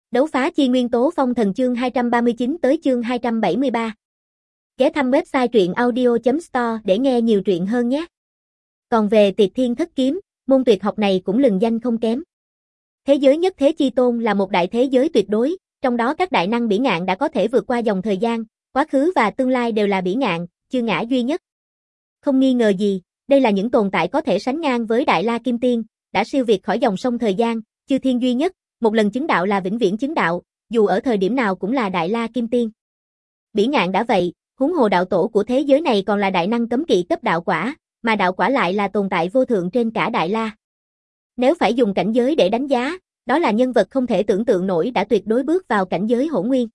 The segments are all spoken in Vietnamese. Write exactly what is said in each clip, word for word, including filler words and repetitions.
Đấu phá chi nguyên tố phong thần chương hai trăm ba mươi chín tới chương hai trăm bảy mươi ba. Ghé thăm website truyện audio chấm store để nghe nhiều truyện hơn nhé. Còn về Tiệt Thiên Thất Kiếm, môn tuyệt học này cũng lừng danh không kém. Thế giới nhất thế chi tôn là một đại thế giới tuyệt đối, trong đó các đại năng bỉ ngạn đã có thể vượt qua dòng thời gian, quá khứ và tương lai đều là bỉ ngạn, chưa ngã duy nhất. Không nghi ngờ gì, đây là những tồn tại có thể sánh ngang với Đại La Kim Tiên, đã siêu việt khỏi dòng sông thời gian, chư thiên duy nhất, một lần chứng đạo là vĩnh viễn chứng đạo, dù ở thời điểm nào cũng là Đại La Kim Tiên. Bỉ ngạn đã vậy, huống hồ đạo tổ của thế giới này còn là đại năng cấm kỵ cấp đạo quả, mà đạo quả lại là tồn tại vô thượng trên cả Đại La. Nếu phải dùng cảnh giới để đánh giá, đó là nhân vật không thể tưởng tượng nổi đã tuyệt đối bước vào cảnh giới hỗn nguyên.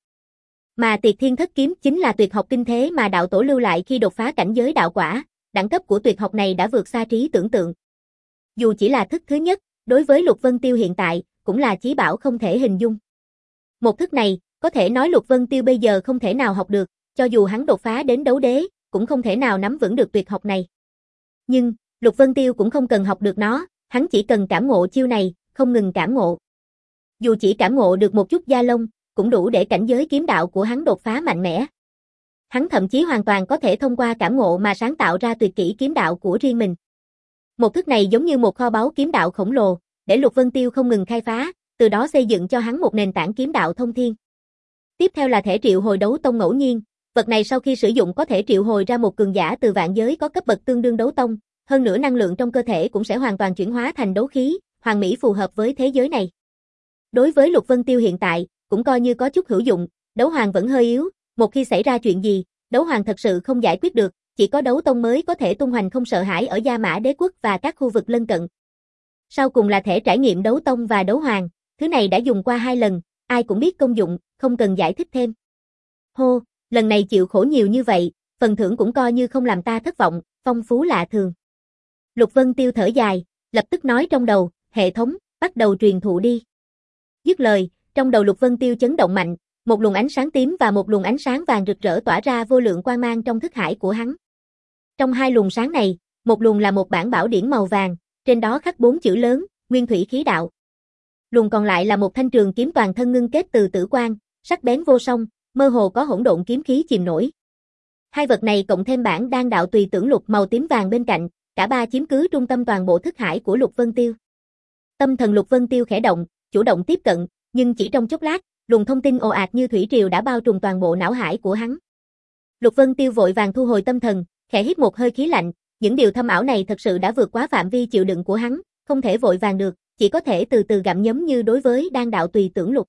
Mà Tiệt Thiên Thất Kiếm chính là tuyệt học kinh thế mà đạo tổ lưu lại khi đột phá cảnh giới đạo quả, đẳng cấp của tuyệt học này đã vượt xa trí tưởng tượng. Dù chỉ là thức thứ nhất, đối với Lục Vân Tiêu hiện tại, cũng là chí bảo không thể hình dung. Một thức này, có thể nói Lục Vân Tiêu bây giờ không thể nào học được, cho dù hắn đột phá đến đấu đế, cũng không thể nào nắm vững được tuyệt học này. Nhưng, Lục Vân Tiêu cũng không cần học được nó, hắn chỉ cần cảm ngộ chiêu này, không ngừng cảm ngộ. Dù chỉ cảm ngộ được một chút da lông, cũng đủ để cảnh giới kiếm đạo của hắn đột phá mạnh mẽ. Hắn thậm chí hoàn toàn có thể thông qua cảm ngộ mà sáng tạo ra tuyệt kỹ kiếm đạo của riêng mình. Một thức này giống như một kho báu kiếm đạo khổng lồ, để Lục Vân Tiêu không ngừng khai phá, từ đó xây dựng cho hắn một nền tảng kiếm đạo thông thiên. Tiếp theo là thể triệu hồi đấu tông ngẫu nhiên, vật này sau khi sử dụng có thể triệu hồi ra một cường giả từ vạn giới có cấp bậc tương đương đấu tông, hơn nữa năng lượng trong cơ thể cũng sẽ hoàn toàn chuyển hóa thành đấu khí, hoàn mỹ phù hợp với thế giới này. Đối với Lục Vân Tiêu hiện tại, cũng coi như có chút hữu dụng, đấu hoàng vẫn hơi yếu, một khi xảy ra chuyện gì, đấu hoàng thật sự không giải quyết được, chỉ có đấu tông mới có thể tung hoành không sợ hãi ở Gia Mã Đế quốc và các khu vực lân cận. Sau cùng là thể trải nghiệm đấu tông và đấu hoàng, thứ này đã dùng qua hai lần, ai cũng biết công dụng, không cần giải thích thêm. Hô, lần này chịu khổ nhiều như vậy, phần thưởng cũng coi như không làm ta thất vọng, phong phú lạ thường. Lục Vân Tiêu thở dài, lập tức nói trong đầu, hệ thống, bắt đầu truyền thụ đi. Dứt lời, trong đầu Lục Vân Tiêu chấn động mạnh, một luồng ánh sáng tím và một luồng ánh sáng vàng rực rỡ tỏa ra vô lượng quang mang trong thức hải của hắn. Trong hai luồng sáng này, một luồng là một bản bảo điển màu vàng, trên đó khắc bốn chữ lớn, Nguyên Thủy Khí Đạo. Luồng còn lại là một thanh trường kiếm toàn thân ngưng kết từ tử quang, sắc bén vô song, mơ hồ có hỗn độn kiếm khí chìm nổi. Hai vật này cộng thêm bản đan đạo tùy tưởng lục màu tím vàng bên cạnh, cả ba chiếm cứ trung tâm toàn bộ thức hải của Lục Vân Tiêu. Tâm thần Lục Vân Tiêu khẽ động, chủ động tiếp cận, nhưng chỉ trong chốc lát, luồng thông tin ồ ạt như thủy triều đã bao trùm toàn bộ não hải của hắn. Lục Vân Tiêu vội vàng thu hồi tâm thần, khẽ hít một hơi khí lạnh, những điều thâm ảo này thật sự đã vượt quá phạm vi chịu đựng của hắn, không thể vội vàng được, chỉ có thể từ từ gặm nhấm như đối với đan đạo tùy tưởng lục.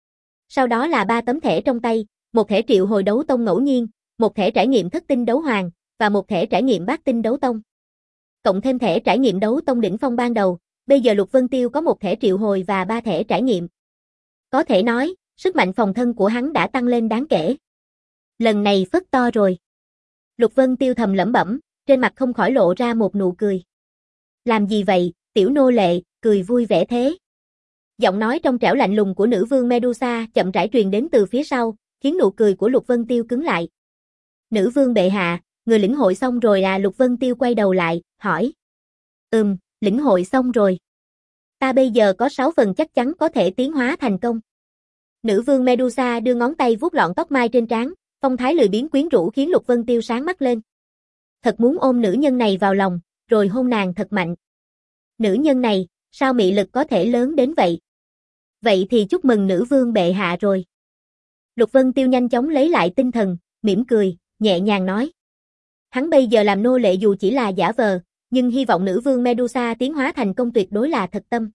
Sau đó là ba tấm thẻ trong tay, một thẻ triệu hồi đấu tông ngẫu nhiên, một thẻ trải nghiệm thất tinh đấu hoàng, và một thẻ trải nghiệm bát tinh đấu tông. Cộng thêm thẻ trải nghiệm đấu tông đỉnh phong ban đầu, bây giờ Lục Vân Tiêu có một thẻ triệu hồi và ba thẻ trải nghiệm. Có thể nói, sức mạnh phòng thân của hắn đã tăng lên đáng kể. Lần này phất to rồi. Lục Vân Tiêu thầm lẩm bẩm, trên mặt không khỏi lộ ra một nụ cười. Làm gì vậy, tiểu nô lệ, cười vui vẻ thế. Giọng nói trong trẻo lạnh lùng của nữ vương Medusa chậm rãi truyền đến từ phía sau, khiến nụ cười của Lục Vân Tiêu cứng lại. Nữ vương bệ hạ, người lĩnh hội xong rồi à? Lục Vân Tiêu quay đầu lại, hỏi. Ừm, lĩnh hội xong rồi. Ta bây giờ có sáu phần chắc chắn có thể tiến hóa thành công. Nữ vương Medusa đưa ngón tay vuốt lọn tóc mai trên trán, phong thái lười biếng quyến rũ khiến Lục Vân Tiêu sáng mắt lên. Thật muốn ôm nữ nhân này vào lòng, rồi hôn nàng thật mạnh. Nữ nhân này, sao mị lực có thể lớn đến vậy? Vậy thì chúc mừng nữ vương bệ hạ rồi. Lục Vân Tiêu nhanh chóng lấy lại tinh thần, mỉm cười, nhẹ nhàng nói. Hắn bây giờ làm nô lệ dù chỉ là giả vờ, nhưng hy vọng nữ vương Medusa tiến hóa thành công tuyệt đối là thật tâm.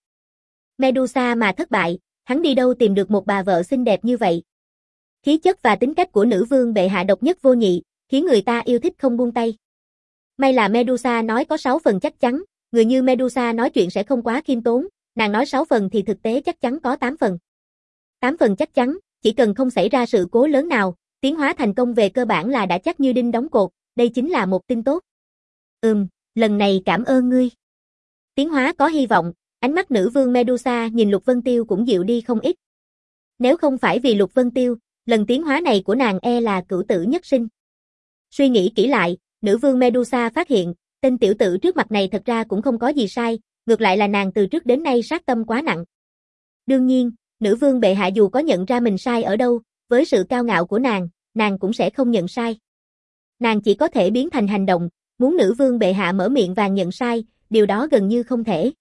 Medusa mà thất bại, hắn đi đâu tìm được một bà vợ xinh đẹp như vậy? Khí chất và tính cách của nữ vương bệ hạ độc nhất vô nhị, khiến người ta yêu thích không buông tay. May là Medusa nói có sáu phần chắc chắn, người như Medusa nói chuyện sẽ không quá khiêm tốn, nàng nói sáu phần thì thực tế chắc chắn có tám phần. tám phần chắc chắn, chỉ cần không xảy ra sự cố lớn nào, tiến hóa thành công về cơ bản là đã chắc như đinh đóng cột, đây chính là một tin tốt. Ừm, lần này cảm ơn ngươi. Tiến hóa có hy vọng, ánh mắt nữ vương Medusa nhìn Lục Vân Tiêu cũng dịu đi không ít. Nếu không phải vì Lục Vân Tiêu, lần tiến hóa này của nàng e là cửu tử nhất sinh. Suy nghĩ kỹ lại, nữ vương Medusa phát hiện, tên tiểu tử trước mặt này thật ra cũng không có gì sai, ngược lại là nàng từ trước đến nay sát tâm quá nặng. Đương nhiên, Nữ vương bệ hạ dù có nhận ra mình sai ở đâu, với sự cao ngạo của nàng, nàng cũng sẽ không nhận sai. Nàng chỉ có thể biến thành hành động, muốn nữ vương bệ hạ mở miệng vàng nhận sai, điều đó gần như không thể.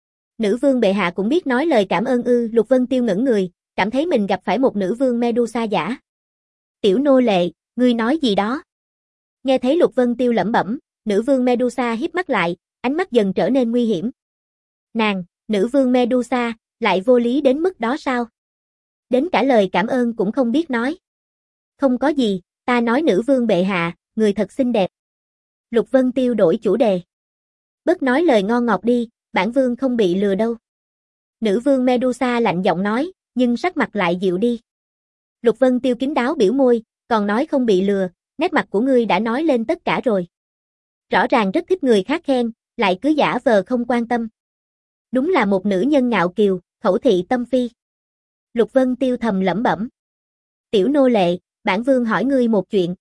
Nữ vương bệ hạ cũng biết nói lời cảm ơn ư? Lục Vân Tiêu ngẩn người, cảm thấy mình gặp phải một nữ vương Medusa giả. Tiểu nô lệ, ngươi nói gì đó? Nghe thấy Lục Vân Tiêu lẩm bẩm, nữ vương Medusa híp mắt lại, ánh mắt dần trở nên nguy hiểm. Nàng, nữ vương Medusa, lại vô lý đến mức đó sao? Đến cả lời cảm ơn cũng không biết nói. Không có gì, ta nói nữ vương bệ hạ, người thật xinh đẹp. Lục Vân Tiêu đổi chủ đề. Bớt nói lời ngon ngọt đi, bản vương không bị lừa đâu. Nữ vương Medusa lạnh giọng nói, nhưng sắc mặt lại dịu đi. Lục Vân Tiêu kín đáo biểu môi, còn nói không bị lừa, nét mặt của ngươi đã nói lên tất cả rồi. Rõ ràng rất thích người khác khen, lại cứ giả vờ không quan tâm. Đúng là một nữ nhân ngạo kiều, khẩu thị tâm phi. Lục Vân Tiêu thầm lẩm bẩm. Tiểu nô lệ, bản vương hỏi ngươi một chuyện.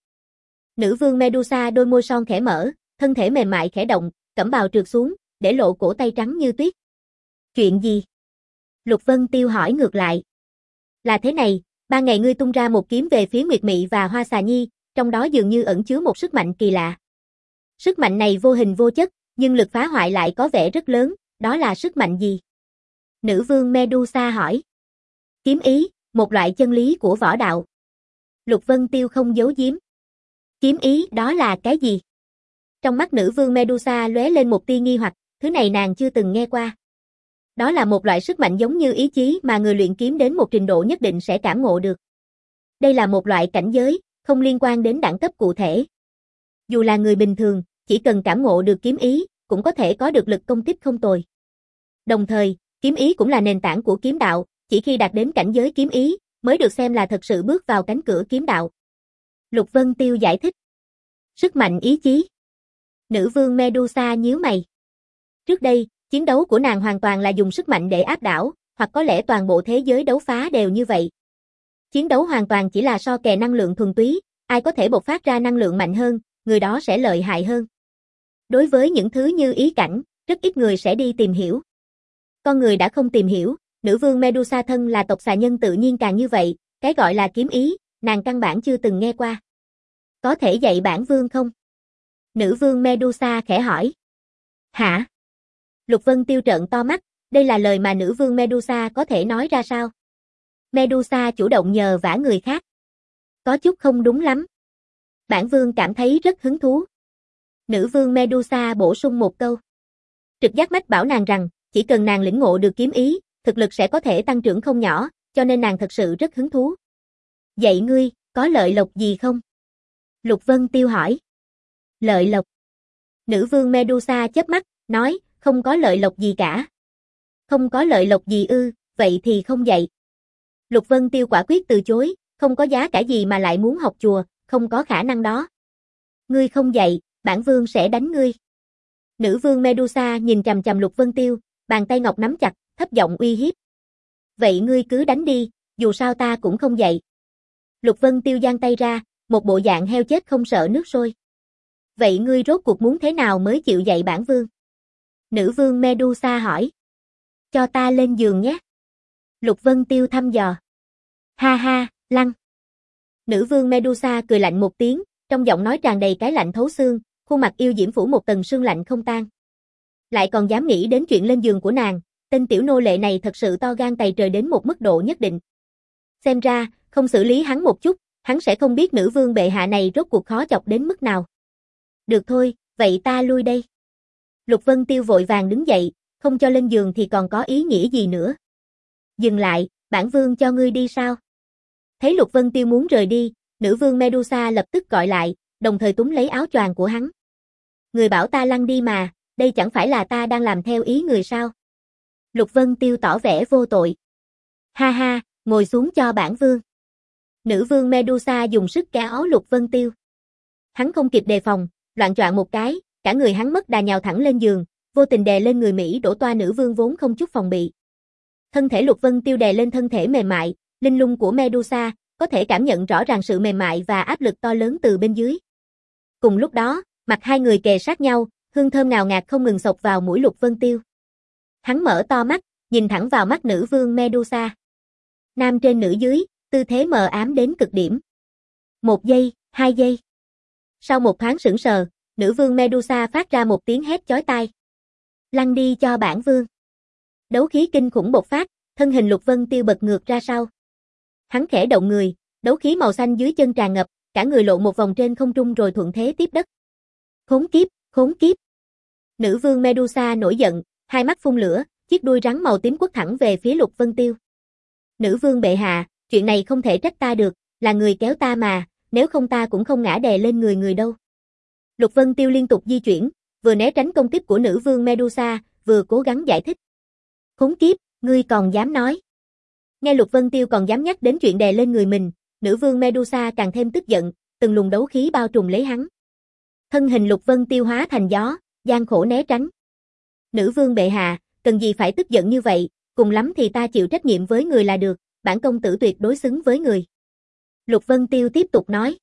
Nữ vương Medusa đôi môi son khẽ mở, thân thể mềm mại khẽ động, cẩm bào trượt xuống, để lộ cổ tay trắng như tuyết. Chuyện gì? Lục Vân Tiêu hỏi ngược lại. Là thế này, ba ngày ngươi tung ra một kiếm về phía Nguyệt Mị và Hoa Xà Nhi, trong đó dường như ẩn chứa một sức mạnh kỳ lạ. Sức mạnh này vô hình vô chất, nhưng lực phá hoại lại có vẻ rất lớn, đó là sức mạnh gì? Nữ vương Medusa hỏi. Kiếm ý, một loại chân lý của võ đạo. Lục Vân Tiêu không giấu giếm. Kiếm ý, đó là cái gì? Trong mắt nữ vương Medusa lóe lên một tia nghi hoặc, thứ này nàng chưa từng nghe qua. Đó là một loại sức mạnh giống như ý chí mà người luyện kiếm đến một trình độ nhất định sẽ cảm ngộ được. Đây là một loại cảnh giới, không liên quan đến đẳng cấp cụ thể. Dù là người bình thường, chỉ cần cảm ngộ được kiếm ý, cũng có thể có được lực công kích không tồi. Đồng thời, kiếm ý cũng là nền tảng của kiếm đạo, chỉ khi đạt đến cảnh giới kiếm ý, mới được xem là thật sự bước vào cánh cửa kiếm đạo. Lục Vân Tiêu giải thích. Sức mạnh ý chí. Nữ vương Medusa nhíu mày. Trước đây, chiến đấu của nàng hoàn toàn là dùng sức mạnh để áp đảo, hoặc có lẽ toàn bộ thế giới đấu phá đều như vậy. Chiến đấu hoàn toàn chỉ là so kè năng lượng thuần túy, ai có thể bộc phát ra năng lượng mạnh hơn, người đó sẽ lợi hại hơn. Đối với những thứ như ý cảnh, rất ít người sẽ đi tìm hiểu. Con người đã không tìm hiểu, nữ vương Medusa thân là tộc xà nhân tự nhiên càng như vậy, cái gọi là kiếm ý, nàng căn bản chưa từng nghe qua. Có thể dạy bản vương không? Nữ vương Medusa khẽ hỏi. Hả? Lục Vân Tiêu trợn to mắt, đây là lời mà nữ vương Medusa có thể nói ra sao? Medusa chủ động nhờ vả người khác. Có chút không đúng lắm. Bản vương cảm thấy rất hứng thú. Nữ vương Medusa bổ sung một câu. Trực giác mách bảo nàng rằng, chỉ cần nàng lĩnh ngộ được kiếm ý, thực lực sẽ có thể tăng trưởng không nhỏ, cho nên nàng thật sự rất hứng thú. Vậy ngươi, có lợi lộc gì không? Lục Vân Tiêu hỏi. Lợi lộc. Nữ vương Medusa chớp mắt, nói, không có lợi lộc gì cả. Không có lợi lộc gì ư, vậy thì không dạy. Lục Vân Tiêu quả quyết từ chối, không có giá cả gì mà lại muốn học chùa, không có khả năng đó. Ngươi không dạy, bản vương sẽ đánh ngươi. Nữ vương Medusa nhìn chằm chằm Lục Vân Tiêu, bàn tay ngọc nắm chặt, thấp giọng uy hiếp. Vậy ngươi cứ đánh đi, dù sao ta cũng không dạy. Lục Vân Tiêu giang tay ra, một bộ dạng heo chết không sợ nước sôi. Vậy ngươi rốt cuộc muốn thế nào mới chịu dạy bản vương? Nữ vương Medusa hỏi. Cho ta lên giường nhé. Lục Vân Tiêu thăm dò. Ha ha, lăn. Nữ vương Medusa cười lạnh một tiếng, trong giọng nói tràn đầy cái lạnh thấu xương, khuôn mặt yêu diễm phủ một tầng sương lạnh không tan. Lại còn dám nghĩ đến chuyện lên giường của nàng, tên tiểu nô lệ này thật sự to gan tày trời đến một mức độ nhất định. Xem ra, không xử lý hắn một chút, hắn sẽ không biết nữ vương bệ hạ này rốt cuộc khó chọc đến mức nào. Được thôi, vậy ta lui đây. Lục Vân Tiêu vội vàng đứng dậy, không cho lên giường thì còn có ý nghĩa gì nữa. Dừng lại, bản vương cho ngươi đi sao? Thấy Lục Vân Tiêu muốn rời đi, nữ vương Medusa lập tức gọi lại, đồng thời túm lấy áo choàng của hắn. Người bảo ta lăn đi mà, đây chẳng phải là ta đang làm theo ý người sao? Lục Vân Tiêu tỏ vẻ vô tội. Ha ha, ngồi xuống cho bản vương. Nữ vương Medusa dùng sức kéo áo Lục Vân Tiêu. Hắn không kịp đề phòng, loạng choạng một cái, cả người hắn mất đà nhào thẳng lên giường, vô tình đè lên người Mỹ đổ toa nữ vương vốn không chút phòng bị. Thân thể Lục Vân Tiêu đè lên thân thể mềm mại, linh lung của Medusa, có thể cảm nhận rõ ràng sự mềm mại và áp lực to lớn từ bên dưới. Cùng lúc đó, mặt hai người kề sát nhau, hương thơm ngào ngạt không ngừng xộc vào mũi Lục Vân Tiêu. Hắn mở to mắt, nhìn thẳng vào mắt nữ vương Medusa. Nam trên nữ dưới, tư thế mờ ám đến cực điểm. Một giây, hai giây. Sau một thoáng sững sờ, nữ vương Medusa phát ra một tiếng hét chói tai. Lăn đi cho bản vương. Đấu khí kinh khủng bộc phát, thân hình Lục Vân Tiêu bật ngược ra sau. Hắn khẽ động người, đấu khí màu xanh dưới chân tràn ngập, cả người lộn một vòng trên không trung rồi thuận thế tiếp đất. Khốn kiếp, khốn kiếp. Nữ vương Medusa nổi giận, hai mắt phun lửa, chiếc đuôi rắn màu tím quất thẳng về phía Lục Vân Tiêu. Nữ vương bệ hạ, chuyện này không thể trách ta được, là người kéo ta mà, nếu không ta cũng không ngã đè lên người người đâu. Lục Vân Tiêu liên tục di chuyển, vừa né tránh công kích của nữ vương Medusa, vừa cố gắng giải thích. Khốn kiếp, ngươi còn dám nói. Nghe Lục Vân Tiêu còn dám nhắc đến chuyện đè lên người mình, nữ vương Medusa càng thêm tức giận, từng luồng đấu khí bao trùm lấy hắn. Thân hình Lục Vân Tiêu hóa thành gió, gian khổ né tránh. Nữ vương bệ hạ, cần gì phải tức giận như vậy, cùng lắm thì ta chịu trách nhiệm với người là được, bản công tử tuyệt đối xứng với người. Lục Vân Tiêu tiếp tục nói.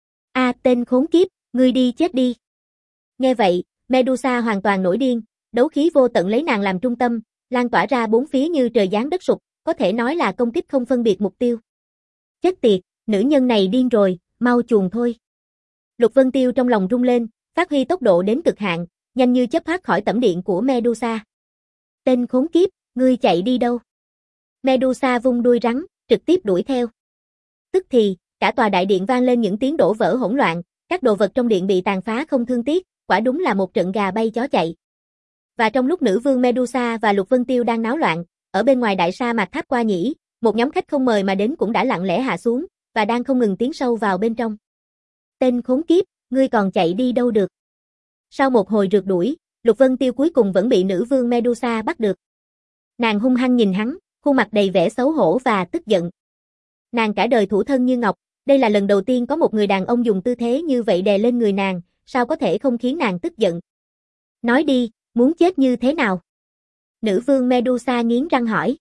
A tên khốn kiếp, ngươi đi chết đi. Nghe vậy, Medusa hoàn toàn nổi điên, đấu khí vô tận lấy nàng làm trung tâm, lan tỏa ra bốn phía như trời giáng đất sụp, có thể nói là công kích không phân biệt mục tiêu. Chết tiệt, nữ nhân này điên rồi, mau chuồn thôi. Lục Vân Tiêu trong lòng rung lên, phát huy tốc độ đến cực hạn, nhanh như chớp thoát khỏi tẩm điện của Medusa. Tên khốn kiếp, ngươi chạy đi đâu? Medusa vung đuôi rắn, trực tiếp đuổi theo. Tức thì, cả tòa đại điện vang lên những tiếng đổ vỡ hỗn loạn, các đồ vật trong điện bị tàn phá không thương tiếc, quả đúng là một trận gà bay chó chạy. Và trong lúc nữ vương Medusa và Lục Vân Tiêu đang náo loạn, ở bên ngoài đại sa mạc Tháp Qua Nhĩ, một nhóm khách không mời mà đến cũng đã lặng lẽ hạ xuống, và đang không ngừng tiến sâu vào bên trong. Tên khốn kiếp, ngươi còn chạy đi đâu được? Sau một hồi rượt đuổi, Lục Vân Tiêu cuối cùng vẫn bị nữ vương Medusa bắt được. Nàng hung hăng nhìn hắn, khuôn mặt đầy vẻ xấu hổ và tức giận. Nàng cả đời thủ thân như ngọc, đây là lần đầu tiên có một người đàn ông dùng tư thế như vậy đè lên người nàng, sao có thể không khiến nàng tức giận? Nói đi, muốn chết như thế nào? Nữ vương Medusa nghiến răng hỏi.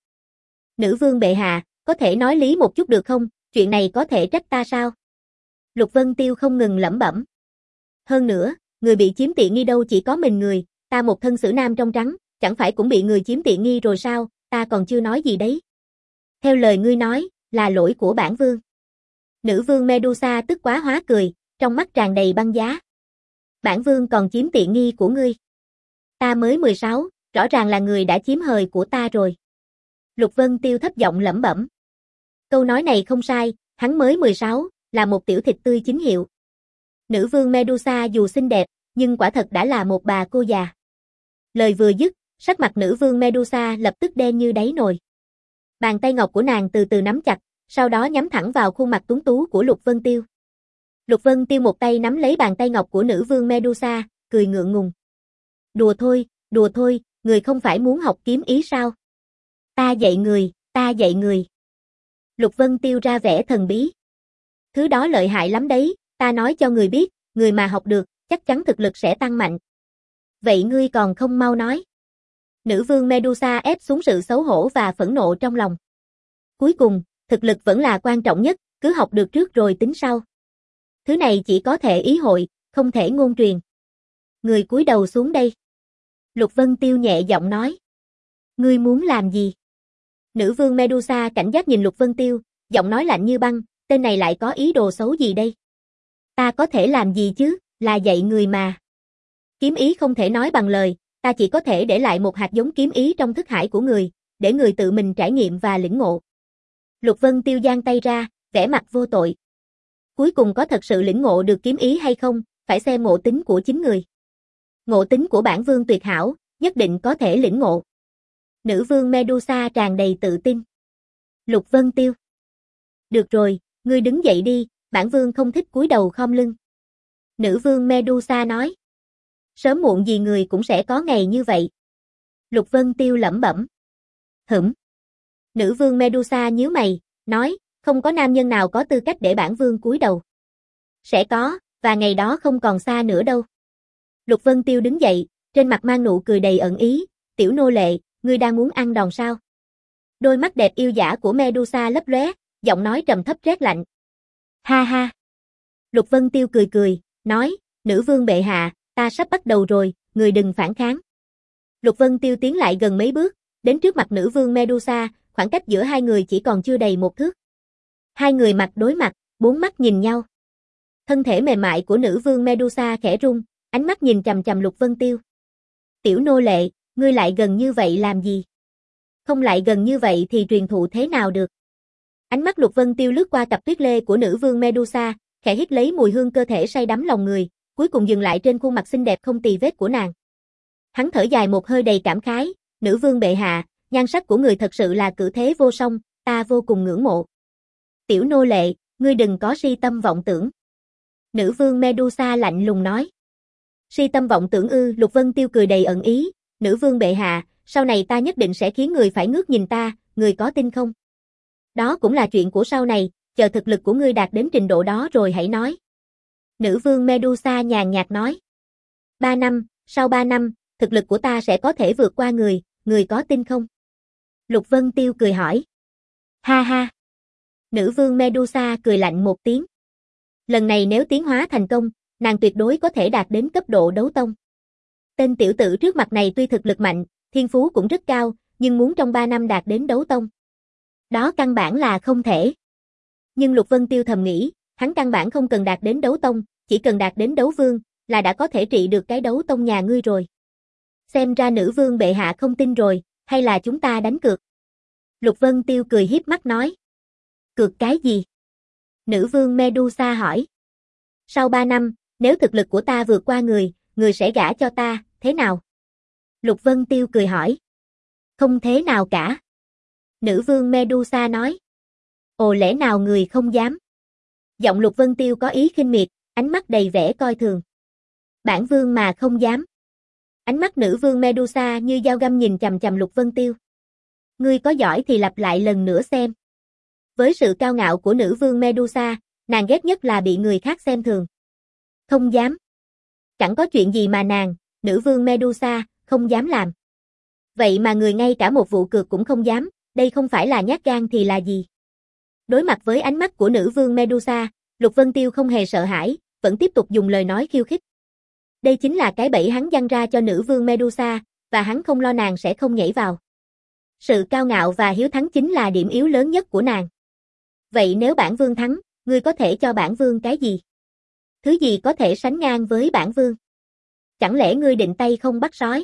Nữ vương bệ hạ, có thể nói lý một chút được không, chuyện này có thể trách ta sao? Lục Vân Tiêu không ngừng lẩm bẩm. Hơn nữa, người bị chiếm tiện nghi đâu chỉ có mình người, ta một thân sử nam trong trắng, chẳng phải cũng bị người chiếm tiện nghi rồi sao, ta còn chưa nói gì đấy. Theo lời ngươi nói, là lỗi của bản vương. Nữ vương Medusa tức quá hóa cười, trong mắt tràn đầy băng giá. Bản vương còn chiếm tiện nghi của ngươi. Ta mới mười sáu, rõ ràng là người đã chiếm hời của ta rồi. Lục Vân Tiêu thấp giọng lẩm bẩm. Câu nói này không sai, hắn mới mười sáu, là một tiểu thịt tươi chính hiệu. Nữ vương Medusa dù xinh đẹp, nhưng quả thật đã là một bà cô già. Lời vừa dứt, sắc mặt nữ vương Medusa lập tức đen như đáy nồi. Bàn tay ngọc của nàng từ từ nắm chặt, sau đó nhắm thẳng vào khuôn mặt tuấn tú của Lục Vân Tiêu. Lục Vân Tiêu một tay nắm lấy bàn tay ngọc của nữ vương Medusa, cười ngượng ngùng. Đùa thôi, đùa thôi, người không phải muốn học kiếm ý sao? Ta dạy người, ta dạy người. Lục Vân Tiêu ra vẻ thần bí. Thứ đó lợi hại lắm đấy, ta nói cho người biết, người mà học được, chắc chắn thực lực sẽ tăng mạnh. Vậy ngươi còn không mau nói. Nữ vương Medusa ép xuống sự xấu hổ và phẫn nộ trong lòng. Cuối cùng, thực lực vẫn là quan trọng nhất, cứ học được trước rồi tính sau. Thứ này chỉ có thể ý hội, không thể ngôn truyền. Người cúi đầu xuống đây. Lục Vân Tiêu nhẹ giọng nói. Ngươi muốn làm gì? Nữ vương Medusa cảnh giác nhìn Lục Vân Tiêu, giọng nói lạnh như băng, tên này lại có ý đồ xấu gì đây? Ta có thể làm gì chứ, là dạy người mà. Kiếm ý không thể nói bằng lời, ta chỉ có thể để lại một hạt giống kiếm ý trong thức hải của người, để người tự mình trải nghiệm và lĩnh ngộ. Lục Vân Tiêu giang tay ra, vẻ mặt vô tội. Cuối cùng có thật sự lĩnh ngộ được kiếm ý hay không, phải xem ngộ tính của chính người. Ngộ tính của bản vương tuyệt hảo, nhất định có thể lĩnh ngộ. Nữ vương Medusa tràn đầy tự tin. Lục Vân Tiêu. Được rồi, ngươi đứng dậy đi, bản vương không thích cúi đầu khom lưng. Nữ vương Medusa nói. Sớm muộn gì người cũng sẽ có ngày như vậy. Lục Vân Tiêu lẩm bẩm. Hửm. Nữ vương Medusa nhíu mày, nói, không có nam nhân nào có tư cách để bản vương cúi đầu. Sẽ có, và ngày đó không còn xa nữa đâu. Lục Vân Tiêu đứng dậy, trên mặt mang nụ cười đầy ẩn ý, tiểu nô lệ, ngươi đang muốn ăn đòn sao? Đôi mắt đẹp yêu dã của Medusa lấp lóe, giọng nói trầm thấp rét lạnh. Ha ha. Lục Vân Tiêu cười cười, nói, nữ vương bệ hạ, ta sắp bắt đầu rồi, người đừng phản kháng. Lục Vân Tiêu tiến lại gần mấy bước, đến trước mặt nữ vương Medusa, khoảng cách giữa hai người chỉ còn chưa đầy một thước. Hai người mặt đối mặt, bốn mắt nhìn nhau. Thân thể mềm mại của nữ vương Medusa khẽ rung, ánh mắt nhìn chằm chằm Lục Vân Tiêu. Tiểu nô lệ, ngươi lại gần như vậy làm gì? Không lại gần như vậy thì truyền thụ thế nào được? Ánh mắt Lục Vân Tiêu lướt qua cặp tuyết lê của nữ vương Medusa, khẽ hít lấy mùi hương cơ thể say đắm lòng người, cuối cùng dừng lại trên khuôn mặt xinh đẹp không tì vết của nàng. Hắn thở dài một hơi đầy cảm khái, nữ vương bệ hạ, nhan sắc của người thật sự là cử thế vô song, ta vô cùng ngưỡng mộ. Tiểu nô lệ, ngươi đừng có si tâm vọng tưởng. Nữ vương Medusa lạnh lùng nói. Si tâm vọng tưởng ư? Lục Vân Tiêu cười đầy ẩn ý, nữ vương bệ hạ, sau này ta nhất định sẽ khiến người phải ngước nhìn ta, người có tin không? Đó cũng là chuyện của sau này, chờ thực lực của ngươi đạt đến trình độ đó rồi hãy nói. Nữ vương Medusa nhàn nhạt nói. Ba năm, sau ba năm, thực lực của ta sẽ có thể vượt qua người, người có tin không? Lục Vân Tiêu cười hỏi. Ha ha. Nữ vương Medusa cười lạnh một tiếng. Lần này nếu tiến hóa thành công, nàng tuyệt đối có thể đạt đến cấp độ đấu tông. Tên tiểu tử trước mặt này tuy thực lực mạnh, thiên phú cũng rất cao, nhưng muốn trong ba năm đạt đến đấu tông. Đó căn bản là không thể. Nhưng Lục Vân Tiêu thầm nghĩ, hắn căn bản không cần đạt đến đấu tông, chỉ cần đạt đến đấu vương, là đã có thể trị được cái đấu tông nhà ngươi rồi. Xem ra nữ vương bệ hạ không tin rồi, hay là chúng ta đánh cược? Lục Vân Tiêu cười hiếp mắt nói. Cược cái gì? Nữ vương Medusa hỏi. Sau ba năm, nếu thực lực của ta vượt qua người, người sẽ gả cho ta, thế nào? Lục Vân Tiêu cười hỏi. Không thế nào cả. Nữ vương Medusa nói. Ồ, lẽ nào người không dám? Giọng Lục Vân Tiêu có ý khinh miệt, ánh mắt đầy vẻ coi thường. Bản vương mà không dám. Ánh mắt nữ vương Medusa như dao găm nhìn chằm chằm Lục Vân Tiêu. Ngươi có giỏi thì lặp lại lần nữa xem. Với sự cao ngạo của nữ vương Medusa, nàng ghét nhất là bị người khác xem thường. Không dám. Chẳng có chuyện gì mà nàng, nữ vương Medusa, không dám làm. Vậy mà người ngay cả một vụ cược cũng không dám, đây không phải là nhát gan thì là gì? Đối mặt với ánh mắt của nữ vương Medusa, Lục Vân Tiêu không hề sợ hãi, vẫn tiếp tục dùng lời nói khiêu khích. Đây chính là cái bẫy hắn giăng ra cho nữ vương Medusa, và hắn không lo nàng sẽ không nhảy vào. Sự cao ngạo và hiếu thắng chính là điểm yếu lớn nhất của nàng. Vậy nếu bản vương thắng, ngươi có thể cho bản vương cái gì? Thứ gì có thể sánh ngang với bản vương? Chẳng lẽ ngươi định tay không bắt sói?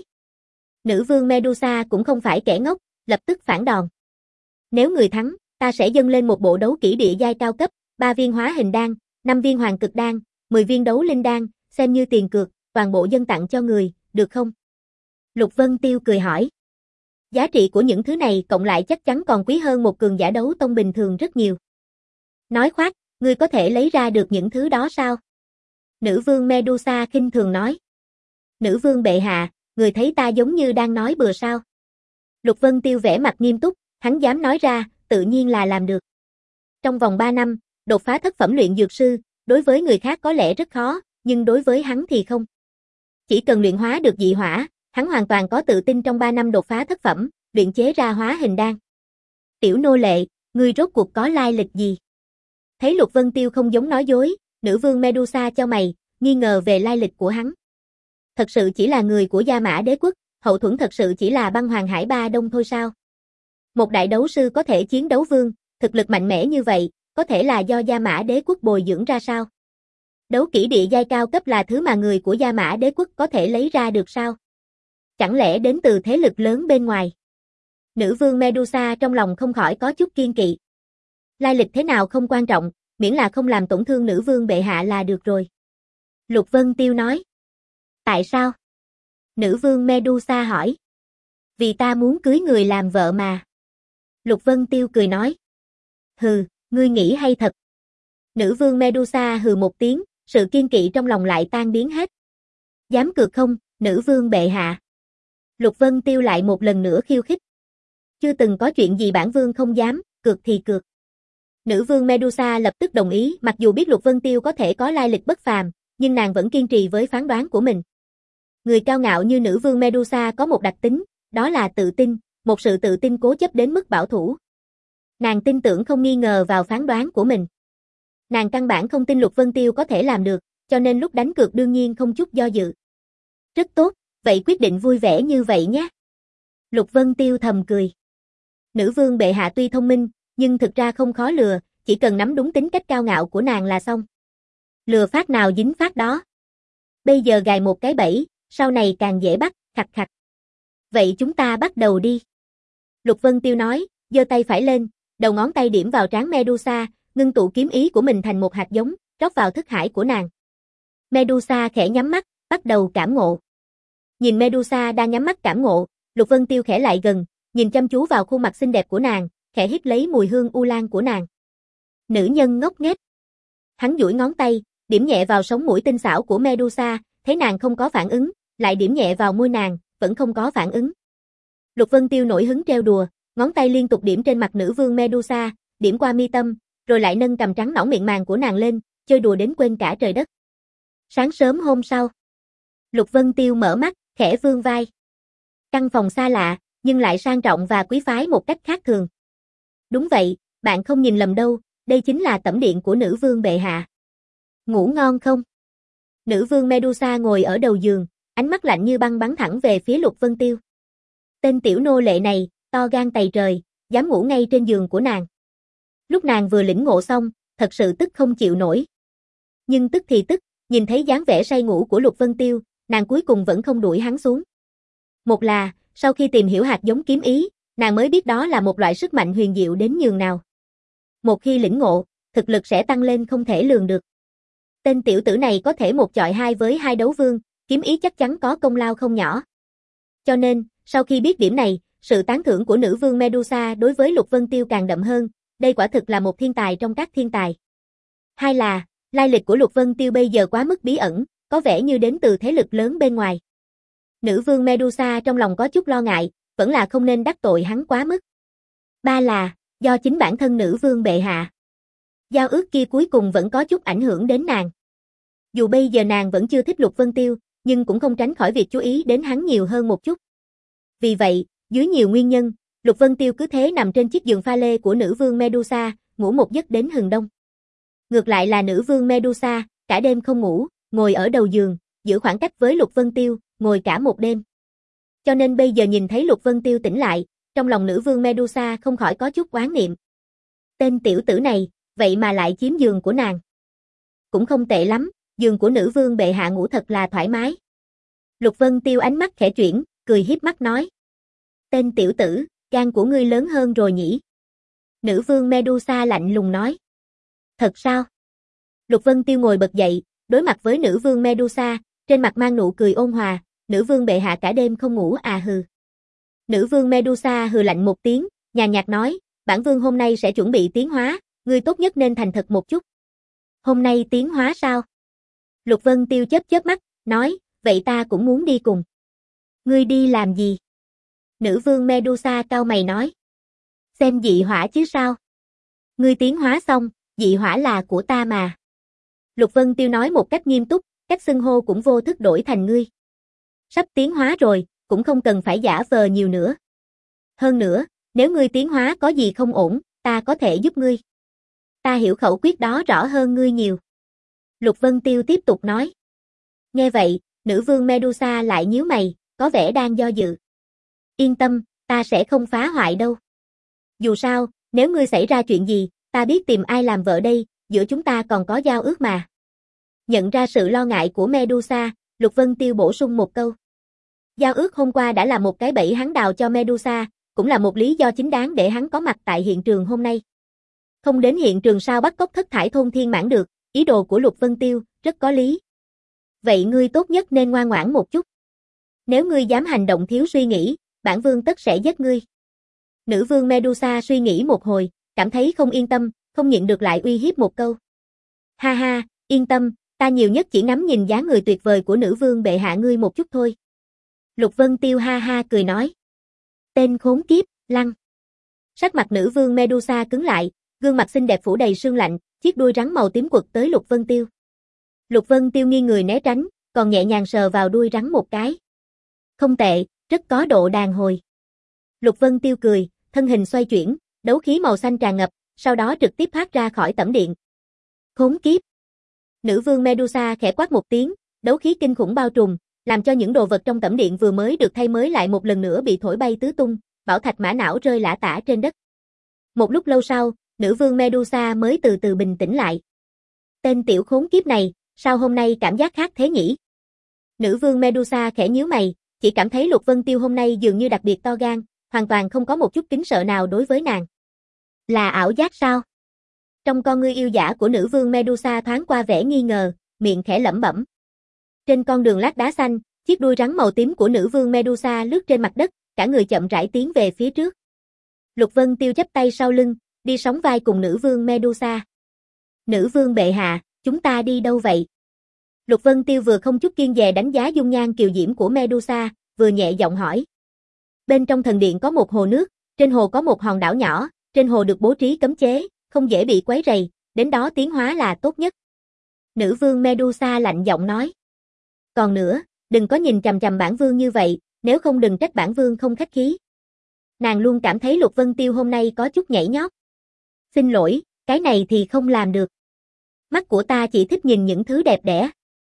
Nữ vương Medusa cũng không phải kẻ ngốc, lập tức phản đòn. Nếu người thắng, ta sẽ dâng lên một bộ đấu kỹ địa giai cao cấp, ba viên hóa hình đan, năm viên hoàng cực đan, mười viên đấu linh đan, xem như tiền cược, toàn bộ dâng tặng cho người, được không? Lục Vân Tiêu cười hỏi. Giá trị của những thứ này cộng lại chắc chắn còn quý hơn một cường giả đấu tông bình thường rất nhiều. Nói khoác, ngươi có thể lấy ra được những thứ đó sao? Nữ vương Medusa khinh thường nói. Nữ vương bệ hạ, người thấy ta giống như đang nói bừa sao? Lục Vân Tiêu vẻ mặt nghiêm túc, hắn dám nói ra, tự nhiên là làm được. Trong vòng ba năm, đột phá thất phẩm luyện dược sư, đối với người khác có lẽ rất khó, nhưng đối với hắn thì không. Chỉ cần luyện hóa được dị hỏa, hắn hoàn toàn có tự tin trong ba năm đột phá thất phẩm, luyện chế ra hóa hình đan. Tiểu nô lệ, ngươi rốt cuộc có lai lịch gì? Thấy Lục Vân Tiêu không giống nói dối, nữ vương Medusa cho mày, nghi ngờ về lai lịch của hắn. Thật sự chỉ là người của Gia Mã Đế quốc, hậu thuẫn thật sự chỉ là băng hoàng hải ba đông thôi sao? Một đại đấu sư có thể chiến đấu vương, thực lực mạnh mẽ như vậy, có thể là do Gia Mã Đế quốc bồi dưỡng ra sao? Đấu kỹ địa giai cao cấp là thứ mà người của Gia Mã Đế quốc có thể lấy ra được sao? Chẳng lẽ đến từ thế lực lớn bên ngoài? Nữ vương Medusa trong lòng không khỏi có chút kiên kỵ. Lai lịch thế nào không quan trọng, miễn là không làm tổn thương nữ vương bệ hạ là được rồi. Lục Vân Tiêu nói. Tại sao? Nữ vương Medusa hỏi. Vì ta muốn cưới người làm vợ mà. Lục Vân Tiêu cười nói. Hừ, ngươi nghĩ hay thật. Nữ vương Medusa hừ một tiếng, sự kiên kỵ trong lòng lại tan biến hết. Dám cược không, nữ vương bệ hạ? Lục Vân Tiêu lại một lần nữa khiêu khích. Chưa từng có chuyện gì bản vương không dám, cược thì cược. Nữ vương Medusa lập tức đồng ý, mặc dù biết Lục Vân Tiêu có thể có lai lịch bất phàm, nhưng nàng vẫn kiên trì với phán đoán của mình. Người cao ngạo như nữ vương Medusa có một đặc tính, đó là tự tin, một sự tự tin cố chấp đến mức bảo thủ. Nàng tin tưởng không nghi ngờ vào phán đoán của mình. Nàng căn bản không tin Lục Vân Tiêu có thể làm được, cho nên lúc đánh cược đương nhiên không chút do dự. Rất tốt, vậy quyết định vui vẻ như vậy nhé. Lục Vân Tiêu thầm cười. Nữ vương bệ hạ tuy thông minh, nhưng thực ra không khó lừa, chỉ cần nắm đúng tính cách cao ngạo của nàng là xong. Lừa phát nào dính phát đó. Bây giờ gài một cái bẫy, sau này càng dễ bắt, khặt khặt. Vậy chúng ta bắt đầu đi. Lục Vân Tiêu nói, giơ tay phải lên, đầu ngón tay điểm vào trán Medusa, ngưng tụ kiếm ý của mình thành một hạt giống, rót vào thức hải của nàng. Medusa khẽ nhắm mắt, bắt đầu cảm ngộ. Nhìn Medusa đang nhắm mắt cảm ngộ, Lục Vân Tiêu khẽ lại gần, nhìn chăm chú vào khuôn mặt xinh đẹp của nàng, khẽ hít lấy mùi hương u lan của nàng. Nữ nhân ngốc nghếch. Hắn duỗi ngón tay, điểm nhẹ vào sống mũi tinh xảo của Medusa, thấy nàng không có phản ứng, lại điểm nhẹ vào môi nàng, vẫn không có phản ứng. Lục Vân Tiêu nổi hứng trêu đùa, ngón tay liên tục điểm trên mặt nữ vương Medusa, điểm qua mi tâm, rồi lại nâng cằm trắng nõn miệng màng của nàng lên, chơi đùa đến quên cả trời đất. Sáng sớm hôm sau, Lục Vân Tiêu mở mắt, khẽ vươn vai. Căn phòng xa lạ, nhưng lại sang trọng và quý phái một cách khác thường. Đúng vậy, bạn không nhìn lầm đâu, đây chính là tẩm điện của nữ vương bệ hạ. Ngủ ngon không? Nữ vương Medusa ngồi ở đầu giường, ánh mắt lạnh như băng bắn thẳng về phía Lục Vân Tiêu. Tên tiểu nô lệ này, to gan tày trời, dám ngủ ngay trên giường của nàng. Lúc nàng vừa lĩnh ngộ xong, thật sự tức không chịu nổi. Nhưng tức thì tức, nhìn thấy dáng vẻ say ngủ của Lục Vân Tiêu, nàng cuối cùng vẫn không đuổi hắn xuống. Một là, sau khi tìm hiểu hạt giống kiếm ý, nàng mới biết đó là một loại sức mạnh huyền diệu đến nhường nào. Một khi lĩnh ngộ, thực lực sẽ tăng lên không thể lường được. Tên tiểu tử này có thể một chọi hai với hai đấu vương, kiếm ý chắc chắn có công lao không nhỏ. Cho nên, sau khi biết điểm này, sự tán thưởng của nữ vương Medusa đối với Lục Vân Tiêu càng đậm hơn, đây quả thực là một thiên tài trong các thiên tài. Hai là, lai lịch của Lục Vân Tiêu bây giờ quá mức bí ẩn, có vẻ như đến từ thế lực lớn bên ngoài. Nữ vương Medusa trong lòng có chút lo ngại, vẫn là không nên đắc tội hắn quá mức. Ba là, do chính bản thân nữ vương bệ hạ. Giao ước kia cuối cùng vẫn có chút ảnh hưởng đến nàng. Dù bây giờ nàng vẫn chưa thích Lục Vân Tiêu, nhưng cũng không tránh khỏi việc chú ý đến hắn nhiều hơn một chút. Vì vậy, dưới nhiều nguyên nhân, Lục Vân Tiêu cứ thế nằm trên chiếc giường pha lê của nữ vương Medusa, ngủ một giấc đến hừng đông. Ngược lại là nữ vương Medusa, cả đêm không ngủ, ngồi ở đầu giường, giữ khoảng cách với Lục Vân Tiêu, ngồi cả một đêm. Cho nên bây giờ nhìn thấy Lục Vân Tiêu tỉnh lại, trong lòng nữ vương Medusa không khỏi có chút oán niệm. Tên tiểu tử này, vậy mà lại chiếm giường của nàng. Cũng không tệ lắm, giường của nữ vương bệ hạ ngủ thật là thoải mái. Lục Vân Tiêu ánh mắt khẽ chuyển, cười hiếp mắt nói. Tên tiểu tử, gan của ngươi lớn hơn rồi nhỉ? Nữ vương Medusa lạnh lùng nói. Thật sao? Lục Vân Tiêu ngồi bật dậy, đối mặt với nữ vương Medusa, trên mặt mang nụ cười ôn hòa, nữ vương bệ hạ cả đêm không ngủ à hừ. Nữ vương Medusa hừ lạnh một tiếng, nhàn nhạt nói, bản vương hôm nay sẽ chuẩn bị tiến hóa, ngươi tốt nhất nên thành thật một chút. Hôm nay tiến hóa sao? Lục Vân Tiêu chớp chớp mắt, nói, vậy ta cũng muốn đi cùng. Ngươi đi làm gì? Nữ vương Medusa cau mày nói. Xem dị hỏa chứ sao? Ngươi tiến hóa xong, dị hỏa là của ta mà. Lục Vân Tiêu nói một cách nghiêm túc, cách xưng hô cũng vô thức đổi thành ngươi. Sắp tiến hóa rồi, cũng không cần phải giả vờ nhiều nữa. Hơn nữa, nếu ngươi tiến hóa có gì không ổn, ta có thể giúp ngươi. Ta hiểu khẩu quyết đó rõ hơn ngươi nhiều. Lục Vân Tiêu tiếp tục nói. Nghe vậy, nữ vương Medusa lại nhíu mày, có vẻ đang do dự. Yên tâm, ta sẽ không phá hoại đâu. Dù sao, nếu ngươi xảy ra chuyện gì, ta biết tìm ai làm vợ đây, giữa chúng ta còn có giao ước mà. Nhận ra sự lo ngại của Medusa, Lục Vân Tiêu bổ sung một câu. Giao ước hôm qua đã là một cái bẫy hắn đào cho Medusa, cũng là một lý do chính đáng để hắn có mặt tại hiện trường hôm nay. Không đến hiện trường sao bắt cóc thất thải thôn thiên mãn được, ý đồ của Lục Vân Tiêu, rất có lý. Vậy ngươi tốt nhất nên ngoan ngoãn một chút. Nếu ngươi dám hành động thiếu suy nghĩ, bản vương tất sẽ giết ngươi. Nữ vương Medusa suy nghĩ một hồi, cảm thấy không yên tâm, không nhịn được lại uy hiếp một câu. Ha ha, yên tâm, ta nhiều nhất chỉ ngắm nhìn dáng người tuyệt vời của nữ vương bệ hạ ngươi một chút thôi. Lục Vân Tiêu ha ha cười nói. Tên khốn kiếp, lăng. Sắc mặt nữ vương Medusa cứng lại, gương mặt xinh đẹp phủ đầy sương lạnh, chiếc đuôi rắn màu tím quật tới Lục Vân Tiêu. Lục Vân Tiêu nghiêng người né tránh, còn nhẹ nhàng sờ vào đuôi rắn một cái. Không tệ, rất có độ đàn hồi. Lục Vân Tiêu cười, thân hình xoay chuyển, đấu khí màu xanh tràn ngập, sau đó trực tiếp thoát ra khỏi tẩm điện. Khốn kiếp. Nữ vương Medusa khẽ quát một tiếng, đấu khí kinh khủng bao trùm, làm cho những đồ vật trong tẩm điện vừa mới được thay mới lại một lần nữa bị thổi bay tứ tung, bảo thạch mã não rơi lả tả trên đất. Một lúc lâu sau, nữ vương Medusa mới từ từ bình tĩnh lại. Tên tiểu khốn kiếp này, sao hôm nay cảm giác khác thế nhỉ? Nữ vương Medusa khẽ nhíu mày, chỉ cảm thấy Lục Vân Tiêu hôm nay dường như đặc biệt to gan, hoàn toàn không có một chút kính sợ nào đối với nàng. Là ảo giác sao? Trong con ngươi yêu dã của nữ vương Medusa thoáng qua vẻ nghi ngờ, miệng khẽ lẩm bẩm. Trên con đường lát đá xanh, chiếc đuôi rắn màu tím của nữ vương Medusa lướt trên mặt đất, cả người chậm rãi tiến về phía trước. Lục Vân Tiêu chắp tay sau lưng, đi sóng vai cùng nữ vương Medusa. Nữ vương bệ hạ, chúng ta đi đâu vậy? Lục Vân Tiêu vừa không chút kiêng dè đánh giá dung nhan kiều diễm của Medusa, vừa nhẹ giọng hỏi. Bên trong thần điện có một hồ nước, trên hồ có một hòn đảo nhỏ, trên hồ được bố trí cấm chế, không dễ bị quấy rầy, đến đó tiến hóa là tốt nhất. Nữ vương Medusa lạnh giọng nói. Còn nữa, đừng có nhìn chằm chằm bản vương như vậy, nếu không đừng trách bản vương không khách khí. Nàng luôn cảm thấy Lục Vân Tiêu hôm nay có chút nhảy nhót. Xin lỗi, cái này thì không làm được. Mắt của ta chỉ thích nhìn những thứ đẹp đẽ.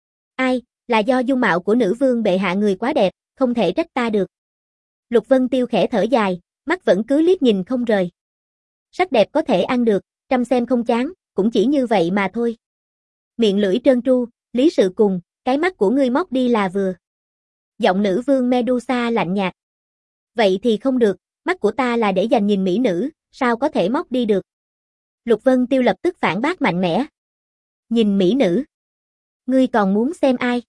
Ai, là do dung mạo của nữ vương bệ hạ người quá đẹp, không thể trách ta được. Lục Vân Tiêu khẽ thở dài, mắt vẫn cứ liếc nhìn không rời. Sắc đẹp có thể ăn được, trăm xem không chán, cũng chỉ như vậy mà thôi. Miệng lưỡi trơn tru, lý sự cùng, cái mắt của ngươi móc đi là vừa. Giọng nữ vương Medusa lạnh nhạt. Vậy thì không được, mắt của ta là để dành nhìn mỹ nữ, sao có thể móc đi được. Lục Vân Tiêu lập tức phản bác mạnh mẽ. Nhìn mỹ nữ. Ngươi còn muốn xem ai?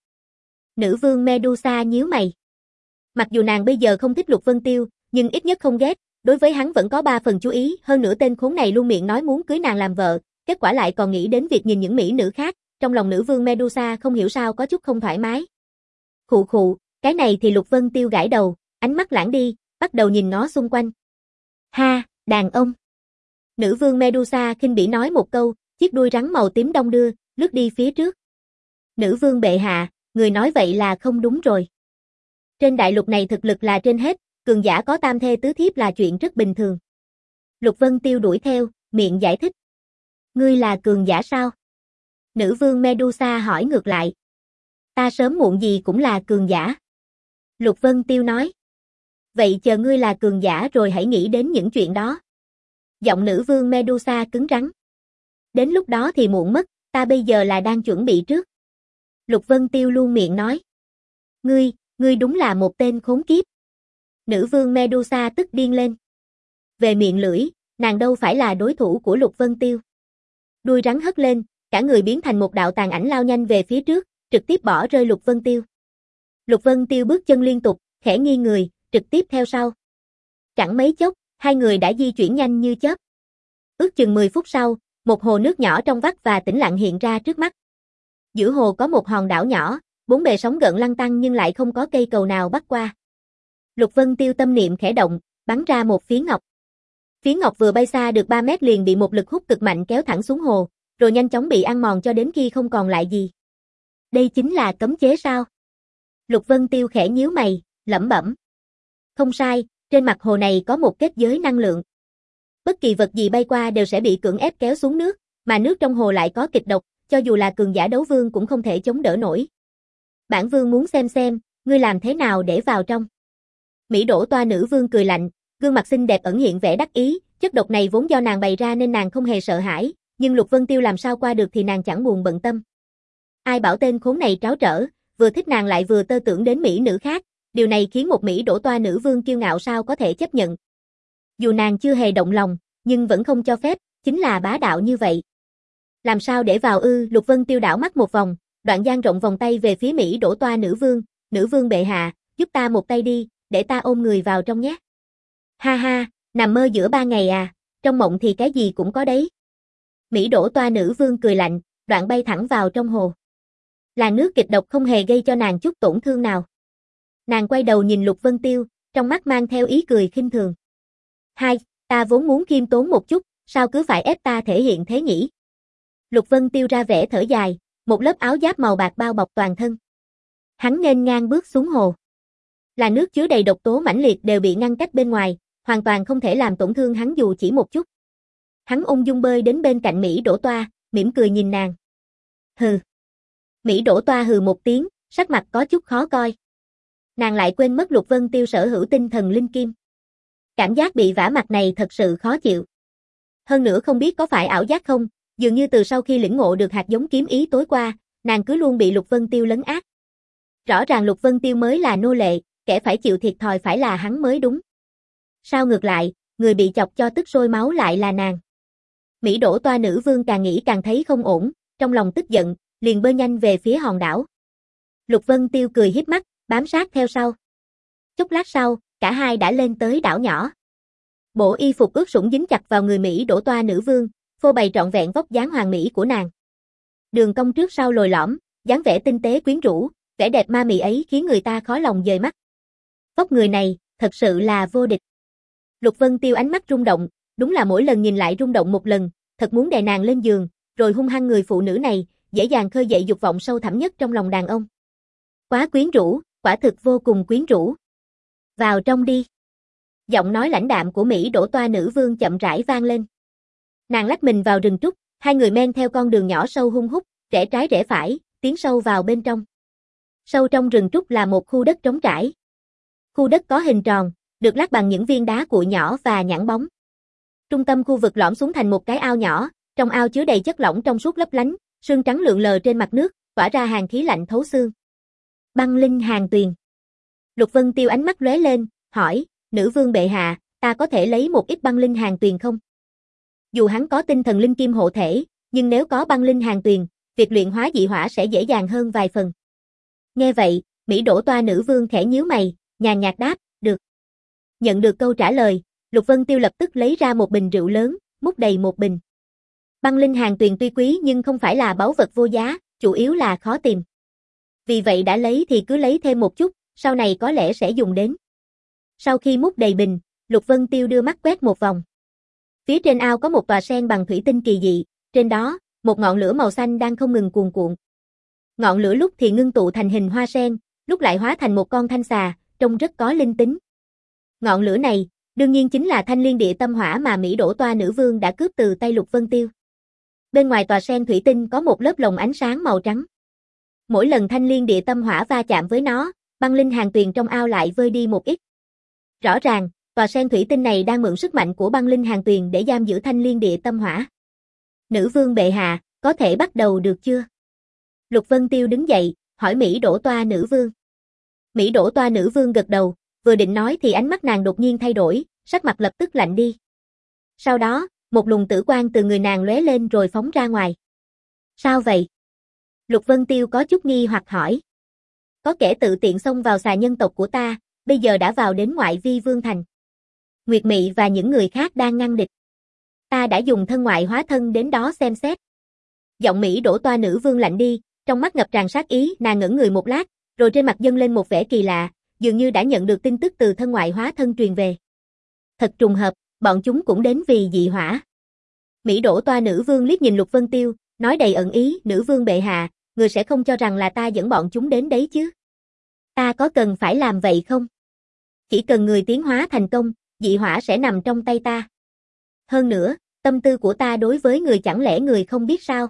Nữ vương Medusa nhíu mày. Mặc dù nàng bây giờ không thích Lục Vân Tiêu, nhưng ít nhất không ghét, đối với hắn vẫn có ba phần chú ý, hơn nữa tên khốn này luôn miệng nói muốn cưới nàng làm vợ, kết quả lại còn nghĩ đến việc nhìn những mỹ nữ khác, trong lòng nữ vương Medusa không hiểu sao có chút không thoải mái. Khụ khụ, cái này thì Lục Vân Tiêu gãi đầu, ánh mắt lãng đi, bắt đầu nhìn ngó xung quanh. Ha, đàn ông. Nữ vương Medusa khinh bỉ nói một câu, chiếc đuôi rắn màu tím đong đưa, lướt đi phía trước. Nữ vương bệ hạ, người nói vậy là không đúng rồi. Trên đại lục này thực lực là trên hết, cường giả có tam thê tứ thiếp là chuyện rất bình thường. Lục Vân Tiêu đuổi theo, miệng giải thích. Ngươi là cường giả sao? Nữ vương Medusa hỏi ngược lại. Ta sớm muộn gì cũng là cường giả. Lục Vân Tiêu nói. Vậy chờ ngươi là cường giả rồi hãy nghĩ đến những chuyện đó. Giọng nữ vương Medusa cứng rắn. Đến lúc đó thì muộn mất, ta bây giờ là đang chuẩn bị trước. Lục Vân Tiêu luôn miệng nói. Ngươi, ngươi đúng là một tên khốn kiếp. Nữ vương Medusa tức điên lên. Về miệng lưỡi, nàng đâu phải là đối thủ của Lục Vân Tiêu. Đuôi rắn hất lên, cả người biến thành một đạo tàn ảnh lao nhanh về phía trước, trực tiếp bỏ rơi Lục Vân Tiêu. Lục Vân Tiêu bước chân liên tục, khẽ nghiêng người, trực tiếp theo sau. Chẳng mấy chốc, hai người đã di chuyển nhanh như chớp. Ước chừng mười phút sau, một hồ nước nhỏ trong vắt và tĩnh lặng hiện ra trước mắt. Giữa hồ có một hòn đảo nhỏ, bốn bề sóng gợn lăn tăn nhưng lại không có cây cầu nào bắc qua. Lục Vân Tiêu tâm niệm khẽ động, bắn ra một phiến ngọc. Phiến ngọc vừa bay xa được ba mét liền bị một lực hút cực mạnh kéo thẳng xuống hồ, rồi nhanh chóng bị ăn mòn cho đến khi không còn lại gì. Đây chính là cấm chế sao? Lục Vân Tiêu khẽ nhíu mày, lẩm bẩm. Không sai, trên mặt hồ này có một kết giới năng lượng. Bất kỳ vật gì bay qua đều sẽ bị cưỡng ép kéo xuống nước, mà nước trong hồ lại có kịch độc, cho dù là cường giả đấu vương cũng không thể chống đỡ nổi. Bản vương muốn xem xem, ngươi làm thế nào để vào trong. Mỹ đổ toa nữ vương cười lạnh, gương mặt xinh đẹp ẩn hiện vẻ đắc ý, chất độc này vốn do nàng bày ra nên nàng không hề sợ hãi, nhưng Lục Vân Tiêu làm sao qua được thì nàng chẳng buồn bận tâm. Ai bảo tên khốn này tráo trở, vừa thích nàng lại vừa tơ tưởng đến mỹ nữ khác, điều này khiến một Mỹ đổ toa nữ vương kiêu ngạo sao có thể chấp nhận. Dù nàng chưa hề động lòng, nhưng vẫn không cho phép, chính là bá đạo như vậy. Làm sao để vào ư? Lục Vân Tiêu đảo mắt một vòng, đoạn dang rộng vòng tay về phía Mỹ đổ toa nữ vương, nữ vương bệ hạ, giúp ta một tay đi, để ta ôm người vào trong nhé. Ha ha, nằm mơ giữa ba ngày à, trong mộng thì cái gì cũng có đấy. Mỹ đổ toa nữ vương cười lạnh, đoạn bay thẳng vào trong hồ. Làn nước kịch độc không hề gây cho nàng chút tổn thương nào. Nàng quay đầu nhìn Lục Vân Tiêu, trong mắt mang theo ý cười khinh thường. Hai, ta vốn muốn khiêm tốn một chút, sao cứ phải ép ta thể hiện thế nhỉ? Lục Vân Tiêu ra vẻ thở dài, một lớp áo giáp màu bạc bao bọc toàn thân. Hắn nghênh ngang bước xuống hồ. Là nước chứa đầy độc tố mãnh liệt đều bị ngăn cách bên ngoài, hoàn toàn không thể làm tổn thương hắn dù chỉ một chút. Hắn ung dung bơi đến bên cạnh Mỹ đổ toa, mỉm cười nhìn nàng. Hừ. Mỹ đổ toa hừ một tiếng, sắc mặt có chút khó coi. Nàng lại quên mất Lục Vân Tiêu sở hữu tinh thần linh kim. Cảm giác bị vả mặt này thật sự khó chịu. Hơn nữa không biết có phải ảo giác không, dường như từ sau khi lĩnh ngộ được hạt giống kiếm ý tối qua, nàng cứ luôn bị Lục Vân Tiêu lấn át. Rõ ràng Lục Vân Tiêu mới là nô lệ, kẻ phải chịu thiệt thòi phải là hắn mới đúng. Sao ngược lại, người bị chọc cho tức sôi máu lại là nàng. Mỹ Đỗ Toa nữ vương càng nghĩ càng thấy không ổn, trong lòng tức giận, liền bơi nhanh về phía hòn đảo. Lục Vân Tiêu cười hiếp mắt, bám sát theo sau. Chốc lát sau, cả hai đã lên tới đảo nhỏ. Bộ y phục ướt sũng dính chặt vào người Mỹ Đỗ Toa nữ vương, phô bày trọn vẹn vóc dáng hoàn mỹ của nàng. Đường cong trước sau lồi lõm, dáng vẻ tinh tế quyến rũ, vẻ đẹp ma mị ấy khiến người ta khó lòng dời mắt. Vóc người này, thật sự là vô địch. Lục Vân Tiêu ánh mắt rung động, đúng là mỗi lần nhìn lại rung động một lần, thật muốn đè nàng lên giường, rồi hung hăng người phụ nữ này, dễ dàng khơi dậy dục vọng sâu thẳm nhất trong lòng đàn ông. Quá quyến rũ, quả thực vô cùng quyến rũ. Vào trong đi. Giọng nói lãnh đạm của Mỹ Đỗ Toa nữ vương chậm rãi vang lên. Nàng lách mình vào rừng trúc, hai người men theo con đường nhỏ sâu hun hút, rẽ trái rẽ phải, tiến sâu vào bên trong. Sâu trong rừng trúc là một khu đất trống trải. Khu đất có hình tròn, được lát bằng những viên đá cuội nhỏ và nhẵn bóng. Trung tâm khu vực lõm xuống thành một cái ao nhỏ, trong ao chứa đầy chất lỏng trong suốt lấp lánh, sương trắng lượn lờ trên mặt nước, tỏa ra hàn khí lạnh thấu xương. Băng linh hàn tuyền. Lục Vân Tiêu ánh mắt lóe lên, hỏi, nữ vương bệ hạ, ta có thể lấy một ít băng linh hàn tuyền không? Dù hắn có tinh thần linh kim hộ thể, nhưng nếu có băng linh hàn tuyền, việc luyện hóa dị hỏa sẽ dễ dàng hơn vài phần. Nghe vậy, Mỹ Đỗ Toa nữ vương khẽ nhíu mày, nhàn nhạt đáp, được. Nhận được câu trả lời, Lục Vân Tiêu lập tức lấy ra một bình rượu lớn, múc đầy một bình. Băng linh hàn tuyền tuy quý nhưng không phải là báu vật vô giá, chủ yếu là khó tìm. Vì vậy đã lấy thì cứ lấy thêm một chút, sau này có lẽ sẽ dùng đến. Sau khi múc đầy bình, Lục Vân Tiêu đưa mắt quét một vòng. Phía trên ao có một tòa sen bằng thủy tinh kỳ dị, trên đó, một ngọn lửa màu xanh đang không ngừng cuồn cuộn. Ngọn lửa lúc thì ngưng tụ thành hình hoa sen, lúc lại hóa thành một con thanh xà, trông rất có linh tính. Ngọn lửa này, đương nhiên chính là thanh liên địa tâm hỏa mà Mỹ Đỗ Toa nữ vương đã cướp từ tay Lục Vân Tiêu. Bên ngoài tòa sen thủy tinh có một lớp lồng ánh sáng màu trắng. Mỗi lần thanh liên địa tâm hỏa va chạm với nó, băng linh hàn tuyền trong ao lại vơi đi một ít. Rõ ràng, tòa sen thủy tinh này đang mượn sức mạnh của băng linh hàn tuyền để giam giữ thanh liên địa tâm hỏa. Nữ vương bệ hạ, có thể bắt đầu được chưa? Lục Vân Tiêu đứng dậy, hỏi Mỹ Đỗ Toa nữ vương. Mỹ Đỗ Toa nữ vương gật đầu, vừa định nói thì ánh mắt nàng đột nhiên thay đổi, sắc mặt lập tức lạnh đi. Sau đó, một luồng tử quang từ người nàng lóe lên rồi phóng ra ngoài. Sao vậy? Lục Vân Tiêu có chút nghi hoặc hỏi. Có kẻ tự tiện xông vào xà nhân tộc của ta, bây giờ đã vào đến ngoại vi vương thành. Nguyệt Mị và những người khác đang ngăn địch. Ta đã dùng thân ngoại hóa thân đến đó xem xét. Giọng Mỹ Đỗ Toa nữ vương lạnh đi, trong mắt ngập tràn sát ý, nàng ngẩn người một lát, rồi trên mặt dâng lên một vẻ kỳ lạ, dường như đã nhận được tin tức từ thân ngoại hóa thân truyền về. Thật trùng hợp, bọn chúng cũng đến vì dị hỏa. Mỹ Đỗ Toa nữ vương liếc nhìn Lục Vân Tiêu, nói đầy ẩn ý, nữ vương bệ hạ, người sẽ không cho rằng là ta dẫn bọn chúng đến đấy chứ? Ta có cần phải làm vậy không? Chỉ cần người tiến hóa thành công, dị hỏa sẽ nằm trong tay ta. Hơn nữa, tâm tư của ta đối với người chẳng lẽ người không biết sao?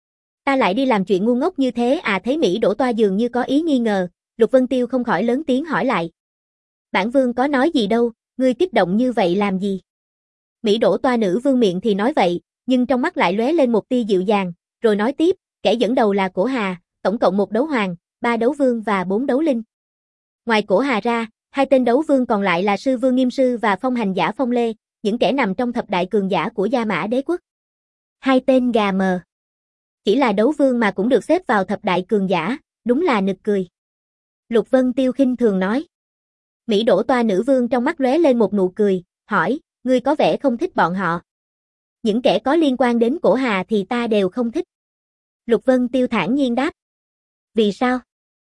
Ta lại đi làm chuyện ngu ngốc như thế à? Thấy Mỹ Đỗ Toa dường như có ý nghi ngờ, Lục Vân Tiêu không khỏi lớn tiếng hỏi lại. Bản vương có nói gì đâu, ngươi kích động như vậy làm gì? Mỹ Đỗ Toa nữ vương miệng thì nói vậy, nhưng trong mắt lại lóe lên một tia dịu dàng, rồi nói tiếp, kẻ dẫn đầu là Cổ Hà, tổng cộng một đấu hoàng, ba đấu vương và bốn đấu linh. Ngoài Cổ Hà ra, hai tên đấu vương còn lại là Sư Vương Nghiêm Sư và Phong Hành Giả Phong Lê, những kẻ nằm trong thập đại cường giả của Gia Mã Đế quốc. Hai tên gà mờ. Chỉ là đấu vương mà cũng được xếp vào thập đại cường giả, đúng là nực cười. Lục Vân Tiêu khinh thường nói. Mỹ Đỗ Toa nữ vương trong mắt lóe lên một nụ cười, hỏi, ngươi có vẻ không thích bọn họ. Những kẻ có liên quan đến Cổ Hà thì ta đều không thích. Lục Vân Tiêu thản nhiên đáp. Vì sao?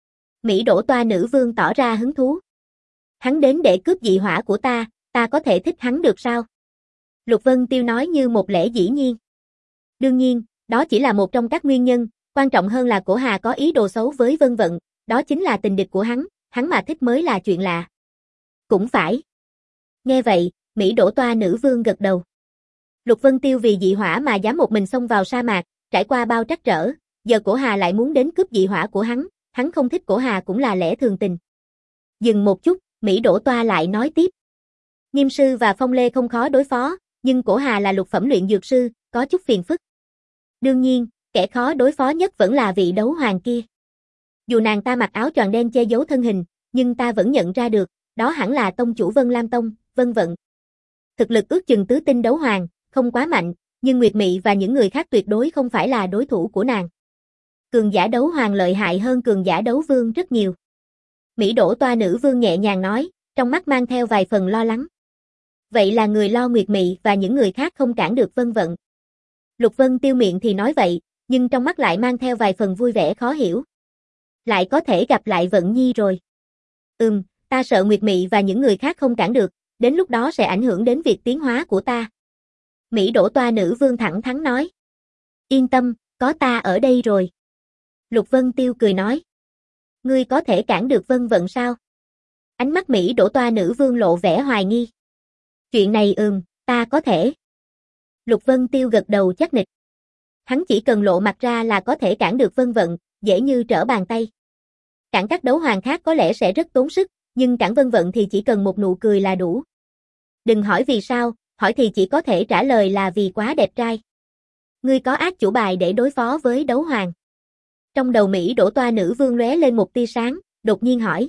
Mỹ Đỗ Toa nữ vương tỏ ra hứng thú. Hắn đến để cướp dị hỏa của ta, ta có thể thích hắn được sao? Lục Vân Tiêu nói như một lẽ dĩ nhiên. Đương nhiên, đó chỉ là một trong các nguyên nhân, quan trọng hơn là Cổ Hà có ý đồ xấu với Vân Vận, đó chính là tình địch của hắn, hắn mà thích mới là chuyện lạ. Cũng phải. Nghe vậy, Mỹ Đỗ Toa nữ vương gật đầu. Lục Vân Tiêu vì dị hỏa mà dám một mình xông vào sa mạc, trải qua bao trắc trở, giờ Cổ Hà lại muốn đến cướp dị hỏa của hắn, hắn không thích Cổ Hà cũng là lẽ thường tình. Dừng một chút, Mỹ Đỗ Toa lại nói tiếp. Nghiêm sư và Phong Lê không khó đối phó, nhưng Cổ Hà là lục phẩm luyện dược sư, có chút phiền phức. Đương nhiên, kẻ khó đối phó nhất vẫn là vị đấu hoàng kia. Dù nàng ta mặc áo choàng đen che giấu thân hình, nhưng ta vẫn nhận ra được, đó hẳn là tông chủ Vân Lam Tông, Vân Vận. Thực lực ước chừng tứ tinh đấu hoàng, không quá mạnh, nhưng Nguyệt Mị và những người khác tuyệt đối không phải là đối thủ của nàng. Cường giả đấu hoàng lợi hại hơn cường giả đấu vương rất nhiều. Mỹ Đỗ Toa nữ vương nhẹ nhàng nói, trong mắt mang theo vài phần lo lắng. Vậy là người lo Nguyệt Mị và những người khác không cản được Vân Vận. Lục Vân Tiêu miệng thì nói vậy, nhưng trong mắt lại mang theo vài phần vui vẻ khó hiểu. Lại có thể gặp lại Vận Nhi rồi. Ừm, ta sợ Nguyệt Mị và những người khác không cản được, đến lúc đó sẽ ảnh hưởng đến việc tiến hóa của ta. Mỹ Đỗ Toa nữ vương thẳng thắn nói. Yên tâm, có ta ở đây rồi. Lục Vân Tiêu cười nói. Ngươi có thể cản được Vân Vận sao? Ánh mắt Mỹ Đỗ Toa nữ vương lộ vẻ hoài nghi. Chuyện này ừm, ta có thể. Lục Vân Tiêu gật đầu chắc nịch. Hắn chỉ cần lộ mặt ra là có thể cản được Vân Vận, dễ như trở bàn tay. Cản các đấu hoàng khác có lẽ sẽ rất tốn sức, nhưng cản Vân Vận thì chỉ cần một nụ cười là đủ. Đừng hỏi vì sao, hỏi thì chỉ có thể trả lời là vì quá đẹp trai. Ngươi có ác chủ bài để đối phó với đấu hoàng. Trong đầu Mỹ Đỗ Toa nữ vương lóe lên một tia sáng, đột nhiên hỏi.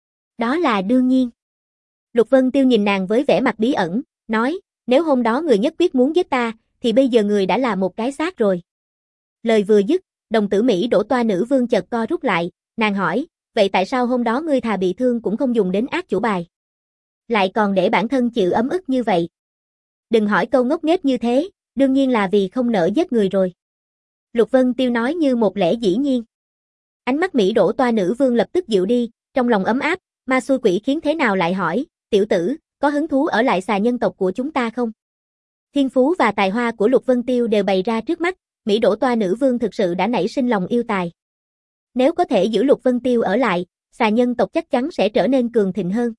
Đó là đương nhiên. Lục Vân Tiêu nhìn nàng với vẻ mặt bí ẩn, nói, nếu hôm đó người nhất quyết muốn giết ta, thì bây giờ người đã là một cái xác rồi. Lời vừa dứt, đồng tử Mỹ Đỗ Toa nữ vương chợt co rút lại, nàng hỏi, vậy tại sao hôm đó ngươi thà bị thương cũng không dùng đến ác chủ bài? Lại còn để bản thân chịu ấm ức như vậy? Đừng hỏi câu ngốc nghếch như thế, đương nhiên là vì không nỡ giết người rồi. Lục Vân Tiêu nói như một lẽ dĩ nhiên. Ánh mắt Mỹ Đỗ Toa nữ vương lập tức dịu đi, trong lòng ấm áp, ma xui quỷ khiến thế nào lại hỏi, tiểu tử, có hứng thú ở lại xà nhân tộc của chúng ta không? Thiên phú và tài hoa của Lục Vân Tiêu đều bày ra trước mắt, Mỹ Đỗ Toa nữ vương thực sự đã nảy sinh lòng yêu tài. Nếu có thể giữ Lục Vân Tiêu ở lại, xà nhân tộc chắc chắn sẽ trở nên cường thịnh hơn.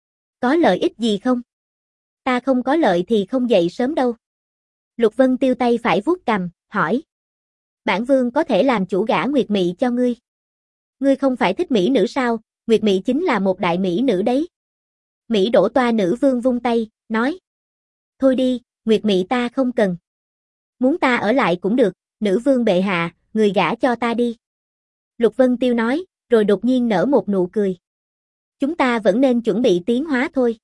Có lợi ích gì không? Ta không có lợi thì không dậy sớm đâu. Lục Vân Tiêu tay phải vuốt cằm, hỏi. Bản vương có thể làm chủ gả Nguyệt Mị cho ngươi. Ngươi không phải thích mỹ nữ sao, Nguyệt Mị chính là một đại mỹ nữ đấy. Mỹ Đỗ Toa nữ vương vung tay, nói. Thôi đi, Nguyệt Mị ta không cần. Muốn ta ở lại cũng được, nữ vương bệ hạ, người gả cho ta đi. Lục Vân Tiêu nói, rồi đột nhiên nở một nụ cười. Chúng ta vẫn nên chuẩn bị tiến hóa thôi.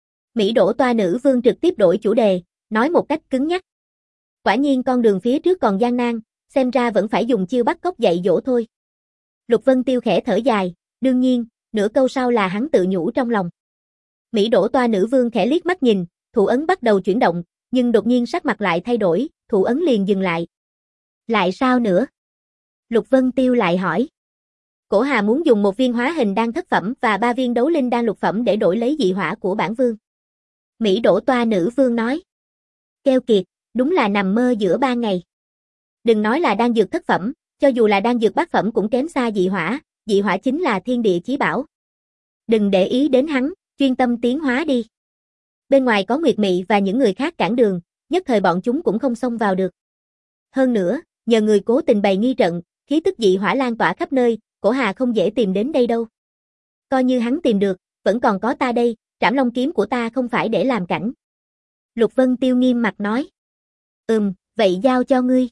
Mỹ Đỗ Toa nữ vương trực tiếp đổi chủ đề, nói một cách cứng nhắc. Quả nhiên con đường phía trước còn gian nan, xem ra vẫn phải dùng chiêu bắt cóc dạy dỗ thôi. Lục Vân Tiêu khẽ thở dài, đương nhiên, nửa câu sau là hắn tự nhủ trong lòng. Mỹ Đỗ Toa nữ vương khẽ liếc mắt nhìn, thủ ấn bắt đầu chuyển động, nhưng đột nhiên sắc mặt lại thay đổi, thủ ấn liền dừng lại. Lại sao nữa? Lục Vân Tiêu lại hỏi. Cổ Hà muốn dùng một viên hóa hình đan thất phẩm và ba viên đấu linh đan lục phẩm để đổi lấy dị hỏa của bản vương. Mỹ Đỗ Toa nữ vương nói. Keo kiệt, đúng là nằm mơ giữa ba ngày. Đừng nói là đan dược thất phẩm, cho dù là đan dược bát phẩm cũng kém xa dị hỏa, dị hỏa chính là thiên địa chí bảo. Đừng để ý đến hắn, chuyên tâm tiến hóa đi. Bên ngoài có Nguyệt Mị và những người khác cản đường, nhất thời bọn chúng cũng không xông vào được. Hơn nữa, nhờ người cố tình bày nghi trận, khí tức dị hỏa lan tỏa khắp nơi, Cổ Hà không dễ tìm đến đây đâu. Coi như hắn tìm được, vẫn còn có ta đây, Trảm Long kiếm của ta không phải để làm cảnh. Lục Vân Tiêu nghiêm mặt nói. Ừm, vậy giao cho ngươi.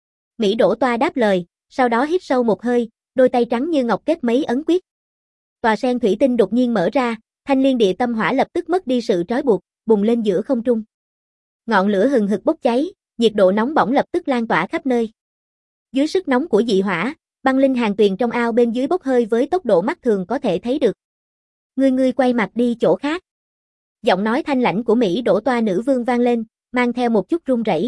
Mỹ Đỗ Toa đáp lời, sau đó hít sâu một hơi, đôi tay trắng như ngọc kết mấy ấn quyết. Tòa sen thủy tinh đột nhiên mở ra, thanh liên địa tâm hỏa lập tức mất đi sự trói buộc, bùng lên giữa không trung. Ngọn lửa hừng hực bốc cháy, nhiệt độ nóng bỏng lập tức lan tỏa khắp nơi. Dưới sức nóng của dị hỏa, băng linh hàng tuyền trong ao bên dưới bốc hơi với tốc độ mắt thường có thể thấy được. Ngươi ngươi quay mặt đi chỗ khác. Giọng nói thanh lãnh của Mỹ Đỗ Toa nữ vương vang lên, mang theo một chút run rẩy.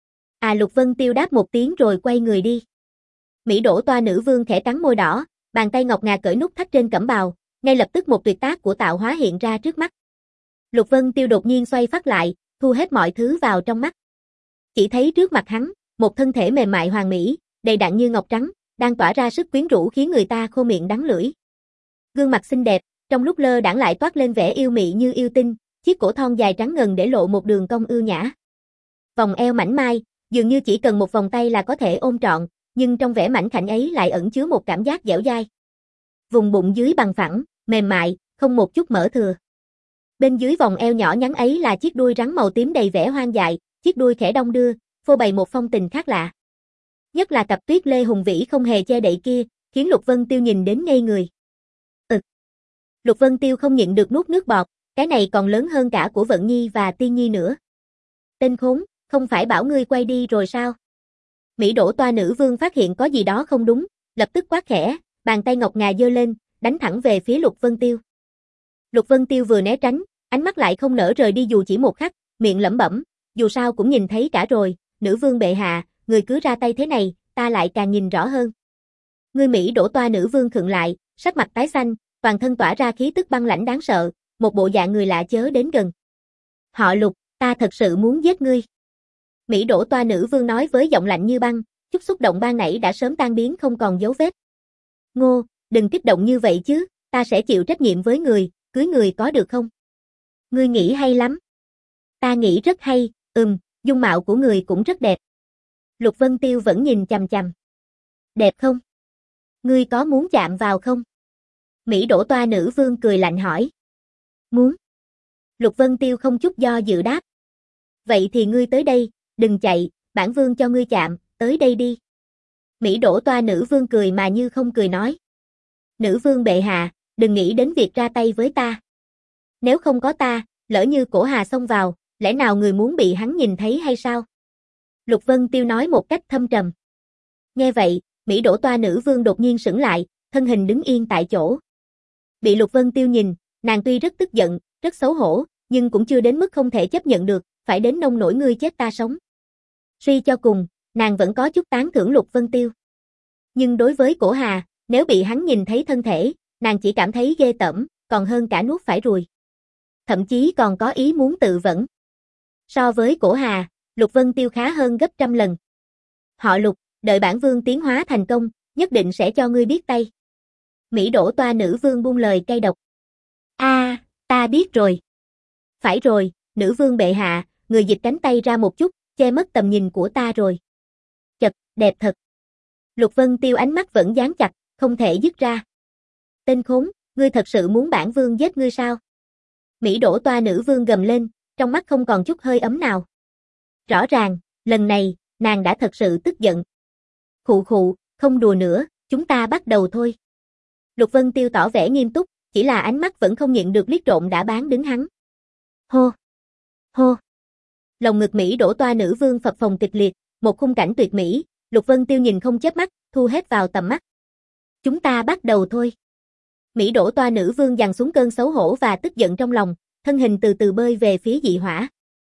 À Lục Vân Tiêu đáp một tiếng rồi quay người đi. Mỹ Đỗ Toa nữ vương khẽ cắn môi đỏ, bàn tay ngọc ngà cởi nút thắt trên cẩm bào, ngay lập tức một tuyệt tác của tạo hóa hiện ra trước mắt. Lục Vân Tiêu đột nhiên xoay phát lại, thu hết mọi thứ vào trong mắt. Chỉ thấy trước mặt hắn, một thân thể mềm mại hoàn mỹ, đầy đặn như ngọc trắng, đang tỏa ra sức quyến rũ khiến người ta khô miệng đắng lưỡi. Gương mặt xinh đẹp, trong lúc lơ đãng lại toát lên vẻ yêu mị như yêu tinh, chiếc cổ thon dài trắng ngần để lộ một đường cong ưu nhã. Vòng eo mảnh mai, dường như chỉ cần một vòng tay là có thể ôm trọn, nhưng trong vẻ mảnh khảnh ấy lại ẩn chứa một cảm giác dẻo dai. Vùng bụng dưới bằng phẳng, mềm mại, không một chút mỡ thừa. Bên dưới vòng eo nhỏ nhắn ấy là chiếc đuôi rắn màu tím đầy vẻ hoang dại, chiếc đuôi khẽ đong đưa, phô bày một phong tình khác lạ. Nhất là cặp tuyết lê hùng vĩ không hề che đậy kia, khiến Lục Vân Tiêu nhìn đến ngây người. Ực. Lục Vân Tiêu không nhịn được nuốt nước bọt, cái này còn lớn hơn cả của Vận Nhi và Tiên Nhi nữa. Tên khốn, không phải bảo ngươi quay đi rồi sao? Mỹ Đỗ Toa nữ vương phát hiện có gì đó không đúng, lập tức quát khẽ, bàn tay ngọc ngà giơ lên, đánh thẳng về phía Lục Vân Tiêu. Lục Vân Tiêu vừa né tránh, ánh mắt lại không nỡ rời đi dù chỉ một khắc, miệng lẩm bẩm, dù sao cũng nhìn thấy cả rồi, nữ vương bệ hạ, người cứ ra tay thế này, ta lại càng nhìn rõ hơn. Ngươi Mỹ Đỗ Toa nữ vương khựng lại, sắc mặt tái xanh, toàn thân tỏa ra khí tức băng lãnh đáng sợ, một bộ dạng người lạ chớ đến gần. Họ Lục, ta thật sự muốn giết ngươi. Mỹ Đỗ Toa nữ vương nói với giọng lạnh như băng, chút xúc động ban nãy đã sớm tan biến không còn dấu vết. Ngô, đừng kích động như vậy chứ, ta sẽ chịu trách nhiệm với người, cưới người có được không? Ngươi nghĩ hay lắm. Ta nghĩ rất hay, ừm, dung mạo của người cũng rất đẹp. Lục Vân Tiêu vẫn nhìn chằm chằm. Đẹp không? Ngươi có muốn chạm vào không? Mỹ Đỗ Toa nữ vương cười lạnh hỏi. Muốn. Lục Vân Tiêu không chút do dự đáp. Vậy thì ngươi tới đây, đừng chạy, bản vương cho ngươi chạm, tới đây đi. Mỹ Đỗ Toa nữ vương cười mà như không cười nói. Nữ vương bệ hạ, đừng nghĩ đến việc ra tay với ta. Nếu không có ta, lỡ như Cổ Hà xông vào, lẽ nào người muốn bị hắn nhìn thấy hay sao? Lục Vân Tiêu nói một cách thâm trầm. Nghe vậy, Mỹ Đỗ Toa nữ vương đột nhiên sững lại, thân hình đứng yên tại chỗ. Bị Lục Vân Tiêu nhìn, nàng tuy rất tức giận, rất xấu hổ, nhưng cũng chưa đến mức không thể chấp nhận được, phải đến nông nỗi ngươi chết ta sống. Suy cho cùng, nàng vẫn có chút tán thưởng Lục Vân Tiêu. Nhưng đối với Cổ Hà, nếu bị hắn nhìn thấy thân thể, nàng chỉ cảm thấy ghê tởm, còn hơn cả nuốt phải ruồi. Thậm chí còn có ý muốn tự vẫn. So với Cổ Hà, Lục Vân Tiêu khá hơn gấp trăm lần. Họ Lục, đợi bản vương tiến hóa thành công, nhất định sẽ cho ngươi biết tay. Mỹ Đỗ Toa nữ vương buông lời cay độc. A, à, ta biết rồi. Phải rồi, nữ vương bệ hạ, người dịch cánh tay ra một chút, che mất tầm nhìn của ta rồi. Chật, đẹp thật. Lục Vân Tiêu ánh mắt vẫn dán chặt, không thể dứt ra. Tên khốn, ngươi thật sự muốn bản vương giết ngươi sao? Mỹ Đỗ Toa nữ vương gầm lên, trong mắt không còn chút hơi ấm nào. Rõ ràng, lần này, nàng đã thật sự tức giận. Khụ khụ, không đùa nữa, chúng ta bắt đầu thôi. Lục Vân Tiêu tỏ vẻ nghiêm túc, chỉ là ánh mắt vẫn không nhịn được liếc trộm đã bán đứng hắn. Hô! Hô! Lồng ngực Mỹ Đỗ Toa nữ vương phập phồng kịch liệt, một khung cảnh tuyệt mỹ, Lục Vân Tiêu nhìn không chớp mắt, thu hết vào tầm mắt. Chúng ta bắt đầu thôi. Mỹ Đỗ Toa nữ vương giằng xuống cơn xấu hổ và tức giận trong lòng, thân hình từ từ bơi về phía dị hỏa.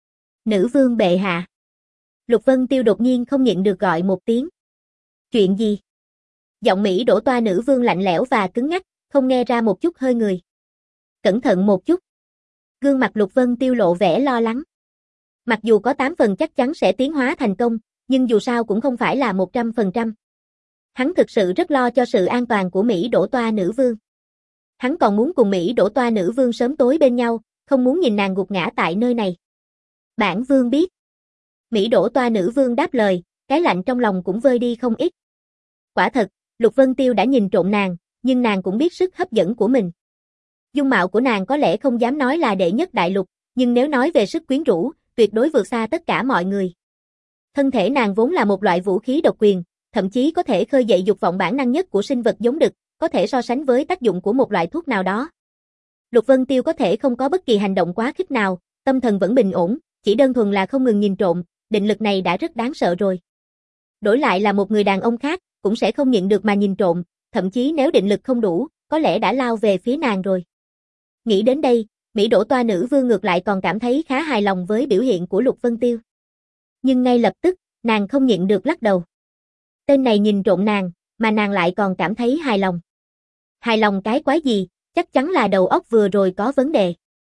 Nữ vương bệ hạ. Lục Vân Tiêu đột nhiên không nhịn được gọi một tiếng. Chuyện gì? Giọng Mỹ Đỗ Toa nữ vương lạnh lẽo và cứng ngắc, không nghe ra một chút hơi người. Cẩn thận một chút. Gương mặt Lục Vân Tiêu lộ vẻ lo lắng. Mặc dù có tám phần chắc chắn sẽ tiến hóa thành công, nhưng dù sao cũng không phải là một trăm phần trăm. Hắn thực sự rất lo cho sự an toàn của Mỹ Đỗ Toa nữ vương. Hắn còn muốn cùng Mỹ Đỗ Toa nữ vương sớm tối bên nhau, không muốn nhìn nàng gục ngã tại nơi này. Bản vương biết. Mỹ Đỗ Toa nữ vương đáp lời, cái lạnh trong lòng cũng vơi đi không ít. Quả thật, Lục Vân Tiêu đã nhìn trộm nàng, nhưng nàng cũng biết sức hấp dẫn của mình. Dung mạo của nàng có lẽ không dám nói là đệ nhất đại lục, nhưng nếu nói về sức quyến rũ, tuyệt đối vượt xa tất cả mọi người. Thân thể nàng vốn là một loại vũ khí độc quyền, thậm chí có thể khơi dậy dục vọng bản năng nhất của sinh vật giống đực, có thể so sánh với tác dụng của một loại thuốc nào đó. Lục Vân Tiêu có thể không có bất kỳ hành động quá khích nào, tâm thần vẫn bình ổn, chỉ đơn thuần là không ngừng nhìn trộm, định lực này đã rất đáng sợ rồi. Đổi lại là một người đàn ông khác, cũng sẽ không nhịn được mà nhìn trộm, thậm chí nếu định lực không đủ, có lẽ đã lao về phía nàng rồi. Nghĩ đến đây, Mỹ Đỗ Toa nữ vương ngược lại còn cảm thấy khá hài lòng với biểu hiện của Lục Vân Tiêu. Nhưng ngay lập tức, nàng không nhịn được lắc đầu. Tên này nhìn trộm nàng, mà nàng lại còn cảm thấy hài lòng. Hài lòng cái quái gì, chắc chắn là đầu óc vừa rồi có vấn đề.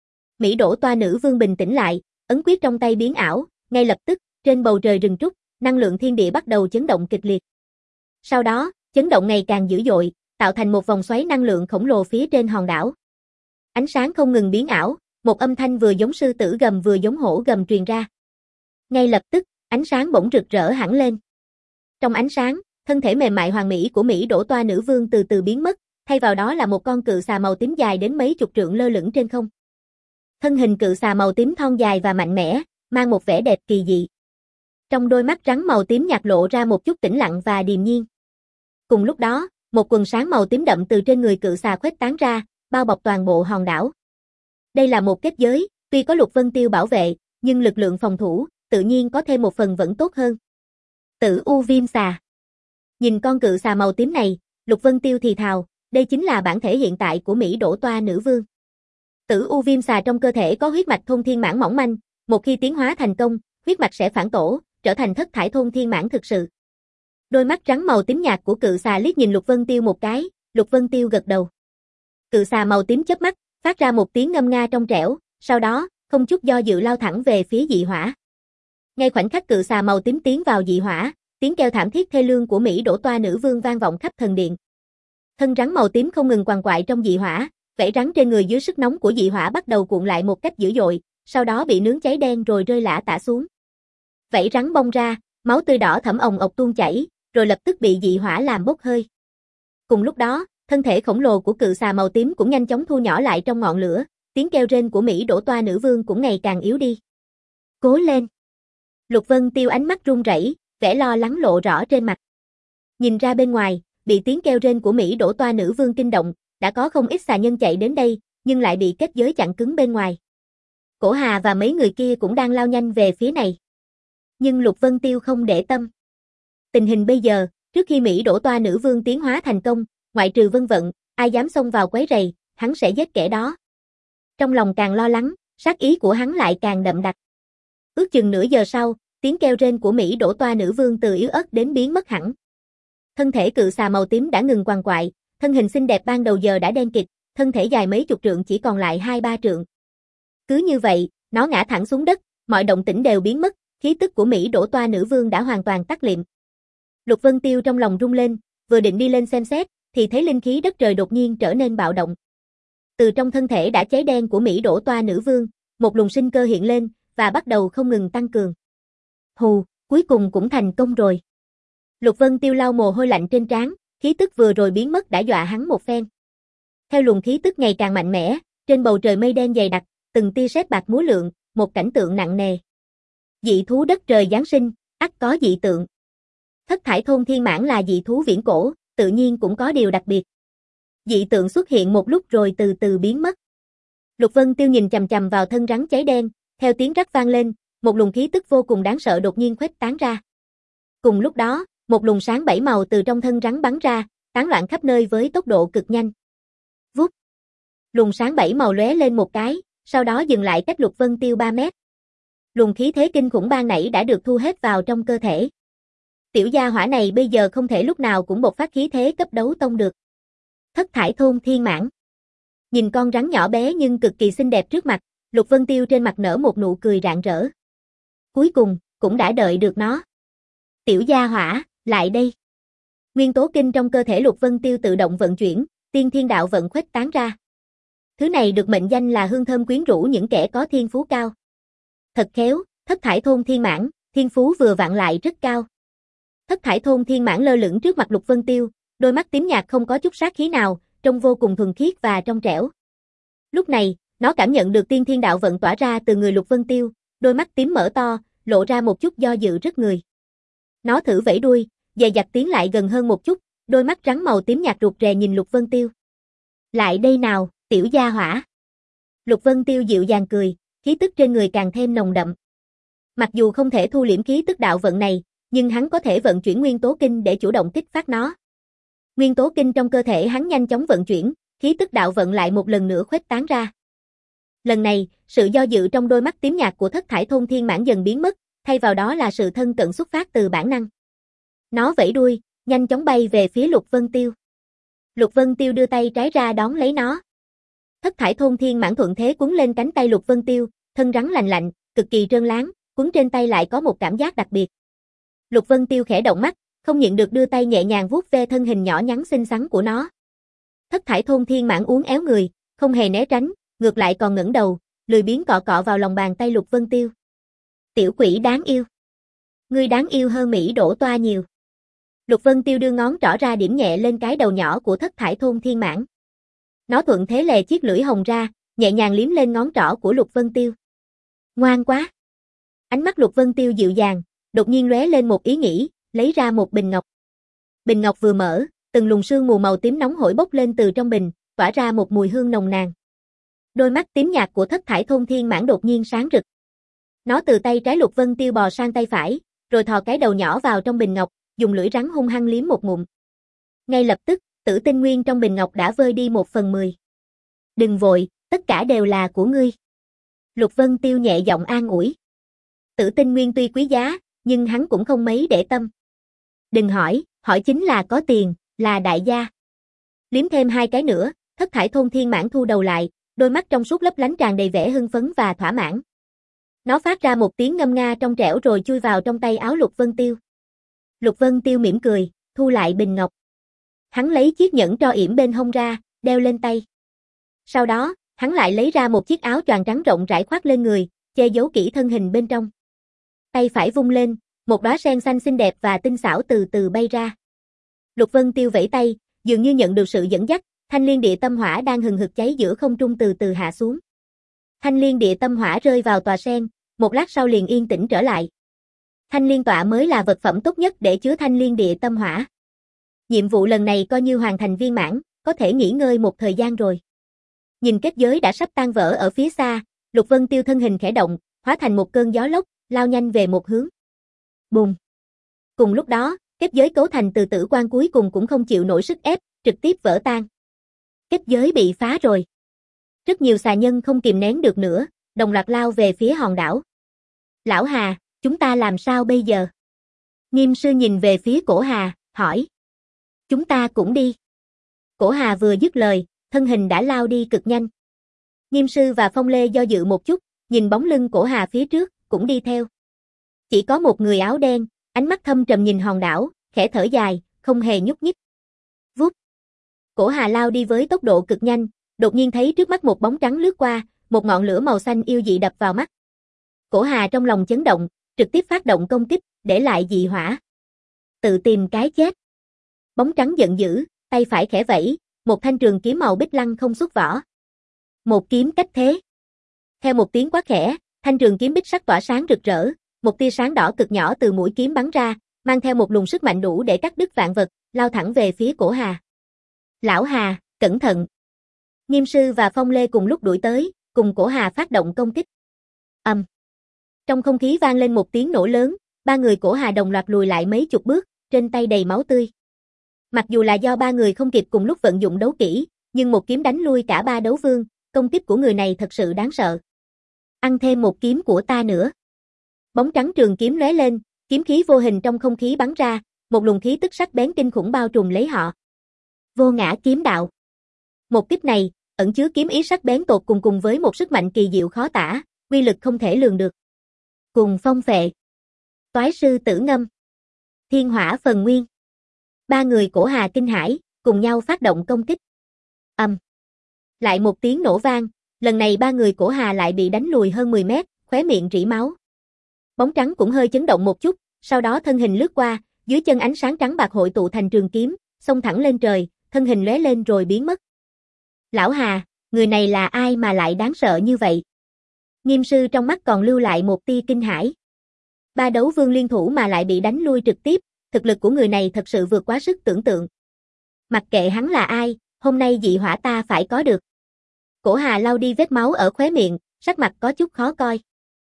Mỹ Đỗ Toa nữ vương bình tĩnh lại, ấn quyết trong tay biến ảo, ngay lập tức, trên bầu trời rừng trúc, năng lượng thiên địa bắt đầu chấn động kịch liệt. Sau đó, chấn động ngày càng dữ dội, tạo thành một vòng xoáy năng lượng khổng lồ phía trên hòn đảo. Ánh sáng không ngừng biến ảo, một âm thanh vừa giống sư tử gầm vừa giống hổ gầm truyền ra. Ngay lập tức, ánh sáng bỗng rực rỡ hẳn lên. Trong ánh sáng, thân thể mềm mại hoàn mỹ của Mỹ Đỗ Toa nữ vương từ từ biến mất, thay vào đó là một con cự xà màu tím dài đến mấy chục trượng lơ lửng trên không. Thân hình cự xà màu tím thon dài và mạnh mẽ, mang một vẻ đẹp kỳ dị. Trong đôi mắt rắn màu tím nhạt lộ ra một chút tĩnh lặng và điềm nhiên. Cùng lúc đó, một quần sáng màu tím đậm từ trên người cự xà khuếch tán ra, bao bọc toàn bộ hòn đảo. Đây là một kết giới, tuy có Lục Vân Tiêu bảo vệ, nhưng lực lượng phòng thủ, tự nhiên có thêm một phần vẫn tốt hơn. Tử U Viêm Xà. Nhìn con cự xà màu tím này, Lục Vân Tiêu thì thào, đây chính là bản thể hiện tại của Mỹ Đỗ Toa Nữ Vương. Tử U Viêm Xà trong cơ thể có huyết mạch thôn thiên mãn mỏng manh, một khi tiến hóa thành công, huyết mạch sẽ phản tổ, trở thành thất thải thôn thiên mãn thực sự. Đôi mắt trắng màu tím nhạt của cự xà liếc nhìn Lục Vân Tiêu một cái, Lục Vân Tiêu gật đầu. Cự xà màu tím chớp mắt, phát ra một tiếng ngâm nga trong trẻo, sau đó, không chút do dự lao thẳng về phía dị hỏa. Ngay khoảnh khắc cự xà màu tím tiến vào dị hỏa, tiếng kêu thảm thiết thê lương của Mỹ Đỗ Toa Nữ Vương vang vọng khắp thần điện. Thân rắn màu tím không ngừng quằn quại trong dị hỏa, vảy rắn trên người dưới sức nóng của dị hỏa bắt đầu cuộn lại một cách dữ dội, sau đó bị nướng cháy đen rồi rơi lả tả xuống. Vảy rắn bong ra, máu tươi đỏ thẫm ồng ộc tuôn chảy, rồi lập tức bị dị hỏa làm bốc hơi. Cùng lúc đó, thân thể khổng lồ của cự xà màu tím cũng nhanh chóng thu nhỏ lại trong ngọn lửa, tiếng kêu rên của Mỹ Đỗ Toa Nữ Vương cũng ngày càng yếu đi. Cố lên! Lục Vân Tiêu ánh mắt run rẩy, vẻ lo lắng lộ rõ trên mặt. Nhìn ra bên ngoài, bị tiếng kêu rên của Mỹ Đỗ Toa Nữ Vương kinh động, đã có không ít xà nhân chạy đến đây, nhưng lại bị kết giới chặn cứng bên ngoài. Cổ Hà và mấy người kia cũng đang lao nhanh về phía này. Nhưng Lục Vân Tiêu không để tâm. Tình hình bây giờ, trước khi Mỹ Đỗ Toa Nữ Vương tiến hóa thành công, ngoại trừ Vân Vận, ai dám xông vào quấy rầy, hắn sẽ giết kẻ đó. Trong lòng càng lo lắng, sát ý của hắn lại càng đậm đặc. Ước chừng nửa giờ sau, tiếng kêu rên của Mỹ Đỗ Toa Nữ Vương từ yếu ớt đến biến mất hẳn. Thân thể cự xà màu tím đã ngừng quằn quại, thân hình xinh đẹp ban đầu giờ đã đen kịt, thân thể dài mấy chục trượng chỉ còn lại hai ba trượng. Cứ như vậy, nó ngã thẳng xuống đất, mọi động tĩnh đều biến mất, khí tức của Mỹ Đỗ Toa Nữ Vương đã hoàn toàn tắt liệm. Lục Vân Tiêu trong lòng rung lên, vừa định đi lên xem xét, thì thấy linh khí đất trời đột nhiên trở nên bạo động. Từ trong thân thể đã cháy đen của Mỹ Đỗ Toa Nữ Vương, một luồng sinh cơ hiện lên, và bắt đầu không ngừng tăng cường. Hù, cuối cùng cũng thành công rồi. Lục Vân Tiêu lau mồ hôi lạnh trên trán, khí tức vừa rồi biến mất đã dọa hắn một phen. Theo luồng khí tức ngày càng mạnh mẽ, trên bầu trời mây đen dày đặc, từng tia sét bạc múa lượn, một cảnh tượng nặng nề. Dị thú đất trời giáng sinh, ắt có dị tượng. Thất thải thôn thiên mãn là dị thú viễn cổ, tự nhiên cũng có điều đặc biệt. Dị tượng xuất hiện một lúc rồi từ từ biến mất. Lục Vân Tiêu nhìn chằm chằm vào thân rắn cháy đen, theo tiếng rắc vang lên, một luồng khí tức vô cùng đáng sợ đột nhiên khuếch tán ra. Cùng lúc đó, một luồng sáng bảy màu từ trong thân rắn bắn ra, tán loạn khắp nơi với tốc độ cực nhanh. Vút. Luồng sáng bảy màu lóe lên một cái, sau đó dừng lại cách Lục Vân Tiêu ba mét. Luồng khí thế kinh khủng ban nãy đã được thu hết vào trong cơ thể. Tiểu gia hỏa này bây giờ không thể lúc nào cũng bộc phát khí thế cấp đấu tông được. Thất thải thôn thiên mãn. Nhìn con rắn nhỏ bé nhưng cực kỳ xinh đẹp trước mặt, Lục Vân Tiêu trên mặt nở một nụ cười rạng rỡ. Cuối cùng, cũng đã đợi được nó. Tiểu gia hỏa, lại đây. Nguyên tố kinh trong cơ thể Lục Vân Tiêu tự động vận chuyển, tiên thiên đạo vận khuếch tán ra. Thứ này được mệnh danh là hương thơm quyến rũ những kẻ có thiên phú cao. Thật khéo, thất thải thôn thiên mãn, thiên phú vừa vặn lại rất cao. Thất thải thôn thiên mãn lơ lửng trước mặt Lục Vân Tiêu, đôi mắt tím nhạt không có chút sát khí nào, trông vô cùng thuần khiết và trong trẻo. Lúc này, nó cảm nhận được tiên thiên đạo vận tỏa ra từ người Lục Vân Tiêu, đôi mắt tím mở to, lộ ra một chút do dự rất người. Nó thử vẫy đuôi, dè dặt tiến lại gần hơn một chút, đôi mắt rắn màu tím nhạt rụt rè nhìn Lục Vân Tiêu. Lại đây nào, tiểu gia hỏa. Lục Vân Tiêu dịu dàng cười, khí tức trên người càng thêm nồng đậm. Mặc dù không thể thu liễm khí tức đạo vận này, nhưng hắn có thể vận chuyển nguyên tố kinh để chủ động kích phát nó. Nguyên tố kinh trong cơ thể hắn nhanh chóng vận chuyển, khí tức đạo vận lại một lần nữa khuếch tán ra. Lần này, sự do dự trong đôi mắt tím nhạt của thất thải thôn thiên mãn dần biến mất, thay vào đó là sự thân cận xuất phát từ bản năng. Nó vẫy đuôi, nhanh chóng bay về phía Lục Vân Tiêu. Lục Vân Tiêu đưa tay trái ra đón lấy nó. Thất thải thôn thiên mãn thuận thế cuốn lên cánh tay Lục Vân Tiêu, thân rắn lành lạnh, cực kỳ trơn láng, cuốn trên tay lại có một cảm giác đặc biệt. Lục Vân Tiêu khẽ động mắt, không nhịn được đưa tay nhẹ nhàng vuốt ve thân hình nhỏ nhắn xinh xắn của nó. Thất thải thôn thiên mãn uốn éo người, không hề né tránh, ngược lại còn ngẩng đầu, lười biếng cọ cọ vào lòng bàn tay Lục Vân Tiêu. Tiểu quỷ đáng yêu. Ngươi đáng yêu hơn Mỹ Đỗ Toa nhiều. Lục Vân Tiêu đưa ngón trỏ ra điểm nhẹ lên cái đầu nhỏ của thất thải thôn thiên mãn. Nó thuận thế lè chiếc lưỡi hồng ra, nhẹ nhàng liếm lên ngón trỏ của Lục Vân Tiêu. Ngoan quá. Ánh mắt Lục Vân Tiêu dịu dàng, đột nhiên lóe lên một ý nghĩ, lấy ra một bình ngọc. Bình ngọc vừa mở, từng luồng sương mù màu tím nóng hổi bốc lên từ trong bình, tỏa ra một mùi hương nồng nàn. Đôi mắt tím nhạt của Thất Thải Thôn Thiên Mãng đột nhiên sáng rực. Nó từ tay trái Lục Vân Tiêu bò sang tay phải, rồi thò cái đầu nhỏ vào trong bình ngọc, dùng lưỡi rắn hung hăng liếm một ngụm. Ngay lập tức, tử tinh nguyên trong bình ngọc đã vơi đi một phần mười. Đừng vội, tất cả đều là của ngươi. Lục Vân Tiêu nhẹ giọng an ủi. Tử tinh nguyên tuy quý giá, nhưng hắn cũng không mấy để tâm. Đừng hỏi, hỏi chính là có tiền, là đại gia. Liếm thêm hai cái nữa, Thất Thải Thôn Thiên Mãng thu đầu lại, đôi mắt trong suốt lấp lánh tràn đầy vẻ hưng phấn và thỏa mãn. Nó phát ra một tiếng ngâm nga trong trẻo rồi chui vào trong tay áo Lục Vân Tiêu. Lục Vân Tiêu mỉm cười, thu lại bình ngọc. Hắn lấy chiếc nhẫn tro yểm bên hông ra, đeo lên tay. Sau đó, hắn lại lấy ra một chiếc áo choàng trắng rộng rãi khoác lên người, che giấu kỹ thân hình bên trong. Tay phải vung lên, một đóa sen xanh xinh đẹp và tinh xảo từ từ bay ra. Lục Vân Tiêu vẫy tay, dường như nhận được sự dẫn dắt, thanh liên địa tâm hỏa đang hừng hực cháy giữa không trung từ từ hạ xuống. Thanh liên địa tâm hỏa rơi vào tòa sen, một lát sau liền yên tĩnh trở lại. Thanh liên tọa mới là vật phẩm tốt nhất để chứa thanh liên địa tâm hỏa. Nhiệm vụ lần này coi như hoàn thành viên mãn, có thể nghỉ ngơi một thời gian rồi. Nhìn kết giới đã sắp tan vỡ ở phía xa, Lục Vân Tiêu thân hình khẽ động, hóa thành một cơn gió lốc, lao nhanh về một hướng. Bùm! Cùng lúc đó, kết giới cấu thành từ tử quan cuối cùng cũng không chịu nổi sức ép, trực tiếp vỡ tan. Kết giới bị phá rồi. Rất nhiều xà nhân không kìm nén được nữa, đồng loạt lao về phía hòn đảo. Lão Hà, chúng ta làm sao bây giờ? Nghiêm sư nhìn về phía Cổ Hà, hỏi. Chúng ta cũng đi. Cổ Hà vừa dứt lời, thân hình đã lao đi cực nhanh. Nghiêm sư và Phong Lê do dự một chút, nhìn bóng lưng Cổ Hà phía trước, cũng đi theo. Chỉ có một người áo đen, ánh mắt thâm trầm nhìn hòn đảo, khẽ thở dài, không hề nhúc nhích. Vút. Cổ Hà lao đi với tốc độ cực nhanh, đột nhiên thấy trước mắt một bóng trắng lướt qua, một ngọn lửa màu xanh yêu dị đập vào mắt. Cổ Hà trong lòng chấn động, trực tiếp phát động công kích, để lại dị hỏa. Tự tìm cái chết. Bóng trắng giận dữ, tay phải khẽ vẫy, một thanh trường kiếm màu bích lăng không xuất vỏ. Một kiếm cách thế. Theo một tiếng quát khẽ, thanh trường kiếm bích sắc tỏa sáng rực rỡ, một tia sáng đỏ cực nhỏ từ mũi kiếm bắn ra, mang theo một luồng sức mạnh đủ để cắt đứt vạn vật, lao thẳng về phía Cổ Hà. Lão Hà, cẩn thận. Nghiêm sư và Phong Lê cùng lúc đuổi tới, cùng Cổ Hà phát động công kích. Ầm. Um. Trong không khí vang lên một tiếng nổ lớn, ba người Cổ Hà đồng loạt lùi lại mấy chục bước, trên tay đầy máu tươi. Mặc dù là do ba người không kịp cùng lúc vận dụng đấu kỹ, nhưng một kiếm đánh lui cả ba đấu vương, công kích của người này thật sự đáng sợ. Ăn thêm một kiếm của ta nữa. Bóng trắng trường kiếm lóe lên, kiếm khí vô hình trong không khí bắn ra, một luồng khí tức sắc bén kinh khủng bao trùm lấy họ. Vô ngã kiếm đạo. Một kích này, ẩn chứa kiếm ý sắc bén tột cùng cùng với một sức mạnh kỳ diệu khó tả, uy lực không thể lường được. Cùng phong phệ. Toái sư tử ngâm. Thiên hỏa phần nguyên. Ba người Cổ Hà kinh hãi, cùng nhau phát động công kích. Ầm. Um. Lại một tiếng nổ vang, lần này ba người Cổ Hà lại bị đánh lùi hơn mười mét, khóe miệng rỉ máu. Bóng trắng cũng hơi chấn động một chút, sau đó thân hình lướt qua, dưới chân ánh sáng trắng bạc hội tụ thành trường kiếm, xông thẳng lên trời, thân hình lóe lên rồi biến mất. Lão Hà, người này là ai mà lại đáng sợ như vậy? Nghiêm sư trong mắt còn lưu lại một tia kinh hãi. Ba đấu vương liên thủ mà lại bị đánh lui trực tiếp, thực lực của người này thật sự vượt quá sức tưởng tượng. Mặc kệ hắn là ai, hôm nay dị hỏa ta phải có được. Cổ Hà lau đi vết máu ở khóe miệng, sắc mặt có chút khó coi.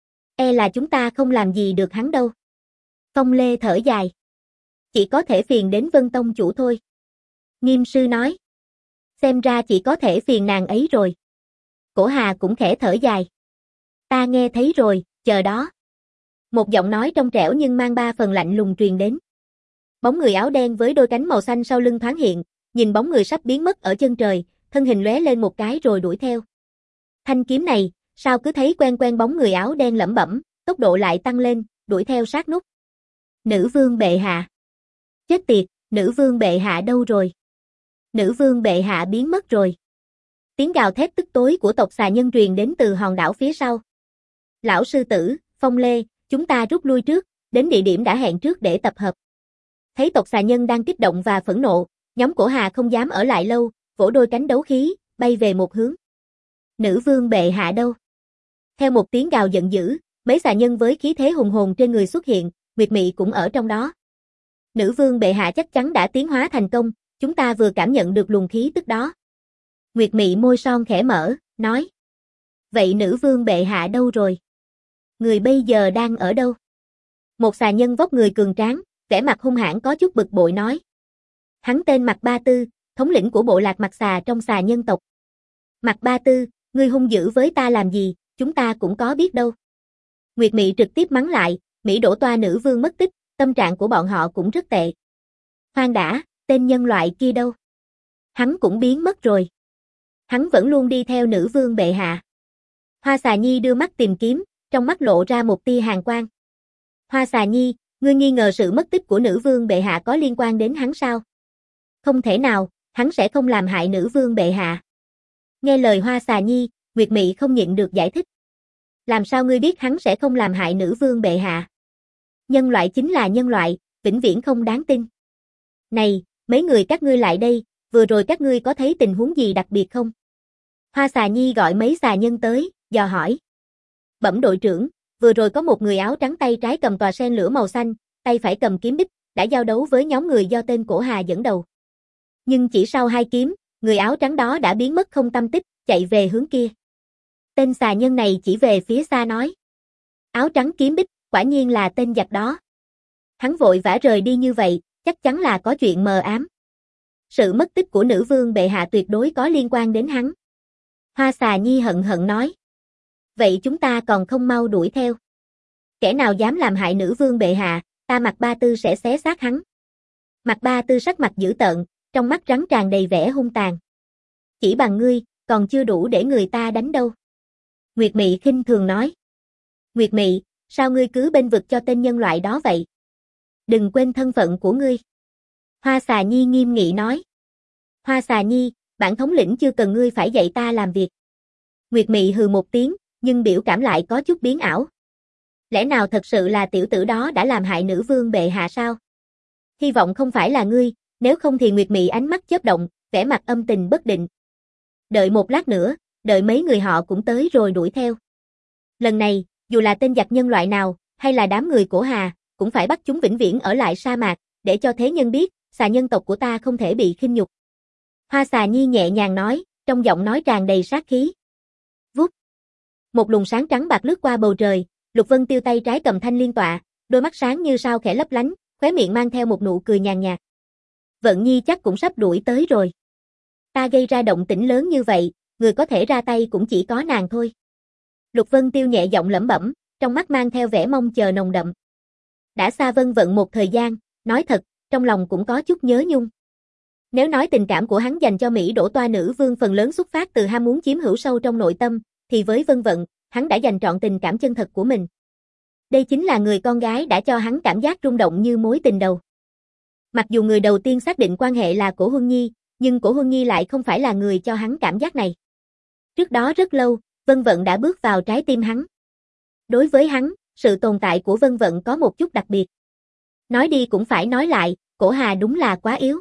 E là chúng ta không làm gì được hắn đâu. Phong Lê thở dài. Chỉ có thể phiền đến Vân Tông chủ thôi. Nghiêm sư nói. Xem ra chỉ có thể phiền nàng ấy rồi. Cổ Hà cũng khẽ thở dài. Ta nghe thấy rồi, chờ đó. Một giọng nói trong trẻo nhưng mang ba phần lạnh lùng truyền đến. Bóng người áo đen với đôi cánh màu xanh sau lưng thoáng hiện, nhìn bóng người sắp biến mất ở chân trời, thân hình lóe lên một cái rồi đuổi theo. Thanh kiếm này, sao cứ thấy quen quen bóng người áo đen lẩm bẩm, tốc độ lại tăng lên, đuổi theo sát nút. Nữ vương bệ hạ. Chết tiệt, nữ vương bệ hạ đâu rồi? Nữ vương bệ hạ biến mất rồi. Tiếng gào thét tức tối của tộc xà nhân truyền đến từ hòn đảo phía sau. Lão sư tử, Phong Lê, chúng ta rút lui trước, đến địa điểm đã hẹn trước để tập hợp. Thấy tộc xà nhân đang kích động và phẫn nộ, nhóm Cổ Hà không dám ở lại lâu, vỗ đôi cánh đấu khí, bay về một hướng. Nữ vương bệ hạ đâu? Theo một tiếng gào giận dữ, mấy xà nhân với khí thế hùng hồn trên người xuất hiện, Nguyệt Mị cũng ở trong đó. Nữ vương bệ hạ chắc chắn đã tiến hóa thành công, chúng ta vừa cảm nhận được luồng khí tức đó. Nguyệt Mị môi son khẽ mở, nói. Vậy nữ vương bệ hạ đâu rồi? Người bây giờ đang ở đâu? Một xà nhân vóc người cường tráng, vẻ mặt hung hãn có chút bực bội nói. Hắn tên Mạc Ba Tư, thống lĩnh của bộ lạc Mạc Xà trong xà nhân tộc. Mạc Ba Tư, ngươi hung dữ với ta làm gì, chúng ta cũng có biết đâu. Nguyệt Mị trực tiếp mắng lại, Mỹ đổ toa nữ vương mất tích, tâm trạng của bọn họ cũng rất tệ. Khoan đã, tên nhân loại kia đâu? Hắn cũng biến mất rồi. Hắn vẫn luôn đi theo nữ vương bệ hạ. Hoa Xà Nhi đưa mắt tìm kiếm, trong mắt lộ ra một tia hàn quang. Hoa Xà Nhi, ngươi nghi ngờ sự mất tích của nữ vương bệ hạ có liên quan đến hắn sao? Không thể nào, hắn sẽ không làm hại nữ vương bệ hạ. Nghe lời Hoa Xà Nhi, Nguyệt Mị không nhịn được giải thích. Làm sao ngươi biết hắn sẽ không làm hại nữ vương bệ hạ? Nhân loại chính là nhân loại, vĩnh viễn không đáng tin. Này, mấy người các ngươi lại đây, vừa rồi các ngươi có thấy tình huống gì đặc biệt không? Hoa Xà Nhi gọi mấy xà nhân tới, dò hỏi. Bẩm đội trưởng, vừa rồi có một người áo trắng tay trái cầm tòa sen lửa màu xanh, tay phải cầm kiếm bích, đã giao đấu với nhóm người do tên Cổ Hà dẫn đầu. Nhưng chỉ sau hai kiếm, người áo trắng đó đã biến mất không tăm tích, chạy về hướng kia. Tên xà nhân này chỉ về phía xa nói. Áo trắng kiếm bích, quả nhiên là tên giặc đó. Hắn vội vã rời đi như vậy, chắc chắn là có chuyện mờ ám. Sự mất tích của nữ vương bệ hạ tuyệt đối có liên quan đến hắn. Hoa Xà Nhi hận hận nói. Vậy chúng ta còn không mau đuổi theo. Kẻ nào dám làm hại nữ vương bệ hạ, ta Mạc Ba Tư sẽ xé xác hắn. Mạc Ba Tư sắc mặt dữ tợn, trong mắt rắn tràn đầy vẻ hung tàn. Chỉ bằng ngươi, còn chưa đủ để người ta đánh đâu. Nguyệt Mị khinh thường nói. Nguyệt Mị, sao ngươi cứ bên vực cho tên nhân loại đó vậy? Đừng quên thân phận của ngươi. Hoa Xà Nhi nghiêm nghị nói. Hoa Xà Nhi, bản thống lĩnh chưa cần ngươi phải dạy ta làm việc. Nguyệt Mị hừ một tiếng, nhưng biểu cảm lại có chút biến ảo. Lẽ nào thật sự là tiểu tử đó đã làm hại nữ vương bệ hạ sao? Hy vọng không phải là ngươi, nếu không thì Nguyệt Mị ánh mắt chớp động, vẻ mặt âm tình bất định. Đợi một lát nữa, đợi mấy người họ cũng tới rồi đuổi theo. Lần này, dù là tên giặc nhân loại nào, hay là đám người Cổ Hà, cũng phải bắt chúng vĩnh viễn ở lại sa mạc, để cho thế nhân biết, xà nhân tộc của ta không thể bị khinh nhục. Hoa Xà Nhi nhẹ nhàng nói, trong giọng nói tràn đầy sát khí. Vút. Một luồng sáng trắng bạc lướt qua bầu trời, Lục Vân Tiêu tay trái cầm thanh liên tọa, đôi mắt sáng như sao khẽ lấp lánh, khóe miệng mang theo một nụ cười nhàn nhạt. Vận Nhi chắc cũng sắp đuổi tới rồi. Ta gây ra động tĩnh lớn như vậy, người có thể ra tay cũng chỉ có nàng thôi. Lục Vân Tiêu nhẹ giọng lẩm bẩm, trong mắt mang theo vẻ mong chờ nồng đậm. Đã xa Vân Vận một thời gian, nói thật, trong lòng cũng có chút nhớ nhung. Nếu nói tình cảm của hắn dành cho Mỹ đổ toa nữ vương phần lớn xuất phát từ ham muốn chiếm hữu sâu trong nội tâm, thì với Vân Vận, hắn đã dành trọn tình cảm chân thật của mình. Đây chính là người con gái đã cho hắn cảm giác rung động như mối tình đầu. Mặc dù người đầu tiên xác định quan hệ là Cổ Huân Nhi, nhưng Cổ Huân Nhi lại không phải là người cho hắn cảm giác này. Trước đó rất lâu, Vân Vận đã bước vào trái tim hắn. Đối với hắn, sự tồn tại của Vân Vận có một chút đặc biệt. Nói đi cũng phải nói lại, Cổ Hà đúng là quá yếu.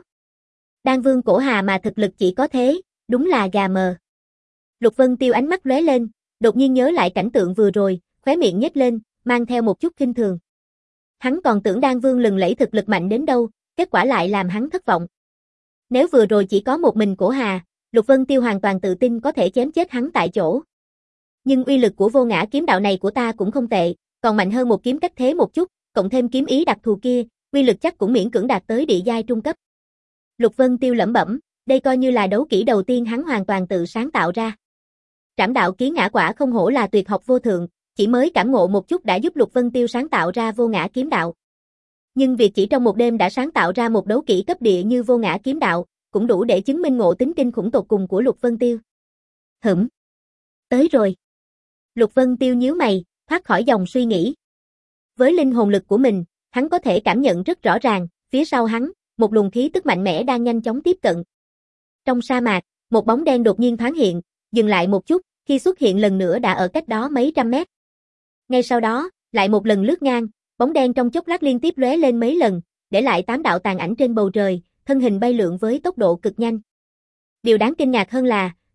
Đan vương Cổ Hà mà thực lực chỉ có thế, đúng là gà mờ. Lục Vân Tiêu ánh mắt lóe lên, đột nhiên nhớ lại cảnh tượng vừa rồi, khóe miệng nhếch lên, mang theo một chút khinh thường. Hắn còn tưởng Đan vương lừng lẫy thực lực mạnh đến đâu, kết quả lại làm hắn thất vọng. Nếu vừa rồi chỉ có một mình Cổ Hà, Lục Vân Tiêu hoàn toàn tự tin có thể chém chết hắn tại chỗ. Nhưng uy lực của vô ngã kiếm đạo này của ta cũng không tệ, còn mạnh hơn một kiếm cách thế một chút, cộng thêm kiếm ý đặc thù kia, uy lực chắc cũng miễn cưỡng đạt tới địa giai trung cấp. Lục Vân Tiêu lẩm bẩm, đây coi như là đấu kỹ đầu tiên hắn hoàn toàn tự sáng tạo ra. Trảm đạo ký ngã quả không hổ là tuyệt học vô thượng, chỉ mới cảm ngộ một chút đã giúp Lục Vân Tiêu sáng tạo ra vô ngã kiếm đạo. Nhưng việc chỉ trong một đêm đã sáng tạo ra một đấu kỹ cấp địa như vô ngã kiếm đạo, cũng đủ để chứng minh ngộ tính kinh khủng tột cùng của Lục Vân Tiêu. Hửm. Tới rồi. Lục Vân Tiêu nhíu mày, thoát khỏi dòng suy nghĩ. Với linh hồn lực của mình, hắn có thể cảm nhận rất rõ ràng, phía sau hắn, một luồng khí tức mạnh mẽ đang nhanh chóng tiếp cận. Trong sa mạc, một bóng đen đột nhiên thoáng hiện, dừng lại một chút, khi xuất hiện lần nữa đã ở cách đó mấy trăm mét. Ngay sau đó, lại một lần lướt ngang, bóng đen trong chốc lát liên tiếp lóe lên mấy lần, để lại tám đạo tàn ảnh trên bầu trời, thân hình bay lượn với tốc độ cực nhanh. Điều đáng kinh ngạc hơn là,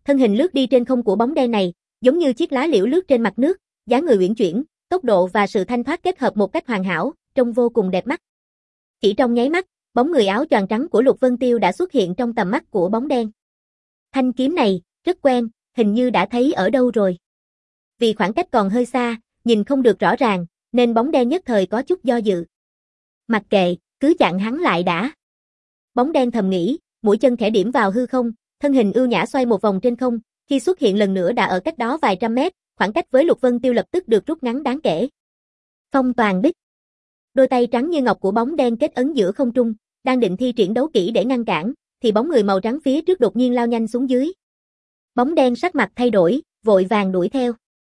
thân hình lướt đi trên không của bóng đen này, giống như chiếc lá liễu lướt trên mặt nước, dáng người uyển chuyển, tốc độ và sự thanh thoát kết hợp một cách hoàn hảo, trông vô cùng đẹp mắt. Chỉ trong nháy mắt, bóng người áo choàng trắng của Lục Vân Tiêu đã xuất hiện trong tầm mắt của bóng đen. Thanh kiếm này, rất quen, hình như đã thấy ở đâu rồi. Vì khoảng cách còn hơi xa, nhìn không được rõ ràng, nên bóng đen nhất thời có chút do dự. Mặc kệ, cứ chặn hắn lại đã. Bóng đen thầm nghĩ, mũi chân khẽ điểm vào hư không, thân hình ưu nhã xoay một vòng trên không, khi xuất hiện lần nữa đã ở cách đó vài trăm mét, khoảng cách với Lục Vân Tiêu lập tức được rút ngắn đáng kể. Phong toàn bích. Đôi tay trắng như ngọc của bóng đen kết ấn giữa không trung, đang định thi triển đấu kỹ để ngăn cản, thì bóng người màu trắng phía trước đột nhiên lao nhanh xuống dưới. Bóng đen sắc mặt thay đổi, vội vàng đuổi theo.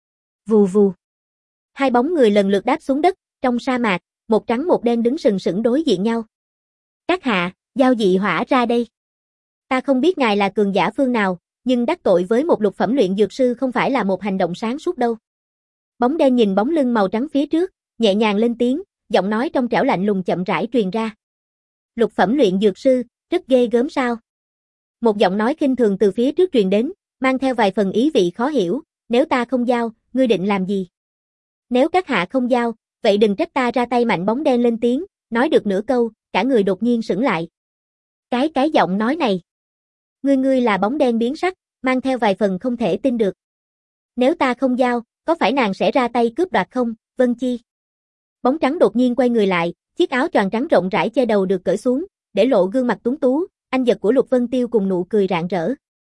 Vù vù. Hai bóng người lần lượt đáp xuống đất, trong sa mạc, một trắng một đen đứng sừng sững đối diện nhau. Các hạ, giao dị hỏa ra đây. Ta không biết ngài là cường giả phương nào, nhưng đắc tội với một lục phẩm luyện dược sư không phải là một hành động sáng suốt đâu. Bóng đen nhìn bóng lưng màu trắng phía trước, nhẹ nhàng lên tiếng, giọng nói trong trẻo lạnh lùng chậm rãi truyền ra. Lục phẩm luyện dược sư, rất ghê gớm sao? Một giọng nói khinh thường từ phía trước truyền đến, mang theo vài phần ý vị khó hiểu, nếu ta không giao, ngươi định làm gì? Nếu các hạ không giao, vậy đừng trách ta ra tay mạnh. Bóng đen lên tiếng, nói được nửa câu, cả người đột nhiên sững lại. Cái cái giọng nói này. Ngươi ngươi là bóng đen biến sắc, mang theo vài phần không thể tin được. Nếu ta không giao, có phải nàng sẽ ra tay cướp đoạt không, Vân Chi? Bóng trắng đột nhiên quay người lại, chiếc áo choàng trắng rộng rãi che đầu được cởi xuống, để lộ gương mặt tuấn tú, anh giật của Lục Vân Tiêu cùng nụ cười rạng rỡ.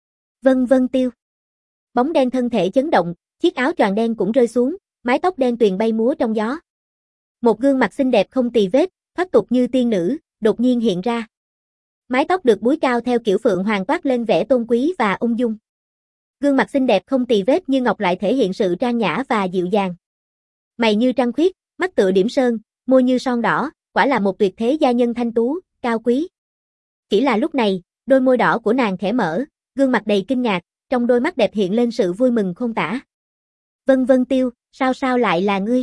Vân Vân Tiêu. Bóng đen thân thể chấn động, chiếc áo choàng đen cũng rơi xuống, mái tóc đen tuyền bay múa trong gió. Một gương mặt xinh đẹp không tì vết, thoát tục như tiên nữ, đột nhiên hiện ra. Mái tóc được búi cao theo kiểu phượng hoàng toát lên vẻ tôn quý và ung dung. Gương mặt xinh đẹp không tì vết như ngọc lại thể hiện sự trang nhã và dịu dàng. Mày như trăng khuyết, mắt tựa điểm sơn, môi như son đỏ, quả là một tuyệt thế gia nhân thanh tú, cao quý. Chỉ là lúc này, đôi môi đỏ của nàng khẽ mở, gương mặt đầy kinh ngạc, trong đôi mắt đẹp hiện lên sự vui mừng không tả. Vân Vân Tiêu, sao sao lại là ngươi?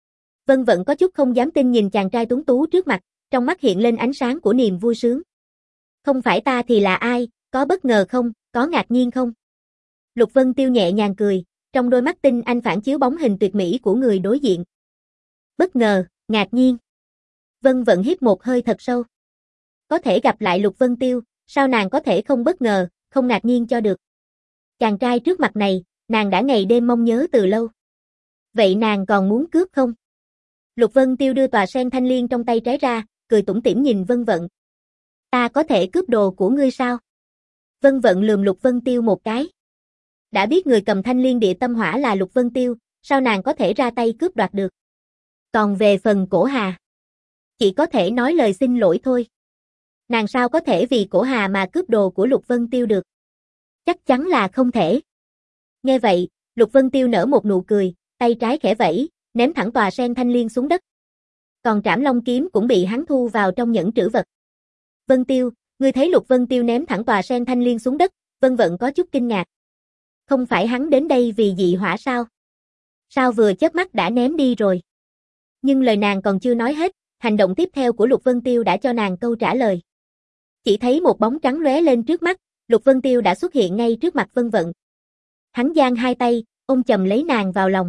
Vân Vận có chút không dám tin nhìn chàng trai tuấn tú trước mặt, trong mắt hiện lên ánh sáng của niềm vui sướng. Không phải ta thì là ai, có bất ngờ không, có ngạc nhiên không? Lục Vân Tiêu nhẹ nhàng cười, trong đôi mắt tinh anh phản chiếu bóng hình tuyệt mỹ của người đối diện. Bất ngờ, ngạc nhiên. Vân Vận hít một hơi thật sâu. Có thể gặp lại Lục Vân Tiêu, sao nàng có thể không bất ngờ, không ngạc nhiên cho được. Chàng trai trước mặt này, nàng đã ngày đêm mong nhớ từ lâu. Vậy nàng còn muốn cướp không? Lục Vân Tiêu đưa tòa sen thanh liên trong tay trái ra, cười tủm tỉm nhìn Vân Vận. Ta có thể cướp đồ của ngươi sao? Vân Vận lườm Lục Vân Tiêu một cái. Đã biết người cầm thanh liên địa tâm hỏa là Lục Vân Tiêu, sao nàng có thể ra tay cướp đoạt được? Còn về phần Cổ Hà, chỉ có thể nói lời xin lỗi thôi. Nàng sao có thể vì Cổ Hà mà cướp đồ của Lục Vân Tiêu được? Chắc chắn là không thể. Nghe vậy, Lục Vân Tiêu nở một nụ cười, tay trái khẽ vẫy, ném thẳng tòa sen thanh liên xuống đất. Còn Trảm Long kiếm cũng bị hắn thu vào trong nhẫn trữ vật. Vân Tiêu, ngươi thấy Lục Vân Tiêu ném thẳng tòa sen thanh liên xuống đất, Vân Vận có chút kinh ngạc. Không phải hắn đến đây vì dị hỏa sao? Sao vừa chớp mắt đã ném đi rồi? Nhưng lời nàng còn chưa nói hết, hành động tiếp theo của Lục Vân Tiêu đã cho nàng câu trả lời. Chỉ thấy một bóng trắng lóe lên trước mắt, Lục Vân Tiêu đã xuất hiện ngay trước mặt Vân Vận. Hắn giang hai tay, ôm chầm lấy nàng vào lòng.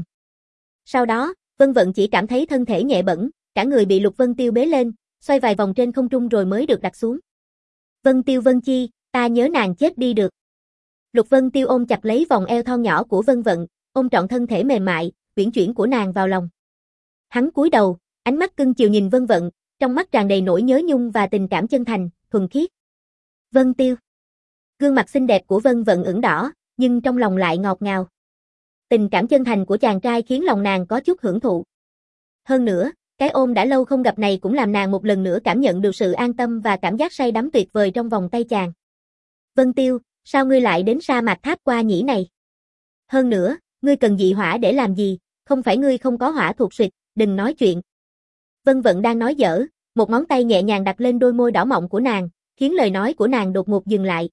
Sau đó, Vân Vận chỉ cảm thấy thân thể nhẹ bẫng, cả người bị Lục Vân Tiêu bế lên, xoay vài vòng trên không trung rồi mới được đặt xuống. Vân Tiêu Vân Chi, ta nhớ nàng chết đi được. Lục Vân Tiêu ôm chặt lấy vòng eo thon nhỏ của Vân Vận, ôm trọn thân thể mềm mại, uyển chuyển của nàng vào lòng. Hắn cúi đầu, ánh mắt cưng chiều nhìn Vân Vận, trong mắt tràn đầy nỗi nhớ nhung và tình cảm chân thành, thuần khiết. Vân Tiêu. Gương mặt xinh đẹp của Vân Vận ửng đỏ, nhưng trong lòng lại ngọt ngào. Tình cảm chân thành của chàng trai khiến lòng nàng có chút hưởng thụ. Hơn nữa, cái ôm đã lâu không gặp này cũng làm nàng một lần nữa cảm nhận được sự an tâm và cảm giác say đắm tuyệt vời trong vòng tay chàng. Vân Tiêu, sao ngươi lại đến sa mạc Tháp Qua Nhĩ này? Hơn nữa, ngươi cần dị hỏa để làm gì, không phải ngươi không có hỏa thuộc xuyệt, đừng nói chuyện. Vân Vận đang nói dở, một ngón tay nhẹ nhàng đặt lên đôi môi đỏ mọng của nàng, khiến lời nói của nàng đột ngột dừng lại.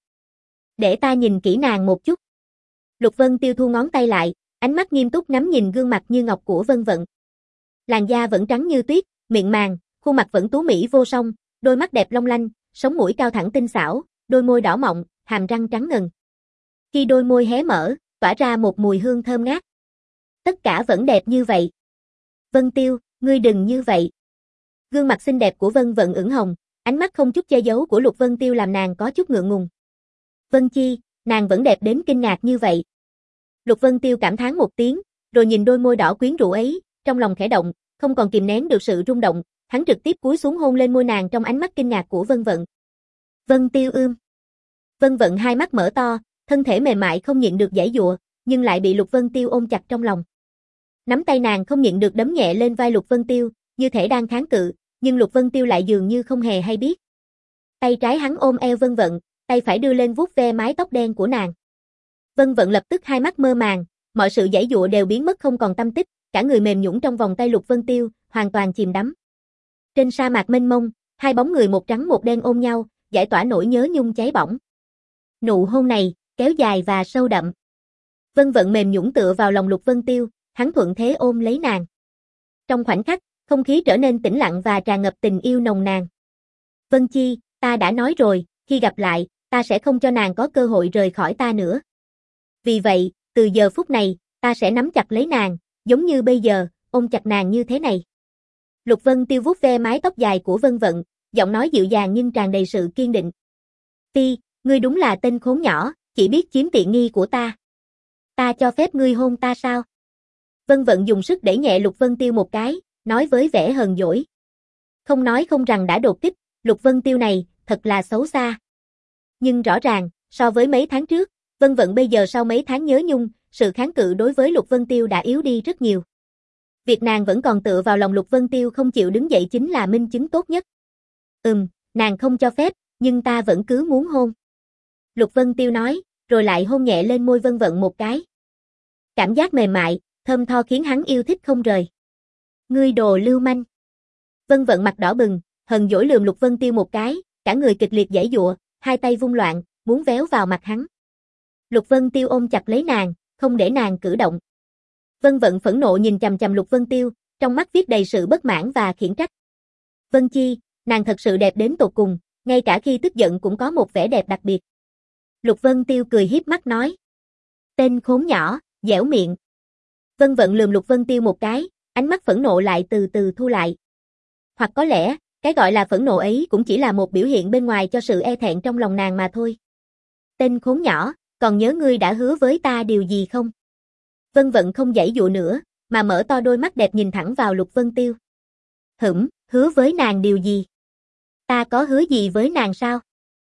Để ta nhìn kỹ nàng một chút. Lục Vân Tiêu thu ngón tay lại, ánh mắt nghiêm túc ngắm nhìn gương mặt như ngọc của Vân Vận. Làn da vẫn trắng như tuyết, miệng màng, khuôn mặt vẫn tú mỹ vô song, đôi mắt đẹp long lanh, sống mũi cao thẳng tinh xảo, đôi môi đỏ mọng, hàm răng trắng ngần. Khi đôi môi hé mở, tỏa ra một mùi hương thơm ngát. Tất cả vẫn đẹp như vậy. Vân Tiêu, ngươi đừng như vậy. Gương mặt xinh đẹp của Vân Vận ửng hồng, ánh mắt không chút che giấu của Lục Vân Tiêu làm nàng có chút ngượng ngùng. Vân Chi, nàng vẫn đẹp đến kinh ngạc như vậy. Lục Vân Tiêu cảm thán một tiếng, rồi nhìn đôi môi đỏ quyến rũ ấy, trong lòng khẽ động, không còn kìm nén được sự rung động, hắn trực tiếp cúi xuống hôn lên môi nàng trong ánh mắt kinh ngạc của Vân Vận. Vân Tiêu ưm. Vân Vận hai mắt mở to, thân thể mềm mại không nhịn được giãy giụa, nhưng lại bị Lục Vân Tiêu ôm chặt trong lòng. Nắm tay nàng không nhịn được đấm nhẹ lên vai Lục Vân Tiêu, như thể đang kháng cự, nhưng Lục Vân Tiêu lại dường như không hề hay biết. Tay trái hắn ôm eo Vân Vận, tay phải đưa lên vuốt ve mái tóc đen của nàng. Vân Vận lập tức hai mắt mơ màng, mọi sự giãy giụa đều biến mất không còn tăm tích, cả người mềm nhũn trong vòng tay Lục Vân Tiêu, hoàn toàn chìm đắm. Trên sa mạc mênh mông, hai bóng người một trắng một đen ôm nhau, giải tỏa nỗi nhớ nhung cháy bỏng. Nụ hôn này, kéo dài và sâu đậm. Vân Vận mềm nhũn tựa vào lòng Lục Vân Tiêu, hắn thuận thế ôm lấy nàng. Trong khoảnh khắc, không khí trở nên tĩnh lặng và tràn ngập tình yêu nồng nàn. Vân Chi, ta đã nói rồi, khi gặp lại, ta sẽ không cho nàng có cơ hội rời khỏi ta nữa. Vì vậy, từ giờ phút này, ta sẽ nắm chặt lấy nàng, giống như bây giờ, ôm chặt nàng như thế này. Lục Vân Tiêu vuốt ve mái tóc dài của Vân Vận, giọng nói dịu dàng nhưng tràn đầy sự kiên định. Ti, ngươi đúng là tên khốn nhỏ, chỉ biết chiếm tiện nghi của ta. Ta cho phép ngươi hôn ta sao? Vân Vận dùng sức đẩy nhẹ Lục Vân Tiêu một cái, nói với vẻ hờn dỗi. Không nói không rằng đã đột kích, Lục Vân Tiêu này, thật là xấu xa. Nhưng rõ ràng, so với mấy tháng trước, Vân Vận bây giờ sau mấy tháng nhớ nhung, sự kháng cự đối với Lục Vân Tiêu đã yếu đi rất nhiều. Việc nàng vẫn còn tựa vào lòng Lục Vân Tiêu không chịu đứng dậy chính là minh chứng tốt nhất. Ừm, nàng không cho phép, nhưng ta vẫn cứ muốn hôn. Lục Vân Tiêu nói, rồi lại hôn nhẹ lên môi Vân Vận một cái. Cảm giác mềm mại, thơm tho khiến hắn yêu thích không rời. Ngươi đồ lưu manh. Vân Vận mặt đỏ bừng, hờn dỗi lườm Lục Vân Tiêu một cái, cả người kịch liệt giãy giụa, hai tay vung loạn, muốn véo vào mặt hắn. Lục Vân Tiêu ôm chặt lấy nàng, không để nàng cử động. Vân Vận phẫn nộ nhìn chằm chằm Lục Vân Tiêu, trong mắt viết đầy sự bất mãn và khiển trách. Vân Chi, nàng thật sự đẹp đến tột cùng, ngay cả khi tức giận cũng có một vẻ đẹp đặc biệt. Lục Vân Tiêu cười hiếp mắt nói. Tên khốn nhỏ, dẻo miệng. Vân Vận lườm Lục Vân Tiêu một cái, ánh mắt phẫn nộ lại từ từ thu lại. Hoặc có lẽ, cái gọi là phẫn nộ ấy cũng chỉ là một biểu hiện bên ngoài cho sự e thẹn trong lòng nàng mà thôi. Tên khốn nhỏ, còn nhớ ngươi đã hứa với ta điều gì không? Vân Vận không giãy dụa nữa, mà mở to đôi mắt đẹp nhìn thẳng vào Lục Vân Tiêu. Hửm, hứa với nàng điều gì? Ta có hứa gì với nàng sao?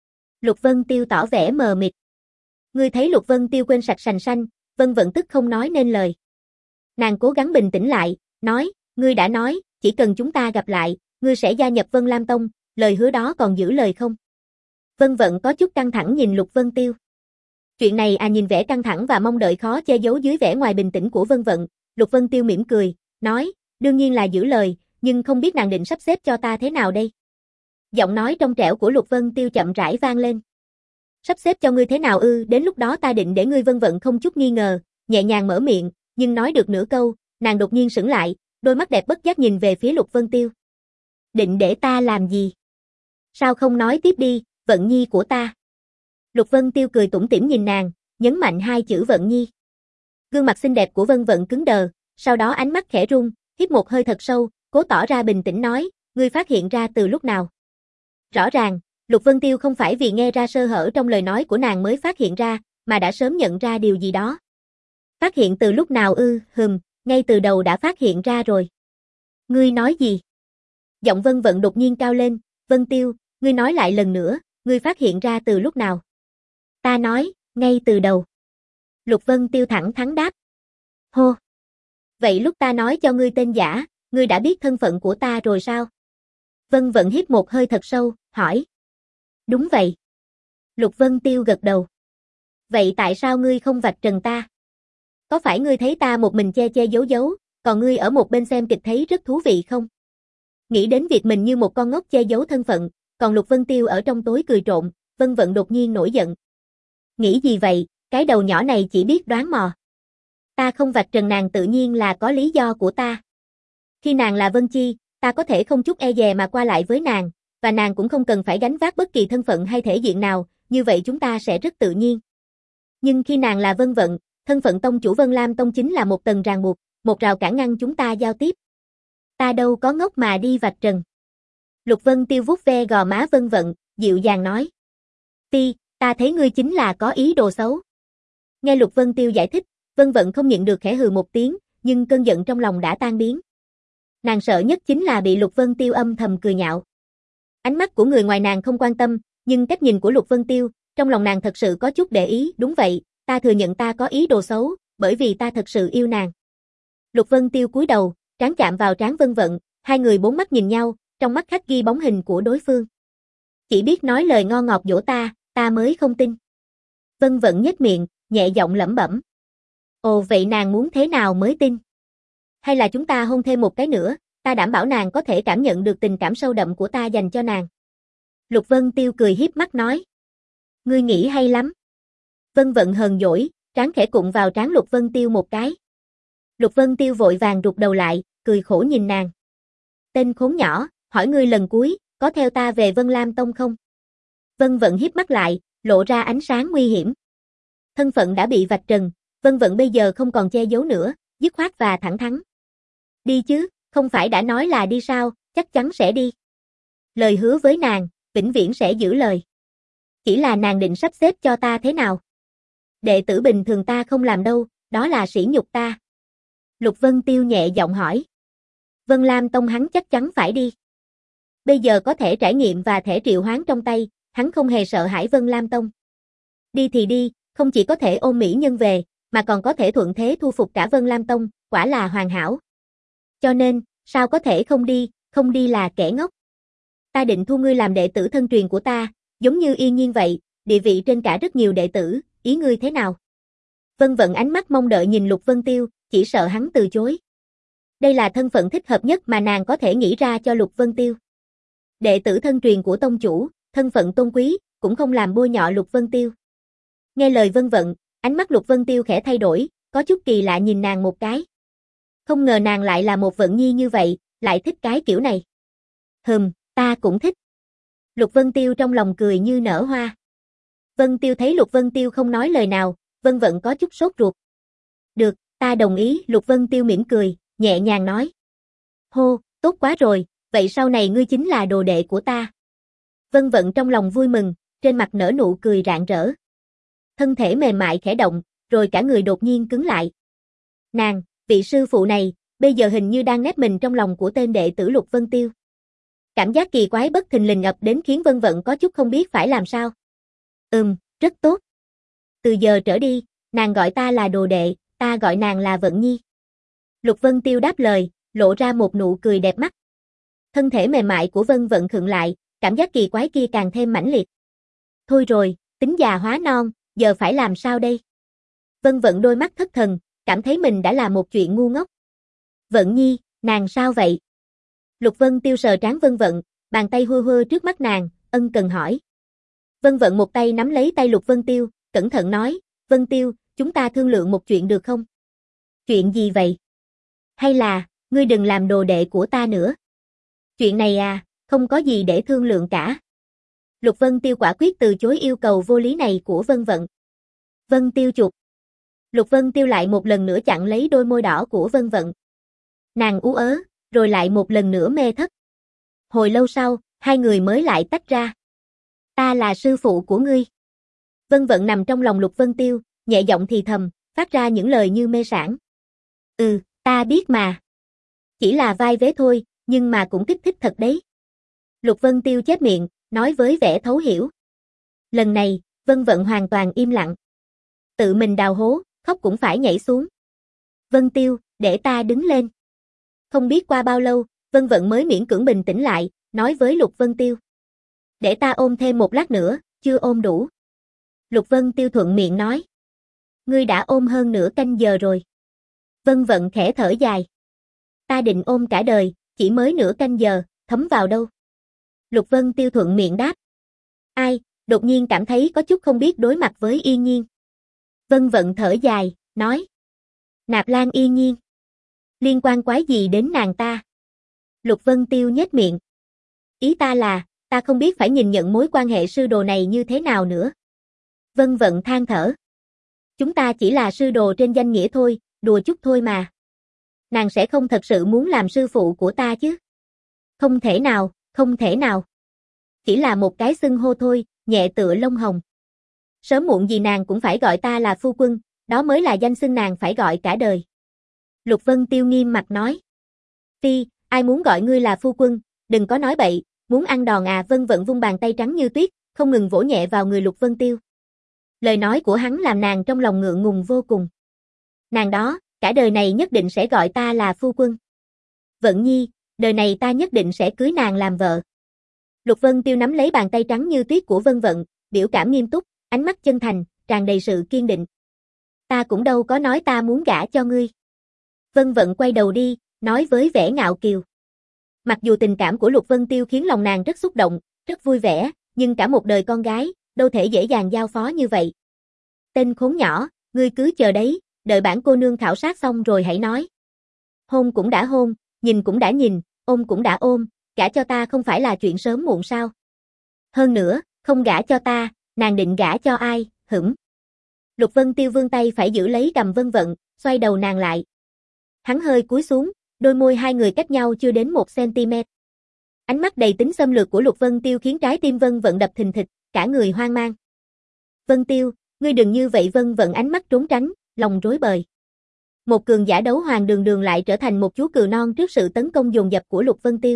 Lục Vân Tiêu tỏ vẻ mờ mịt. Ngươi thấy Lục Vân Tiêu quên sạch sành sanh, Vân Vận tức không nói nên lời. Nàng cố gắng bình tĩnh lại, nói, ngươi đã nói, chỉ cần chúng ta gặp lại, ngươi sẽ gia nhập Vân Lam Tông, lời hứa đó còn giữ lời không? Vân Vận có chút căng thẳng nhìn Lục Vân Tiêu. Chuyện này à nhìn vẻ căng thẳng và mong đợi khó che giấu dưới vẻ ngoài bình tĩnh của Vân Vận, Lục Vân Tiêu mỉm cười, nói, đương nhiên là giữ lời, nhưng không biết nàng định sắp xếp cho ta thế nào đây? Giọng nói trong trẻo của Lục Vân Tiêu chậm rãi vang lên. Sắp xếp cho ngươi thế nào ư, đến lúc đó ta định để ngươi. Vân Vận không chút nghi ngờ, nhẹ nhàng mở miệng, nhưng nói được nửa câu, nàng đột nhiên sững lại, đôi mắt đẹp bất giác nhìn về phía Lục Vân Tiêu. Định để ta làm gì? Sao không nói tiếp đi, Vận Nhi của ta? Lục Vân Tiêu cười tủm tỉm nhìn nàng, nhấn mạnh hai chữ Vận Nhi. Gương mặt xinh đẹp của Vân Vận cứng đờ, sau đó ánh mắt khẽ run, hít một hơi thật sâu, cố tỏ ra bình tĩnh nói, ngươi phát hiện ra từ lúc nào? Rõ ràng, Lục Vân Tiêu không phải vì nghe ra sơ hở trong lời nói của nàng mới phát hiện ra, mà đã sớm nhận ra điều gì đó. Phát hiện từ lúc nào ư, hừm, ngay từ đầu đã phát hiện ra rồi. Ngươi nói gì? Giọng Vân Vận đột nhiên cao lên, Vân Tiêu, ngươi nói lại lần nữa, ngươi phát hiện ra từ lúc nào? Ta nói, ngay từ đầu. Lục Vân Tiêu thẳng thắn đáp. Hô! Vậy lúc ta nói cho ngươi tên giả, ngươi đã biết thân phận của ta rồi sao? Vân Vận hít một hơi thật sâu, hỏi. Đúng vậy. Lục Vân Tiêu gật đầu. Vậy tại sao ngươi không vạch trần ta? Có phải ngươi thấy ta một mình che che giấu giấu, còn ngươi ở một bên xem kịch thấy rất thú vị không? Nghĩ đến việc mình như một con ngốc che giấu thân phận, còn Lục Vân Tiêu ở trong tối cười trộm, Vân Vận đột nhiên nổi giận. Nghĩ gì vậy, cái đầu nhỏ này chỉ biết đoán mò. Ta không vạch trần nàng tự nhiên là có lý do của ta. Khi nàng là Vân Chi, ta có thể không chút e dè mà qua lại với nàng, và nàng cũng không cần phải gánh vác bất kỳ thân phận hay thể diện nào, như vậy chúng ta sẽ rất tự nhiên. Nhưng khi nàng là Vân Vận, thân phận tông chủ Vân Lam Tông chính là một tầng ràng buộc, một rào cản ngăn chúng ta giao tiếp. Ta đâu có ngốc mà đi vạch trần. Lục Vân Tiêu vuốt ve gò má Vân Vận, dịu dàng nói. Ti, ta thấy ngươi chính là có ý đồ xấu. Nghe Lục Vân Tiêu giải thích, Vân Vận không nhịn được khẽ hừ một tiếng, nhưng cơn giận trong lòng đã tan biến. Nàng sợ nhất chính là bị Lục Vân Tiêu âm thầm cười nhạo. Ánh mắt của người ngoài nàng không quan tâm, nhưng cách nhìn của Lục Vân Tiêu, trong lòng nàng thật sự có chút để ý. Đúng vậy, ta thừa nhận ta có ý đồ xấu, bởi vì ta thật sự yêu nàng. Lục Vân Tiêu cúi đầu, trán chạm vào trán Vân Vận, hai người bốn mắt nhìn nhau, trong mắt khắc ghi bóng hình của đối phương. Chỉ biết nói lời ngon ngọt dỗ ta, ta mới không tin. Vân Vận nhếch miệng, nhẹ giọng lẩm bẩm. Ồ, vậy nàng muốn thế nào mới tin? Hay là chúng ta hôn thêm một cái nữa, ta đảm bảo nàng có thể cảm nhận được tình cảm sâu đậm của ta dành cho nàng. Lục Vân Tiêu cười hiếp mắt nói. Ngươi nghĩ hay lắm. Vân Vận hờn dỗi, trán khẽ cụng vào trán Lục Vân Tiêu một cái. Lục Vân Tiêu vội vàng rụt đầu lại, cười khổ nhìn nàng. Tên khốn nhỏ, hỏi ngươi lần cuối, có theo ta về Vân Lam Tông không? Vân Vận hiếp mắt lại, lộ ra ánh sáng nguy hiểm. Thân phận đã bị vạch trần, Vân Vận bây giờ không còn che giấu nữa, dứt khoát và thẳng thắn. Đi chứ, không phải đã nói là đi sao, chắc chắn sẽ đi. Lời hứa với nàng, vĩnh viễn sẽ giữ lời. Chỉ là nàng định sắp xếp cho ta thế nào? Đệ tử bình thường ta không làm đâu, đó là sỉ nhục ta. Lục Vân Tiêu nhẹ giọng hỏi. Vân Lam Tông hắn chắc chắn phải đi. Bây giờ có thể trải nghiệm và thẻ triệu hoán trong tay, hắn không hề sợ hãi Vân Lam Tông. Đi thì đi, không chỉ có thể ôm mỹ nhân về, mà còn có thể thuận thế thu phục cả Vân Lam Tông, quả là hoàn hảo. Cho nên, sao có thể không đi, không đi là kẻ ngốc. Ta định thu ngươi làm đệ tử thân truyền của ta, giống như Yên Nhiên vậy, địa vị trên cả rất nhiều đệ tử, ý ngươi thế nào? Vân Vận ánh mắt mong đợi nhìn Lục Vân Tiêu, chỉ sợ hắn từ chối. Đây là thân phận thích hợp nhất mà nàng có thể nghĩ ra cho Lục Vân Tiêu. Đệ tử thân truyền của tông chủ, thân phận tôn quý, cũng không làm bôi nhọ Lục Vân Tiêu. Nghe lời Vân Vận, ánh mắt Lục Vân Tiêu khẽ thay đổi, có chút kỳ lạ nhìn nàng một cái. Không ngờ nàng lại là một Vận Nhi như vậy, lại thích cái kiểu này. Hừm, ta cũng thích. Lục Vân Tiêu trong lòng cười như nở hoa. Vân Tiêu thấy Lục Vân Tiêu không nói lời nào, Vân Vận có chút sốt ruột. Được, ta đồng ý, Lục Vân Tiêu mỉm cười, nhẹ nhàng nói. Hô, tốt quá rồi, vậy sau này ngươi chính là đồ đệ của ta. Vân Vận trong lòng vui mừng, trên mặt nở nụ cười rạng rỡ. Thân thể mềm mại khẽ động, rồi cả người đột nhiên cứng lại. Nàng, vị sư phụ này, bây giờ hình như đang nép mình trong lòng của tên đệ tử Lục Vân Tiêu. Cảm giác kỳ quái bất thình lình ập đến khiến Vân Vận có chút không biết phải làm sao. Ừm, rất tốt. Từ giờ trở đi, nàng gọi ta là đồ đệ, ta gọi nàng là Vận Nhi. Lục Vân Tiêu đáp lời, lộ ra một nụ cười đẹp mắt. Thân thể mềm mại của Vân Vận khựng lại, cảm giác kỳ quái kia càng thêm mãnh liệt. Thôi rồi, tính già hóa non, giờ phải làm sao đây? Vân Vận đôi mắt thất thần, cảm thấy mình đã làm một chuyện ngu ngốc. Vận Nhi, nàng sao vậy? Lục Vân Tiêu sờ trán Vân Vận, bàn tay hua hua trước mắt nàng, ân cần hỏi. Vân Vận một tay nắm lấy tay Lục Vân Tiêu, cẩn thận nói, Vân Tiêu, chúng ta thương lượng một chuyện được không? Chuyện gì vậy? Hay là, ngươi đừng làm đồ đệ của ta nữa? Chuyện này à, không có gì để thương lượng cả. Lục Vân Tiêu quả quyết từ chối yêu cầu vô lý này của Vân Vận. Vân Tiêu chụp. Lục Vân Tiêu lại một lần nữa chặn lấy đôi môi đỏ của Vân Vận. Nàng ú ớ, rồi lại một lần nữa mê thất. Hồi lâu sau, hai người mới lại tách ra. Ta là sư phụ của ngươi. Vân Vận nằm trong lòng Lục Vân Tiêu, nhẹ giọng thì thầm, phát ra những lời như mê sảng. Ừ, ta biết mà. Chỉ là vai vế thôi, nhưng mà cũng kích thích thật đấy. Lục Vân Tiêu chép miệng, nói với vẻ thấu hiểu. Lần này, Vân Vận hoàn toàn im lặng. Tự mình đào hố, khóc cũng phải nhảy xuống. Vân Tiêu, để ta đứng lên. Không biết qua bao lâu, Vân Vận mới miễn cưỡng bình tĩnh lại, nói với Lục Vân Tiêu. Để ta ôm thêm một lát nữa, chưa ôm đủ. Lục Vân Tiêu thuận miệng nói. Ngươi đã ôm hơn nửa canh giờ rồi. Vân Vận khẽ thở dài. Ta định ôm cả đời, chỉ mới nửa canh giờ, thấm vào đâu. Lục Vân Tiêu thuận miệng đáp. Ai, đột nhiên cảm thấy có chút không biết đối mặt với Yên Nhiên. Vân Vận thở dài, nói. Nạp Lan Yên Nhiên. Liên quan quái gì đến nàng ta? Lục Vân Tiêu nhếch miệng. Ý ta là, ta không biết phải nhìn nhận mối quan hệ sư đồ này như thế nào nữa. Vân Vận than thở. Chúng ta chỉ là sư đồ trên danh nghĩa thôi, đùa chút thôi mà. Nàng sẽ không thật sự muốn làm sư phụ của ta chứ? Không thể nào, không thể nào. Chỉ là một cái xưng hô thôi, nhẹ tựa lông hồng. Sớm muộn gì nàng cũng phải gọi ta là phu quân, đó mới là danh xưng nàng phải gọi cả đời. Lục Vân Tiêu nghiêm mặt nói. Phi, ai muốn gọi ngươi là phu quân, đừng có nói bậy, muốn ăn đòn à. Vân Vận vung bàn tay trắng như tuyết, không ngừng vỗ nhẹ vào người Lục Vân Tiêu. Lời nói của hắn làm nàng trong lòng ngượng ngùng vô cùng. Nàng đó, cả đời này nhất định sẽ gọi ta là phu quân. Vận Nhi, đời này ta nhất định sẽ cưới nàng làm vợ. Lục Vân Tiêu nắm lấy bàn tay trắng như tuyết của Vân Vận, biểu cảm nghiêm túc, ánh mắt chân thành, tràn đầy sự kiên định. Ta cũng đâu có nói ta muốn gả cho ngươi. Vân Vận quay đầu đi, nói với vẻ ngạo kiều. Mặc dù tình cảm của Lục Vân Tiêu khiến lòng nàng rất xúc động, rất vui vẻ, nhưng cả một đời con gái, đâu thể dễ dàng giao phó như vậy. Tên khốn nhỏ, ngươi cứ chờ đấy, đợi bản cô nương khảo sát xong rồi hãy nói. Hôn cũng đã hôn, nhìn cũng đã nhìn, ôm cũng đã ôm, gả cho ta không phải là chuyện sớm muộn sao? Hơn nữa, không gả cho ta, nàng định gả cho ai, hửng. Lục Vân Tiêu vươn tay phải giữ lấy cầm Vân Vận, xoay đầu nàng lại. Hắn hơi cúi xuống, đôi môi hai người cách nhau chưa đến một xăng-ti-mét. Ánh mắt đầy tính xâm lược của Lục Vân Tiêu khiến trái tim Vân Vận đập thình thịch, cả người hoang mang. Vân Tiêu, ngươi đừng như vậy. Vân Vận ánh mắt trốn tránh, lòng rối bời. Một cường giả đấu hoàng đường đường lại trở thành một chú cừu non trước sự tấn công dồn dập của Lục Vân Tiêu.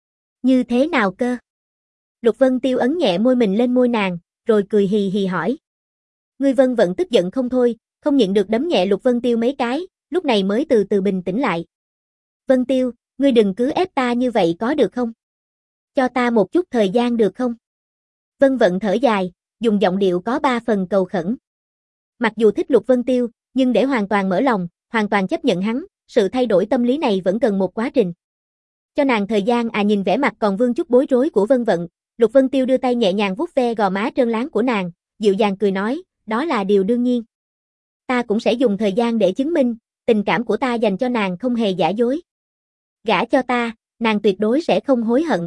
Như thế nào cơ? Lục Vân Tiêu ấn nhẹ môi mình lên môi nàng, rồi cười hì hì hỏi. Ngươi. Vân Vận tức giận không thôi, không nhịn được đấm nhẹ Lục Vân Tiêu mấy cái, lúc này mới từ từ bình tĩnh lại. Vân Tiêu, ngươi đừng cứ ép ta như vậy có được không? Cho ta một chút thời gian được không? Vân Vận thở dài, dùng giọng điệu có ba phần cầu khẩn. Mặc dù thích Lục Vân Tiêu, nhưng để hoàn toàn mở lòng, hoàn toàn chấp nhận hắn, sự thay đổi tâm lý này vẫn cần một quá trình. Cho nàng thời gian. À, nhìn vẻ mặt còn vương chút bối rối của Vân Vận, Lục Vân Tiêu đưa tay nhẹ nhàng vuốt ve gò má trơn láng của nàng, dịu dàng cười nói, đó là điều đương nhiên. Ta cũng sẽ dùng thời gian để chứng minh, tình cảm của ta dành cho nàng không hề giả dối. Gả cho ta, nàng tuyệt đối sẽ không hối hận.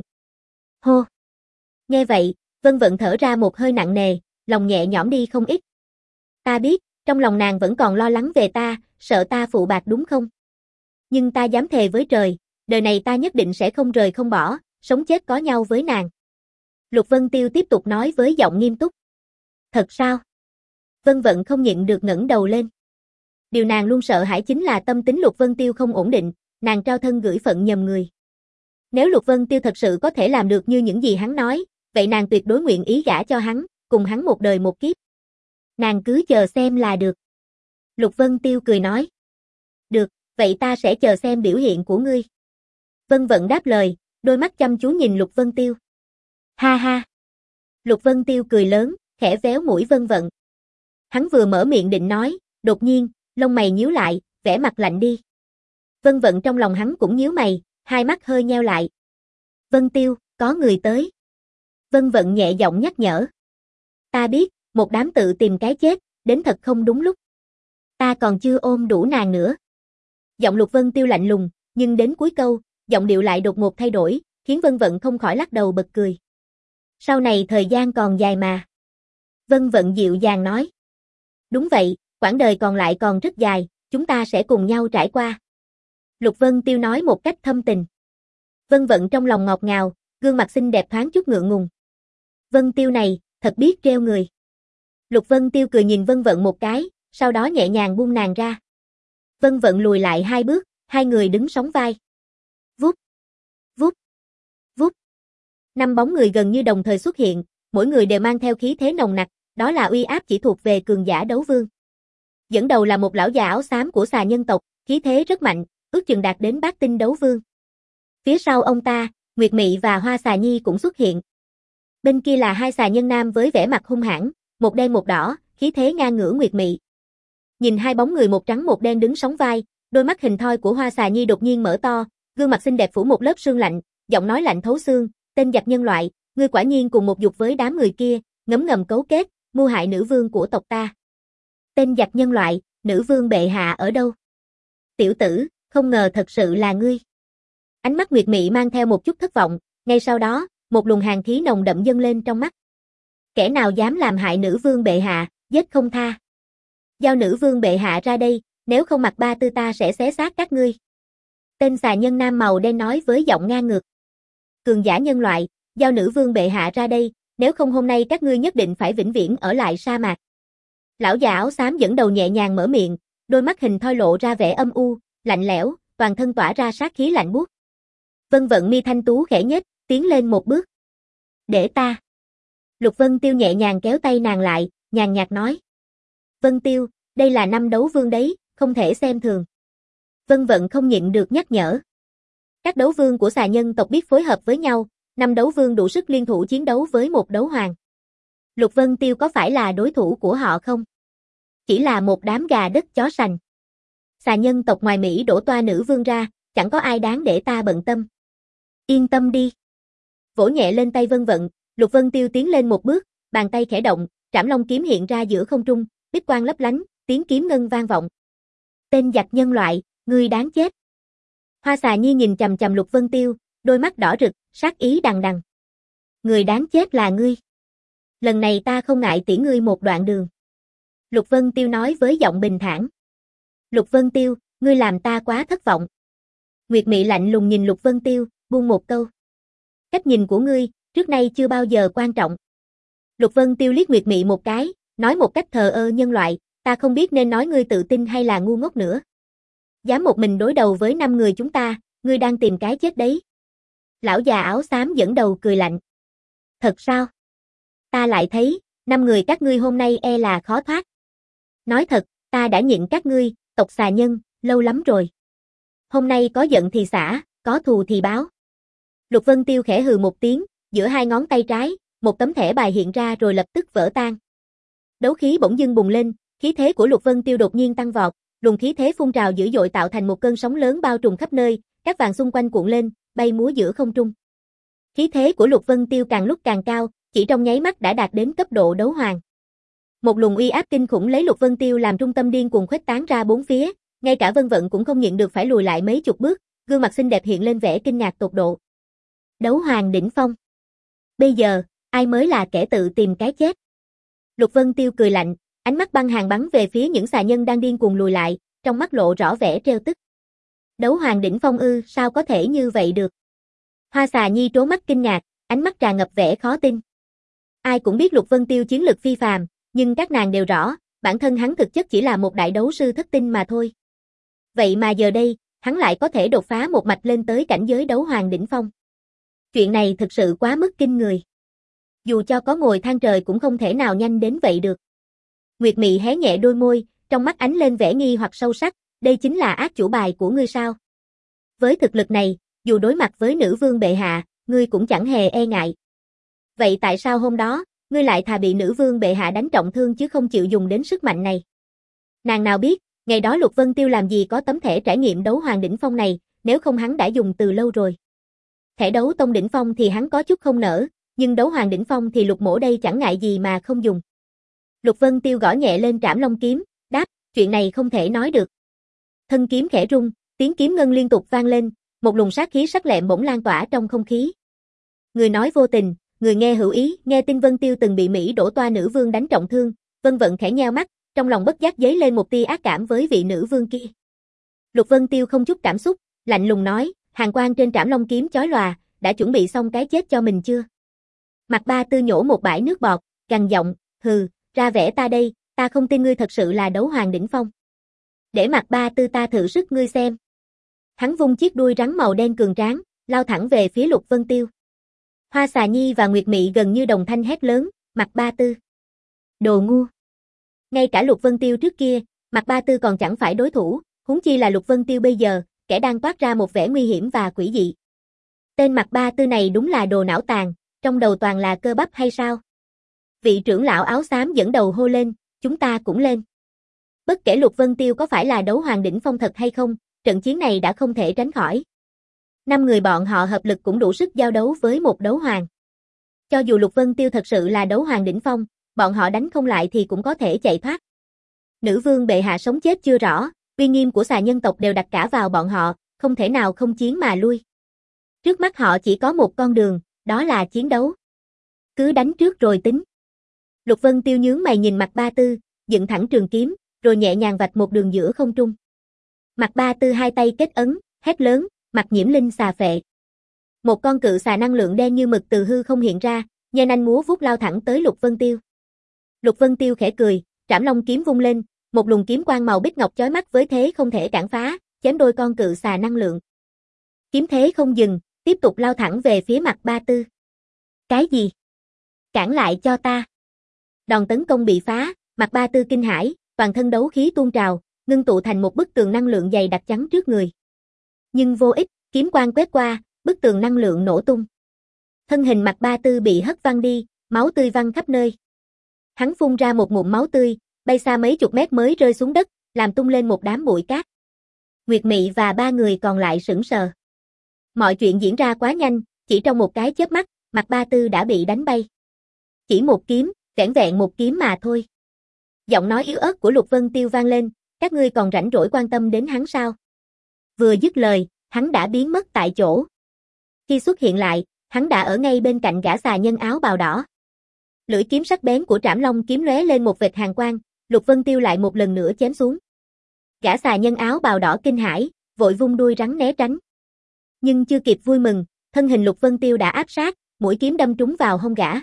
Hô! Nghe vậy, Vân Vận thở ra một hơi nặng nề, lòng nhẹ nhõm đi không ít. Ta biết, trong lòng nàng vẫn còn lo lắng về ta, sợ ta phụ bạc đúng không? Nhưng ta dám thề với trời, đời này ta nhất định sẽ không rời không bỏ, sống chết có nhau với nàng. Lục Vân Tiêu tiếp tục nói với giọng nghiêm túc. Thật sao? Vân Vận không nhịn được ngẩng đầu lên. Điều nàng luôn sợ hãi chính là tâm tính Lục Vân Tiêu không ổn định, nàng trao thân gửi phận nhầm người. Nếu Lục Vân Tiêu thật sự có thể làm được như những gì hắn nói, vậy nàng tuyệt đối nguyện ý gả cho hắn, cùng hắn một đời một kiếp. Nàng cứ chờ xem là được. Lục Vân Tiêu cười nói. Được, vậy ta sẽ chờ xem biểu hiện của ngươi. Vân Vận đáp lời, đôi mắt chăm chú nhìn Lục Vân Tiêu. Ha ha. Lục Vân Tiêu cười lớn, khẽ véo mũi Vân Vận. Hắn vừa mở miệng định nói, đột nhiên, lông mày nhíu lại, vẻ mặt lạnh đi. Vân Vận trong lòng hắn cũng nhíu mày, hai mắt hơi nheo lại. Vân Tiêu, có người tới. Vân Vận nhẹ giọng nhắc nhở. Ta biết, một đám tự tìm cái chết, đến thật không đúng lúc. Ta còn chưa ôm đủ nàng nữa. Giọng Lục Vân Tiêu lạnh lùng, nhưng đến cuối câu, giọng điệu lại đột ngột thay đổi, khiến Vân Vận không khỏi lắc đầu bật cười. Sau này thời gian còn dài mà. Vân Vận dịu dàng nói. Đúng vậy, quãng đời còn lại còn rất dài, chúng ta sẽ cùng nhau trải qua. Lục Vân Tiêu nói một cách thâm tình. Vân Vận trong lòng ngọt ngào, gương mặt xinh đẹp thoáng chút ngượng ngùng. Vân Tiêu này, thật biết trêu người. Lục Vân Tiêu cười nhìn Vân Vận một cái, sau đó nhẹ nhàng buông nàng ra. Vân Vận lùi lại hai bước, hai người đứng sóng vai. Vút, vút, vút. Năm bóng người gần như đồng thời xuất hiện, mỗi người đều mang theo khí thế nồng nặc, đó là uy áp chỉ thuộc về cường giả đấu vương. Dẫn đầu là một lão già áo xám của xà nhân tộc, khí thế rất mạnh, ước chừng đạt đến bát tinh đấu vương. Phía sau ông ta, Nguyệt Mị và Hoa Xà Nhi cũng xuất hiện. Bên kia là hai xà nhân nam với vẻ mặt hung hãn, một đen một đỏ, khí thế ngang ngửa Nguyệt Mị. Nhìn hai bóng người một trắng một đen đứng sóng vai, đôi mắt hình thoi của Hoa Xà Nhi đột nhiên mở to, gương mặt xinh đẹp phủ một lớp sương lạnh, giọng nói lạnh thấu xương, tên giặc nhân loại, ngươi quả nhiên cùng một dục với đám người kia, ngấm ngầm cấu kết, mưu hại nữ vương của tộc ta. Tên giặc nhân loại, nữ vương bệ hạ ở đâu? Tiểu tử, không ngờ thật sự là ngươi. Ánh mắt Nguyệt Mị mang theo một chút thất vọng, ngay sau đó, một luồng hàn khí nồng đậm dâng lên trong mắt. Kẻ nào dám làm hại nữ vương bệ hạ, giết không tha. Giao nữ vương bệ hạ ra đây, nếu không Mạc Ba Tư ta sẽ xé xác các ngươi. Tên xà nhân nam màu đen nói với giọng ngang ngược. Cường giả nhân loại, giao nữ vương bệ hạ ra đây, nếu không hôm nay các ngươi nhất định phải vĩnh viễn ở lại sa mạc. Lão già áo xám dẫn đầu nhẹ nhàng mở miệng, đôi mắt hình thoi lộ ra vẻ âm u, lạnh lẽo, toàn thân tỏa ra sát khí lạnh buốt. Vân Vận mi thanh tú khẽ nhếch, tiến lên một bước. Để ta. Lục Vân Tiêu nhẹ nhàng kéo tay nàng lại, nhàn nhạt nói. Vân Tiêu, đây là năm đấu vương đấy, không thể xem thường. Vân Vận không nhịn được nhắc nhở. Các đấu vương của xà nhân tộc biết phối hợp với nhau, năm đấu vương đủ sức liên thủ chiến đấu với một đấu hoàng. Lục Vân Tiêu có phải là đối thủ của họ không? Chỉ là một đám gà đất chó sành. Xà nhân tộc ngoài Mỹ đổ toa nữ vương ra, chẳng có ai đáng để ta bận tâm. Yên tâm đi. Vỗ nhẹ lên tay Vân Vận, Lục Vân Tiêu tiến lên một bước, bàn tay khẽ động, Trảm Long kiếm hiện ra giữa không trung, bích quang lấp lánh, tiếng kiếm ngân vang vọng. Tên giặc nhân loại, ngươi đáng chết. Hoa Xà Nhi nhìn chằm chằm Lục Vân Tiêu, đôi mắt đỏ rực, sát ý đằng đằng. Người đáng chết là ngươi. Lần này ta không ngại tiễn ngươi một đoạn đường. Lục Vân Tiêu nói với giọng bình thản. Lục Vân Tiêu, ngươi làm ta quá thất vọng. Nguyệt Mị lạnh lùng nhìn Lục Vân Tiêu, buông một câu. Cách nhìn của ngươi, trước nay chưa bao giờ quan trọng. Lục Vân Tiêu liếc Nguyệt Mị một cái, nói một cách thờ ơ nhân loại, ta không biết nên nói ngươi tự tin hay là ngu ngốc nữa. Dám một mình đối đầu với năm người chúng ta, ngươi đang tìm cái chết đấy. Lão già áo xám dẫn đầu cười lạnh. Thật sao? Ta lại thấy, năm người các ngươi hôm nay e là khó thoát. Nói thật, ta đã nhịn các ngươi, tộc xà nhân, lâu lắm rồi. Hôm nay có giận thì xả, có thù thì báo. Lục Vân Tiêu khẽ hừ một tiếng, giữa hai ngón tay trái, một tấm thẻ bài hiện ra rồi lập tức vỡ tan. Đấu khí bỗng dưng bùng lên, khí thế của Lục Vân Tiêu đột nhiên tăng vọt, luồng khí thế phun trào dữ dội tạo thành một cơn sóng lớn bao trùm khắp nơi, các vàng xung quanh cuộn lên, bay múa giữa không trung. Khí thế của Lục Vân Tiêu càng lúc càng cao, chỉ trong nháy mắt đã đạt đến cấp độ đấu hoàng. Một luồng uy áp kinh khủng lấy Lục Vân Tiêu làm trung tâm điên cuồng khuếch tán ra bốn phía, ngay cả Vân Vận cũng không nhịn được phải lùi lại mấy chục bước, gương mặt xinh đẹp hiện lên vẻ kinh ngạc tột độ. Đấu hoàng đỉnh phong. Bây giờ, ai mới là kẻ tự tìm cái chết? Lục Vân Tiêu cười lạnh, ánh mắt băng hàn bắn về phía những xà nhân đang điên cuồng lùi lại, trong mắt lộ rõ vẻ trêu tức. Đấu hoàng đỉnh phong ư, sao có thể như vậy được? Hoa Xà Nhi trố mắt kinh ngạc, ánh mắt tràn ngập vẻ khó tin. Ai cũng biết Lục Vân Tiêu chiến lực phi phàm, nhưng các nàng đều rõ, bản thân hắn thực chất chỉ là một đại đấu sư thất tinh mà thôi. Vậy mà giờ đây, hắn lại có thể đột phá một mạch lên tới cảnh giới đấu hoàng đỉnh phong. Chuyện này thực sự quá mức kinh người. Dù cho có ngồi thang trời cũng không thể nào nhanh đến vậy được. Nguyệt Mị hé nhẹ đôi môi, trong mắt ánh lên vẻ nghi hoặc sâu sắc, đây chính là ác chủ bài của ngươi sao? Với thực lực này, dù đối mặt với nữ vương bệ hạ, ngươi cũng chẳng hề e ngại. Vậy tại sao hôm đó, ngươi lại thà bị nữ vương bệ hạ đánh trọng thương chứ không chịu dùng đến sức mạnh này? Nàng nào biết, ngày đó Lục Vân Tiêu làm gì có tấm thẻ trải nghiệm đấu hoàng đỉnh phong này, nếu không hắn đã dùng từ lâu rồi. Thẻ đấu tông đỉnh phong thì hắn có chút không nỡ, nhưng đấu hoàng đỉnh phong thì Lục Mỗ đây chẳng ngại gì mà không dùng. Lục Vân Tiêu gõ nhẹ lên trảm long kiếm, đáp, chuyện này không thể nói được. Thân kiếm khẽ rung, tiếng kiếm ngân liên tục vang lên, một luồng sát khí sắc lẹm bỗng lan tỏa trong không khí. Người nói vô tình, người nghe hữu ý, nghe tin Vân Tiêu từng bị Mỹ đổ toa nữ vương đánh trọng thương, Vân Vận khẽ nheo mắt, trong lòng bất giác dấy lên một tia ác cảm với vị nữ vương kia. Lục Vân Tiêu không chút cảm xúc, lạnh lùng nói, hàn quang trên trảm long kiếm chói lòa, đã chuẩn bị xong cái chết cho mình chưa? Mạc Ba Tư nhổ một bãi nước bọt, gằn giọng, hừ, ra vẻ ta đây, ta không tin ngươi thật sự là đấu hoàng đỉnh phong. Để Mạc Ba Tư ta thử sức ngươi xem. Hắn vung chiếc đuôi rắn màu đen cường tráng, lao thẳng về phía Lục Vân Tiêu. Hoa Xà Nhi và Nguyệt Mị gần như đồng thanh hét lớn, Mạc Ba Tư. Đồ ngu. Ngay cả Lục Vân Tiêu trước kia, Mạc Ba Tư còn chẳng phải đối thủ, huống chi là Lục Vân Tiêu bây giờ, kẻ đang toát ra một vẻ nguy hiểm và quỷ dị. Tên Mạc Ba Tư này đúng là đồ não tàn, trong đầu toàn là cơ bắp hay sao? Vị trưởng lão áo xám dẫn đầu hô lên, chúng ta cũng lên. Bất kể Lục Vân Tiêu có phải là đấu hoàng đỉnh phong thật hay không, trận chiến này đã không thể tránh khỏi. Năm người bọn họ hợp lực cũng đủ sức giao đấu với một đấu hoàng. Cho dù Lục Vân Tiêu thật sự là đấu hoàng đỉnh phong, bọn họ đánh không lại thì cũng có thể chạy thoát. Nữ vương bệ hạ sống chết chưa rõ, uy nghiêm của xà nhân tộc đều đặt cả vào bọn họ, không thể nào không chiến mà lui. Trước mắt họ chỉ có một con đường, đó là chiến đấu. Cứ đánh trước rồi tính. Lục Vân Tiêu nhướng mày nhìn Mạc Ba Tư, dựng thẳng trường kiếm, rồi nhẹ nhàng vạch một đường giữa không trung. Mạc Ba Tư hai tay kết ấn, hét lớn, Mạc Nhiễm Linh xà phệ. Một con cự xà năng lượng đen như mực từ hư không hiện ra, nhanh nhanh múa vuốt lao thẳng tới Lục Vân Tiêu. Lục Vân Tiêu khẽ cười, Trảm Long kiếm vung lên, một luồng kiếm quang màu bích ngọc chói mắt với thế không thể cản phá, chém đôi con cự xà năng lượng. Kiếm thế không dừng, tiếp tục lao thẳng về phía Mạc Ba Tư. Cái gì? Cản lại cho ta. Đòn tấn công bị phá, Mạc Ba Tư kinh hãi, toàn thân đấu khí tuôn trào, ngưng tụ thành một bức tường năng lượng dày đặc chắn trước người. Nhưng vô ích, kiếm quang quét qua, bức tường năng lượng nổ tung. Thân hình Mạc Ba Tư bị hất văng đi, máu tươi văng khắp nơi. Hắn phun ra một ngụm máu tươi, bay xa mấy chục mét mới rơi xuống đất, làm tung lên một đám bụi cát. Nguyệt Mị và ba người còn lại sững sờ. Mọi chuyện diễn ra quá nhanh, chỉ trong một cái chớp mắt, Mạc Ba Tư đã bị đánh bay. Chỉ một kiếm, vẻn vẹn một kiếm mà thôi. Giọng nói yếu ớt của Lục Vân Tiêu vang lên, các ngươi còn rảnh rỗi quan tâm đến hắn sao? Vừa dứt lời, hắn đã biến mất tại chỗ. Khi xuất hiện lại, hắn đã ở ngay bên cạnh gã xà nhân áo bào đỏ. Lưỡi kiếm sắc bén của Trảm Long kiếm lóe lên một vệt hàn quang, Lục Vân Tiêu lại một lần nữa chém xuống. Gã xà nhân áo bào đỏ kinh hãi, vội vung đuôi rắn né tránh. Nhưng chưa kịp vui mừng, thân hình Lục Vân Tiêu đã áp sát, mũi kiếm đâm trúng vào hông gã.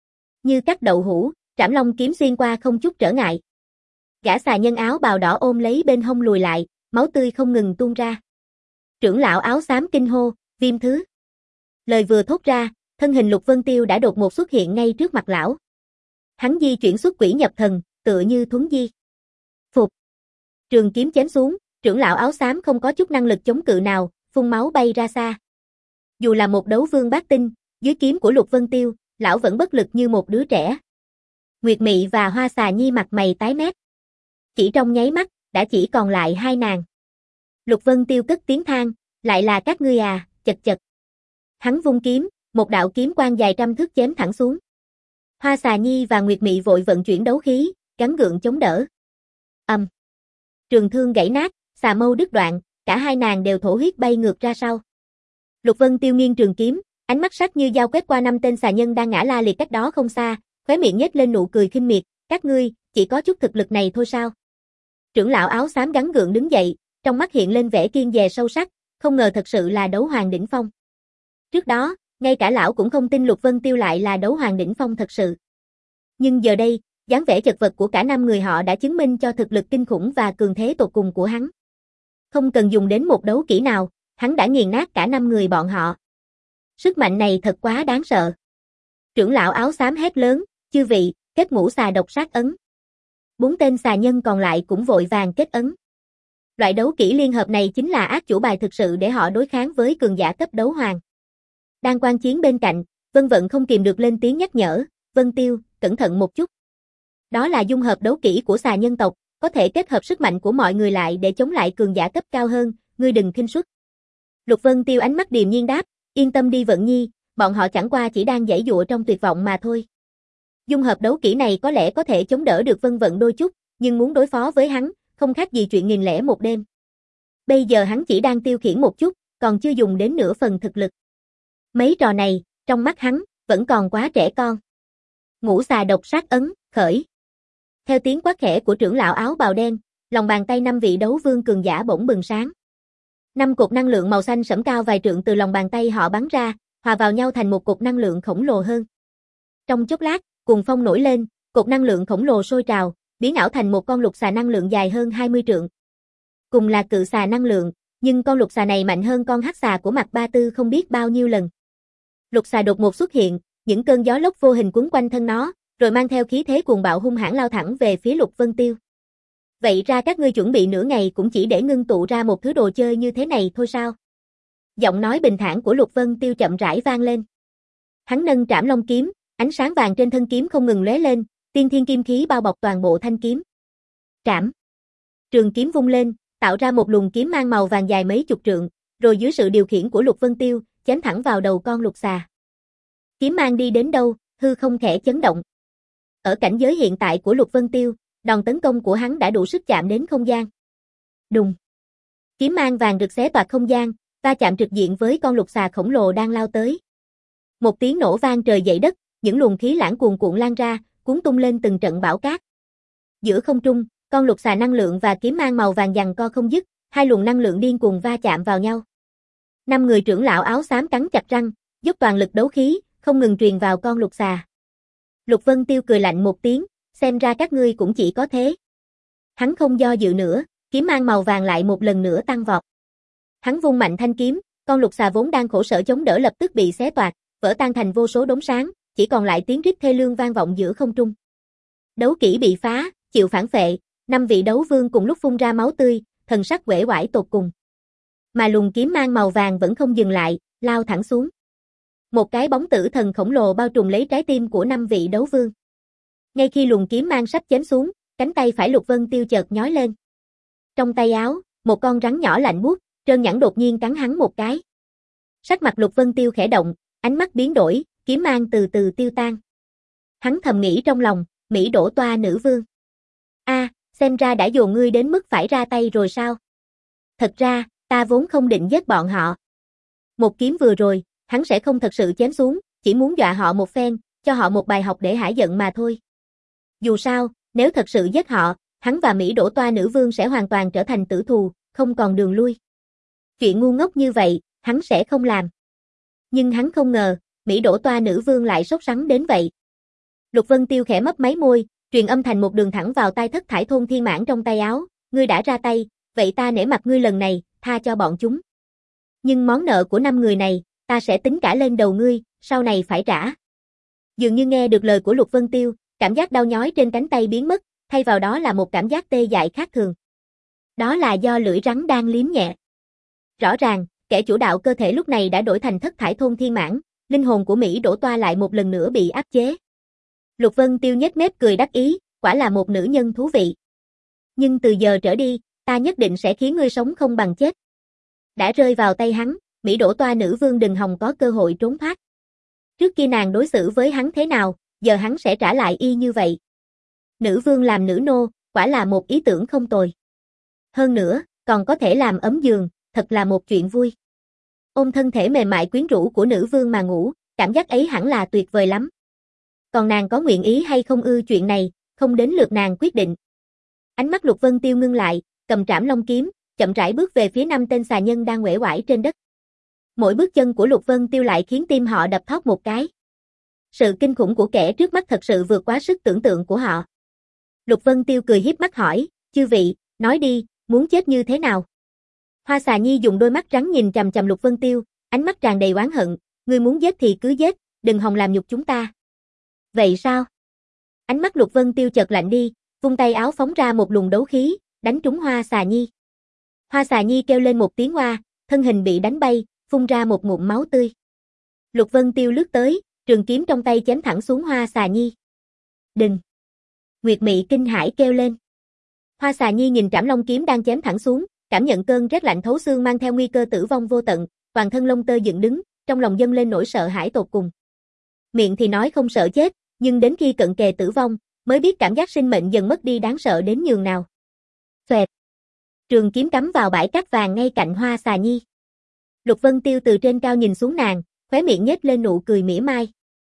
Như cắt đậu hũ, Trảm Long kiếm xuyên qua không chút trở ngại. Gã xà nhân áo bào đỏ ôm lấy bên hông lùi lại, máu tươi không ngừng tuôn ra. Trưởng lão áo xám kinh hô, Viêm Thứ. Lời vừa thốt ra, thân hình Lục Vân Tiêu đã đột ngột xuất hiện ngay trước mặt lão. Hắn di chuyển xuất quỷ nhập thần, tựa như thuấn di. Phục. Trường kiếm chém xuống, trưởng lão áo xám không có chút năng lực chống cự nào, phun máu bay ra xa. Dù là một đấu vương bát tinh, dưới kiếm của Lục Vân Tiêu, lão vẫn bất lực như một đứa trẻ. Nguyệt Mị và Hoa Xà Nhi mặt mày tái mét. Chỉ trong nháy mắt, đã chỉ còn lại hai nàng. Lục Vân Tiêu cất tiếng than, lại là các ngươi à, chật chật. Hắn vung kiếm, một đạo kiếm quang dài trăm thước chém thẳng xuống. Hoa Xà Nhi và Nguyệt Mị vội vận chuyển đấu khí, gắng gượng chống đỡ. Ầm. Um. Trường thương gãy nát, xà mâu đứt đoạn, cả hai nàng đều thổ huyết bay ngược ra sau. Lục Vân Tiêu nghiêng trường kiếm, ánh mắt sắc như dao quét qua năm tên xà nhân đang ngã la liệt cách đó không xa, khóe miệng nhếch lên nụ cười khinh miệt, các ngươi, chỉ có chút thực lực này thôi sao? Trưởng lão áo xám gắng gượng đứng dậy, trong mắt hiện lên vẻ kiên dè sâu sắc, không ngờ thật sự là đấu hoàng đỉnh phong. Trước đó, ngay cả lão cũng không tin Lục Vân Tiêu lại là đấu hoàng đỉnh phong thật sự. Nhưng giờ đây, dáng vẻ chật vật của cả năm người họ đã chứng minh cho thực lực kinh khủng và cường thế tột cùng của hắn. Không cần dùng đến một đấu kỹ nào, hắn đã nghiền nát cả năm người bọn họ. Sức mạnh này thật quá đáng sợ. Trưởng lão áo xám hét lớn, chư vị, kết ngũ xà độc sát ấn. Bốn tên xà nhân còn lại cũng vội vàng kết ấn. Loại đấu kỹ liên hợp này chính là ác chủ bài thực sự để họ đối kháng với cường giả cấp đấu hoàng. Đang quan chiến bên cạnh, Vân Vận không kìm được lên tiếng nhắc nhở, Vân Tiêu, cẩn thận một chút. Đó là dung hợp đấu kỹ của xà nhân tộc, có thể kết hợp sức mạnh của mọi người lại để chống lại cường giả cấp cao hơn, ngươi đừng khinh suất. Lục Vân Tiêu ánh mắt điềm nhiên đáp, yên tâm đi Vận Nhi, bọn họ chẳng qua chỉ đang giãy giụa trong tuyệt vọng mà thôi. Dung hợp đấu kỹ này có lẽ có thể chống đỡ được Vân Vận đôi chút, nhưng muốn đối phó với hắn, không khác gì chuyện nghìn lẻ một đêm. Bây giờ hắn chỉ đang tiêu khiển một chút, còn chưa dùng đến nửa phần thực lực. Mấy trò này, trong mắt hắn, vẫn còn quá trẻ con. Ngũ xà độc sát ấn, khởi. Theo tiếng quát khẽ của trưởng lão áo bào đen, lòng bàn tay năm vị đấu vương cường giả bỗng bừng sáng. Năm cột năng lượng màu xanh sẫm cao vài trượng từ lòng bàn tay họ bắn ra, hòa vào nhau thành một cột năng lượng khổng lồ hơn. Trong chốc lát, cuồng phong nổi lên, cột năng lượng khổng lồ sôi trào, biến ảo thành một con lục xà năng lượng dài hơn hai mươi trượng. Cùng là cự xà năng lượng, nhưng con lục xà này mạnh hơn con hắc xà của Mạc Ba Tư không biết bao nhiêu lần. Lục xà đột ngột xuất hiện, những cơn gió lốc vô hình quấn quanh thân nó, rồi mang theo khí thế cuồng bạo hung hãn lao thẳng về phía Lục Vân Tiêu. Vậy ra các ngươi chuẩn bị nửa ngày cũng chỉ để ngưng tụ ra một thứ đồ chơi như thế này thôi sao? Giọng nói bình thản của Lục Vân Tiêu chậm rãi vang lên. Hắn nâng Trảm Long kiếm, ánh sáng vàng trên thân kiếm không ngừng lóe lên, tiên thiên kim khí bao bọc toàn bộ thanh kiếm. Trảm. Trường kiếm vung lên, tạo ra một luồng kiếm mang màu vàng dài mấy chục trượng, rồi dưới sự điều khiển của Lục Vân Tiêu, chém thẳng vào đầu con lục xà. Kiếm mang đi đến đâu, hư không khẽ chấn động. Ở cảnh giới hiện tại của Lục Vân Tiêu, đòn tấn công của hắn đã đủ sức chạm đến không gian. Đùng. Kiếm mang vàng rực xé toạc không gian, va chạm trực diện với con lục xà khổng lồ đang lao tới. Một tiếng nổ vang trời dậy đất, những luồng khí lãng cuồn cuộn lan ra, cuốn tung lên từng trận bão cát. Giữa không trung, con lục xà năng lượng và kiếm mang màu vàng giằng co không dứt, hai luồng năng lượng điên cuồng va chạm vào nhau. Năm người trưởng lão áo xám cắn chặt răng, dốc toàn lực đấu khí, không ngừng truyền vào con lục xà. Lục Vân Tiêu cười lạnh một tiếng, xem ra các ngươi cũng chỉ có thế. Hắn không do dự nữa, kiếm mang màu vàng lại một lần nữa tăng vọt. Hắn vung mạnh thanh kiếm, con lục xà vốn đang khổ sở chống đỡ lập tức bị xé toạc, vỡ tan thành vô số đốm sáng, chỉ còn lại tiếng rít thê lương vang vọng giữa không trung. Đấu kỹ bị phá, chịu phản phệ, năm vị đấu vương cùng lúc phun ra máu tươi, thần sắc uể oải tột cùng. Mà luồng kiếm mang màu vàng vẫn không dừng lại, lao thẳng xuống. Một cái bóng tử thần khổng lồ bao trùm lấy trái tim của năm vị đấu vương. Ngay khi luồng kiếm mang sắp chém xuống, cánh tay phải Lục Vân Tiêu chợt nhói lên. Trong tay áo, một con rắn nhỏ lạnh buốt, trơn nhẵn đột nhiên cắn hắn một cái. Sắc mặt Lục Vân Tiêu khẽ động, ánh mắt biến đổi, kiếm mang từ từ tiêu tan. Hắn thầm nghĩ trong lòng, Mỹ đổ toa nữ vương. A, à, xem ra đã dồn ngươi đến mức phải ra tay rồi sao? Thật ra, ta vốn không định giết bọn họ. Một kiếm vừa rồi, hắn sẽ không thật sự chém xuống, chỉ muốn dọa họ một phen, cho họ một bài học để hả giận mà thôi. Dù sao, nếu thật sự giết họ, hắn và Mỹ đổ toa nữ vương sẽ hoàn toàn trở thành tử thù, không còn đường lui. Chuyện ngu ngốc như vậy, hắn sẽ không làm. Nhưng hắn không ngờ, Mỹ đổ toa nữ vương lại sốt sắng đến vậy. Lục Vân Tiêu khẽ mấp máy môi, truyền âm thành một đường thẳng vào tai thất thải thôn thiên mãn trong tay áo, ngươi đã ra tay, vậy ta nể mặt ngươi lần này, tha cho bọn chúng. Nhưng món nợ của năm người này, ta sẽ tính cả lên đầu ngươi, sau này phải trả. Dường như nghe được lời của Lục Vân Tiêu, cảm giác đau nhói trên cánh tay biến mất, thay vào đó là một cảm giác tê dại khác thường. Đó là do lưỡi rắn đang liếm nhẹ. Rõ ràng, kẻ chủ đạo cơ thể lúc này đã đổi thành thất thải thôn thiên mãn, linh hồn của Mỹ đổ toa lại một lần nữa bị áp chế. Lục Vân Tiêu nhếch mép cười đắc ý, quả là một nữ nhân thú vị. Nhưng từ giờ trở đi, ta nhất định sẽ khiến ngươi sống không bằng chết. Đã rơi vào tay hắn, Mỹ đổ toa nữ vương đừng hòng có cơ hội trốn thoát. Trước kia nàng đối xử với hắn thế nào, giờ hắn sẽ trả lại y như vậy. Nữ vương làm nữ nô, quả là một ý tưởng không tồi. Hơn nữa, còn có thể làm ấm giường, thật là một chuyện vui. Ôm thân thể mềm mại quyến rũ của nữ vương mà ngủ, cảm giác ấy hẳn là tuyệt vời lắm. Còn nàng có nguyện ý hay không ư chuyện này, không đến lượt nàng quyết định. Ánh mắt Lục Vân Tiêu ngưng lại, cầm trảm long kiếm, chậm rãi bước về phía năm tên xà nhân đang uể oải trên đất. Mỗi bước chân của Lục Vân Tiêu lại khiến tim họ đập thót một cái. Sự kinh khủng của kẻ trước mắt thật sự vượt quá sức tưởng tượng của họ. Lục Vân Tiêu cười hiếp mắt hỏi, chư vị, nói đi, muốn chết như thế nào? Hoa xà nhi dùng đôi mắt trắng nhìn chằm chằm Lục Vân Tiêu, ánh mắt tràn đầy oán hận, ngươi muốn giết thì cứ giết, đừng hòng làm nhục chúng ta. Vậy sao? Ánh mắt Lục Vân Tiêu chợt lạnh đi, vung tay áo phóng ra một luồng đấu khí, đánh trúng Hoa xà nhi. Hoa xà nhi kêu lên một tiếng oa, thân hình bị đánh bay, phun ra một ngụm máu tươi. Lục Vân Tiêu lướt tới, trường kiếm trong tay chém thẳng xuống Hoa xà nhi. Đừng! Nguyệt Mị kinh hãi kêu lên. Hoa xà nhi nhìn trảm long kiếm đang chém thẳng xuống, cảm nhận cơn rét lạnh thấu xương mang theo nguy cơ tử vong vô tận, toàn thân lông tơ dựng đứng, trong lòng dâng lên nỗi sợ hãi tột cùng. Miệng thì nói không sợ chết, nhưng đến khi cận kề tử vong, mới biết cảm giác sinh mệnh dần mất đi đáng sợ đến nhường nào. Xoẹt! Trường kiếm cắm vào bãi cát vàng ngay cạnh Hoa xà nhi. Lục Vân Tiêu từ trên cao nhìn xuống nàng, khóe miệng nhếch lên nụ cười mỉa mai.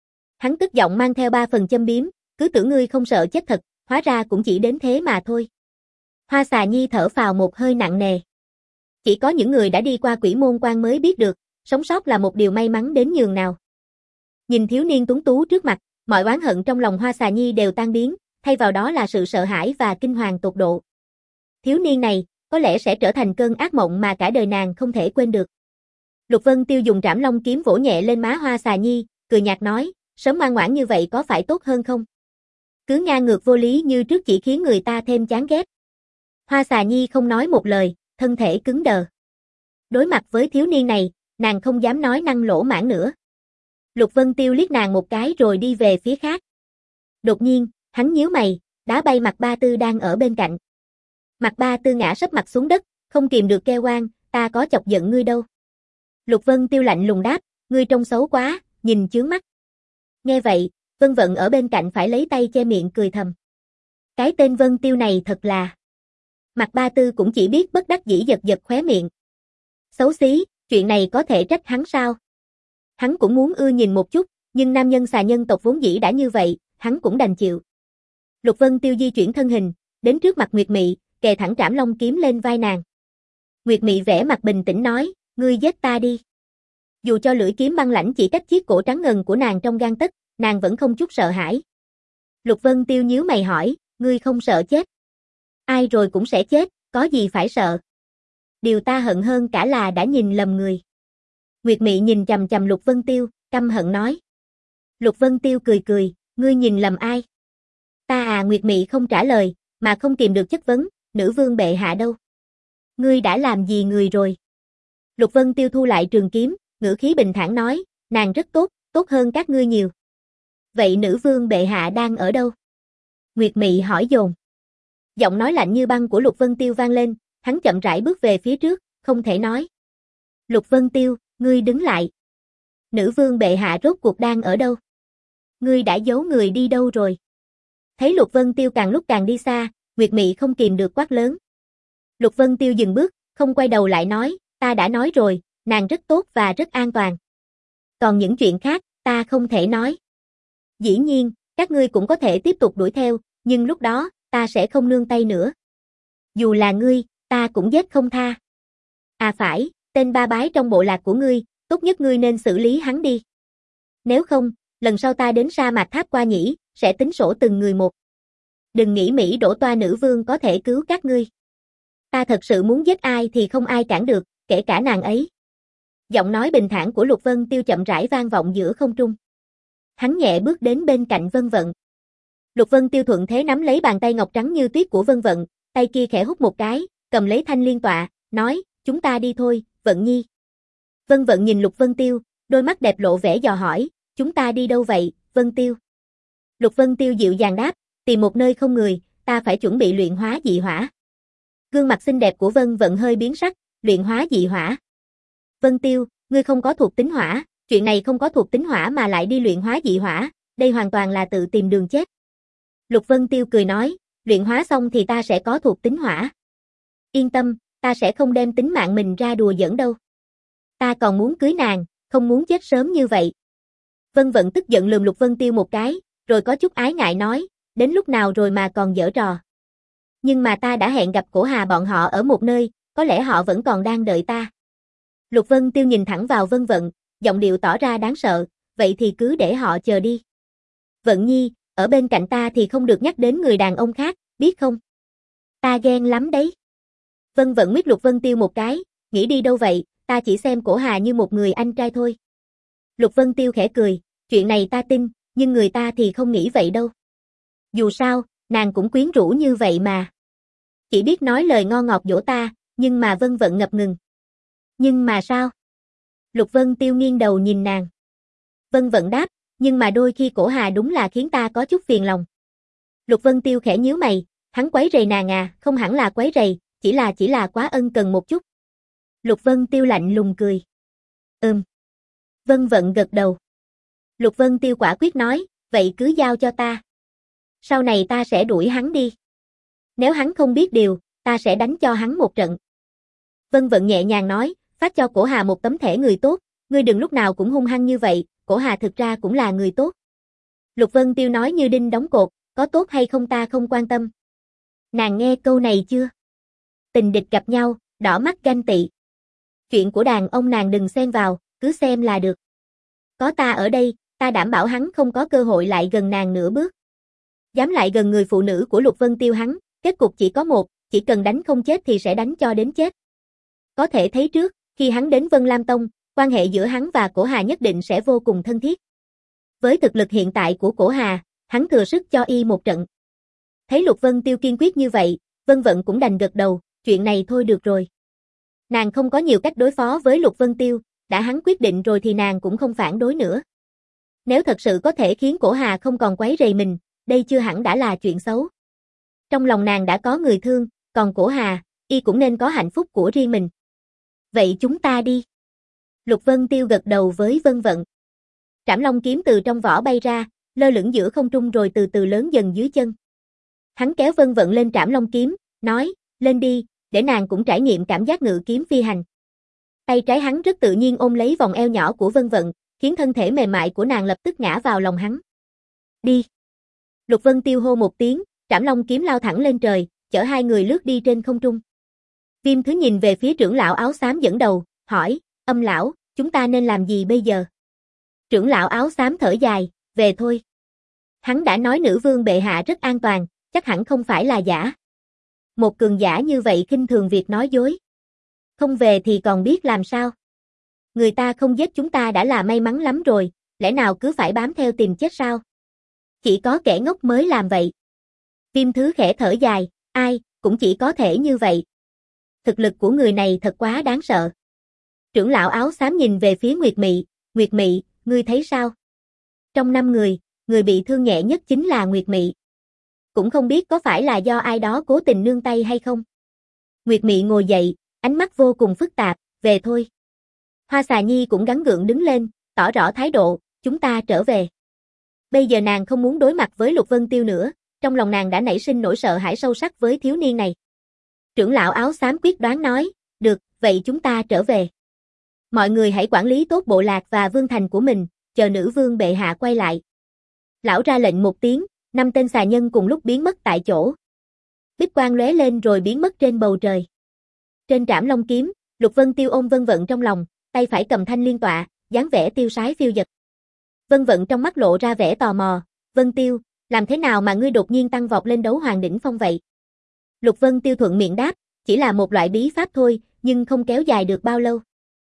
Hắn tức giọng mang theo ba phần châm biếm, cứ tưởng ngươi không sợ chết thật, hóa ra cũng chỉ đến thế mà thôi. Hoa xà nhi thở phào một hơi nặng nề. Chỉ có những người đã đi qua quỷ môn quan mới biết được, sống sót là một điều may mắn đến nhường nào. Nhìn thiếu niên tuấn tú trước mặt, mọi oán hận trong lòng Hoa xà nhi đều tan biến, thay vào đó là sự sợ hãi và kinh hoàng tột độ. Thiếu niên này, có lẽ sẽ trở thành cơn ác mộng mà cả đời nàng không thể quên được. Lục Vân Tiêu dùng trảm long kiếm vỗ nhẹ lên má Hoa xà nhi, cười nhạt nói, sớm ngoan ngoãn như vậy có phải tốt hơn không? Cứ ngang ngược vô lý như trước chỉ khiến người ta thêm chán ghét. Hoa xà nhi không nói một lời, thân thể cứng đờ. Đối mặt với thiếu niên này, nàng không dám nói năng lỗ mãng nữa. Lục Vân Tiêu liếc nàng một cái rồi đi về phía khác. Đột nhiên, hắn nhíu mày, đá bay Mạc Ba Tư đang ở bên cạnh. Mạc Ba Tư ngã sấp mặt xuống đất, không kìm được kêu oan, ta có chọc giận ngươi đâu. Lục Vân Tiêu lạnh lùng đáp, ngươi trông xấu quá, nhìn chướng mắt. Nghe vậy, Vân Vận ở bên cạnh phải lấy tay che miệng cười thầm. Cái tên Vân Tiêu này thật là... Mạc Ba Tư cũng chỉ biết bất đắc dĩ giật giật khóe miệng. Xấu xí, chuyện này có thể trách hắn sao? Hắn cũng muốn ưa nhìn một chút, nhưng nam nhân xà nhân tộc vốn dĩ đã như vậy, hắn cũng đành chịu. Lục Vân Tiêu di chuyển thân hình, đến trước mặt Nguyệt Mị, kề thẳng Trảm Long kiếm lên vai nàng. Nguyệt Mị vẻ mặt bình tĩnh nói, ngươi giết ta đi. Dù cho lưỡi kiếm băng lãnh chỉ cách chiếc cổ trắng ngần của nàng trong gang tấc, nàng vẫn không chút sợ hãi. Lục Vân Tiêu nhíu mày hỏi, ngươi không sợ chết? Ai rồi cũng sẽ chết, có gì phải sợ? Điều ta hận hơn cả là đã nhìn lầm người. Nguyệt Mị nhìn chằm chằm Lục Vân Tiêu, căm hận nói. Lục Vân Tiêu cười cười, ngươi nhìn lầm ai? Ta à? Nguyệt Mị không trả lời, mà không kìm được chất vấn, nữ vương bệ hạ đâu? Ngươi đã làm gì người rồi? Lục Vân Tiêu thu lại trường kiếm, ngữ khí bình thản nói, nàng rất tốt, tốt hơn các ngươi nhiều. Vậy nữ vương bệ hạ đang ở đâu? Nguyệt Mị hỏi dồn. Giọng nói lạnh như băng của Lục Vân Tiêu vang lên, hắn chậm rãi bước về phía trước, không thể nói. Lục Vân Tiêu, ngươi đứng lại. Nữ vương bệ hạ rốt cuộc đang ở đâu? Ngươi đã giấu người đi đâu rồi? Thấy Lục Vân Tiêu càng lúc càng đi xa, Nguyệt Mị không kìm được quát lớn. Lục Vân Tiêu dừng bước, không quay đầu lại nói, ta đã nói rồi, nàng rất tốt và rất an toàn. Còn những chuyện khác, ta không thể nói. Dĩ nhiên, các ngươi cũng có thể tiếp tục đuổi theo, nhưng lúc đó, ta sẽ không nương tay nữa. Dù là ngươi, ta cũng giết không tha. À phải, tên ba bái trong bộ lạc của ngươi, tốt nhất ngươi nên xử lý hắn đi. Nếu không, lần sau ta đến sa mạc Tháp Qua Nhĩ, sẽ tính sổ từng người một. Đừng nghĩ Mỹ Đỗ Toa nữ vương có thể cứu các ngươi. Ta thật sự muốn giết ai thì không ai cản được, kể cả nàng ấy. Giọng nói bình thản của Lục Vân Tiêu chậm rãi vang vọng giữa không trung. Hắn nhẹ bước đến bên cạnh Vân Vận. Lục Vân Tiêu thuận thế nắm lấy bàn tay ngọc trắng như tuyết của Vân Vận, tay kia khẽ hút một cái, cầm lấy thanh liên tọa, nói, chúng ta đi thôi, Vận Nhi. Vân Vận nhìn Lục Vân Tiêu, đôi mắt đẹp lộ vẻ dò hỏi, chúng ta đi đâu vậy, Vân Tiêu? Lục Vân Tiêu dịu dàng đáp, tìm một nơi không người, ta phải chuẩn bị luyện hóa dị hỏa. Gương mặt xinh đẹp của Vân Vận hơi biến sắc, luyện hóa dị hỏa. Vân Tiêu, ngươi không có thuộc tính hỏa, chuyện này không có thuộc tính hỏa mà lại đi luyện hóa dị hỏa, đây hoàn toàn là tự tìm đường chết. Lục Vân Tiêu cười nói, luyện hóa xong thì ta sẽ có thuộc tính hỏa. Yên tâm, ta sẽ không đem tính mạng mình ra đùa giỡn đâu. Ta còn muốn cưới nàng, không muốn chết sớm như vậy. Vân Vận tức giận lườm Lục Vân Tiêu một cái, rồi có chút ái ngại nói, đến lúc nào rồi mà còn giở trò. Nhưng mà ta đã hẹn gặp Cổ Hà bọn họ ở một nơi, có lẽ họ vẫn còn đang đợi ta. Lục Vân Tiêu nhìn thẳng vào Vân Vận, giọng điệu tỏ ra đáng sợ, vậy thì cứ để họ chờ đi. Vận Nhi, ở bên cạnh ta thì không được nhắc đến người đàn ông khác, biết không? Ta ghen lắm đấy. Vân Vận nguyết Lục Vân Tiêu một cái, nghĩ đi đâu vậy, ta chỉ xem Cổ Hà như một người anh trai thôi. Lục Vân Tiêu khẽ cười, chuyện này ta tin, nhưng người ta thì không nghĩ vậy đâu. Dù sao, nàng cũng quyến rũ như vậy mà. Chỉ biết nói lời ngon ngọt dỗ ta, nhưng mà Vân Vận ngập ngừng. Nhưng mà sao? Lục Vân Tiêu nghiêng đầu nhìn nàng. Vân Vận đáp, nhưng mà đôi khi Cổ Hà đúng là khiến ta có chút phiền lòng. Lục Vân Tiêu khẽ nhíu mày, hắn quấy rầy nàng à, không hẳn là quấy rầy, chỉ là chỉ là quá ân cần một chút. Lục Vân Tiêu lạnh lùng cười. Ừm. Vân Vận gật đầu. Lục Vân Tiêu quả quyết nói, vậy cứ giao cho ta. Sau này ta sẽ đuổi hắn đi. Nếu hắn không biết điều, ta sẽ đánh cho hắn một trận. Vân Vận nhẹ nhàng nói, phát cho Cổ Hà một tấm thẻ người tốt, ngươi đừng lúc nào cũng hung hăng như vậy, Cổ Hà thực ra cũng là người tốt. Lục Vân Tiêu nói như đinh đóng cột, có tốt hay không ta không quan tâm. Nàng nghe câu này chưa? Tình địch gặp nhau, đỏ mắt ganh tị. Chuyện của đàn ông nàng đừng xen vào, cứ xem là được. Có ta ở đây, ta đảm bảo hắn không có cơ hội lại gần nàng nửa bước. Dám lại gần người phụ nữ của Lục Vân Tiêu hắn, kết cục chỉ có một, chỉ cần đánh không chết thì sẽ đánh cho đến chết. Có thể thấy trước, khi hắn đến Vân Lam Tông, quan hệ giữa hắn và Cổ Hà nhất định sẽ vô cùng thân thiết. Với thực lực hiện tại của Cổ Hà, hắn thừa sức cho y một trận. Thấy Lục Vân Tiêu kiên quyết như vậy, Vân Vận cũng đành gật đầu, chuyện này thôi được rồi. Nàng không có nhiều cách đối phó với Lục Vân Tiêu, đã hắn quyết định rồi thì nàng cũng không phản đối nữa. Nếu thật sự có thể khiến Cổ Hà không còn quấy rầy mình, đây chưa hẳn đã là chuyện xấu. Trong lòng nàng đã có người thương, còn Cổ Hà, y cũng nên có hạnh phúc của riêng mình. Vậy chúng ta đi. Lục Vân Tiêu gật đầu với Vân Vận. Trảm Long kiếm từ trong vỏ bay ra, lơ lửng giữa không trung rồi từ từ lớn dần dưới chân. Hắn kéo Vân Vận lên Trảm Long kiếm, nói, lên đi, để nàng cũng trải nghiệm cảm giác ngự kiếm phi hành. Tay trái hắn rất tự nhiên ôm lấy vòng eo nhỏ của Vân Vận, khiến thân thể mềm mại của nàng lập tức ngã vào lòng hắn. Đi. Lục Vân Tiêu hô một tiếng, Trảm Long kiếm lao thẳng lên trời, chở hai người lướt đi trên không trung. Viêm Thứ nhìn về phía trưởng lão áo xám dẫn đầu, hỏi, Âm lão, chúng ta nên làm gì bây giờ? Trưởng lão áo xám thở dài, về thôi. Hắn đã nói nữ vương bệ hạ rất an toàn, chắc hẳn không phải là giả. Một cường giả như vậy khinh thường việc nói dối. Không về thì còn biết làm sao? Người ta không giết chúng ta đã là may mắn lắm rồi, lẽ nào cứ phải bám theo tìm chết sao? Chỉ có kẻ ngốc mới làm vậy. Viêm Thứ khẽ thở dài, ai, cũng chỉ có thể như vậy. Thực lực của người này thật quá đáng sợ. Trưởng lão áo xám nhìn về phía Nguyệt Mị, Nguyệt Mị, ngươi thấy sao? Trong năm người, người bị thương nhẹ nhất chính là Nguyệt Mị. Cũng không biết có phải là do ai đó cố tình nương tay hay không? Nguyệt Mị ngồi dậy, ánh mắt vô cùng phức tạp, về thôi. Hoa Xà Nhi cũng gắng gượng đứng lên, tỏ rõ thái độ, chúng ta trở về. Bây giờ nàng không muốn đối mặt với Lục Vân Tiêu nữa, trong lòng nàng đã nảy sinh nỗi sợ hãi sâu sắc với thiếu niên này. Trưởng lão áo xám quyết đoán nói, được, vậy chúng ta trở về. Mọi người hãy quản lý tốt bộ lạc và vương thành của mình, chờ nữ vương bệ hạ quay lại. Lão ra lệnh một tiếng, năm tên xà nhân cùng lúc biến mất tại chỗ. Bích quang lóe lên rồi biến mất trên bầu trời. Trên Trảm Long kiếm, Lục Vân Tiêu ôm Vân Vận trong lòng, tay phải cầm thanh liên tọa, dáng vẻ tiêu sái phiêu dật. Vân Vận trong mắt lộ ra vẻ tò mò, Vân Tiêu, làm thế nào mà ngươi đột nhiên tăng vọt lên đấu hoàng đỉnh phong vậy? Lục Vân Tiêu thuận miệng đáp, chỉ là một loại bí pháp thôi, nhưng không kéo dài được bao lâu.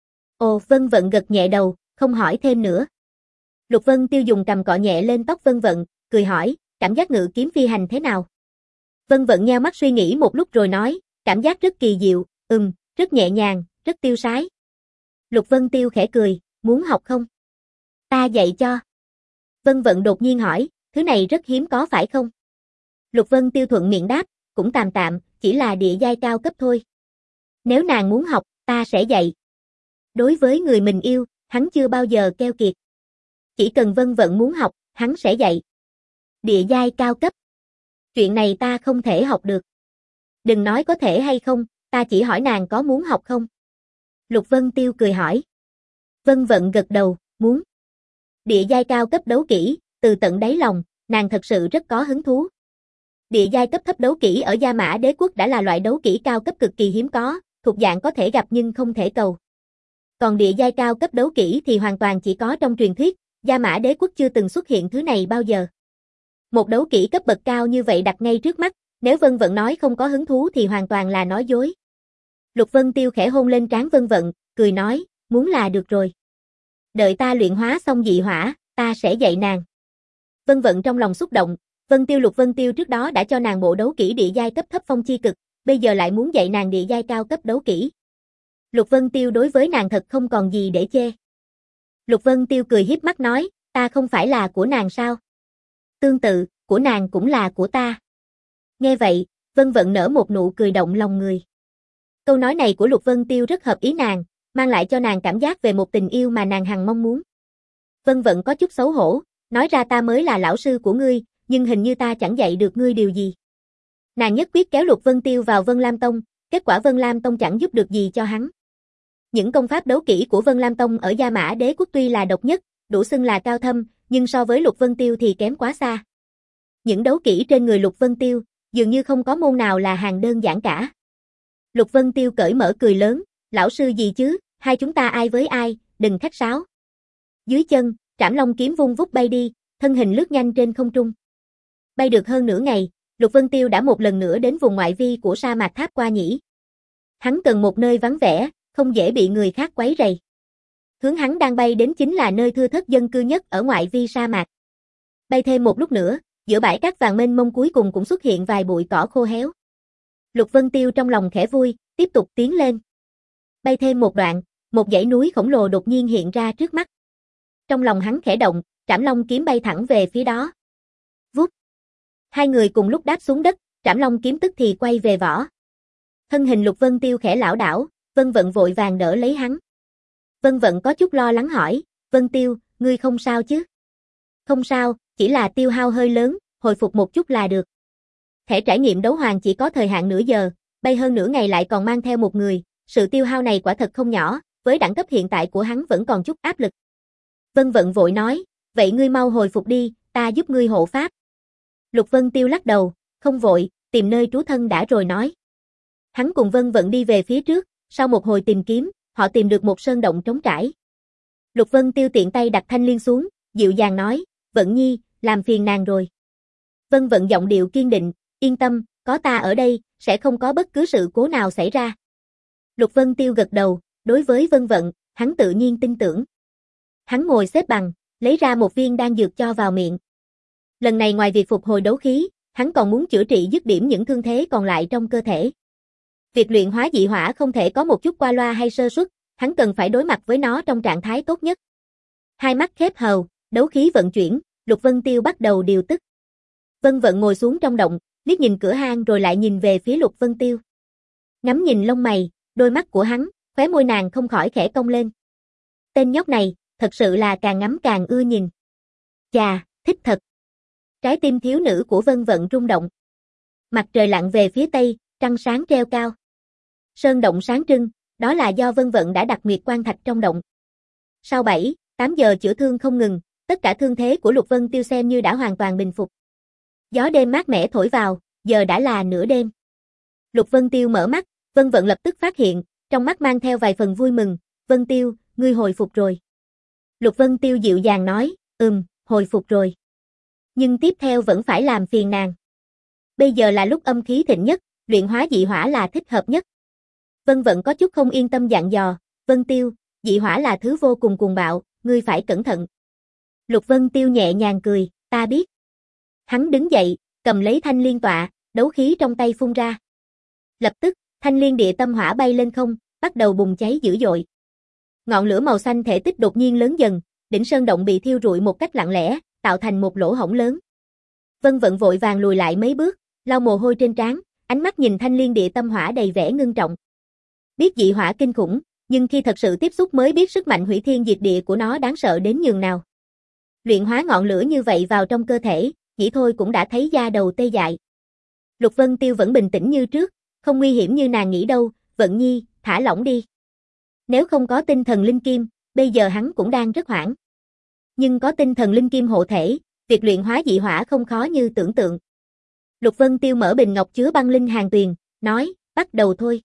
Ồ, Vân Vận gật nhẹ đầu, không hỏi thêm nữa. Lục Vân Tiêu dùng cầm cọ nhẹ lên tóc Vân Vận, cười hỏi, cảm giác ngự kiếm phi hành thế nào? Vân Vận nheo mắt suy nghĩ một lúc rồi nói, cảm giác rất kỳ diệu, ừm, rất nhẹ nhàng, rất tiêu sái. Lục Vân Tiêu khẽ cười, muốn học không? Ta dạy cho. Vân Vận đột nhiên hỏi, thứ này rất hiếm có phải không? Lục Vân Tiêu thuận miệng đáp, cũng tạm tạm, chỉ là địa giai cao cấp thôi. Nếu nàng muốn học, ta sẽ dạy. Đối với người mình yêu, hắn chưa bao giờ keo kiệt. Chỉ cần Vân Vận muốn học, hắn sẽ dạy. Địa giai cao cấp. Chuyện này ta không thể học được. Đừng nói có thể hay không, ta chỉ hỏi nàng có muốn học không? Lục Vân Tiêu cười hỏi. Vân Vận gật đầu, muốn. Địa giai cao cấp đấu kỹ, từ tận đáy lòng, nàng thật sự rất có hứng thú. Địa giai cấp thấp đấu kỹ ở Gia Mã Đế quốc đã là loại đấu kỹ cao cấp cực kỳ hiếm có, thuộc dạng có thể gặp nhưng không thể cầu. Còn địa giai cao cấp đấu kỹ thì hoàn toàn chỉ có trong truyền thuyết, Gia Mã Đế quốc chưa từng xuất hiện thứ này bao giờ. Một đấu kỹ cấp bậc cao như vậy đặt ngay trước mắt, nếu Vân Vận nói không có hứng thú thì hoàn toàn là nói dối. Lục Vân Tiêu khẽ hôn lên trán Vân Vận, cười nói, muốn là được rồi. Đợi ta luyện hóa xong dị hỏa, ta sẽ dạy nàng. Vân Vận trong lòng xúc động, Vân Tiêu Lục Vân Tiêu trước đó đã cho nàng bộ đấu kỹ địa giai cấp thấp phong chi cực, bây giờ lại muốn dạy nàng địa giai cao cấp đấu kỹ. Lục Vân Tiêu đối với nàng thật không còn gì để chê. Lục Vân Tiêu cười hiếp mắt nói, ta không phải là của nàng sao? Tương tự, của nàng cũng là của ta. Nghe vậy, Vân Vận nở một nụ cười động lòng người. Câu nói này của Lục Vân Tiêu rất hợp ý nàng, mang lại cho nàng cảm giác về một tình yêu mà nàng hằng mong muốn. Vân Vận có chút xấu hổ, nói ra ta mới là lão sư của ngươi, nhưng hình như ta chẳng dạy được ngươi điều gì. Nàng nhất quyết kéo Lục Vân Tiêu vào Vân Lam Tông, kết quả Vân Lam Tông chẳng giúp được gì cho hắn. Những công pháp đấu kỹ của Vân Lam Tông ở Gia Mã Đế quốc tuy là độc nhất, đủ xưng là cao thâm, nhưng so với Lục Vân Tiêu thì kém quá xa. Những đấu kỹ trên người Lục Vân Tiêu, dường như không có môn nào là hàng đơn giản cả. Lục Vân Tiêu cởi mở cười lớn, lão sư gì chứ, hai chúng ta ai với ai, đừng khách sáo. Dưới chân, Trảm Long kiếm vung vút bay đi, thân hình lướt nhanh trên không trung. Bay được hơn nửa ngày, Lục Vân Tiêu đã một lần nữa đến vùng ngoại vi của sa mạc Tháp Qua Nhĩ. Hắn cần một nơi vắng vẻ, không dễ bị người khác quấy rầy. Hướng hắn đang bay đến chính là nơi thưa thớt dân cư nhất ở ngoại vi sa mạc. Bay thêm một lúc nữa, giữa bãi cát vàng mênh mông cuối cùng cũng xuất hiện vài bụi cỏ khô héo. Lục Vân Tiêu trong lòng khẽ vui, tiếp tục tiến lên. Bay thêm một đoạn, một dãy núi khổng lồ đột nhiên hiện ra trước mắt. Trong lòng hắn khẽ động, Trảm Long kiếm bay thẳng về phía đó. Vút. Hai người cùng lúc đáp xuống đất, Trảm Long kiếm tức thì quay về vỏ. Thân hình Lục Vân Tiêu khẽ lảo đảo, Vân Vận vội vàng đỡ lấy hắn. Vân Vận có chút lo lắng hỏi, Vân Tiêu, ngươi không sao chứ? Không sao, chỉ là tiêu hao hơi lớn, hồi phục một chút là được. Thẻ trải nghiệm đấu hoàng chỉ có thời hạn nửa giờ, bay hơn nửa ngày lại còn mang theo một người, sự tiêu hao này quả thật không nhỏ, với đẳng cấp hiện tại của hắn vẫn còn chút áp lực. Vân Vận vội nói, vậy ngươi mau hồi phục đi, ta giúp ngươi hộ pháp. Lục Vân Tiêu lắc đầu, không vội, tìm nơi trú thân đã rồi nói. Hắn cùng Vân Vận đi về phía trước, sau một hồi tìm kiếm, họ tìm được một sơn động trống trải. Lục Vân Tiêu tiện tay đặt thanh liên xuống, dịu dàng nói, Vận Nhi, làm phiền nàng rồi. Vân Vận giọng điệu kiên định, yên tâm, có ta ở đây, sẽ không có bất cứ sự cố nào xảy ra. Lục Vân Tiêu gật đầu, đối với Vân Vận, hắn tự nhiên tin tưởng. Hắn ngồi xếp bằng, lấy ra một viên đan dược cho vào miệng. Lần này ngoài việc phục hồi đấu khí, hắn còn muốn chữa trị dứt điểm những thương thế còn lại trong cơ thể. Việc luyện hóa dị hỏa không thể có một chút qua loa hay sơ suất, hắn cần phải đối mặt với nó trong trạng thái tốt nhất. Hai mắt khép hờ, đấu khí vận chuyển, Lục Vân Tiêu bắt đầu điều tức. Vân Vận ngồi xuống trong động, liếc nhìn cửa hang rồi lại nhìn về phía Lục Vân Tiêu. Ngắm nhìn lông mày, đôi mắt của hắn, khóe môi nàng không khỏi khẽ cong lên. Tên nhóc này, thật sự là càng ngắm càng ưa nhìn. Chà, thích thật. Trái tim thiếu nữ của Vân Vận rung động. Mặt trời lặn về phía tây, trăng sáng treo cao. Sơn động sáng trưng, đó là do Vân Vận đã đặt nguyệt quan thạch trong động. Sau bảy, tám giờ chữa thương không ngừng, tất cả thương thế của Lục Vân Tiêu xem như đã hoàn toàn bình phục. Gió đêm mát mẻ thổi vào, giờ đã là nửa đêm. Lục Vân Tiêu mở mắt, Vân Vận lập tức phát hiện, trong mắt mang theo vài phần vui mừng, Vân Tiêu, ngươi hồi phục rồi. Lục Vân Tiêu dịu dàng nói, ừm, hồi phục rồi. Nhưng tiếp theo vẫn phải làm phiền nàng. Bây giờ là lúc âm khí thịnh nhất, luyện hóa dị hỏa là thích hợp nhất. Vân Vận có chút không yên tâm dặn dò, Vân Tiêu, dị hỏa là thứ vô cùng cuồng bạo, ngươi phải cẩn thận. Lục Vân Tiêu nhẹ nhàng cười, ta biết. Hắn đứng dậy, cầm lấy thanh liên tọa, đấu khí trong tay phun ra. Lập tức, thanh liên địa tâm hỏa bay lên không, bắt đầu bùng cháy dữ dội. Ngọn lửa màu xanh thể tích đột nhiên lớn dần, đỉnh sơn động bị thiêu rụi một cách lặng lẽ, tạo thành một lỗ hổng lớn. Vân Vận vội vàng lùi lại mấy bước, lau mồ hôi trên trán, ánh mắt nhìn thanh liên địa tâm hỏa đầy vẻ ngưng trọng. Biết dị hỏa kinh khủng, nhưng khi thật sự tiếp xúc mới biết sức mạnh hủy thiên diệt địa của nó đáng sợ đến nhường nào. Luyện hóa ngọn lửa như vậy vào trong cơ thể, nghĩ thôi cũng đã thấy da đầu tê dại. Lục Vân Tiêu vẫn bình tĩnh như trước, không nguy hiểm như nàng nghĩ đâu, Vận Nhi, thả lỏng đi. Nếu không có tinh thần linh kim, bây giờ hắn cũng đang rất hoảng. Nhưng có tinh thần linh kim hộ thể, việc luyện hóa dị hỏa không khó như tưởng tượng. Lục Vân Tiêu mở bình ngọc chứa băng linh hàn tuyền, nói, bắt đầu thôi.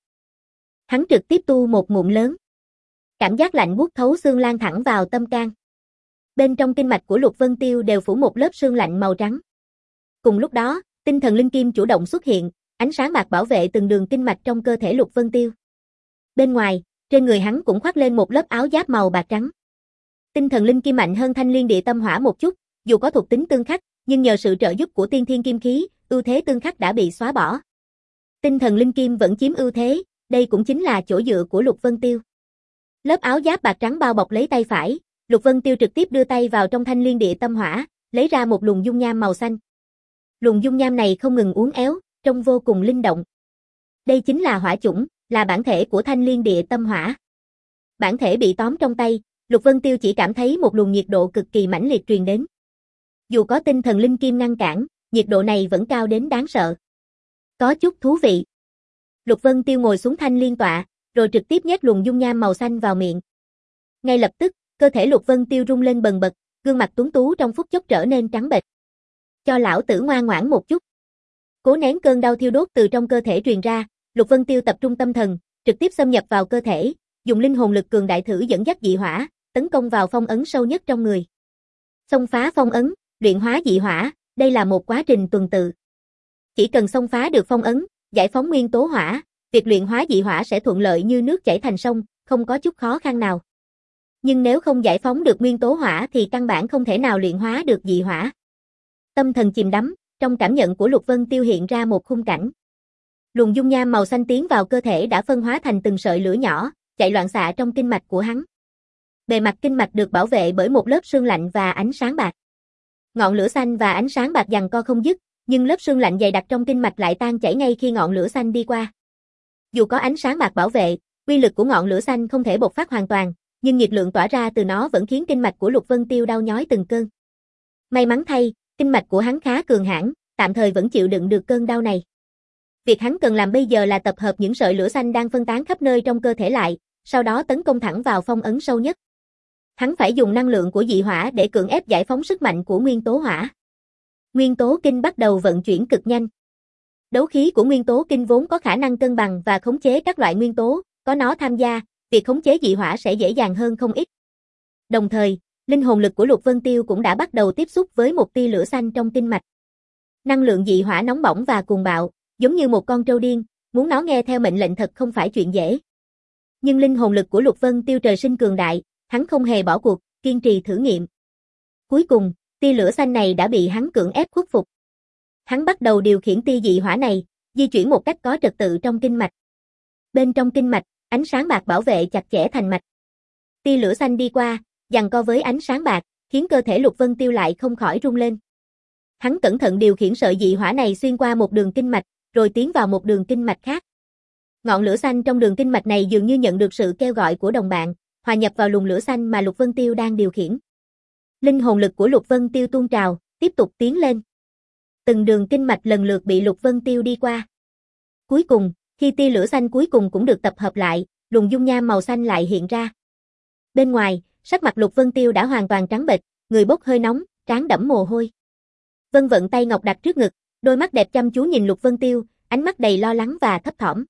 Hắn trực tiếp tu một ngụm lớn. Cảm giác lạnh buốt thấu xương lan thẳng vào tâm can. Bên trong kinh mạch của Lục Vân Tiêu đều phủ một lớp sương lạnh màu trắng. Cùng lúc đó, tinh thần linh kim chủ động xuất hiện, ánh sáng bạc bảo vệ từng đường kinh mạch trong cơ thể Lục Vân Tiêu. Bên ngoài, trên người hắn cũng khoác lên một lớp áo giáp màu bạc trắng. Tinh thần linh kim mạnh hơn thanh liên địa tâm hỏa một chút, dù có thuộc tính tương khắc, nhưng nhờ sự trợ giúp của tiên thiên kim khí, ưu thế tương khắc đã bị xóa bỏ. Tinh thần linh kim vẫn chiếm ưu thế, đây cũng chính là chỗ dựa của Lục Vân Tiêu. Lớp áo giáp bạc trắng bao bọc lấy tay phải, Lục Vân Tiêu trực tiếp đưa tay vào trong thanh liên địa tâm hỏa, lấy ra một luồng dung nham màu xanh. Luồng dung nham này không ngừng uốn éo, trông vô cùng linh động. Đây chính là hỏa chủng, là bản thể của thanh liên địa tâm hỏa. Bản thể bị tóm trong tay, Lục Vân Tiêu chỉ cảm thấy một luồng nhiệt độ cực kỳ mãnh liệt truyền đến. Dù có tinh thần linh kim ngăn cản, nhiệt độ này vẫn cao đến đáng sợ. Có chút thú vị. Lục Vân Tiêu ngồi xuống thanh liên tọa, rồi trực tiếp nhét luồng dung nham màu xanh vào miệng. Ngay lập tức, cơ thể Lục Vân Tiêu rung lên bần bật, gương mặt tuấn tú trong phút chốc trở nên trắng bệch. Cho lão tử ngoan ngoãn một chút. Cố nén cơn đau thiêu đốt từ trong cơ thể truyền ra, Lục Vân Tiêu tập trung tâm thần, trực tiếp xâm nhập vào cơ thể, dùng linh hồn lực cường đại thử dẫn dắt dị hỏa, tấn công vào phong ấn sâu nhất trong người. Xông phá phong ấn, luyện hóa dị hỏa, đây là một quá trình tuần tự. Chỉ cần xông phá được phong ấn, giải phóng nguyên tố hỏa, việc luyện hóa dị hỏa sẽ thuận lợi như nước chảy thành sông, không có chút khó khăn nào. Nhưng nếu không giải phóng được nguyên tố hỏa thì căn bản không thể nào luyện hóa được dị hỏa. Tâm thần chìm đắm, trong cảm nhận của Lục Vân Tiêu hiện ra một khung cảnh. Luồng dung nham màu xanh tiến vào cơ thể đã phân hóa thành từng sợi lửa nhỏ, chạy loạn xạ trong kinh mạch của hắn. Bề mặt kinh mạch được bảo vệ bởi một lớp sương lạnh và ánh sáng bạc. Ngọn lửa xanh và ánh sáng bạc giằng co không dứt, nhưng lớp sương lạnh dày đặc trong kinh mạch lại tan chảy ngay khi ngọn lửa xanh đi qua. Dù có ánh sáng bạc bảo vệ, uy lực của ngọn lửa xanh không thể bộc phát hoàn toàn, nhưng nhiệt lượng tỏa ra từ nó vẫn khiến kinh mạch của Lục Vân Tiêu đau nhói từng cơn. May mắn thay, kinh mạch của hắn khá cường hãn, tạm thời vẫn chịu đựng được cơn đau này. Việc hắn cần làm bây giờ là tập hợp những sợi lửa xanh đang phân tán khắp nơi trong cơ thể lại, sau đó tấn công thẳng vào phong ấn sâu nhất. Hắn phải dùng năng lượng của dị hỏa để cưỡng ép giải phóng sức mạnh của nguyên tố hỏa. Nguyên tố kinh bắt đầu vận chuyển cực nhanh. Đấu khí của nguyên tố kinh vốn có khả năng cân bằng và khống chế các loại nguyên tố, có nó tham gia, việc khống chế dị hỏa sẽ dễ dàng hơn không ít. Đồng thời, linh hồn lực của Lục Vân Tiêu cũng đã bắt đầu tiếp xúc với một tia lửa xanh trong kinh mạch. Năng lượng dị hỏa nóng bỏng và cuồng bạo, giống như một con trâu điên, muốn nó nghe theo mệnh lệnh thật không phải chuyện dễ. Nhưng linh hồn lực của Lục Vân Tiêu trời sinh cường đại, hắn không hề bỏ cuộc, kiên trì thử nghiệm. Cuối cùng, tia lửa xanh này đã bị hắn cưỡng ép khuất phục. Hắn bắt đầu điều khiển tia dị hỏa này, di chuyển một cách có trật tự trong kinh mạch. Bên trong kinh mạch, ánh sáng bạc bảo vệ chặt chẽ thành mạch. Tia lửa xanh đi qua, giằng co với ánh sáng bạc, khiến cơ thể Lục Vân Tiêu lại không khỏi rung lên. Hắn cẩn thận điều khiển sợi dị hỏa này xuyên qua một đường kinh mạch, rồi tiến vào một đường kinh mạch khác. Ngọn lửa xanh trong đường kinh mạch này dường như nhận được sự kêu gọi của đồng bạn, hòa nhập vào luồng lửa xanh mà Lục Vân Tiêu đang điều khiển. Linh hồn lực của Lục Vân Tiêu tuôn trào, tiếp tục tiến lên. Từng đường kinh mạch lần lượt bị Lục Vân Tiêu đi qua. Cuối cùng, khi tia lửa xanh cuối cùng cũng được tập hợp lại, luồng dung nham màu xanh lại hiện ra. Bên ngoài, sắc mặt Lục Vân Tiêu đã hoàn toàn trắng bệch, người bốc hơi nóng, trán đẫm mồ hôi. Vân Vận tay ngọc đặt trước ngực, đôi mắt đẹp chăm chú nhìn Lục Vân Tiêu, ánh mắt đầy lo lắng và thấp thỏm.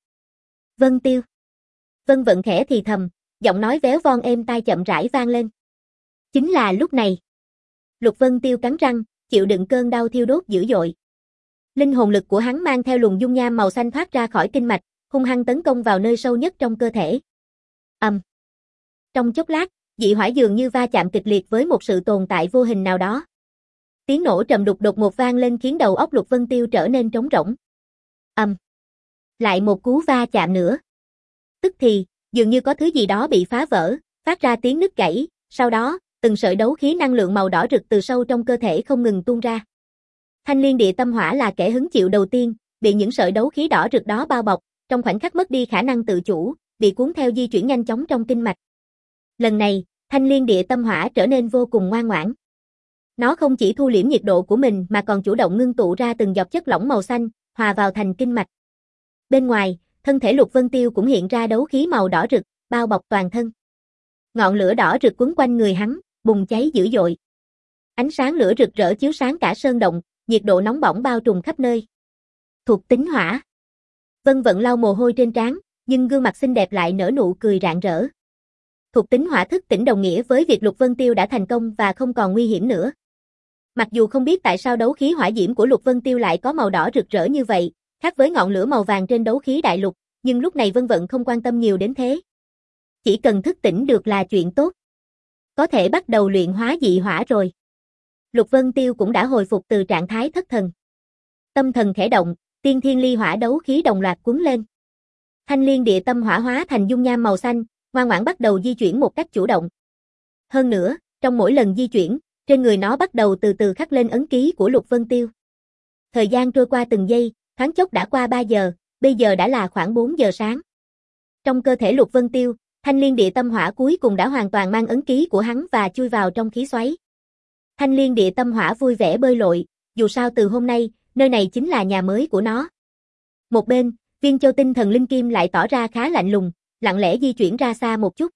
Vân Tiêu. Vân Vận khẽ thì thầm, giọng nói véo von êm tai chậm rãi vang lên. Chính là lúc này. Lục Vân Tiêu cắn răng, chịu đựng cơn đau thiêu đốt dữ dội. Linh hồn lực của hắn mang theo luồng dung nham màu xanh thoát ra khỏi kinh mạch, hung hăng tấn công vào nơi sâu nhất trong cơ thể. Ầm. Um. Trong chốc lát, dị hỏa dường như va chạm kịch liệt với một sự tồn tại vô hình nào đó. Tiếng nổ trầm đục đột ngột vang lên khiến đầu óc Lục Vân Tiêu trở nên trống rỗng. Ầm. Um. Lại một cú va chạm nữa. Tức thì, dường như có thứ gì đó bị phá vỡ, phát ra tiếng nứt gãy, sau đó, từng sợi đấu khí năng lượng màu đỏ rực từ sâu trong cơ thể không ngừng tuôn ra. Thanh Liên Địa Tâm Hỏa là kẻ hứng chịu đầu tiên, bị những sợi đấu khí đỏ rực đó bao bọc, trong khoảnh khắc mất đi khả năng tự chủ, bị cuốn theo di chuyển nhanh chóng trong kinh mạch. Lần này, Thanh Liên Địa Tâm Hỏa trở nên vô cùng ngoan ngoãn. Nó không chỉ thu liễm nhiệt độ của mình mà còn chủ động ngưng tụ ra từng giọt chất lỏng màu xanh, hòa vào thành kinh mạch. Bên ngoài, thân thể Lục Vân Tiêu cũng hiện ra đấu khí màu đỏ rực, bao bọc toàn thân. Ngọn lửa đỏ rực quấn quanh người hắn, bùng cháy dữ dội. Ánh sáng lửa rực rỡ chiếu sáng cả sơn động, nhiệt độ nóng bỏng bao trùm khắp nơi. Thuộc tính hỏa. Vân Vận lau mồ hôi trên trán, nhưng gương mặt xinh đẹp lại nở nụ cười rạng rỡ. Thuộc tính hỏa thức tỉnh đồng nghĩa với việc Lục Vân Tiêu đã thành công và không còn nguy hiểm nữa. Mặc dù không biết tại sao đấu khí hỏa diễm của Lục Vân Tiêu lại có màu đỏ rực rỡ như vậy, khác với ngọn lửa màu vàng trên đấu khí đại lục, nhưng lúc này Vân Vận không quan tâm nhiều đến thế. Chỉ cần thức tỉnh được là chuyện tốt. Có thể bắt đầu luyện hóa dị hỏa rồi. Lục Vân Tiêu cũng đã hồi phục từ trạng thái thất thần. Tâm thần khẽ động, tiên thiên ly hỏa đấu khí đồng loạt cuốn lên. Thanh Liên Địa Tâm Hỏa hóa thành dung nham màu xanh, ngoan ngoãn bắt đầu di chuyển một cách chủ động. Hơn nữa, trong mỗi lần di chuyển, trên người nó bắt đầu từ từ khắc lên ấn ký của Lục Vân Tiêu. Thời gian trôi qua từng giây, thoáng chốc đã qua ba giờ, bây giờ đã là khoảng bốn giờ sáng. Trong cơ thể Lục Vân Tiêu, Thanh Liên Địa Tâm Hỏa cuối cùng đã hoàn toàn mang ấn ký của hắn và chui vào trong khí xoáy. Thanh Liên Địa Tâm Hỏa vui vẻ bơi lội, dù sao từ hôm nay, nơi này chính là nhà mới của nó. Một bên, Viên Châu Tinh Thần Linh Kim lại tỏ ra khá lạnh lùng, lặng lẽ di chuyển ra xa một chút.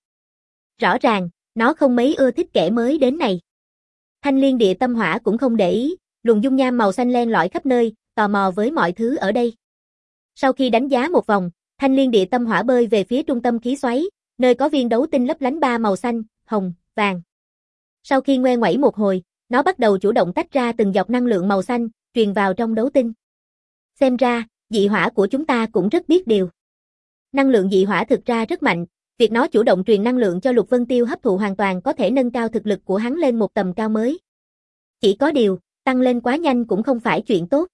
Rõ ràng, nó không mấy ưa thích kẻ mới đến này. Thanh Liên Địa Tâm Hỏa cũng không để ý, luồng dung nham màu xanh len lỏi khắp nơi, tò mò với mọi thứ ở đây. Sau khi đánh giá một vòng, Thanh Liên Địa Tâm Hỏa bơi về phía trung tâm khí xoáy, nơi có viên đấu tinh lấp lánh ba màu xanh, hồng, vàng. Sau khi ngoe ngoẩy một hồi, nó bắt đầu chủ động tách ra từng giọt năng lượng màu xanh, truyền vào trong đấu tinh. Xem ra, dị hỏa của chúng ta cũng rất biết điều. Năng lượng dị hỏa thực ra rất mạnh, việc nó chủ động truyền năng lượng cho Lục Vân Tiêu hấp thụ hoàn toàn có thể nâng cao thực lực của hắn lên một tầm cao mới. Chỉ có điều, tăng lên quá nhanh cũng không phải chuyện tốt.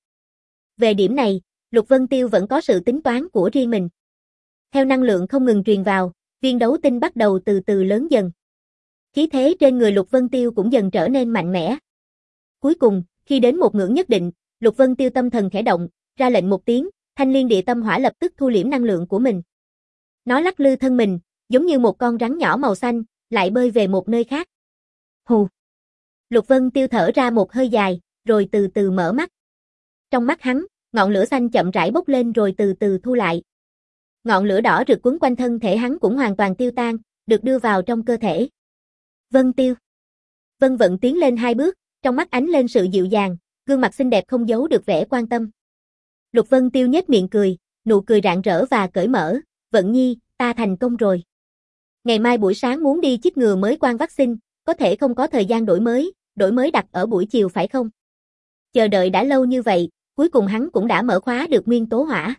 Về điểm này, Lục Vân Tiêu vẫn có sự tính toán của riêng mình. Theo năng lượng không ngừng truyền vào, viên đấu tinh bắt đầu từ từ lớn dần. Khí thế trên người Lục Vân Tiêu cũng dần trở nên mạnh mẽ. Cuối cùng, khi đến một ngưỡng nhất định, Lục Vân Tiêu tâm thần khẽ động, ra lệnh một tiếng, Thanh Liên Địa Tâm Hỏa lập tức thu liễm năng lượng của mình. Nó lắc lư thân mình, giống như một con rắn nhỏ màu xanh, lại bơi về một nơi khác. Hù. Lục Vân Tiêu thở ra một hơi dài, rồi từ từ mở mắt. Trong mắt hắn, ngọn lửa xanh chậm rãi bốc lên rồi từ từ thu lại. Ngọn lửa đỏ rực quấn quanh thân thể hắn cũng hoàn toàn tiêu tan, được đưa vào trong cơ thể. Vân Tiêu. Vân Vận tiến lên hai bước, trong mắt ánh lên sự dịu dàng, gương mặt xinh đẹp không giấu được vẻ quan tâm. Lục Vân Tiêu nhếch miệng cười, nụ cười rạng rỡ và cởi mở, Vận Nhi, ta thành công rồi. Ngày mai buổi sáng muốn đi chích ngừa mới quan vaccine, có thể không có thời gian đổi mới, đổi mới đặt ở buổi chiều phải không? Chờ đợi đã lâu như vậy, cuối cùng hắn cũng đã mở khóa được nguyên tố hỏa.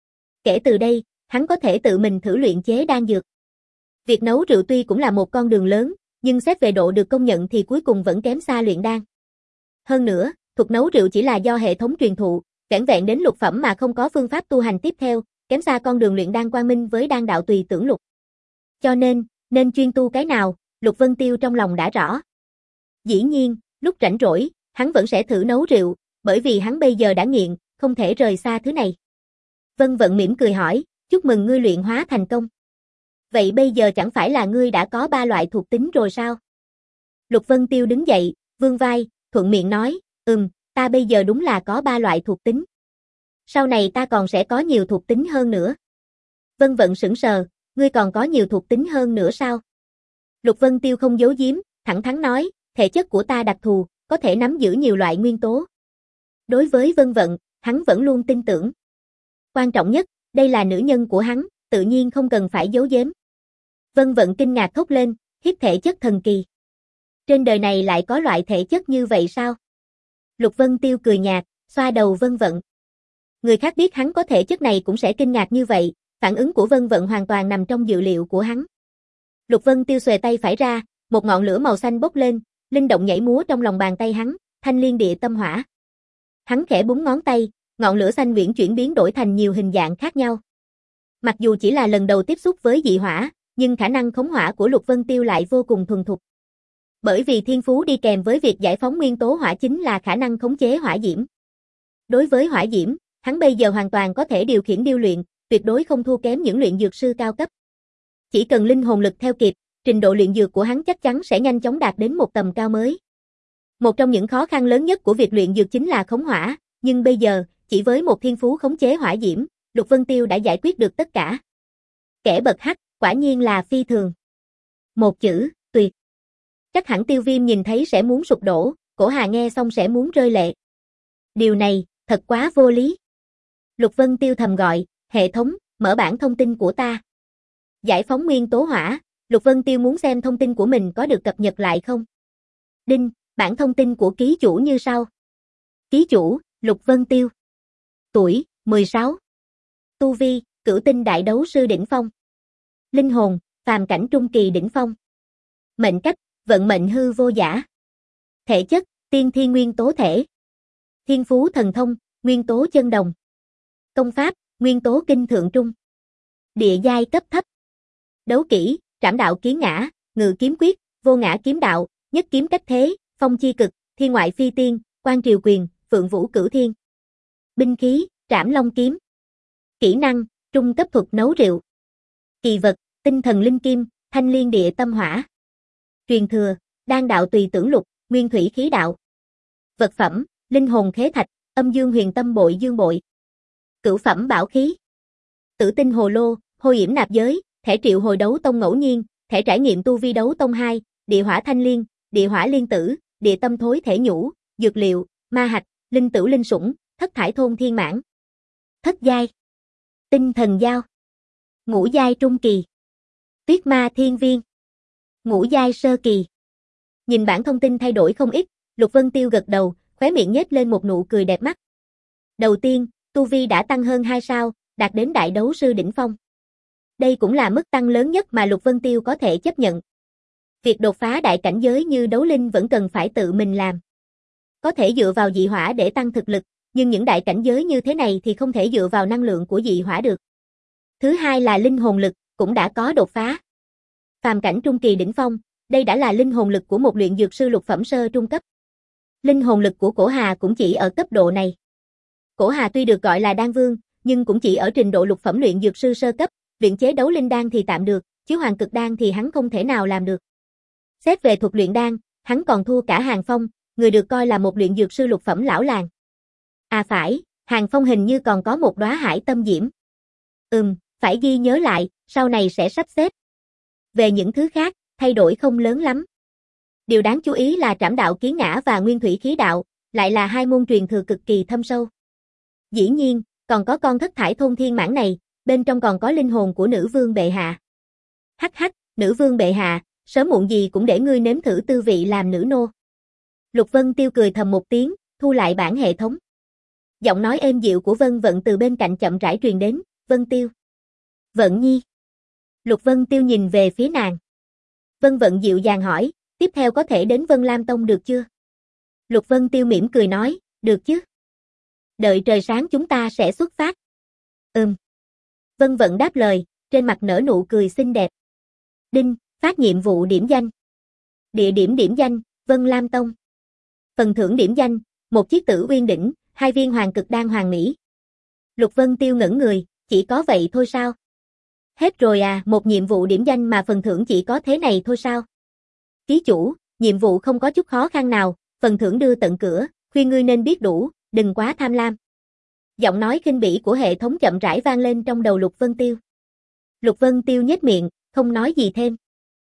Kể từ đây, hắn có thể tự mình thử luyện chế đan dược. Việc nấu rượu tuy cũng là một con đường lớn, nhưng xét về độ được công nhận thì cuối cùng vẫn kém xa luyện đan. Hơn nữa, thuật nấu rượu chỉ là do hệ thống truyền thụ, vẻn vẹn đến lục phẩm mà không có phương pháp tu hành tiếp theo, kém xa con đường luyện đan quang minh với đan đạo tùy tưởng lục. Cho nên, nên chuyên tu cái nào, Lục Vân Tiêu trong lòng đã rõ. Dĩ nhiên, lúc rảnh rỗi, hắn vẫn sẽ thử nấu rượu, bởi vì hắn bây giờ đã nghiện, không thể rời xa thứ này. Vân Vận mỉm cười hỏi, chúc mừng ngươi luyện hóa thành công. Vậy bây giờ chẳng phải là ngươi đã có ba loại thuộc tính rồi sao? Lục Vân Tiêu đứng dậy, vươn vai, thuận miệng nói, ừm, ta bây giờ đúng là có ba loại thuộc tính. Sau này ta còn sẽ có nhiều thuộc tính hơn nữa. Vân Vận sững sờ, ngươi còn có nhiều thuộc tính hơn nữa sao? Lục Vân Tiêu không giấu giếm, thẳng thắn nói, thể chất của ta đặc thù, có thể nắm giữ nhiều loại nguyên tố. Đối với Vân Vận, hắn vẫn luôn tin tưởng. Quan trọng nhất, đây là nữ nhân của hắn, tự nhiên không cần phải giấu giếm. Vân Vận kinh ngạc thốt lên, hiếp thể chất thần kỳ. Trên đời này lại có loại thể chất như vậy sao? Lục Vân Tiêu cười nhạt, xoa đầu Vân Vận. Người khác biết hắn có thể chất này cũng sẽ kinh ngạc như vậy, phản ứng của Vân Vận hoàn toàn nằm trong dự liệu của hắn. Lục Vân Tiêu xuề tay phải ra, một ngọn lửa màu xanh bốc lên, linh động nhảy múa trong lòng bàn tay hắn, thanh liên địa tâm hỏa. Hắn khẽ búng ngón tay, ngọn lửa xanh uyển chuyển biến đổi thành nhiều hình dạng khác nhau. Mặc dù chỉ là lần đầu tiếp xúc với dị hỏa, nhưng khả năng khống hỏa của Lục Vân Tiêu lại vô cùng thuần thục. Bởi vì thiên phú đi kèm với việc giải phóng nguyên tố hỏa chính là khả năng khống chế hỏa diễm. Đối với hỏa diễm, hắn bây giờ hoàn toàn có thể điều khiển điêu luyện, tuyệt đối không thua kém những luyện dược sư cao cấp. Chỉ cần linh hồn lực theo kịp, trình độ luyện dược của hắn chắc chắn sẽ nhanh chóng đạt đến một tầm cao mới. Một trong những khó khăn lớn nhất của việc luyện dược chính là khống hỏa, nhưng bây giờ, chỉ với một thiên phú khống chế hỏa diễm, Lục Vân Tiêu đã giải quyết được tất cả. Kẻ bậc hắc, quả nhiên là phi thường. Một chữ, tuyệt. Chắc hẳn Tiêu Viêm nhìn thấy sẽ muốn sụp đổ, Cổ Hà nghe xong sẽ muốn rơi lệ. Điều này, thật quá vô lý. Lục Vân Tiêu thầm gọi, hệ thống, mở bảng thông tin của ta. Giải phóng nguyên tố hỏa, Lục Vân Tiêu muốn xem thông tin của mình có được cập nhật lại không. Đinh, bảng thông tin của ký chủ như sau. Ký chủ, Lục Vân Tiêu. Tuổi, mười sáu. Tu vi, cửu tinh đại đấu sư đỉnh phong. Linh hồn, phàm cảnh trung kỳ đỉnh phong. Mệnh cách, vận mệnh hư vô giả. Thể chất, tiên thiên nguyên tố thể. Thiên phú thần thông, nguyên tố chân đồng. Công pháp, nguyên tố kinh thượng trung. Địa giai cấp thấp. Đấu kỹ, trảm đạo kiến ngã, ngự kiếm quyết, vô ngã kiếm đạo, nhất kiếm cách thế, phong chi cực, thiên ngoại phi tiên, quan triều quyền, phượng vũ cửu thiên. Binh khí, trảm long kiếm. Kỹ năng, trung cấp thuật nấu rượu. Kỳ vật, tinh thần linh kim, thanh liên địa tâm hỏa. Truyền thừa, đan đạo tùy tưởng lục, nguyên thủy khí đạo. Vật phẩm, linh hồn khế thạch, âm dương huyền tâm bội dương bội. Cửu phẩm bảo khí. Tử tinh hồ lô, hôi yểm nạp giới, thẻ triệu hồi đấu tông ngẫu nhiên, thẻ trải nghiệm tu vi đấu tông hai, địa hỏa thanh liên, địa hỏa liên tử, địa tâm thối thể nhũ, dược liệu, ma hạch, linh tử linh sủng, thất thải thôn thiên mãn. Thất giai. Tinh thần giao. Ngũ giai trung kỳ. Tuyết ma thiên viên. Ngũ giai sơ kỳ. Nhìn bản thông tin thay đổi không ít, Lục Vân Tiêu gật đầu, khóe miệng nhếch lên một nụ cười đẹp mắt. Đầu tiên, tu vi đã tăng hơn hai sao, đạt đến đại đấu sư đỉnh phong. Đây cũng là mức tăng lớn nhất mà Lục Vân Tiêu có thể chấp nhận. Việc đột phá đại cảnh giới như đấu linh vẫn cần phải tự mình làm. Có thể dựa vào dị hỏa để tăng thực lực, nhưng những đại cảnh giới như thế này thì không thể dựa vào năng lượng của dị hỏa được. Thứ hai là linh hồn lực, cũng đã có đột phá. Phàm cảnh trung kỳ đỉnh phong, đây đã là linh hồn lực của một luyện dược sư lục phẩm sơ trung cấp. Linh hồn lực của Cổ Hà cũng chỉ ở cấp độ này. Cổ Hà tuy được gọi là đan vương, nhưng cũng chỉ ở trình độ lục phẩm luyện dược sư sơ cấp, luyện chế đấu linh đan thì tạm được, chứ hoàng cực đan thì hắn không thể nào làm được. Xét về thuật luyện đan, hắn còn thua cả Hàng Phong, người được coi là một luyện dược sư lục phẩm lão làng. À phải, Hàng Phong hình như còn có một đóa hải tâm diễm. Ừm, phải ghi nhớ lại, sau này sẽ sắp xếp. Về những thứ khác, thay đổi không lớn lắm. Điều đáng chú ý là trảm đạo kiến ngã và nguyên thủy khí đạo, lại là hai môn truyền thừa cực kỳ thâm sâu. Dĩ nhiên, còn có con thất thải thôn thiên mãn này, bên trong còn có linh hồn của nữ vương bệ hạ. Hắc hắc, nữ vương bệ hạ, sớm muộn gì cũng để ngươi nếm thử tư vị làm nữ nô. Lục Vân Tiêu cười thầm một tiếng, thu lại bản hệ thống. Giọng nói êm dịu của Vân Vận từ bên cạnh chậm rãi truyền đến, Vân Tiêu. Vận Nhi. Lục Vân Tiêu nhìn về phía nàng. Vân Vận dịu dàng hỏi, tiếp theo có thể đến Vân Lam Tông được chưa? Lục Vân Tiêu mỉm cười nói, được chứ. Đợi trời sáng chúng ta sẽ xuất phát. Ừm. Vân Vận đáp lời, trên mặt nở nụ cười xinh đẹp. Đinh, phát nhiệm vụ điểm danh. Địa điểm điểm danh, Vân Lam Tông. Phần thưởng điểm danh, một chiếc Tử Uyên đỉnh, hai viên hoàng cực đan hoàng mỹ. Lục Vân Tiêu ngẩn người, chỉ có vậy thôi sao? Hết rồi à, một nhiệm vụ điểm danh mà phần thưởng chỉ có thế này thôi sao? Ký chủ, nhiệm vụ không có chút khó khăn nào, phần thưởng đưa tận cửa, khuyên ngươi nên biết đủ, đừng quá tham lam. Giọng nói khinh bỉ của hệ thống chậm rãi vang lên trong đầu Lục Vân Tiêu. Lục Vân Tiêu nhếch miệng, không nói gì thêm.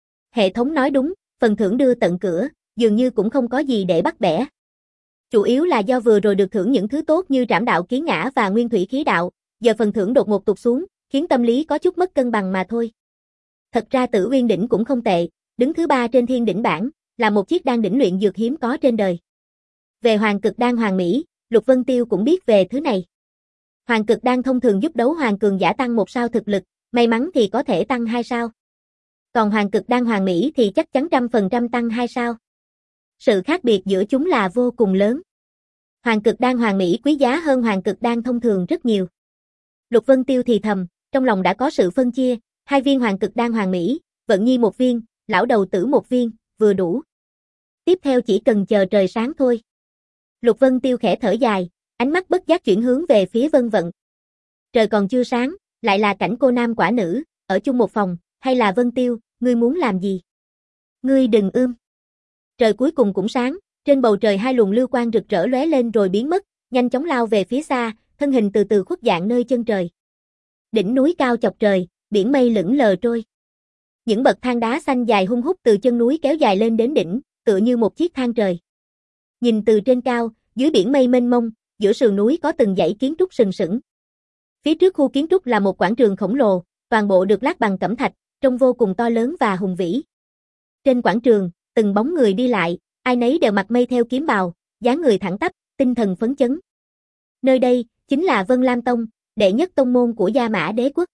Hệ thống nói đúng, phần thưởng đưa tận cửa, dường như cũng không có gì để bắt bẻ. Chủ yếu là do vừa rồi được thưởng những thứ tốt như trảm đạo kiến ngã và nguyên thủy khí đạo, giờ phần thưởng đột ngột tụt xuống, khiến tâm lý có chút mất cân bằng mà thôi. Thật ra Tử Uyên đỉnh cũng không tệ, đứng thứ ba trên thiên đỉnh bảng, là một chiếc đan đỉnh luyện dược hiếm có trên đời. Về hoàng cực đan hoàng mỹ, Lục Vân Tiêu cũng biết về thứ này. Hoàng cực đan thông thường giúp đấu hoàng cường giả tăng một sao thực lực, may mắn thì có thể tăng hai sao. Còn hoàng cực đan hoàng mỹ thì chắc chắn trăm phần trăm tăng hai sao. Sự khác biệt giữa chúng là vô cùng lớn. Hoàng cực đan hoàng mỹ quý giá hơn hoàng cực đan thông thường rất nhiều. Lục Vân Tiêu thì thầm, trong lòng đã có sự phân chia, hai viên hoàng cực đan hoàng mỹ, Vận Nhi một viên, lão đầu tử một viên, vừa đủ. Tiếp theo chỉ cần chờ trời sáng thôi. Lục Vân Tiêu khẽ thở dài, ánh mắt bất giác chuyển hướng về phía Vân Vận. Trời còn chưa sáng, lại là cảnh cô nam quả nữ, ở chung một phòng, hay là Vân Tiêu, ngươi muốn làm gì? Ngươi đừng ưm. Trời cuối cùng cũng sáng, trên bầu trời hai luồng lưu quang rực rỡ lóe lên rồi biến mất, nhanh chóng lao về phía xa, thân hình từ từ khuất dạng nơi chân trời. Đỉnh núi cao chọc trời, biển mây lững lờ trôi. Những bậc thang đá xanh dài hun hút từ chân núi kéo dài lên đến đỉnh, tựa như một chiếc thang trời. Nhìn từ trên cao, dưới biển mây mênh mông, giữa sườn núi có từng dãy kiến trúc sừng sững. Phía trước khu kiến trúc là một quảng trường khổng lồ, toàn bộ được lát bằng cẩm thạch, trông vô cùng to lớn và hùng vĩ. Trên quảng trường, từng bóng người đi lại, ai nấy đều mặc mây theo kiếm bào, dáng người thẳng tắp, tinh thần phấn chấn. Nơi đây chính là Vân Lam Tông, đệ nhất tông môn của Gia Mã Đế quốc.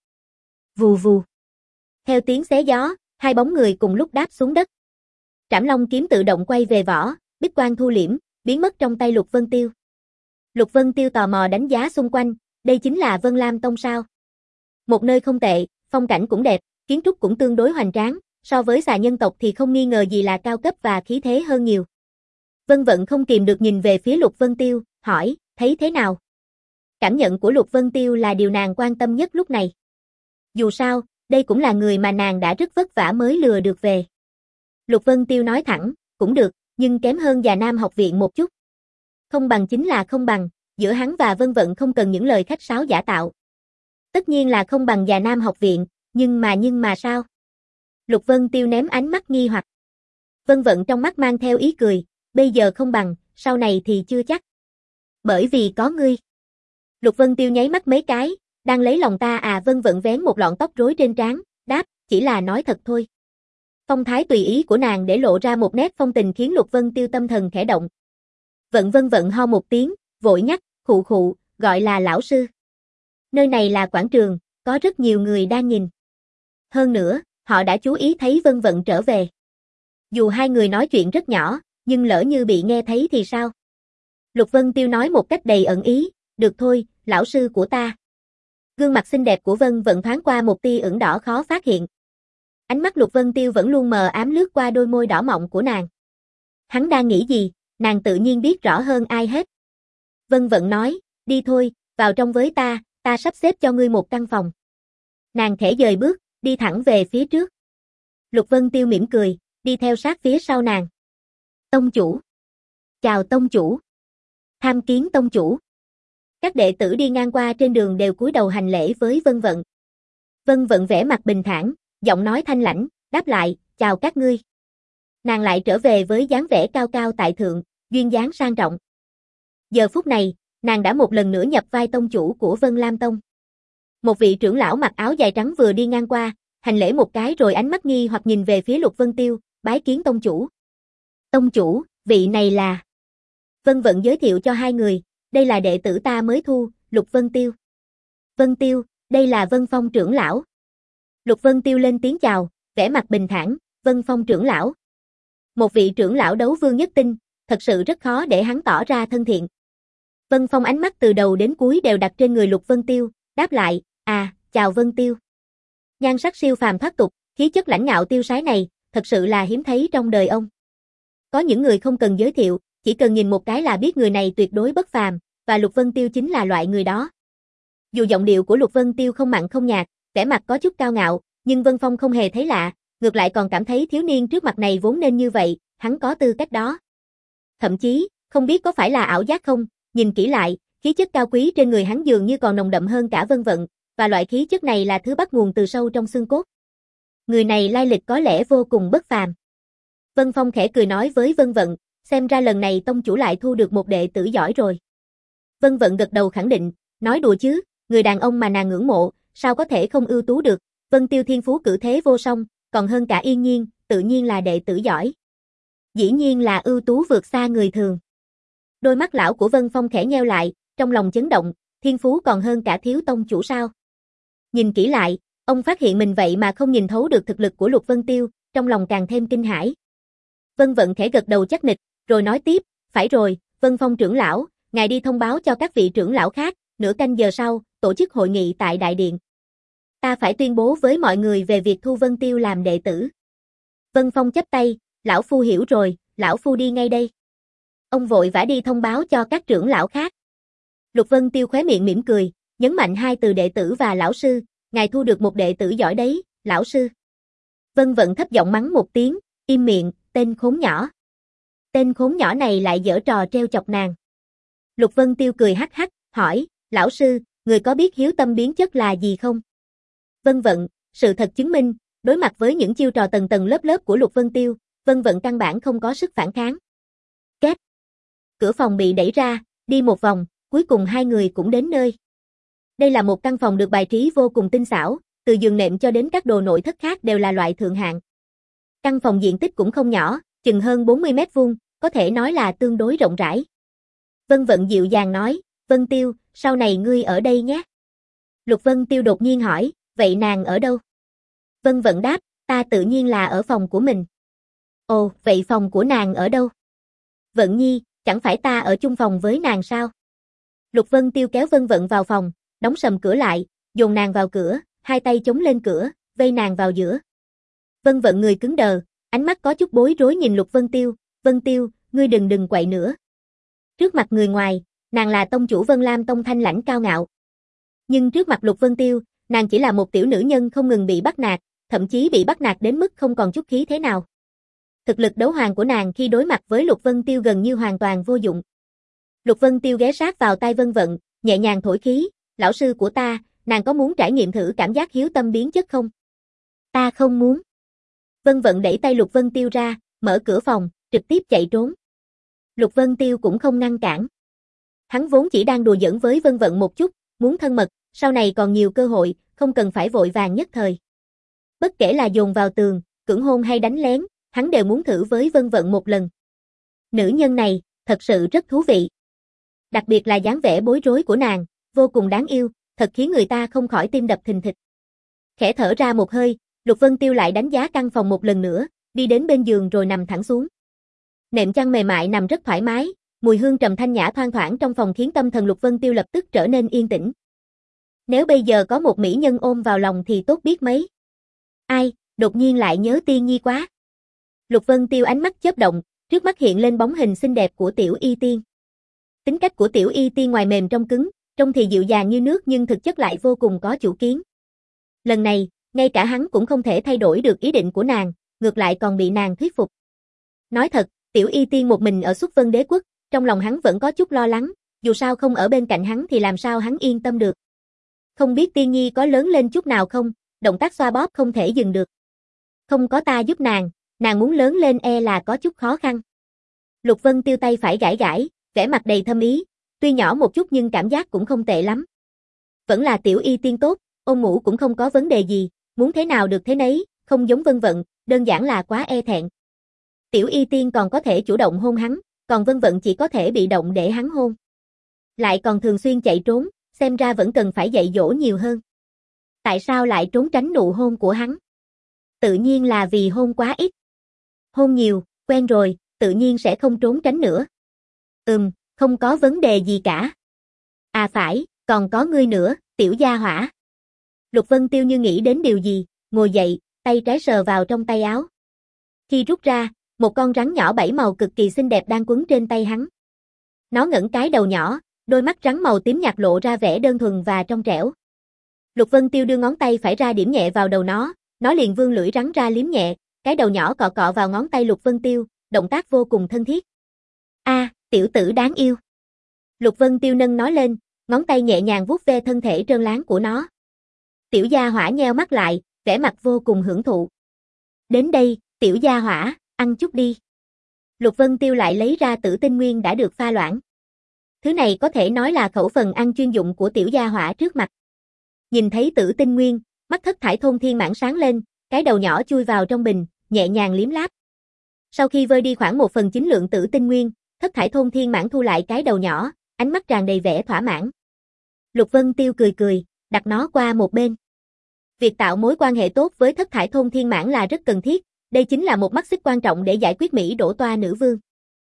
Vù vù. Theo tiếng xé gió, hai bóng người cùng lúc đáp xuống đất. Trảm Long kiếm tự động quay về vỏ, bích quang thu liễm, biến mất trong tay Lục Vân Tiêu. Lục Vân Tiêu tò mò đánh giá xung quanh, đây chính là Vân Lam Tông sao? Một nơi không tệ, phong cảnh cũng đẹp, kiến trúc cũng tương đối hoành tráng, so với xà nhân tộc thì không nghi ngờ gì là cao cấp và khí thế hơn nhiều. Vân Vận không kìm được nhìn về phía Lục Vân Tiêu, hỏi, thấy thế nào? Cảm nhận của Lục Vân Tiêu là điều nàng quan tâm nhất lúc này. Dù sao, đây cũng là người mà nàng đã rất vất vả mới lừa được về. Lục Vân Tiêu nói thẳng, cũng được, nhưng kém hơn Già Nam học viện một chút. Không bằng chính là không bằng, giữa hắn và Vân Vận không cần những lời khách sáo giả tạo. Tất nhiên là không bằng Già Nam học viện, nhưng mà nhưng mà sao? Lục Vân Tiêu ném ánh mắt nghi hoặc. Vân Vận trong mắt mang theo ý cười, bây giờ không bằng, sau này thì chưa chắc. Bởi vì có ngươi. Lục Vân Tiêu nháy mắt mấy cái, đang lấy lòng ta à? Vân Vận vén một lọn tóc rối trên trán, đáp, chỉ là nói thật thôi. Phong thái tùy ý của nàng để lộ ra một nét phong tình khiến Lục Vân Tiêu tâm thần khẽ động. Vận Vân Vận ho một tiếng, vội nhắc, khụ khụ, gọi là lão sư. Nơi này là quảng trường, có rất nhiều người đang nhìn. Hơn nữa, họ đã chú ý thấy Vân Vận trở về. Dù hai người nói chuyện rất nhỏ, nhưng lỡ như bị nghe thấy thì sao? Lục Vân Tiêu nói một cách đầy ẩn ý, được thôi, lão sư của ta. Gương mặt xinh đẹp của Vân Vận thoáng qua một tia ửng đỏ khó phát hiện. Ánh mắt Lục Vân Tiêu vẫn luôn mờ ám lướt qua đôi môi đỏ mọng của nàng. Hắn đang nghĩ gì, nàng tự nhiên biết rõ hơn ai hết. Vân Vận nói, đi thôi, vào trong với ta, ta sắp xếp cho ngươi một căn phòng. Nàng khẽ dời bước, đi thẳng về phía trước. Lục Vân Tiêu mỉm cười, đi theo sát phía sau nàng. Tông chủ. Chào tông chủ. Tham kiến tông chủ. Các đệ tử đi ngang qua trên đường đều cúi đầu hành lễ với Vân Vận. Vân Vận vẻ mặt bình thản, giọng nói thanh lãnh, đáp lại, chào các ngươi. Nàng lại trở về với dáng vẻ cao cao tại thượng, duyên dáng sang trọng. Giờ phút này, nàng đã một lần nữa nhập vai tông chủ của Vân Lam Tông. Một vị trưởng lão mặc áo dài trắng vừa đi ngang qua, hành lễ một cái rồi ánh mắt nghi hoặc nhìn về phía Lục Vân Tiêu, bái kiến tông chủ. Tông chủ, vị này là... Vân Vận giới thiệu cho hai người, đây là đệ tử ta mới thu, Lục Vân Tiêu. Vân Tiêu, đây là Vân Phong trưởng lão. Lục Vân Tiêu lên tiếng chào, vẻ mặt bình thản, Vân Phong trưởng lão. Một vị trưởng lão đấu vương nhất tinh, thật sự rất khó để hắn tỏ ra thân thiện. Vân Phong ánh mắt từ đầu đến cuối đều đặt trên người Lục Vân Tiêu, đáp lại, à, chào Vân Tiêu. Nhan sắc siêu phàm thoát tục, khí chất lãnh ngạo tiêu sái này, thật sự là hiếm thấy trong đời ông. Có những người không cần giới thiệu, chỉ cần nhìn một cái là biết người này tuyệt đối bất phàm, và Lục Vân Tiêu chính là loại người đó. Dù giọng điệu của Lục Vân Tiêu không mặn không nhạt, vẻ mặt có chút cao ngạo, nhưng Vân Phong không hề thấy lạ, ngược lại còn cảm thấy thiếu niên trước mặt này vốn nên như vậy, hắn có tư cách đó. Thậm chí, không biết có phải là ảo giác không, nhìn kỹ lại, khí chất cao quý trên người hắn dường như còn nồng đậm hơn cả Vân Vận, và loại khí chất này là thứ bắt nguồn từ sâu trong xương cốt. Người này lai lịch có lẽ vô cùng bất phàm. Vân Phong khẽ cười nói với Vân Vận, xem ra lần này tông chủ lại thu được một đệ tử giỏi rồi. Vân Vận gật đầu khẳng định, nói đùa chứ, người đàn ông mà nàng ngưỡng mộ, sao có thể không ưu tú được, Vân Tiêu thiên phú cử thế vô song, còn hơn cả Yên Nhiên, tự nhiên là đệ tử giỏi. Dĩ nhiên là ưu tú vượt xa người thường. Đôi mắt lão của Vân Phong khẽ nheo lại, trong lòng chấn động, thiên phú còn hơn cả thiếu tông chủ sao. Nhìn kỹ lại, ông phát hiện mình vậy mà không nhìn thấu được thực lực của Lục Vân Tiêu, trong lòng càng thêm kinh hãi. Vân Vận khẽ gật đầu chắc nịch, rồi nói tiếp, phải rồi, Vân Phong trưởng lão, ngài đi thông báo cho các vị trưởng lão khác, nửa canh giờ sau, tổ chức hội nghị tại đại điện. Ta phải tuyên bố với mọi người về việc thu Vân Tiêu làm đệ tử. Vân Phong chắp tay, lão phu hiểu rồi, lão phu đi ngay đây. Ông vội vã đi thông báo cho các trưởng lão khác. Lục Vân Tiêu khóe miệng mỉm cười, nhấn mạnh hai từ đệ tử và lão sư, ngài thu được một đệ tử giỏi đấy, lão sư. Vân Vận thấp giọng mắng một tiếng, im miệng, tên khốn nhỏ. Tên khốn nhỏ này lại giở trò trêu chọc nàng. Lục Vân Tiêu cười hắc hắc, hỏi, lão sư, người có biết hiếu tâm biến chất là gì không? Vân Vận, sự thật chứng minh, đối mặt với những chiêu trò tầng tầng lớp lớp của Lục Vân Tiêu, Vân Vận căn bản không có sức phản kháng. Két. Cửa phòng bị đẩy ra, đi một vòng, cuối cùng hai người cũng đến nơi. Đây là một căn phòng được bài trí vô cùng tinh xảo, từ giường nệm cho đến các đồ nội thất khác đều là loại thượng hạng. Căn phòng diện tích cũng không nhỏ, chừng hơn bốn mươi mét vuông, có thể nói là tương đối rộng rãi. Vân Vận dịu dàng nói, Vân Tiêu, sau này ngươi ở đây nhé. Lục Vân Tiêu đột nhiên hỏi, vậy nàng ở đâu? Vân Vận đáp, ta tự nhiên là ở phòng của mình. Ồ, vậy phòng của nàng ở đâu? Vận Nhi, chẳng phải ta ở chung phòng với nàng sao? Lục Vân Tiêu kéo Vân Vận vào phòng, đóng sầm cửa lại, dồn nàng vào cửa, hai tay chống lên cửa, vây nàng vào giữa. Vân Vận người cứng đờ, ánh mắt có chút bối rối nhìn Lục Vân Tiêu, Vân Tiêu, ngươi đừng đừng quậy nữa. Trước mặt người ngoài, nàng là tông chủ Vân Lam Tông thanh lãnh cao ngạo. Nhưng trước mặt Lục Vân Tiêu, nàng chỉ là một tiểu nữ nhân không ngừng bị bắt nạt, thậm chí bị bắt nạt đến mức không còn chút khí thế nào. Thực lực đấu hoàng của nàng khi đối mặt với Lục Vân Tiêu gần như hoàn toàn vô dụng. Lục Vân Tiêu ghé sát vào tai Vân Vận, nhẹ nhàng thổi khí, lão sư của ta, nàng có muốn trải nghiệm thử cảm giác hiếu tâm biến chất không? Ta không muốn. Vân Vận đẩy tay Lục Vân Tiêu ra, mở cửa phòng, trực tiếp chạy trốn. Lục Vân Tiêu cũng không ngăn cản. Hắn vốn chỉ đang đùa giỡn với Vân Vận một chút, muốn thân mật, sau này còn nhiều cơ hội, không cần phải vội vàng nhất thời. Bất kể là dồn vào tường, cưỡng hôn hay đánh lén, hắn đều muốn thử với Vân Vận một lần. Nữ nhân này, thật sự rất thú vị. Đặc biệt là dáng vẻ bối rối của nàng, vô cùng đáng yêu, thật khiến người ta không khỏi tim đập thình thịch. Khẽ thở ra một hơi, Lục Vân Tiêu lại đánh giá căn phòng một lần nữa, đi đến bên giường rồi nằm thẳng xuống. Nệm chăn mềm mại nằm rất thoải mái, mùi hương trầm thanh nhã thoang thoảng trong phòng khiến tâm thần Lục Vân Tiêu lập tức trở nên yên tĩnh. Nếu bây giờ có một mỹ nhân ôm vào lòng thì tốt biết mấy. Ai, đột nhiên lại nhớ Tiên Nhi quá. Lục Vân Tiêu ánh mắt chớp động, trước mắt hiện lên bóng hình xinh đẹp của Tiểu Y Tiên. Tính cách của Tiểu Y Tiên ngoài mềm trong cứng, trông thì dịu dàng như nước nhưng thực chất lại vô cùng có chủ kiến. Lần này, ngay cả hắn cũng không thể thay đổi được ý định của nàng, ngược lại còn bị nàng thuyết phục. Nói thật, Tiểu Y Tiên một mình ở Xuất Vân Đế Quốc, trong lòng hắn vẫn có chút lo lắng, dù sao không ở bên cạnh hắn thì làm sao hắn yên tâm được. Không biết Tiên Nhi có lớn lên chút nào không, động tác xoa bóp không thể dừng được. Không có ta giúp nàng, nàng muốn lớn lên e là có chút khó khăn. Lục Vân Tiêu tay phải gãi gãi, vẻ mặt đầy thâm ý, Tuy nhỏ một chút nhưng cảm giác cũng không tệ lắm. Vẫn là Tiểu Y Tiên tốt, ôm ngủ cũng không có vấn đề gì, muốn thế nào được thế nấy, không giống Vân Vận, đơn giản là quá e thẹn. Tiểu Y Tiên còn có thể chủ động hôn hắn, còn Vân Vận chỉ có thể bị động để hắn hôn. Lại còn thường xuyên chạy trốn, xem ra vẫn cần phải dạy dỗ nhiều hơn. Tại sao lại trốn tránh nụ hôn của hắn? Tự nhiên là vì hôn quá ít. Hôn nhiều, quen rồi, tự nhiên sẽ không trốn tránh nữa. Ừm, không có vấn đề gì cả. À phải, còn có ngươi nữa, tiểu gia hỏa. Lục Vân Tiêu như nghĩ đến điều gì, ngồi dậy, tay trái sờ vào trong tay áo. Khi rút ra, một con rắn nhỏ bảy màu cực kỳ xinh đẹp đang quấn trên tay hắn. Nó ngẩng cái đầu nhỏ, đôi mắt rắn màu tím nhạt lộ ra vẻ đơn thuần và trong trẻo. Lục Vân Tiêu đưa ngón tay phải ra điểm nhẹ vào đầu nó, nó liền vươn lưỡi rắn ra liếm nhẹ, cái đầu nhỏ cọ cọ vào ngón tay Lục Vân Tiêu, động tác vô cùng thân thiết. A, à, tiểu tử đáng yêu. Lục Vân Tiêu nâng nó lên, ngón tay nhẹ nhàng vuốt ve thân thể trơn láng của nó. Tiểu gia hỏa nheo mắt lại, vẻ mặt vô cùng hưởng thụ. Đến đây, tiểu gia hỏa, ăn chút đi. Lục Vân Tiêu lại lấy ra tử tinh nguyên đã được pha loãng. Thứ này có thể nói là khẩu phần ăn chuyên dụng của tiểu gia hỏa trước mặt. Nhìn thấy tử tinh nguyên, mắt Thất Thải Thôn Thiên Mãng sáng lên, cái đầu nhỏ chui vào trong bình, nhẹ nhàng liếm láp. Sau khi vơi đi khoảng một phần chín lượng tử tinh nguyên, Thất Thải Thôn Thiên Mãng thu lại cái đầu nhỏ, ánh mắt tràn đầy vẻ thỏa mãn. Lục Vân Tiêu cười cười, đặt nó qua một bên. Việc tạo mối quan hệ tốt với Thất Thải Thôn Thiên Mãng là rất cần thiết, đây chính là một mắt xích quan trọng để giải quyết Mỹ Đỗ Toa Nữ Vương.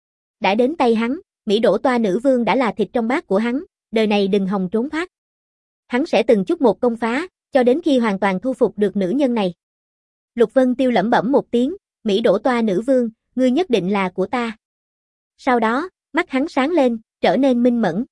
Đã đến tay hắn, Mỹ Đỗ Toa Nữ Vương đã là thịt trong bát của hắn, đời này đừng hòng trốn thoát. Hắn sẽ từng chút một công phá, cho đến khi hoàn toàn thu phục được nữ nhân này. Lục Vân Tiêu lẩm bẩm một tiếng, Mỹ Đỗ Toa Nữ Vương, ngươi nhất định là của ta. Sau đó, mắt hắn sáng lên, trở nên minh mẫn.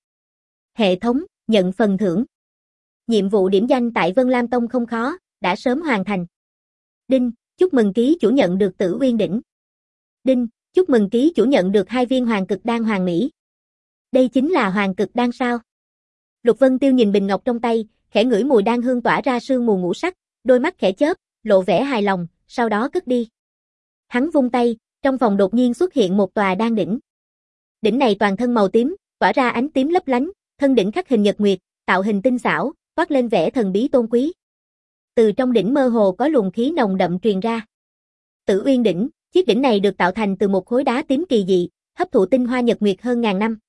Hệ thống, nhận phần thưởng. Nhiệm vụ điểm danh tại Vân Lam Tông không khó, đã sớm hoàn thành. Đinh, chúc mừng ký chủ nhận được Tử Uyên Đỉnh. Đinh, chúc mừng ký chủ nhận được hai viên Hoàng Cực Đan hoàn mỹ. Đây chính là Hoàng Cực Đan sao? Lục Vân Tiêu nhìn bình ngọc trong tay, khẽ ngửi mùi đan hương tỏa ra sương mù ngũ sắc, đôi mắt khẽ chớp, lộ vẻ hài lòng, sau đó cất đi. Hắn vung tay, trong phòng đột nhiên xuất hiện một tòa đan đỉnh. Đỉnh này toàn thân màu tím, tỏa ra ánh tím lấp lánh, thân đỉnh khắc hình nhật nguyệt, tạo hình tinh xảo, toát lên vẻ thần bí tôn quý. Từ trong đỉnh mơ hồ có luồng khí nồng đậm truyền ra. Tử Uyên Đỉnh, chiếc đỉnh này được tạo thành từ một khối đá tím kỳ dị, hấp thụ tinh hoa nhật nguyệt hơn ngàn năm.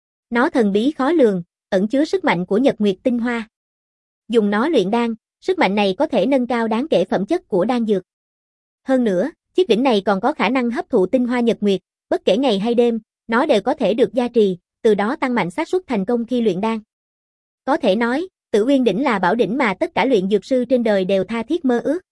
Nó thần bí khó lường, ẩn chứa sức mạnh của nhật nguyệt tinh hoa. Dùng nó luyện đan, sức mạnh này có thể nâng cao đáng kể phẩm chất của đan dược. Hơn nữa, chiếc đỉnh này còn có khả năng hấp thụ tinh hoa nhật nguyệt, bất kể ngày hay đêm, nó đều có thể được gia trì, từ đó tăng mạnh xác suất thành công khi luyện đan. Có thể nói, Tử Uyên Đỉnh là bảo đỉnh mà tất cả luyện dược sư trên đời đều tha thiết mơ ước.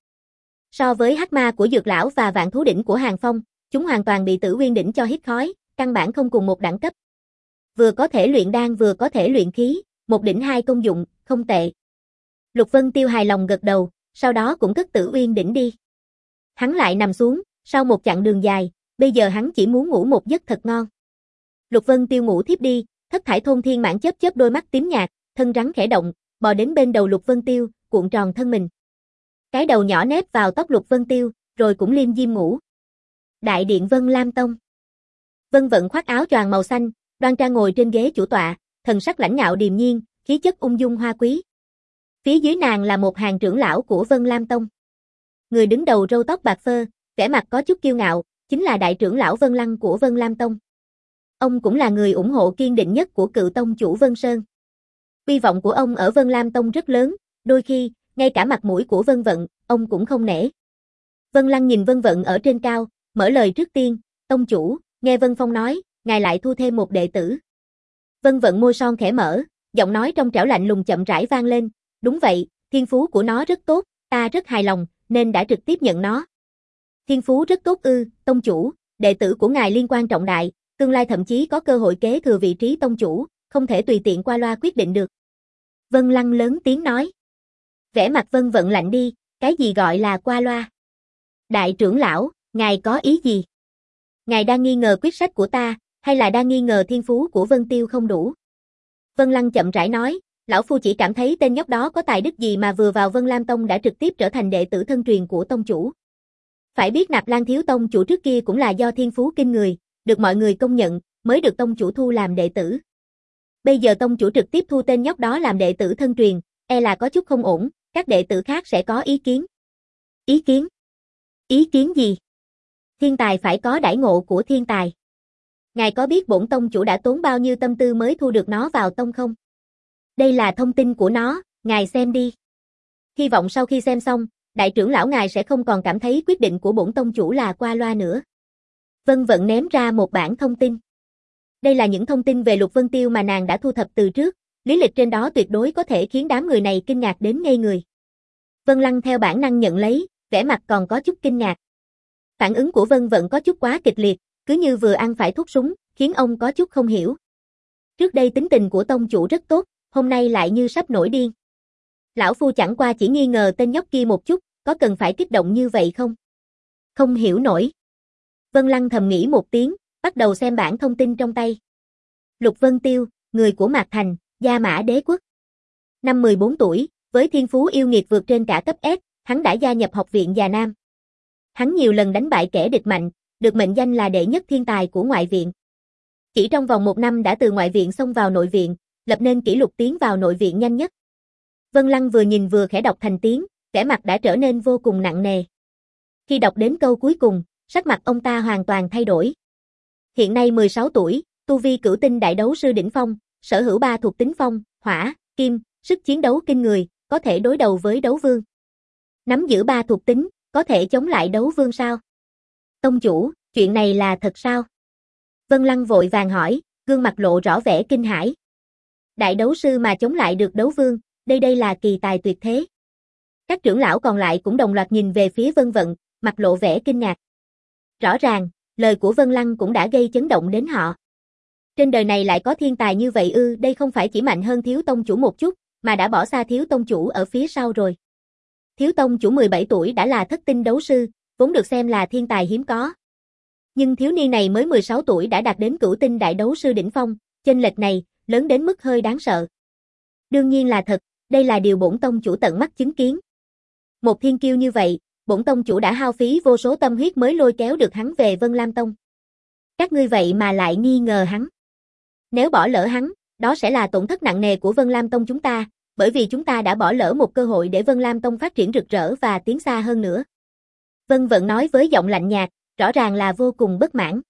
So với Hắc Ma của Dược Lão và Vạn Thú Đỉnh của Hàng Phong, chúng hoàn toàn bị Tử Uyên Đỉnh cho hít khói, căn bản không cùng một đẳng cấp. Vừa có thể luyện đan vừa có thể luyện khí, một đỉnh hai công dụng, không tệ. Lục Vân Tiêu hài lòng gật đầu, sau đó cũng cất Tử Uyên Đỉnh đi. Hắn lại nằm xuống, sau một chặng đường dài, bây giờ hắn chỉ muốn ngủ một giấc thật ngon. Lục Vân Tiêu ngủ thiếp đi, Thất Thải Thôn Thiên Mãng chớp chớp đôi mắt tím nhạt, thân rắn khẽ động, bò đến bên đầu Lục Vân Tiêu, cuộn tròn thân mình. Cái đầu nhỏ nép vào tóc Lục Vân Tiêu, rồi cũng liêm diêm ngủ. Đại điện Vân Lam Tông. Vân Vận khoác áo choàng màu xanh, đoan trang ngồi trên ghế chủ tọa, thần sắc lãnh ngạo điềm nhiên, khí chất ung dung hoa quý. Phía dưới nàng là một hàng trưởng lão của Vân Lam Tông. Người đứng đầu râu tóc bạc phơ, vẻ mặt có chút kiêu ngạo, chính là đại trưởng lão Vân Lăng của Vân Lam Tông. Ông cũng là người ủng hộ kiên định nhất của cựu tông chủ Vân Sơn. Uy vọng của ông ở Vân Lam Tông rất lớn, đôi khi, ngay cả mặt mũi của Vân Vận, ông cũng không nể. Vân Lăng nhìn Vân Vận ở trên cao, mở lời trước tiên, tông chủ, nghe Vân Phong nói, ngài lại thu thêm một đệ tử. Vân Vận môi son khẽ mở, giọng nói trong trẻo lạnh lùng chậm rãi vang lên, đúng vậy, thiên phú của nó rất tốt, ta rất hài lòng, nên đã trực tiếp nhận nó. Thiên phú rất tốt ư, tông chủ, đệ tử của ngài liên quan trọng đại, tương lai thậm chí có cơ hội kế thừa vị trí tông chủ, không thể tùy tiện qua loa quyết định được. Vân Lăng lớn tiếng nói. Vẻ mặt Vân Vận lạnh đi, cái gì gọi là qua loa? Đại trưởng lão, ngài có ý gì? Ngài đang nghi ngờ quyết sách của ta, hay là đang nghi ngờ thiên phú của Vân Tiêu không đủ? Vân Lăng chậm rãi nói, lão phu chỉ cảm thấy tên nhóc đó có tài đức gì mà vừa vào Vân Lam Tông đã trực tiếp trở thành đệ tử thân truyền của tông chủ. Phải biết Nạp Lan thiếu tông chủ trước kia cũng là do thiên phú kinh người, được mọi người công nhận, mới được tông chủ thu làm đệ tử. Bây giờ tông chủ trực tiếp thu tên nhóc đó làm đệ tử thân truyền, e là có chút không ổn, các đệ tử khác sẽ có ý kiến. Ý kiến? Ý kiến gì? Thiên tài phải có đãi ngộ của thiên tài. Ngài có biết bổn tông chủ đã tốn bao nhiêu tâm tư mới thu được nó vào tông không? Đây là thông tin của nó, ngài xem đi. Hy vọng sau khi xem xong, đại trưởng lão ngài sẽ không còn cảm thấy quyết định của bổn tông chủ là qua loa nữa. Vân Vận ném ra một bản thông tin. Đây là những thông tin về Lục Vân Tiêu mà nàng đã thu thập từ trước, lý lịch trên đó tuyệt đối có thể khiến đám người này kinh ngạc đến ngây người. Vân Lăng theo bản năng nhận lấy, vẻ mặt còn có chút kinh ngạc. Phản ứng của Vân Vận có chút quá kịch liệt, cứ như vừa ăn phải thuốc súng, khiến ông có chút không hiểu. Trước đây tính tình của tông chủ rất tốt, hôm nay lại như sắp nổi điên. Lão phu chẳng qua chỉ nghi ngờ tên nhóc kia một chút, có cần phải kích động như vậy không? Không hiểu nổi. Vân Lăng thầm nghĩ một tiếng, bắt đầu xem bản thông tin trong tay. Lục Vân Tiêu, người của Mạc Thành, Gia Mã Đế Quốc. Năm mười bốn tuổi, với thiên phú yêu nghiệt vượt trên cả cấp S, hắn đã gia nhập học viện Già Nam. Hắn nhiều lần đánh bại kẻ địch mạnh, được mệnh danh là đệ nhất thiên tài của ngoại viện. Chỉ trong vòng một năm đã từ ngoại viện xông vào nội viện, lập nên kỷ lục tiến vào nội viện nhanh nhất. Vân Lăng vừa nhìn vừa khẽ đọc thành tiếng, vẻ mặt đã trở nên vô cùng nặng nề. Khi đọc đến câu cuối cùng, sắc mặt ông ta hoàn toàn thay đổi. Hiện nay mười sáu tuổi, tu vi cửu tinh đại đấu sư đỉnh phong, sở hữu ba thuộc tính phong, hỏa, kim, sức chiến đấu kinh người, có thể đối đầu với đấu vương. Nắm giữ ba thuộc tính, có thể chống lại đấu vương sao? Tông chủ, chuyện này là thật sao? Vân Lăng vội vàng hỏi, gương mặt lộ rõ vẻ kinh hãi. Đại đấu sư mà chống lại được đấu vương, đây đây là kỳ tài tuyệt thế. Các trưởng lão còn lại cũng đồng loạt nhìn về phía Vân Vận, mặt lộ vẻ kinh ngạc. Rõ ràng, lời của Vân Lăng cũng đã gây chấn động đến họ. Trên đời này lại có thiên tài như vậy ư, đây không phải chỉ mạnh hơn thiếu tông chủ một chút, mà đã bỏ xa thiếu tông chủ ở phía sau rồi. Thiếu tông chủ mười bảy tuổi đã là thất tinh đấu sư, vốn được xem là thiên tài hiếm có. Nhưng thiếu niên này mới mười sáu tuổi đã đạt đến cửu tinh đại đấu sư đỉnh phong, chênh lệch này, lớn đến mức hơi đáng sợ. Đương nhiên là thật, đây là điều bổn tông chủ tận mắt chứng kiến. Một thiên kiêu như vậy, bổn tông chủ đã hao phí vô số tâm huyết mới lôi kéo được hắn về Vân Lam Tông. Các ngươi vậy mà lại nghi ngờ hắn. Nếu bỏ lỡ hắn, đó sẽ là tổn thất nặng nề của Vân Lam Tông chúng ta, bởi vì chúng ta đã bỏ lỡ một cơ hội để Vân Lam Tông phát triển rực rỡ và tiến xa hơn nữa. Vân Vận nói với giọng lạnh nhạt, rõ ràng là vô cùng bất mãn.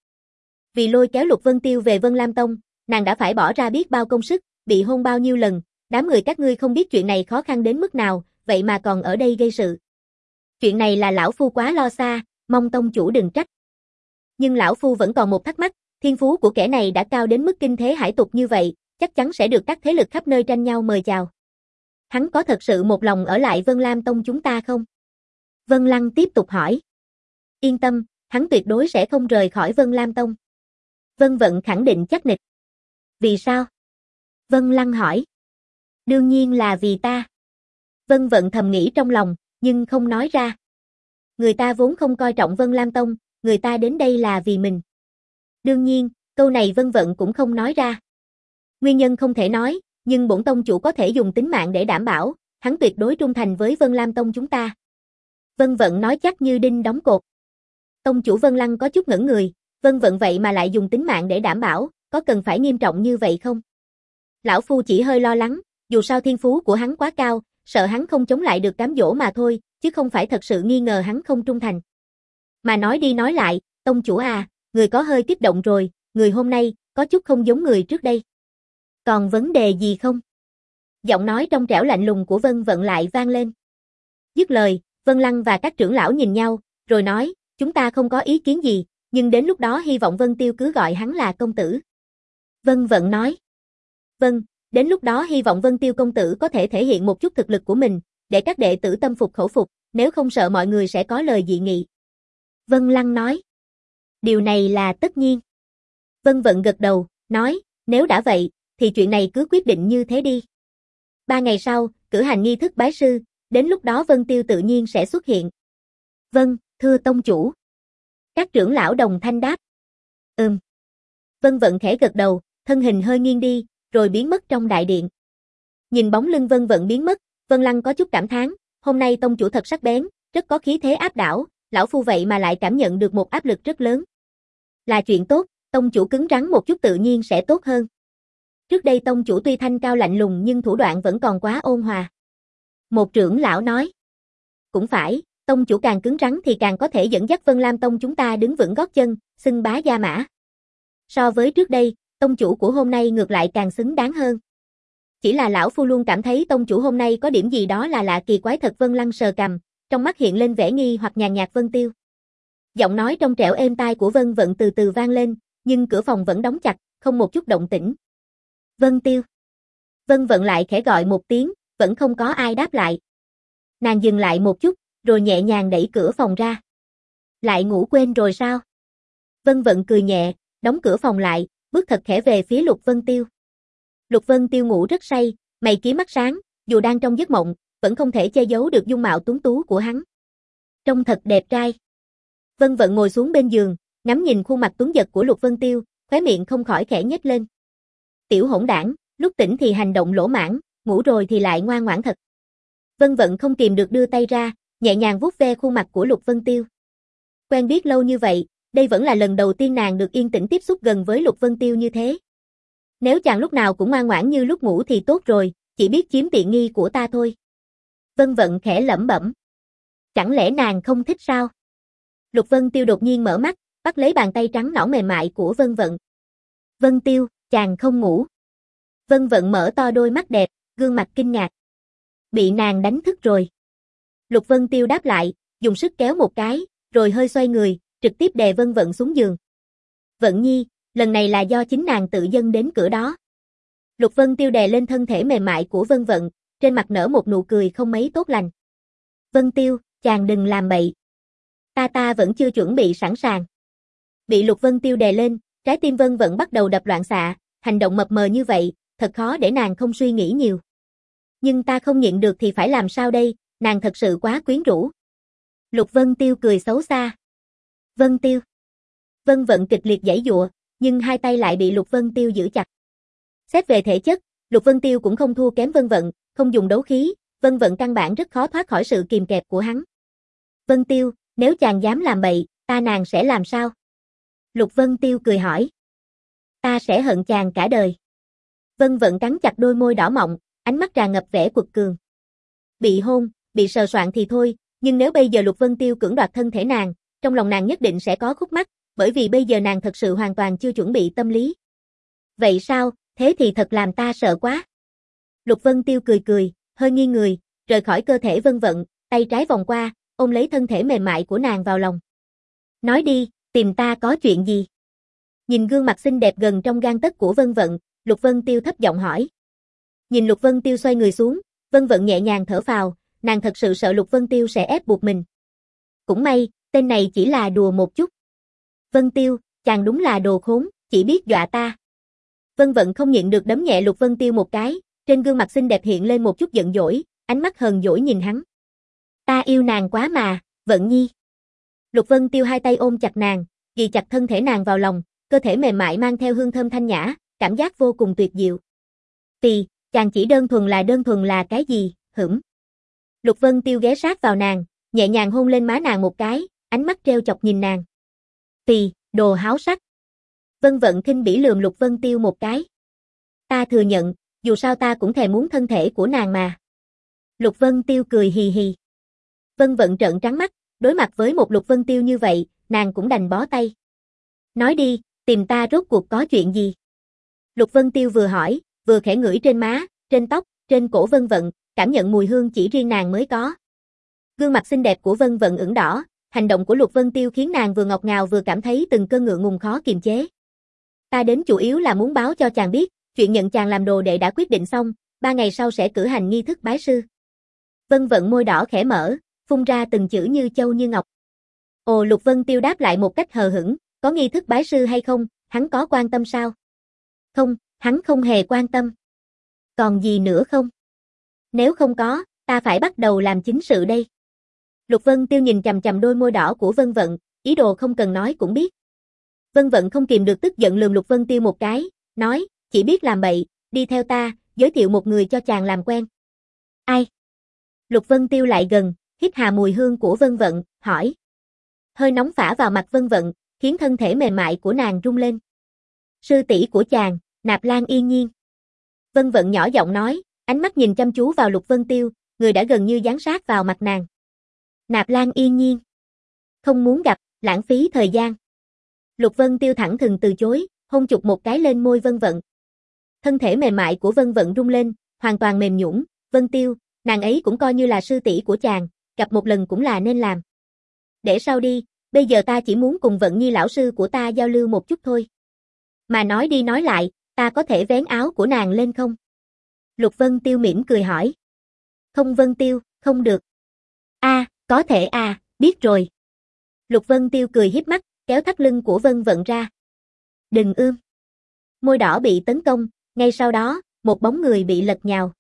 Vì lôi kéo Lục Vân Tiêu về Vân Lam Tông, nàng đã phải bỏ ra biết bao công sức, bị hôn bao nhiêu lần, đám người các ngươi không biết chuyện này khó khăn đến mức nào, vậy mà còn ở đây gây sự. Chuyện này là lão phu quá lo xa, mong tông chủ đừng trách. Nhưng lão phu vẫn còn một thắc mắc, thiên phú của kẻ này đã cao đến mức kinh thế hải tục như vậy, chắc chắn sẽ được các thế lực khắp nơi tranh nhau mời chào. Hắn có thật sự một lòng ở lại Vân Lam Tông chúng ta không? Vân Lăng tiếp tục hỏi. Yên tâm, hắn tuyệt đối sẽ không rời khỏi Vân Lam Tông. Vân Vận khẳng định chắc nịch. Vì sao? Vân Lăng hỏi. Đương nhiên là vì ta. Vân Vận thầm nghĩ trong lòng, nhưng không nói ra. Người ta vốn không coi trọng Vân Lam Tông, người ta đến đây là vì mình. Đương nhiên, câu này Vân Vận cũng không nói ra. Nguyên nhân không thể nói, nhưng bổn tông chủ có thể dùng tính mạng để đảm bảo, hắn tuyệt đối trung thành với Vân Lam Tông chúng ta. Vân Vận nói chắc như đinh đóng cột. Tông chủ Vân Lăng có chút ngẩn người, Vân Vận vậy mà lại dùng tính mạng để đảm bảo, có cần phải nghiêm trọng như vậy không? Lão phu chỉ hơi lo lắng, dù sao thiên phú của hắn quá cao, sợ hắn không chống lại được cám dỗ mà thôi, chứ không phải thật sự nghi ngờ hắn không trung thành. Mà nói đi nói lại, tông chủ à, người có hơi kích động rồi, người hôm nay, có chút không giống người trước đây. Còn vấn đề gì không? Giọng nói trong trẻo lạnh lùng của Vân Vận lại vang lên. Dứt lời, Vân Lăng và các trưởng lão nhìn nhau, rồi nói, chúng ta không có ý kiến gì, nhưng đến lúc đó hy vọng Vân Tiêu cứ gọi hắn là công tử. Vân Vận nói. Vâng, đến lúc đó hy vọng Vân Tiêu công tử có thể thể hiện một chút thực lực của mình, để các đệ tử tâm phục khẩu phục, nếu không sợ mọi người sẽ có lời dị nghị. Vân Lăng nói. Điều này là tất nhiên. Vân Vận gật đầu, nói, nếu đã vậy, thì chuyện này cứ quyết định như thế đi. Ba ngày sau, cử hành nghi thức bái sư, đến lúc đó Vân Tiêu tự nhiên sẽ xuất hiện. Vâng, thưa tông chủ. Các trưởng lão đồng thanh đáp. Ừm. Vân Vận khẽ gật đầu, thân hình hơi nghiêng đi, rồi biến mất trong đại điện. Nhìn bóng lưng Vân Vận biến mất, Vân Lăng có chút cảm thán, hôm nay tông chủ thật sắc bén, rất có khí thế áp đảo, lão phu vậy mà lại cảm nhận được một áp lực rất lớn. Là chuyện tốt, tông chủ cứng rắn một chút tự nhiên sẽ tốt hơn. Trước đây tông chủ tuy thanh cao lạnh lùng nhưng thủ đoạn vẫn còn quá ôn hòa. Một trưởng lão nói. Cũng phải, tông chủ càng cứng rắn thì càng có thể dẫn dắt Vân Lam Tông chúng ta đứng vững gót chân, xưng bá gia mã. So với trước đây, tông chủ của hôm nay ngược lại càng xứng đáng hơn. Chỉ là lão phu luôn cảm thấy tông chủ hôm nay có điểm gì đó là lạ kỳ quái thật. Vân Lăng sờ cằm, trong mắt hiện lên vẻ nghi hoặc nhàn nhạt. Vân Tiêu. Giọng nói trong trẻo êm tai của Vân Vận từ từ vang lên, nhưng cửa phòng vẫn đóng chặt, không một chút động tĩnh. Vân Tiêu. Vân Vận lại khẽ gọi một tiếng, vẫn không có ai đáp lại. Nàng dừng lại một chút, rồi nhẹ nhàng đẩy cửa phòng ra. Lại ngủ quên rồi sao? Vân Vận cười nhẹ, đóng cửa phòng lại, bước thật khẽ về phía Lục Vân Tiêu. Lục Vân Tiêu ngủ rất say, mày kiếm mắt sáng, dù đang trong giấc mộng, vẫn không thể che giấu được dung mạo tuấn tú của hắn. Trông thật đẹp trai. Vân Vận ngồi xuống bên giường, ngắm nhìn khuôn mặt tuấn giật của Lục Vân Tiêu, khóe miệng không khỏi khẽ nhếch lên. Tiểu hỗn đảng, lúc tỉnh thì hành động lỗ mãng, ngủ rồi thì lại ngoan ngoãn thật. Vân Vận không kìm được đưa tay ra, nhẹ nhàng vuốt ve khuôn mặt của Lục Vân Tiêu. Quen biết lâu như vậy, đây vẫn là lần đầu tiên nàng được yên tĩnh tiếp xúc gần với Lục Vân Tiêu như thế. Nếu chàng lúc nào cũng ngoan ngoãn như lúc ngủ thì tốt rồi, chỉ biết chiếm tiện nghi của ta thôi. Vân Vận khẽ lẩm bẩm. Chẳng lẽ nàng không thích sao? Lục Vân Tiêu đột nhiên mở mắt, bắt lấy bàn tay trắng nõn mềm mại của Vân Vận. Vân Tiêu, chàng không ngủ. Vân Vận mở to đôi mắt đẹp, gương mặt kinh ngạc. Bị nàng đánh thức rồi. Lục Vân Tiêu đáp lại, dùng sức kéo một cái, rồi hơi xoay người, trực tiếp đè Vân Vận xuống giường. Vận Nhi, lần này là do chính nàng tự dâng đến cửa đó. Lục Vân Tiêu đè lên thân thể mềm mại của Vân Vận, trên mặt nở một nụ cười không mấy tốt lành. Vân Tiêu, chàng đừng làm bậy. Ta ta vẫn chưa chuẩn bị sẵn sàng. Bị Lục Vân Tiêu đè lên, trái tim Vân Vận bắt đầu đập loạn xạ, hành động mập mờ như vậy, thật khó để nàng không suy nghĩ nhiều. Nhưng ta không nhịn được thì phải làm sao đây, nàng thật sự quá quyến rũ. Lục Vân Tiêu cười xấu xa. Vân Tiêu. Vân Vận kịch liệt giãy giụa, nhưng hai tay lại bị Lục Vân Tiêu giữ chặt. Xét về thể chất, Lục Vân Tiêu cũng không thua kém Vân Vận, không dùng đấu khí, Vân Vận căn bản rất khó thoát khỏi sự kìm kẹp của hắn. Vân Tiêu, nếu chàng dám làm bậy, ta nàng sẽ làm sao? Lục Vân Tiêu cười hỏi. Ta sẽ hận chàng cả đời. Vân Vận cắn chặt đôi môi đỏ mọng, ánh mắt tràn ngập vẻ quật cường. Bị hôn, bị sờ soạng thì thôi, nhưng nếu bây giờ Lục Vân Tiêu cưỡng đoạt thân thể nàng, trong lòng nàng nhất định sẽ có khúc mắc, bởi vì bây giờ nàng thật sự hoàn toàn chưa chuẩn bị tâm lý. Vậy sao, thế thì thật làm ta sợ quá. Lục Vân Tiêu cười cười, hơi nghiêng người, rời khỏi cơ thể Vân Vận, tay trái vòng qua, ôm lấy thân thể mềm mại của nàng vào lòng. Nói đi, tìm ta có chuyện gì? Nhìn gương mặt xinh đẹp gần trong gang tấc của Vân Vận, Lục Vân Tiêu thấp giọng hỏi. Nhìn Lục Vân Tiêu xoay người xuống, Vân Vận nhẹ nhàng thở phào, nàng thật sự sợ Lục Vân Tiêu sẽ ép buộc mình. Cũng may, tên này chỉ là đùa một chút. Vân Tiêu, chàng đúng là đồ khốn, chỉ biết dọa ta. Vân Vận không nhịn được đấm nhẹ Lục Vân Tiêu một cái, trên gương mặt xinh đẹp hiện lên một chút giận dỗi, ánh mắt hờn dỗi nhìn hắn. Ta yêu nàng quá mà, Vận Nhi. Lục Vân Tiêu hai tay ôm chặt nàng, ghi chặt thân thể nàng vào lòng, cơ thể mềm mại mang theo hương thơm thanh nhã, cảm giác vô cùng tuyệt diệu. Tì, chàng chỉ đơn thuần là đơn thuần là cái gì, hửm. Lục Vân Tiêu ghé sát vào nàng, nhẹ nhàng hôn lên má nàng một cái, ánh mắt trêu chọc nhìn nàng. Tì, đồ háo sắc. Vân Vận khinh bỉ lườm Lục Vân Tiêu một cái. Ta thừa nhận, dù sao ta cũng thèm muốn thân thể của nàng mà. Lục Vân Tiêu cười hì hì. Vân Vận trợn trắng mắt, đối mặt với một Lục Vân Tiêu như vậy, nàng cũng đành bó tay. Nói đi, tìm ta rốt cuộc có chuyện gì? Lục Vân Tiêu vừa hỏi, vừa khẽ ngửi trên má, trên tóc, trên cổ Vân Vận, cảm nhận mùi hương chỉ riêng nàng mới có. Gương mặt xinh đẹp của Vân Vận ửng đỏ, hành động của Lục Vân Tiêu khiến nàng vừa ngọt ngào vừa cảm thấy từng cơn ngượng ngùng khó kiềm chế. Ta đến chủ yếu là muốn báo cho chàng biết, chuyện nhận chàng làm đồ đệ đã quyết định xong, ba ngày sau sẽ cử hành nghi thức bái sư. Vân Vận môi đỏ khẽ mở, phun ra từng chữ như châu như ngọc. Ồ, Lục Vân Tiêu đáp lại một cách hờ hững, có nghi thức bái sư hay không, hắn có quan tâm sao? Không, hắn không hề quan tâm. Còn gì nữa không? Nếu không có, ta phải bắt đầu làm chính sự đây. Lục Vân Tiêu nhìn chằm chằm đôi môi đỏ của Vân Vận, ý đồ không cần nói cũng biết. Vân Vận không kìm được tức giận lườm Lục Vân Tiêu một cái, nói, chỉ biết làm bậy, đi theo ta, giới thiệu một người cho chàng làm quen. Ai? Lục Vân Tiêu lại gần, hít hà mùi hương của Vân Vận, hỏi. Hơi nóng phả vào mặt Vân Vận, khiến thân thể mềm mại của nàng rung lên. Sư tỷ của chàng, Nạp Lan Yên Nhiên. Vân Vận nhỏ giọng nói, ánh mắt nhìn chăm chú vào Lục Vân Tiêu, người đã gần như dán sát vào mặt nàng. Nạp Lan Yên Nhiên. Không muốn gặp, lãng phí thời gian. Lục Vân Tiêu thẳng thừng từ chối, hôn chụp một cái lên môi Vân Vận. Thân thể mềm mại của Vân Vận rung lên, hoàn toàn mềm nhũn. Vân Tiêu, nàng ấy cũng coi như là sư tỷ của chàng, gặp một lần cũng là nên làm. Để sau đi, bây giờ ta chỉ muốn cùng Vận Nhi lão sư của ta giao lưu một chút thôi. Mà nói đi nói lại, ta có thể vén áo của nàng lên không? Lục Vân Tiêu mỉm cười hỏi. Không Vân Tiêu, không được. A, à, có thể à, biết rồi. Lục Vân Tiêu cười hiếp mắt, kéo thắt lưng của Vân Vận ra. Đừng ưm. Môi đỏ bị tấn công, ngay sau đó, một bóng người bị lật nhào.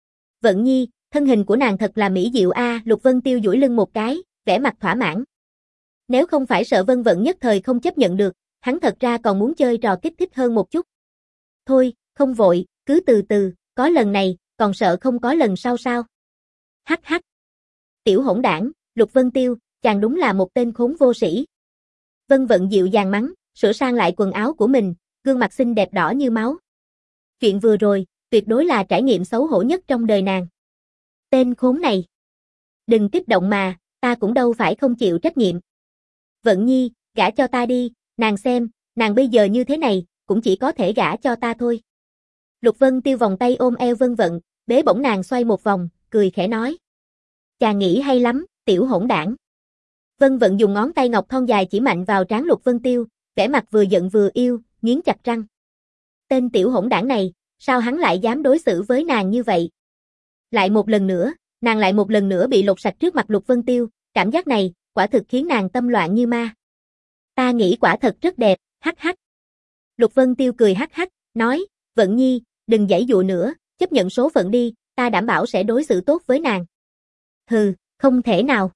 Vận Nhi, thân hình của nàng thật là mỹ diệu a, à, Lục Vân Tiêu duỗi lưng một cái, vẻ mặt thỏa mãn. Nếu không phải sợ Vân Vận nhất thời không chấp nhận được, hắn thật ra còn muốn chơi trò kích thích hơn một chút. Thôi, không vội, cứ từ từ, có lần này, còn sợ không có lần sau sao? Hắc hắc. Tiểu hỗn đảng, Lục Vân Tiêu, chàng đúng là một tên khốn vô sĩ. Vân Vận dịu dàng mắng, sửa sang lại quần áo của mình, gương mặt xinh đẹp đỏ như máu. Chuyện vừa rồi, tuyệt đối là trải nghiệm xấu hổ nhất trong đời nàng. Tên khốn này. Đừng kích động mà, ta cũng đâu phải không chịu trách nhiệm. Vận Nhi, gả cho ta đi, nàng xem, nàng bây giờ như thế này, cũng chỉ có thể gả cho ta thôi. Lục Vân Tiêu vòng tay ôm eo Vân Vận, bế bổng nàng xoay một vòng, cười khẽ nói. Chàng nghĩ hay lắm, tiểu hỗn đảng. Vân Vận dùng ngón tay ngọc thon dài chỉ mạnh vào trán Lục Vân Tiêu, vẻ mặt vừa giận vừa yêu, nghiến chặt răng. Tên tiểu hỗn đảng này, sao hắn lại dám đối xử với nàng như vậy? Lại một lần nữa, nàng lại một lần nữa bị lột sạch trước mặt Lục Vân Tiêu, cảm giác này, quả thực khiến nàng tâm loạn như ma. Ta nghĩ quả thật rất đẹp, hắc hắc. Lục Vân Tiêu cười hắc hắc, nói, Vận Nhi, đừng giãy dụa nữa, chấp nhận số phận đi, ta đảm bảo sẽ đối xử tốt với nàng. Hừ, không thể nào.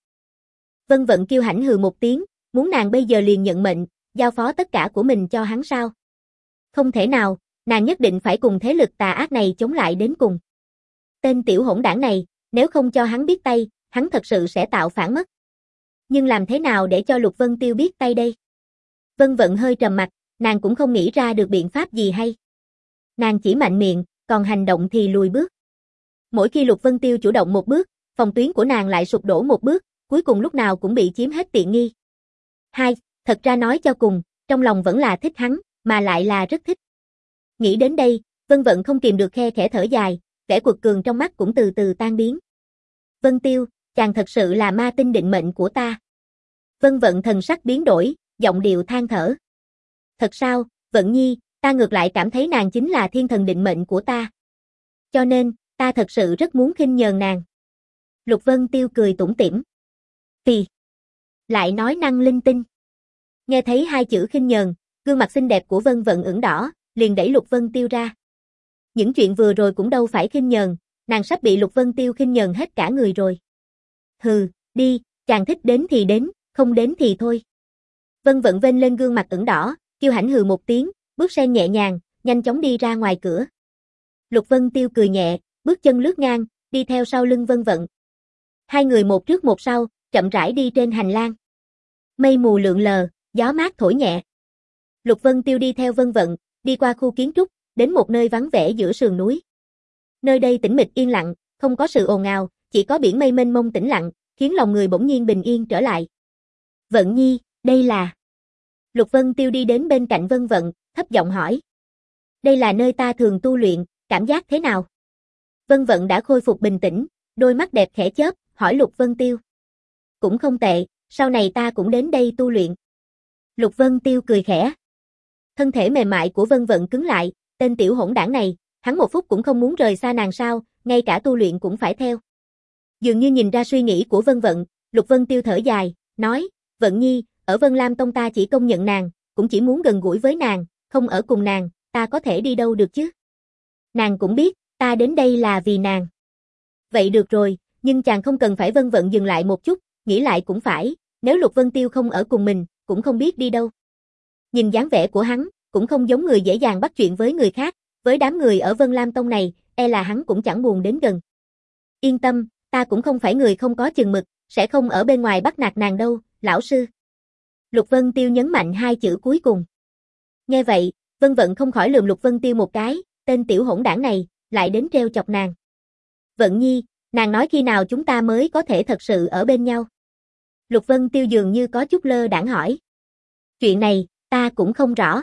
Vân Vận kiêu hãnh hừ một tiếng, muốn nàng bây giờ liền nhận mệnh, giao phó tất cả của mình cho hắn sao? Không thể nào, nàng nhất định phải cùng thế lực tà ác này chống lại đến cùng. Tên tiểu hỗn đảng này, nếu không cho hắn biết tay, hắn thật sự sẽ tạo phản mất. Nhưng làm thế nào để cho Lục Vân Tiêu biết tay đây? Vân Vận hơi trầm mặt, nàng cũng không nghĩ ra được biện pháp gì hay. Nàng chỉ mạnh miệng, còn hành động thì lùi bước. Mỗi khi Lục Vân Tiêu chủ động một bước, phòng tuyến của nàng lại sụp đổ một bước, cuối cùng lúc nào cũng bị chiếm hết tiện nghi. Hai, thật ra nói cho cùng, trong lòng vẫn là thích hắn, mà lại là rất thích. Nghĩ đến đây, Vân Vận không kìm được khe khẽ thở dài, vẻ quật cường trong mắt cũng từ từ tan biến. Vân Tiêu, chàng thật sự là ma tinh định mệnh của ta. Vân Vận thần sắc biến đổi, giọng điệu than thở. Thật sao, Vận Nhi, ta ngược lại cảm thấy nàng chính là thiên thần định mệnh của ta. Cho nên, ta thật sự rất muốn khinh nhờn nàng. Lục Vân Tiêu cười tủm tỉm. Phì. Lại nói năng linh tinh. Nghe thấy hai chữ khinh nhờn, gương mặt xinh đẹp của Vân Vận ửng đỏ, liền đẩy Lục Vân Tiêu ra. Những chuyện vừa rồi cũng đâu phải khinh nhờn, nàng sắp bị Lục Vân Tiêu khinh nhờn hết cả người rồi. Hừ, đi, chàng thích đến thì đến, không đến thì thôi. Vân Vận vênh lên gương mặt ửng đỏ, kiêu hãnh hừ một tiếng, bước sen nhẹ nhàng, nhanh chóng đi ra ngoài cửa. Lục Vân Tiêu cười nhẹ, bước chân lướt ngang, đi theo sau lưng Vân Vận. Hai người một trước một sau, chậm rãi đi trên hành lang. Mây mù lượn lờ, gió mát thổi nhẹ. Lục Vân Tiêu đi theo Vân Vận, đi qua khu kiến trúc, đến một nơi vắng vẻ giữa sườn núi. Nơi đây tĩnh mịch yên lặng, không có sự ồn ào, chỉ có biển mây mênh mông tĩnh lặng, khiến lòng người bỗng nhiên bình yên trở lại. Vận Nhi, đây là... Lục Vân Tiêu đi đến bên cạnh Vân Vận, thấp giọng hỏi. Đây là nơi ta thường tu luyện, cảm giác thế nào? Vân Vận đã khôi phục bình tĩnh, đôi mắt đẹp khẽ chớp, hỏi Lục Vân Tiêu. Cũng không tệ, sau này ta cũng đến đây tu luyện. Lục Vân Tiêu cười khẽ. Thân thể mềm mại của Vân Vận cứng lại, tên tiểu hỗn đảng này, hắn một phút cũng không muốn rời xa nàng sao, ngay cả tu luyện cũng phải theo. Dường như nhìn ra suy nghĩ của Vân Vận, Lục Vân Tiêu thở dài, nói, Vận Nhi, ở Vân Lam Tông ta chỉ công nhận nàng, cũng chỉ muốn gần gũi với nàng, không ở cùng nàng, ta có thể đi đâu được chứ? Nàng cũng biết, ta đến đây là vì nàng. Vậy được rồi, nhưng chàng không cần phải. Vân Vận dừng lại một chút, nghĩ lại cũng phải, nếu Lục Vân Tiêu không ở cùng mình, cũng không biết đi đâu. Nhìn dáng vẻ của hắn, cũng không giống người dễ dàng bắt chuyện với người khác, với đám người ở Vân Lam Tông này, e là hắn cũng chẳng buồn đến gần. Yên tâm, ta cũng không phải người không có chừng mực, sẽ không ở bên ngoài bắt nạt nàng đâu, lão sư. Lục Vân Tiêu nhấn mạnh hai chữ cuối cùng. Nghe vậy, Vân Vận không khỏi lườm Lục Vân Tiêu một cái, tên tiểu hỗn đảng này, lại đến trêu chọc nàng. Vận Nhi, nàng nói khi nào chúng ta mới có thể thật sự ở bên nhau? Lục Vân Tiêu dường như có chút lơ đãng hỏi. Chuyện này, ta cũng không rõ.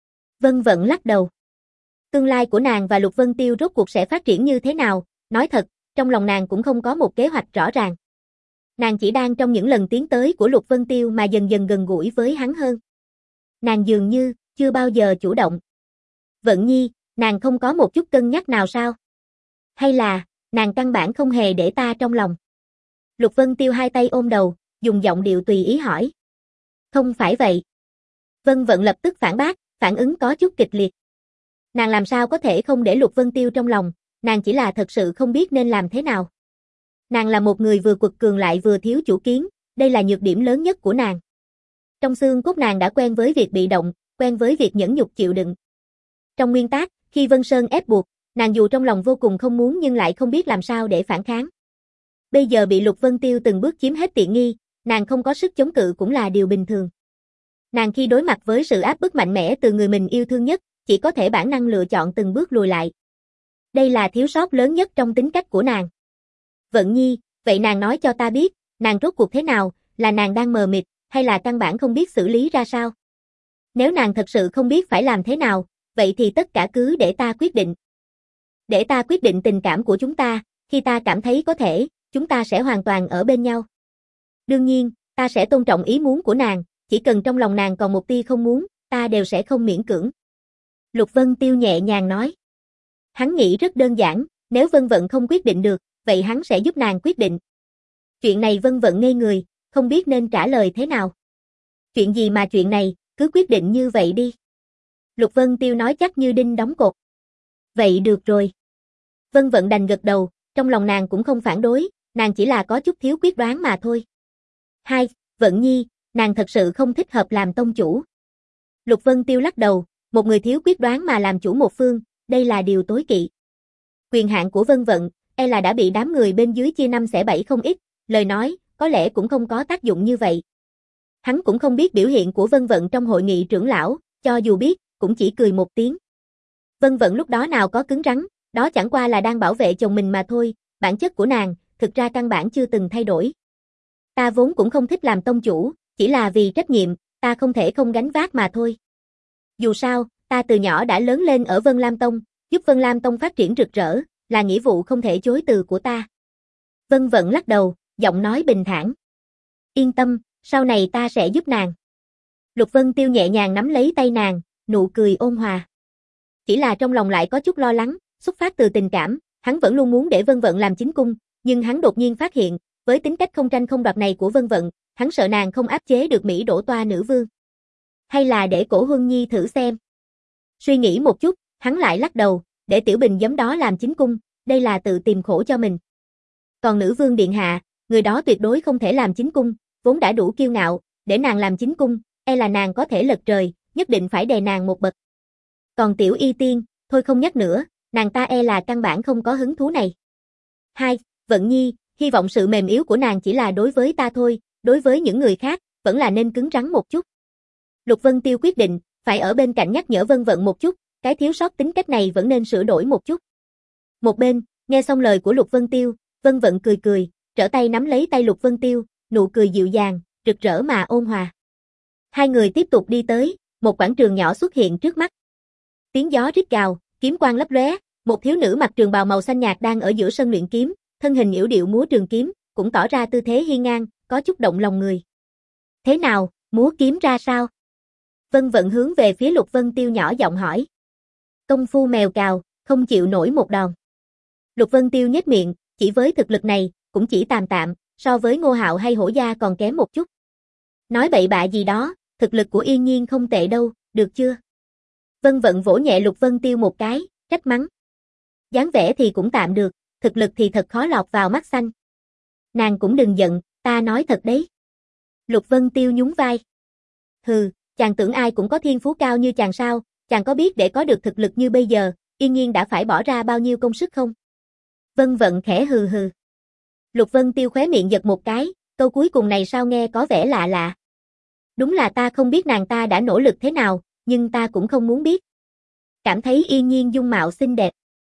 Vân Vận lắc đầu. Tương lai của nàng và Lục Vân Tiêu rốt cuộc sẽ phát triển như thế nào, nói thật, trong lòng nàng cũng không có một kế hoạch rõ ràng. Nàng chỉ đang trong những lần tiến tới của Lục Vân Tiêu mà dần dần gần gũi với hắn hơn. Nàng dường như chưa bao giờ chủ động. Vận Nhi, nàng không có một chút cân nhắc nào sao? Hay là, nàng căn bản không hề để ta trong lòng? Lục Vân Tiêu hai tay ôm đầu, dùng giọng điệu tùy ý hỏi. Không phải vậy. Vân Vận lập tức phản bác, phản ứng có chút kịch liệt. Nàng làm sao có thể không để Lục Vân Tiêu trong lòng, nàng chỉ là thật sự không biết nên làm thế nào. Nàng là một người vừa quật cường lại vừa thiếu chủ kiến, đây là nhược điểm lớn nhất của nàng. Trong xương cốt nàng đã quen với việc bị động, quen với việc nhẫn nhục chịu đựng. Trong nguyên tắc, khi Vân Sơn ép buộc, nàng dù trong lòng vô cùng không muốn nhưng lại không biết làm sao để phản kháng. Bây giờ bị Lục Vân Tiêu từng bước chiếm hết tiện nghi, nàng không có sức chống cự cũng là điều bình thường. Nàng khi đối mặt với sự áp bức mạnh mẽ từ người mình yêu thương nhất, chỉ có thể bản năng lựa chọn từng bước lùi lại. Đây là thiếu sót lớn nhất trong tính cách của nàng. Vận Nhi, vậy nàng nói cho ta biết, nàng rốt cuộc thế nào, là nàng đang mờ mịt, hay là căn bản không biết xử lý ra sao? Nếu nàng thật sự không biết phải làm thế nào, vậy thì tất cả cứ để ta quyết định. Để ta quyết định tình cảm của chúng ta, khi ta cảm thấy có thể, chúng ta sẽ hoàn toàn ở bên nhau. Đương nhiên, ta sẽ tôn trọng ý muốn của nàng, chỉ cần trong lòng nàng còn một tia không muốn, ta đều sẽ không miễn cưỡng. Lục Vân Tiêu nhẹ nhàng nói. Hắn nghĩ rất đơn giản, nếu Vân Vận không quyết định được, vậy hắn sẽ giúp nàng quyết định. Chuyện này Vân Vận ngây người, không biết nên trả lời thế nào. Chuyện gì mà chuyện này, cứ quyết định như vậy đi. Lục Vân Tiêu nói chắc như đinh đóng cột. Vậy được rồi. Vân Vận đành gật đầu, trong lòng nàng cũng không phản đối, nàng chỉ là có chút thiếu quyết đoán mà thôi. Hai, Vận Nhi, nàng thật sự không thích hợp làm tông chủ. Lục Vân Tiêu lắc đầu, một người thiếu quyết đoán mà làm chủ một phương, đây là điều tối kỵ. Quyền hạn của Vân Vận, e là đã bị đám người bên dưới chia năm xẻ bảy không ít, lời nói, có lẽ cũng không có tác dụng như vậy. Hắn cũng không biết biểu hiện của Vân Vận trong hội nghị trưởng lão, cho dù biết, cũng chỉ cười một tiếng. Vân Vận lúc đó nào có cứng rắn, đó chẳng qua là đang bảo vệ chồng mình mà thôi, bản chất của nàng, thực ra căn bản chưa từng thay đổi. Ta vốn cũng không thích làm tông chủ, chỉ là vì trách nhiệm, ta không thể không gánh vác mà thôi. Dù sao, ta từ nhỏ đã lớn lên ở Vân Lam Tông, giúp Vân Lam Tông phát triển rực rỡ, là nghĩa vụ không thể chối từ của ta. Vân Vận lắc đầu, giọng nói bình thản. Yên tâm, sau này ta sẽ giúp nàng. Lục Vân Tiêu nhẹ nhàng nắm lấy tay nàng, nụ cười ôn hòa. Chỉ là trong lòng lại có chút lo lắng, xuất phát từ tình cảm, hắn vẫn luôn muốn để Vân Vận làm chính cung, nhưng hắn đột nhiên phát hiện, với tính cách không tranh không đoạt này của Vân Vận, hắn sợ nàng không áp chế được Mỹ đổ toa nữ vương. Hay là để Cổ Huân Nhi thử xem. Suy nghĩ một chút, hắn lại lắc đầu, để Tiểu Bình giấm đó làm chính cung, đây là tự tìm khổ cho mình. Còn nữ vương điện hạ, người đó tuyệt đối không thể làm chính cung, vốn đã đủ kiêu ngạo, để nàng làm chính cung, e là nàng có thể lật trời, nhất định phải đè nàng một bậc. Còn Tiểu Y Tiên, thôi không nhắc nữa, nàng ta e là căn bản không có hứng thú này. Hai, Vận Nhi, hy vọng sự mềm yếu của nàng chỉ là đối với ta thôi, đối với những người khác, vẫn là nên cứng rắn một chút. Lục Vân Tiêu quyết định, phải ở bên cạnh nhắc nhở Vân Vận một chút, cái thiếu sót tính cách này vẫn nên sửa đổi một chút. Một bên, nghe xong lời của Lục Vân Tiêu, Vân Vận cười cười, trở tay nắm lấy tay Lục Vân Tiêu, nụ cười dịu dàng, rực rỡ mà ôn hòa. Hai người tiếp tục đi tới, một quảng trường nhỏ xuất hiện trước mắt. Tiếng gió rít gào, kiếm quang lấp lóe, một thiếu nữ mặc trường bào màu xanh nhạt đang ở giữa sân luyện kiếm, thân hình yểu điệu múa trường kiếm, cũng tỏ ra tư thế hiên ngang, có chút động lòng người. Thế nào, múa kiếm ra sao? Vân Vận hướng về phía Lục Vân Tiêu nhỏ giọng hỏi. Công phu mèo cào, không chịu nổi một đòn. Lục Vân Tiêu nhếch miệng, chỉ với thực lực này, cũng chỉ tạm tạm, so với Ngô Hạo hay Hổ Gia còn kém một chút. Nói bậy bạ gì đó, thực lực của Yên Nhiên không tệ đâu, được chưa? Vân Vận vỗ nhẹ Lục Vân Tiêu một cái, trách mắng. Dáng vẻ thì cũng tạm được, thực lực thì thật khó lọt vào mắt xanh. Nàng cũng đừng giận, ta nói thật đấy. Lục Vân Tiêu nhún vai. Hừ, chàng tưởng ai cũng có thiên phú cao như chàng sao, chàng có biết để có được thực lực như bây giờ, Yên Nhiên đã phải bỏ ra bao nhiêu công sức không? Vân Vận khẽ hừ hừ. Lục Vân Tiêu khóe miệng giật một cái, câu cuối cùng này sao nghe có vẻ lạ lạ. Đúng là ta không biết nàng ta đã nỗ lực thế nào, nhưng ta cũng không muốn biết. Cảm thấy Yên Nhiên dung mạo xinh đẹp.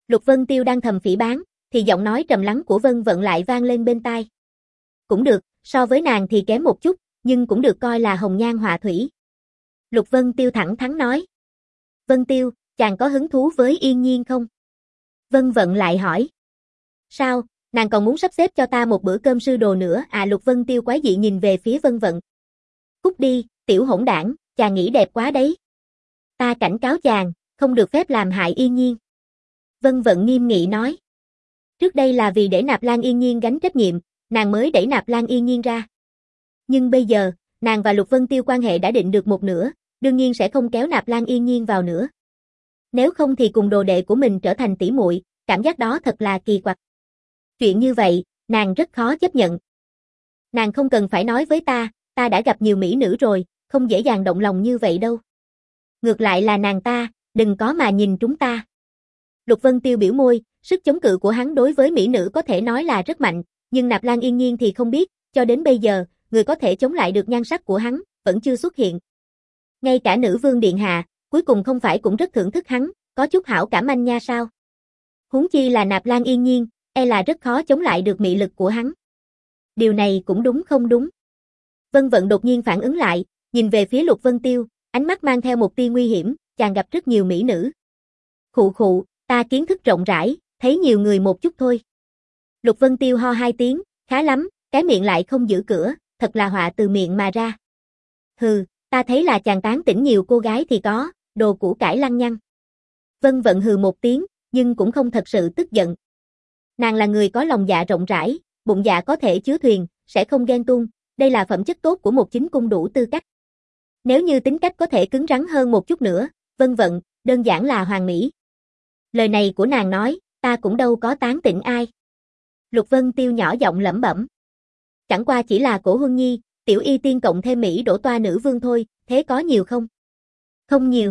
Lục Vân Tiêu đang thầm phỉ báng, thì giọng nói trầm lắng của Vân Vận lại vang lên bên tai. Cũng được, so với nàng thì kém một chút, nhưng cũng được coi là hồng nhan họa thủy. Lục Vân Tiêu thẳng thắn nói. Vân Tiêu, chàng có hứng thú với Yên Nhiên không? Vân Vận lại hỏi. Sao, nàng còn muốn sắp xếp cho ta một bữa cơm sư đồ nữa à? Lục Vân Tiêu quái dị nhìn về phía Vân Vận. Cút đi, tiểu hỗn đảng, chàng nghĩ đẹp quá đấy. Ta cảnh cáo chàng, không được phép làm hại Yên Nhiên. Vân Vận nghiêm nghị nói. Trước đây là vì để Nạp Lan Yên Nhiên gánh trách nhiệm, nàng mới đẩy Nạp Lan Yên Nhiên ra. Nhưng bây giờ, nàng và Lục Vân Tiêu quan hệ đã định được một nửa, đương nhiên sẽ không kéo Nạp Lan Yên Nhiên vào nữa. Nếu không thì cùng đồ đệ của mình trở thành tỷ muội, cảm giác đó thật là kỳ quặc. Chuyện như vậy, nàng rất khó chấp nhận. Nàng không cần phải nói với ta, ta đã gặp nhiều mỹ nữ rồi, không dễ dàng động lòng như vậy đâu. Ngược lại là nàng ta, đừng có mà nhìn chúng ta. Lục Vân Tiêu biểu môi, sức chống cự của hắn đối với mỹ nữ có thể nói là rất mạnh, nhưng Nạp Lan Yên Nhiên thì không biết, cho đến bây giờ, người có thể chống lại được nhan sắc của hắn, vẫn chưa xuất hiện. Ngay cả nữ vương điện hạ, cuối cùng không phải cũng rất thưởng thức hắn, có chút hảo cảm anh nha sao? Huống chi là Nạp Lan Yên Nhiên, e là rất khó chống lại được mị lực của hắn. Điều này cũng đúng không đúng? Vân Vận đột nhiên phản ứng lại, nhìn về phía Lục Vân Tiêu, ánh mắt mang theo một tia nguy hiểm, chàng gặp rất nhiều mỹ nữ. Khụ khụ, ta kiến thức rộng rãi, thấy nhiều người một chút thôi. Lục Vân Tiêu ho hai tiếng, khá lắm, cái miệng lại không giữ cửa, thật là họa từ miệng mà ra. Hừ, ta thấy là chàng tán tỉnh nhiều cô gái thì có, đồ củ cải lăng nhăng. Vân Vận hừ một tiếng, nhưng cũng không thật sự tức giận. Nàng là người có lòng dạ rộng rãi, bụng dạ có thể chứa thuyền, sẽ không ghen tuông, đây là phẩm chất tốt của một chính cung đủ tư cách. Nếu như tính cách có thể cứng rắn hơn một chút nữa, Vân Vận, đơn giản là hoàn mỹ. Lời này của nàng nói, ta cũng đâu có tán tỉnh ai. Lục Vân Tiêu nhỏ giọng lẩm bẩm. Chẳng qua chỉ là Cổ Huân Nhi, Tiểu Y Tiên cộng thêm Mỹ đổ toa nữ vương thôi, thế có nhiều không? Không nhiều.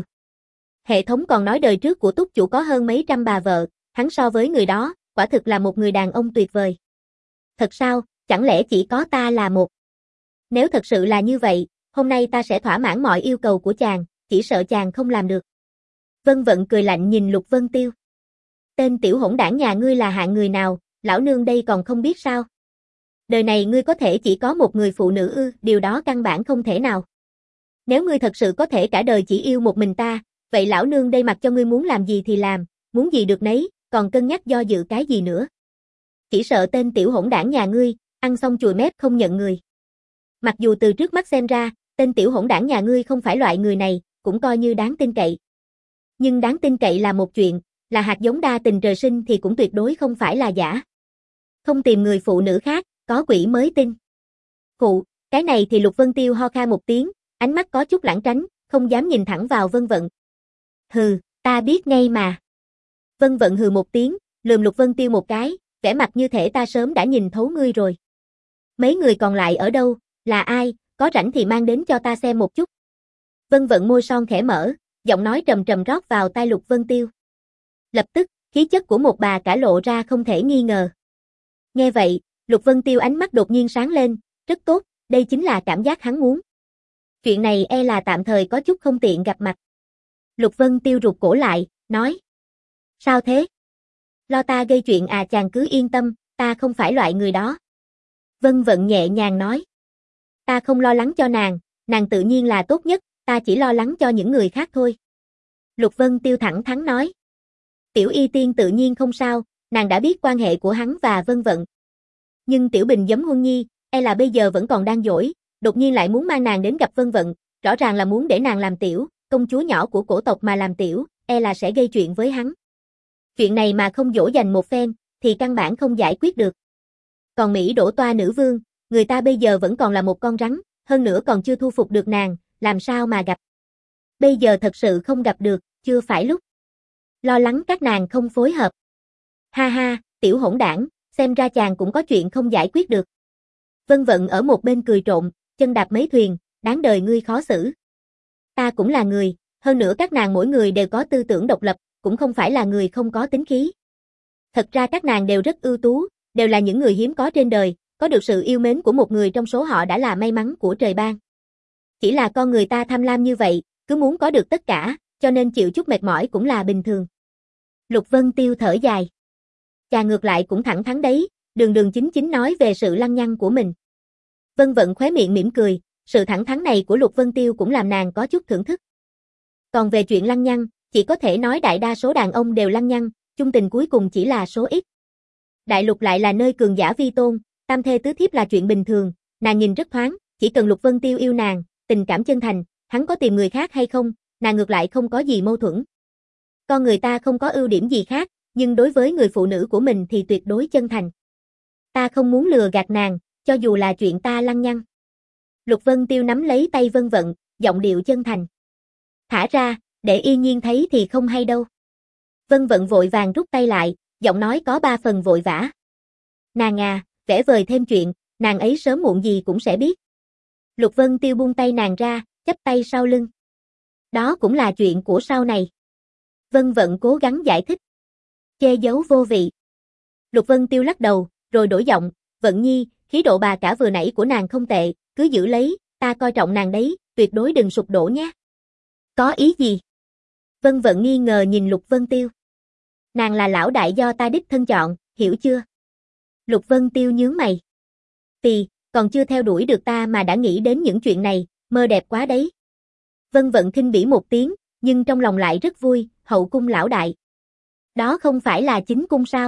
Hệ thống còn nói đời trước của túc chủ có hơn mấy trăm bà vợ, hắn so với người đó, quả thực là một người đàn ông tuyệt vời. Thật sao, chẳng lẽ chỉ có ta là một? Nếu thật sự là như vậy, hôm nay ta sẽ thỏa mãn mọi yêu cầu của chàng, chỉ sợ chàng không làm được. Vân Vận cười lạnh nhìn Lục Vân Tiêu. Tên tiểu hỗn đảng nhà ngươi là hạng người nào, lão nương đây còn không biết sao? Đời này ngươi có thể chỉ có một người phụ nữ ư, điều đó căn bản không thể nào. Nếu ngươi thật sự có thể cả đời chỉ yêu một mình ta, vậy lão nương đây mặc cho ngươi muốn làm gì thì làm, muốn gì được nấy, còn cân nhắc do dự cái gì nữa. Chỉ sợ tên tiểu hỗn đảng nhà ngươi, ăn xong chùi mép không nhận người. Mặc dù từ trước mắt xem ra, tên tiểu hỗn đảng nhà ngươi không phải loại người này, cũng coi như đáng tin cậy. Nhưng đáng tin cậy là một chuyện, là hạt giống đa tình trời sinh thì cũng tuyệt đối không phải là giả. Không tìm người phụ nữ khác, có quỷ mới tin. Khụ, cái này thì Lục Vân Tiêu ho kha một tiếng, ánh mắt có chút lãng tránh, không dám nhìn thẳng vào Vân Vận. Hừ, ta biết ngay mà. Vân Vận hừ một tiếng, lườm Lục Vân Tiêu một cái, vẻ mặt như thể ta sớm đã nhìn thấu ngươi rồi. Mấy người còn lại ở đâu, là ai, có rảnh thì mang đến cho ta xem một chút. Vân Vận môi son khẽ mở, giọng nói trầm trầm rót vào tai Lục Vân Tiêu. Lập tức, khí chất của một bà cả lộ ra không thể nghi ngờ. Nghe vậy, Lục Vân Tiêu ánh mắt đột nhiên sáng lên, rất tốt, đây chính là cảm giác hắn muốn. Chuyện này e là tạm thời có chút không tiện gặp mặt. Lục Vân Tiêu rụt cổ lại, nói. Sao thế? Lo ta gây chuyện à? Chàng cứ yên tâm, ta không phải loại người đó. Vân Vận nhẹ nhàng nói. Ta không lo lắng cho nàng, nàng tự nhiên là tốt nhất, ta chỉ lo lắng cho những người khác thôi. Lục Vân Tiêu thẳng thắn nói. Tiểu Y Tiên tự nhiên không sao, nàng đã biết quan hệ của hắn và Vân Vận. Nhưng Tiểu Bình giấm Huân Nhi, e là bây giờ vẫn còn đang dỗi, đột nhiên lại muốn mang nàng đến gặp Vân Vận, rõ ràng là muốn để nàng làm tiểu, công chúa nhỏ của cổ tộc mà làm tiểu, e là sẽ gây chuyện với hắn. Chuyện này mà không dỗ dành một phen, thì căn bản không giải quyết được. Còn Mỹ đổ toa nữ vương, người ta bây giờ vẫn còn là một con rắn, hơn nữa còn chưa thu phục được nàng, làm sao mà gặp. Bây giờ thật sự không gặp được, chưa phải lúc. Lo lắng các nàng không phối hợp. Ha ha, tiểu hỗn đảng, xem ra chàng cũng có chuyện không giải quyết được. Vân Vận ở một bên cười trộm, chân đạp mấy thuyền, đáng đời ngươi khó xử. Ta cũng là người, hơn nữa các nàng mỗi người đều có tư tưởng độc lập, cũng không phải là người không có tính khí. Thật ra các nàng đều rất ưu tú, đều là những người hiếm có trên đời, có được sự yêu mến của một người trong số họ đã là may mắn của trời ban. Chỉ là con người ta tham lam như vậy, cứ muốn có được tất cả, cho nên chịu chút mệt mỏi cũng là bình thường. Lục Vân Tiêu thở dài. Chà, ngược lại cũng thẳng thắn đấy, đường đường chính chính nói về sự lăng nhăng của mình. Vân Vận khóe miệng mỉm cười, sự thẳng thắn này của Lục Vân Tiêu cũng làm nàng có chút thưởng thức. Còn về chuyện lăng nhăng, chỉ có thể nói đại đa số đàn ông đều lăng nhăng, chung tình cuối cùng chỉ là số ít. Đại lục lại là nơi cường giả vi tôn, tam thê tứ thiếp là chuyện bình thường, nàng nhìn rất thoáng, chỉ cần Lục Vân Tiêu yêu nàng, tình cảm chân thành, hắn có tìm người khác hay không, nàng ngược lại không có gì mâu thuẫn. Con người ta không có ưu điểm gì khác, nhưng đối với người phụ nữ của mình thì tuyệt đối chân thành. Ta không muốn lừa gạt nàng, cho dù là chuyện ta lăng nhăng. Lục Vân Tiêu nắm lấy tay Vân Vận, giọng điệu chân thành. Thả ra, để Yên Nhiên thấy thì không hay đâu. Vân Vận vội vàng rút tay lại, giọng nói có ba phần vội vã. Nàng à, vẽ vời thêm chuyện, nàng ấy sớm muộn gì cũng sẽ biết. Lục Vân Tiêu buông tay nàng ra, chắp tay sau lưng. Đó cũng là chuyện của sau này. Vân Vận cố gắng giải thích. Che giấu vô vị. Lục Vân Tiêu lắc đầu, rồi đổi giọng, Vận Nhi, khí độ bà cả vừa nãy của nàng không tệ, cứ giữ lấy, ta coi trọng nàng đấy, tuyệt đối đừng sụp đổ nhé. Có ý gì? Vân Vận nghi ngờ nhìn Lục Vân Tiêu. Nàng là lão đại do ta đích thân chọn, hiểu chưa? Lục Vân Tiêu nhướng mày. Tì, còn chưa theo đuổi được ta mà đã nghĩ đến những chuyện này, mơ đẹp quá đấy. Vân Vận khinh bỉ một tiếng, nhưng trong lòng lại rất vui, hậu cung lão đại. Đó không phải là chính cung sao?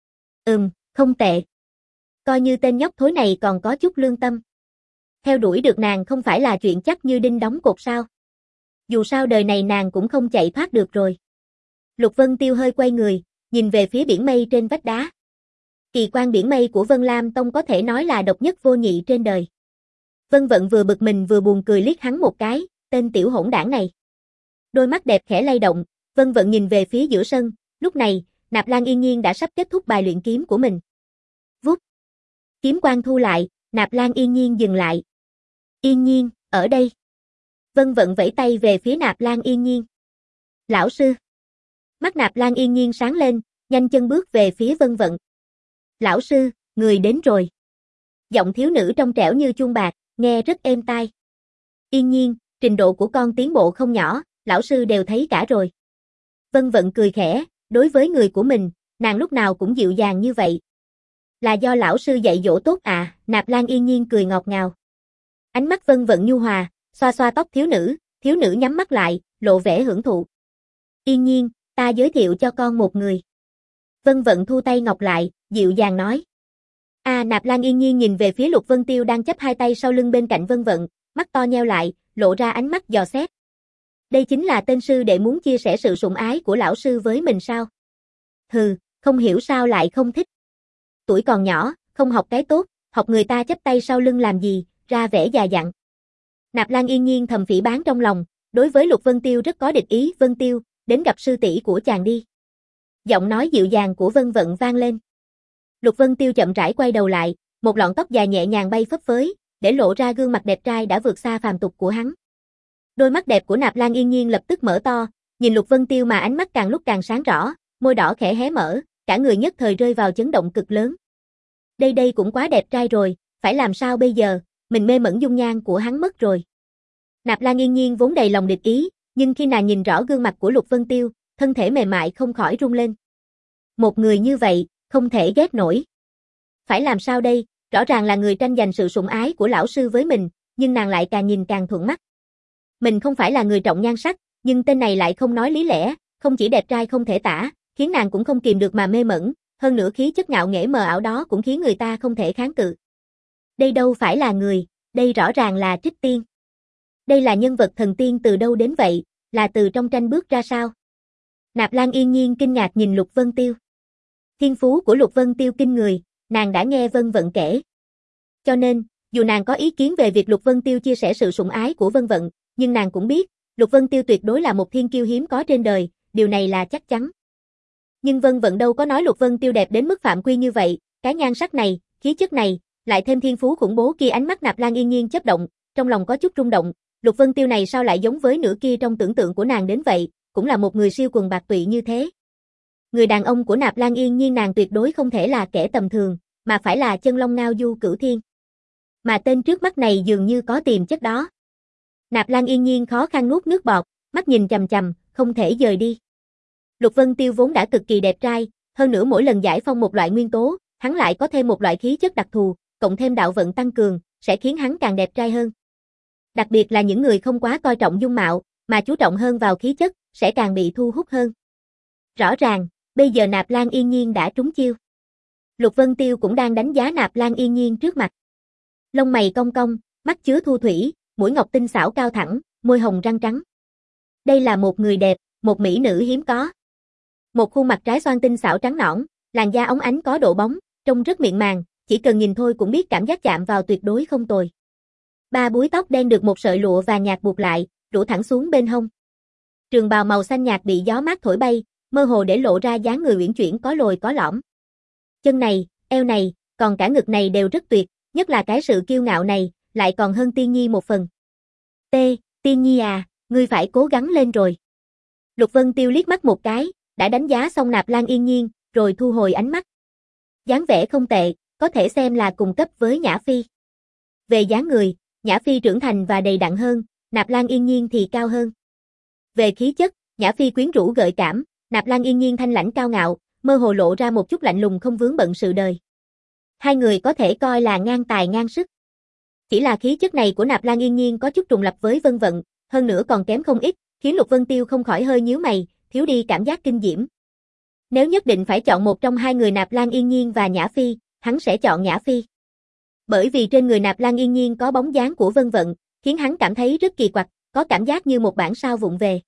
Ừm, không tệ. Coi như tên nhóc thối này còn có chút lương tâm. Theo đuổi được nàng không phải là chuyện chắc như đinh đóng cột sao? Dù sao đời này nàng cũng không chạy thoát được rồi. Lục Vân Tiêu hơi quay người, nhìn về phía biển mây trên vách đá. Kỳ quan biển mây của Vân Lam Tông có thể nói là độc nhất vô nhị trên đời. Vân Vận vừa bực mình vừa buồn cười liếc hắn một cái, tên tiểu hỗn đảng này. Đôi mắt đẹp khẽ lay động, Vân Vận nhìn về phía giữa sân, lúc này, Nạp Lan Yên Nhiên đã sắp kết thúc bài luyện kiếm của mình. Vút. Kiếm quang thu lại, Nạp Lan Yên Nhiên dừng lại. Yên Nhiên, ở đây. Vân Vận vẫy tay về phía Nạp Lan Yên Nhiên. Lão sư. Mắt Nạp Lan Yên Nhiên sáng lên, nhanh chân bước về phía Vân Vận. Lão sư, người đến rồi. Giọng thiếu nữ trong trẻo như chuông bạc, nghe rất êm tai. Yên Nhiên, trình độ của con tiến bộ không nhỏ, lão sư đều thấy cả rồi. Vân Vận cười khẽ, đối với người của mình, nàng lúc nào cũng dịu dàng như vậy. Là do lão sư dạy dỗ tốt à, Nạp Lan Yên Nhiên cười ngọt ngào. Ánh mắt Vân Vận nhu hòa, xoa xoa tóc thiếu nữ, thiếu nữ nhắm mắt lại, lộ vẻ hưởng thụ. Yên Nhiên, ta giới thiệu cho con một người. Vân Vận thu tay ngọc lại, dịu dàng nói. À, Nạp Lan Yên Nhiên nhìn về phía Lục Vân Tiêu đang chắp hai tay sau lưng bên cạnh Vân Vận, mắt to nheo lại, lộ ra ánh mắt dò xét. Đây chính là tên sư đệ muốn chia sẻ sự sủng ái của lão sư với mình sao? Hừ, không hiểu sao lại không thích. Tuổi còn nhỏ, không học cái tốt, học người ta chắp tay sau lưng làm gì, ra vẻ già dặn. Nạp Lan Yên Nhiên thầm phỉ báng trong lòng, đối với Lục Vân Tiêu rất có địch ý. Vân Tiêu, đến gặp sư tỷ của chàng đi. Giọng nói dịu dàng của Vân Vận vang lên. Lục Vân Tiêu chậm rãi quay đầu lại, một lọn tóc dài nhẹ nhàng bay phấp phới, để lộ ra gương mặt đẹp trai đã vượt xa phàm tục của hắn. Đôi mắt đẹp của Nạp Lan Yên Nhiên lập tức mở to, nhìn Lục Vân Tiêu mà ánh mắt càng lúc càng sáng rõ, môi đỏ khẽ hé mở, cả người nhất thời rơi vào chấn động cực lớn. Đây đây cũng quá đẹp trai rồi, phải làm sao bây giờ, mình mê mẩn dung nhan của hắn mất rồi. Nạp Lan Yên Nhiên vốn đầy lòng địch ý, nhưng khi nàng nhìn rõ gương mặt của Lục Vân Tiêu, thân thể mềm mại không khỏi rung lên. Một người như vậy, không thể ghét nổi. Phải làm sao đây, rõ ràng là người tranh giành sự sủng ái của lão sư với mình, nhưng nàng lại càng nhìn càng thuận mắt. Mình không phải là người trọng nhan sắc, nhưng tên này lại không nói lý lẽ, không chỉ đẹp trai không thể tả, khiến nàng cũng không kìm được mà mê mẩn, hơn nữa khí chất ngạo nghễ mờ ảo đó cũng khiến người ta không thể kháng cự. Đây đâu phải là người, đây rõ ràng là Trích Tiên. Đây là nhân vật thần tiên từ đâu đến vậy, là từ trong tranh bước ra sao? Nạp Lan Yên Nhiên kinh ngạc nhìn Lục Vân Tiêu. Thiên phú của Lục Vân Tiêu kinh người, nàng đã nghe Vân Vận kể. Cho nên, dù nàng có ý kiến về việc Lục Vân Tiêu chia sẻ sự sủng ái của Vân Vận, nhưng nàng cũng biết, Lục Vân Tiêu tuyệt đối là một thiên kiêu hiếm có trên đời, điều này là chắc chắn. Nhưng Vân Vận đâu có nói Lục Vân Tiêu đẹp đến mức phạm quy như vậy, cái nhan sắc này, khí chất này, lại thêm thiên phú khủng bố kia. Ánh mắt Nạp Lan Yên Nhiên chớp động, trong lòng có chút rung động, Lục Vân Tiêu này sao lại giống với nửa kia trong tưởng tượng của nàng đến vậy, cũng là một người siêu quần bạc tụy như thế. Người đàn ông của Nạp Lan Yên Nhiên nàng tuyệt đối không thể là kẻ tầm thường, mà phải là chân long ngao du cửu thiên. Mà tên trước mắt này dường như có tiềm chất đó. Nạp Lan Yên Nhiên khó khăn nuốt nước bọt, mắt nhìn chằm chằm, không thể dời đi. Lục Vân Tiêu vốn đã cực kỳ đẹp trai, hơn nữa mỗi lần giải phong một loại nguyên tố, hắn lại có thêm một loại khí chất đặc thù, cộng thêm đạo vận tăng cường, sẽ khiến hắn càng đẹp trai hơn. Đặc biệt là những người không quá coi trọng dung mạo, mà chú trọng hơn vào khí chất, sẽ càng bị thu hút hơn. Rõ ràng, bây giờ Nạp Lan Yên Nhiên đã trúng chiêu. Lục Vân Tiêu cũng đang đánh giá Nạp Lan Yên Nhiên trước mặt. Lông mày cong cong, mắt chứa thu thủy, mũi ngọc tinh xảo cao thẳng, môi hồng răng trắng. Đây là một người đẹp, một mỹ nữ hiếm có. Một khuôn mặt trái xoan tinh xảo trắng nõn, làn da óng ánh có độ bóng, trông rất mịn màng, chỉ cần nhìn thôi cũng biết cảm giác chạm vào tuyệt đối không tồi. Ba búi tóc đen được một sợi lụa vàng nhạt buộc lại, rủ thẳng xuống bên hông. Trường bào màu xanh nhạt bị gió mát thổi bay, mơ hồ để lộ ra dáng người uyển chuyển có lồi có lõm. Chân này, eo này, còn cả ngực này đều rất tuyệt, nhất là cái sự kiêu ngạo này, lại còn hơn Tiên Nhi một phần. T, Tiên Nhi à, ngươi phải cố gắng lên rồi. Lục Vân Tiêu liếc mắt một cái, đã đánh giá xong Nạp Lan Yên Nhiên, rồi thu hồi ánh mắt. Dáng vẻ không tệ, có thể xem là cùng cấp với Nhã Phi. Về dáng người, Nhã Phi trưởng thành và đầy đặn hơn, Nạp Lan Yên Nhiên thì cao hơn. Về khí chất, Nhã Phi quyến rũ gợi cảm, Nạp Lan Yên Nhiên thanh lãnh cao ngạo, mơ hồ lộ ra một chút lạnh lùng không vướng bận sự đời. Hai người có thể coi là ngang tài ngang sức. Chỉ là khí chất này của Nạp Lan Yên Nhiên có chút trùng lập với Vân Vận, hơn nữa còn kém không ít, khiến Lục Vân Tiêu không khỏi hơi nhíu mày, thiếu đi cảm giác kinh diễm. Nếu nhất định phải chọn một trong hai người Nạp Lan Yên Nhiên và Nhã Phi, hắn sẽ chọn Nhã Phi. Bởi vì trên người Nạp Lan Yên Nhiên có bóng dáng của Vân Vận, khiến hắn cảm thấy rất kỳ quặc, có cảm giác như một bản sao vụng về.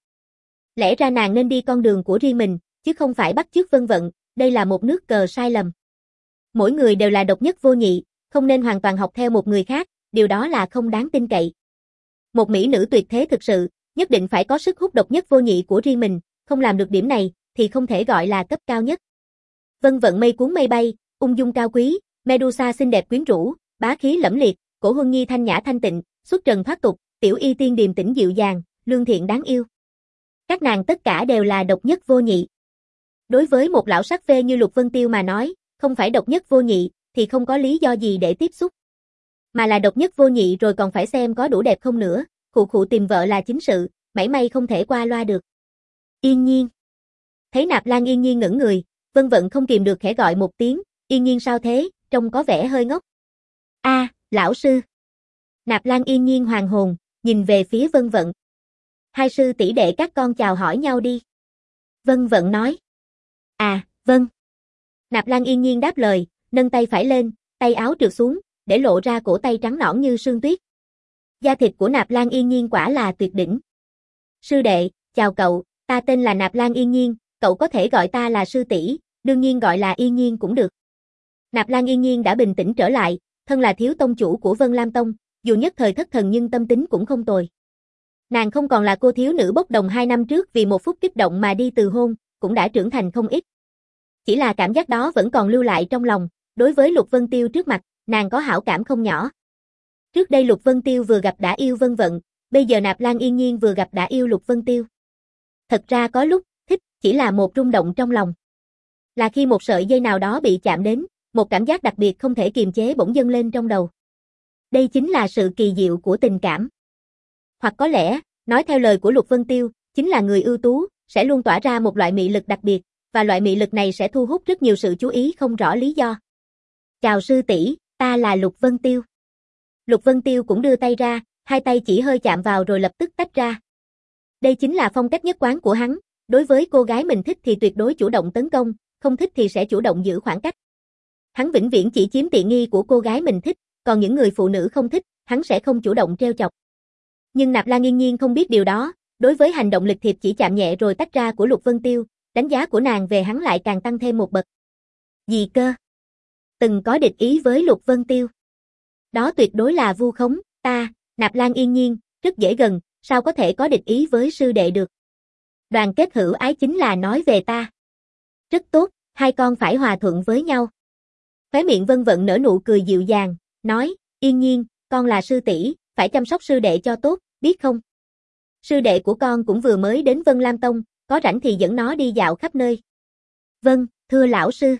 Lẽ ra nàng nên đi con đường của riêng mình, chứ không phải bắt chước Vân Vận, đây là một nước cờ sai lầm. Mỗi người đều là độc nhất vô nhị, không nên hoàn toàn học theo một người khác, điều đó là không đáng tin cậy. Một mỹ nữ tuyệt thế thực sự, nhất định phải có sức hút độc nhất vô nhị của riêng mình, không làm được điểm này, thì không thể gọi là cấp cao nhất. Vân Vận mây cuốn mây bay, ung dung cao quý, Medusa xinh đẹp quyến rũ, bá khí lẫm liệt, Cổ Huân Nhi thanh nhã thanh tịnh, xuất trần thoát tục, Tiểu Y Tiên điềm tĩnh dịu dàng, lương thiện đáng yêu. Các nàng tất cả đều là độc nhất vô nhị. Đối với một lão sắc phê như Lục Vân Tiêu mà nói, không phải độc nhất vô nhị, thì không có lý do gì để tiếp xúc. Mà là độc nhất vô nhị rồi còn phải xem có đủ đẹp không nữa, khụ khụ tìm vợ là chính sự, mảy may không thể qua loa được. Yên Nhiên. Thấy Nạp Lan Yên Nhiên ngẩn người, Vân Vận không kìm được khẽ gọi một tiếng, Yên Nhiên sao thế, trông có vẻ hơi ngốc. A, à, lão sư. Nạp Lan Yên Nhiên hoàng hồn, nhìn về phía Vân Vận. Hai sư tỷ đệ các con chào hỏi nhau đi. Vân Vận nói. À, vâng. Nạp Lan Yên Nhiên đáp lời, nâng tay phải lên, tay áo trượt xuống, để lộ ra cổ tay trắng nõn như sương tuyết. Da thịt của Nạp Lan Yên Nhiên quả là tuyệt đỉnh. Sư đệ, chào cậu, ta tên là Nạp Lan Yên Nhiên, cậu có thể gọi ta là sư tỷ, đương nhiên gọi là Yên Nhiên cũng được. Nạp Lan Yên Nhiên đã bình tĩnh trở lại, thân là thiếu tông chủ của Vân Lam Tông, dù nhất thời thất thần nhưng tâm tính cũng không tồi. Nàng không còn là cô thiếu nữ bốc đồng hai năm trước vì một phút kích động mà đi từ hôn, cũng đã trưởng thành không ít. Chỉ là cảm giác đó vẫn còn lưu lại trong lòng, đối với Lục Vân Tiêu trước mặt, nàng có hảo cảm không nhỏ. Trước đây Lục Vân Tiêu vừa gặp đã yêu Vân Vận, bây giờ Nạp Lan Yên Nhiên vừa gặp đã yêu Lục Vân Tiêu. Thật ra có lúc, thích, chỉ là một rung động trong lòng. Là khi một sợi dây nào đó bị chạm đến, một cảm giác đặc biệt không thể kiềm chế bỗng dâng lên trong đầu. Đây chính là sự kỳ diệu của tình cảm. Hoặc có lẽ, nói theo lời của Lục Vân Tiêu, chính là người ưu tú, sẽ luôn tỏa ra một loại mị lực đặc biệt, và loại mị lực này sẽ thu hút rất nhiều sự chú ý không rõ lý do. Chào sư tỷ, ta là Lục Vân Tiêu. Lục Vân Tiêu cũng đưa tay ra, hai tay chỉ hơi chạm vào rồi lập tức tách ra. Đây chính là phong cách nhất quán của hắn, đối với cô gái mình thích thì tuyệt đối chủ động tấn công, không thích thì sẽ chủ động giữ khoảng cách. Hắn vĩnh viễn chỉ chiếm tiện nghi của cô gái mình thích, còn những người phụ nữ không thích, hắn sẽ không chủ động trêu chọc. Nhưng Nạp Lan Yên Nhiên không biết điều đó, đối với hành động lịch thiệp chỉ chạm nhẹ rồi tách ra của Lục Vân Tiêu, đánh giá của nàng về hắn lại càng tăng thêm một bậc. Gì cơ? Từng có địch ý với Lục Vân Tiêu. Đó tuyệt đối là vu khống, ta, Nạp Lan Yên Nhiên, rất dễ gần, sao có thể có địch ý với sư đệ được. Đoàn kết hữu ái chính là nói về ta. Rất tốt, hai con phải hòa thuận với nhau. Khóe miệng Vân Vận nở nụ cười dịu dàng, nói, Yên Nhiên, con là sư tỷ, phải chăm sóc sư đệ cho tốt, biết không? Sư đệ của con cũng vừa mới đến Vân Lam Tông, có rảnh thì dẫn nó đi dạo khắp nơi. Vâng, thưa lão sư.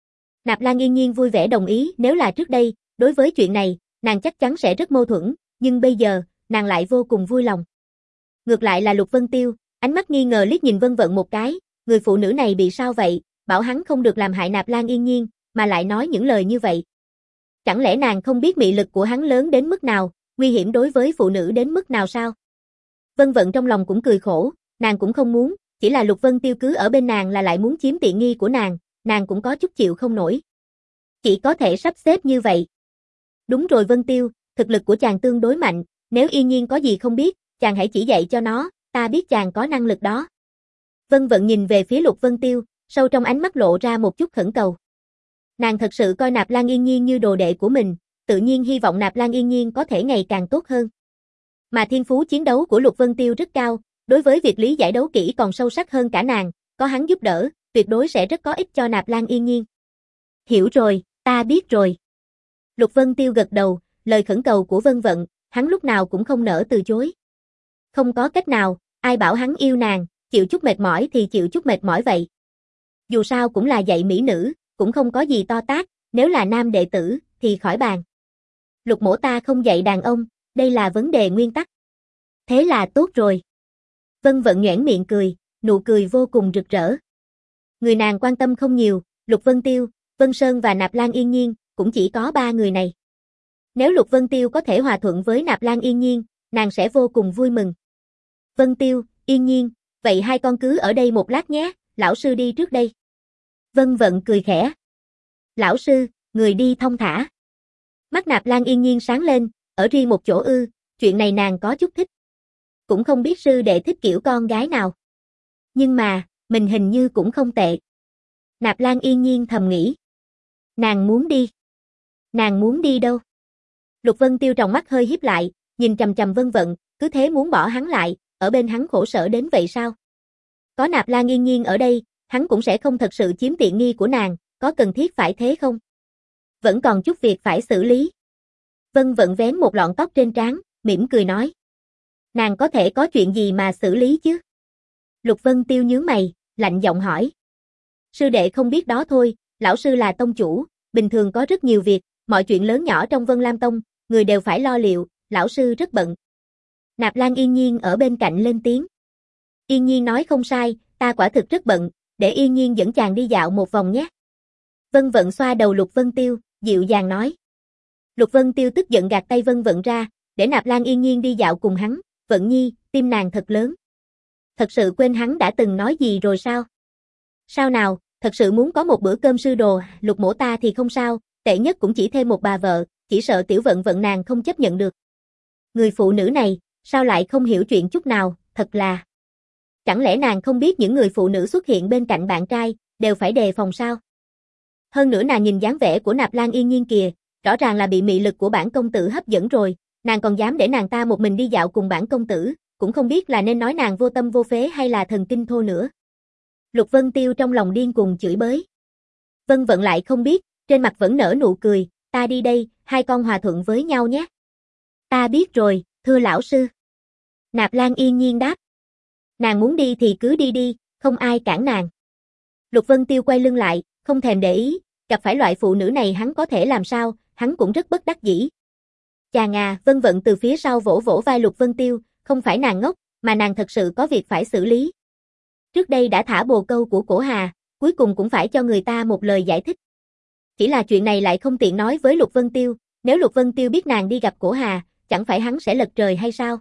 Nạp Lan Yên Nhiên vui vẻ đồng ý, nếu là trước đây, đối với chuyện này, nàng chắc chắn sẽ rất mâu thuẫn, nhưng bây giờ, nàng lại vô cùng vui lòng. Ngược lại là Lục Vân Tiêu, ánh mắt nghi ngờ liếc nhìn Vân Vận một cái, người phụ nữ này bị sao vậy, bảo hắn không được làm hại Nạp Lan Yên Nhiên, mà lại nói những lời như vậy. Chẳng lẽ nàng không biết mị lực của hắn lớn đến mức nào, nguy hiểm đối với phụ nữ đến mức nào sao? Vân Vận trong lòng cũng cười khổ, nàng cũng không muốn, chỉ là Lục Vân Tiêu cứ ở bên nàng là lại muốn chiếm tiện nghi của nàng, nàng cũng có chút chịu không nổi. Chỉ có thể sắp xếp như vậy. Đúng rồi Vân Tiêu, thực lực của chàng tương đối mạnh, nếu Yên Nhiên có gì không biết, chàng hãy chỉ dạy cho nó, ta biết chàng có năng lực đó. Vân Vận nhìn về phía Lục Vân Tiêu, sâu trong ánh mắt lộ ra một chút khẩn cầu. Nàng thật sự coi Nạp Lan Yên Nhiên như đồ đệ của mình, tự nhiên hy vọng Nạp Lan Yên Nhiên có thể ngày càng tốt hơn. Mà thiên phú chiến đấu của Lục Vân Tiêu rất cao, đối với việc lý giải đấu kỹ còn sâu sắc hơn cả nàng, có hắn giúp đỡ, tuyệt đối sẽ rất có ích cho Nạp Lan Yên Nhiên. Hiểu rồi, ta biết rồi. Lục Vân Tiêu gật đầu, lời khẩn cầu của Vân Vận, hắn lúc nào cũng không nỡ từ chối. Không có cách nào, ai bảo hắn yêu nàng, chịu chút mệt mỏi thì chịu chút mệt mỏi vậy. Dù sao cũng là dạy mỹ nữ, cũng không có gì to tát, nếu là nam đệ tử, thì khỏi bàn. Lục mỗ ta không dạy đàn ông, đây là vấn đề nguyên tắc. Thế là tốt rồi. Vân Vận nhoẻn miệng cười, nụ cười vô cùng rực rỡ. Người nàng quan tâm không nhiều, Lục Vân Tiêu, Vân Sơn và Nạp Lan Yên Nhiên, cũng chỉ có ba người này. Nếu Lục Vân Tiêu có thể hòa thuận với Nạp Lan Yên Nhiên, nàng sẽ vô cùng vui mừng. Vân Tiêu, Yên Nhiên, vậy hai con cứ ở đây một lát nhé, lão sư đi trước đây. Vân Vận cười khẽ. Lão sư, người đi thong thả. Mắt Nạp Lan Yên Nhiên sáng lên, ở riêng một chỗ ư, chuyện này nàng có chút thích. Cũng không biết sư đệ thích kiểu con gái nào. Nhưng mà, mình hình như cũng không tệ. Nạp Lan Yên Nhiên thầm nghĩ. Nàng muốn đi. Nàng muốn đi đâu? Lục Vân Tiêu tròng mắt hơi híp lại, nhìn chằm chằm Vân Vận, cứ thế muốn bỏ hắn lại, ở bên hắn khổ sở đến vậy sao? Có Nạp Lan Yên Nhiên ở đây, hắn cũng sẽ không thật sự chiếm tiện nghi của nàng, có cần thiết phải thế không? Vẫn còn chút việc phải xử lý. Vân Vận vén một lọn tóc trên trán, mỉm cười nói. Nàng có thể có chuyện gì mà xử lý chứ? Lục Vân Tiêu nhướng mày, lạnh giọng hỏi. Sư đệ không biết đó thôi, lão sư là tông chủ, bình thường có rất nhiều việc, mọi chuyện lớn nhỏ trong Vân Lam Tông, người đều phải lo liệu, lão sư rất bận. Nạp Lan Yên Nhiên ở bên cạnh lên tiếng. Yên Nhiên nói không sai, ta quả thực rất bận, để Yên Nhiên dẫn chàng đi dạo một vòng nhé. Vân Vận xoa đầu Lục Vân Tiêu, dịu dàng nói. Lục Vân Tiêu tức giận gạt tay Vân Vận ra, để Nạp Lan Yên Nhiên đi dạo cùng hắn, Vận Nhi, tim nàng thật lớn. Thật sự quên hắn đã từng nói gì rồi sao? Sao nào, thật sự muốn có một bữa cơm sư đồ, Lục mỗ ta thì không sao, tệ nhất cũng chỉ thêm một bà vợ, chỉ sợ tiểu Vận Vận nàng không chấp nhận được. Người phụ nữ này, sao lại không hiểu chuyện chút nào, thật là. Chẳng lẽ nàng không biết những người phụ nữ xuất hiện bên cạnh bạn trai, đều phải đề phòng sao? Hơn nữa nàng nhìn dáng vẻ của Nạp Lan Yên Nhiên kìa, rõ ràng là bị mị lực của bản công tử hấp dẫn rồi, nàng còn dám để nàng ta một mình đi dạo cùng bản công tử, cũng không biết là nên nói nàng vô tâm vô phế hay là thần kinh thô nữa. Lục Vân Tiêu trong lòng điên cuồng chửi bới. Vân Vận lại không biết, trên mặt vẫn nở nụ cười, ta đi đây, hai con hòa thuận với nhau nhé. Ta biết rồi, thưa lão sư. Nạp Lan Yên Nhiên đáp. Nàng muốn đi thì cứ đi đi, không ai cản nàng. Lục Vân Tiêu quay lưng lại, không thèm để ý, gặp phải loại phụ nữ này hắn có thể làm sao, hắn cũng rất bất đắc dĩ. Chàng à, Vân Vận từ phía sau vỗ vỗ vai Lục Vân Tiêu, không phải nàng ngốc, mà nàng thật sự có việc phải xử lý. Trước đây đã thả bồ câu của Cổ Hà, cuối cùng cũng phải cho người ta một lời giải thích. Chỉ là chuyện này lại không tiện nói với Lục Vân Tiêu, nếu Lục Vân Tiêu biết nàng đi gặp Cổ Hà, chẳng phải hắn sẽ lật trời hay sao?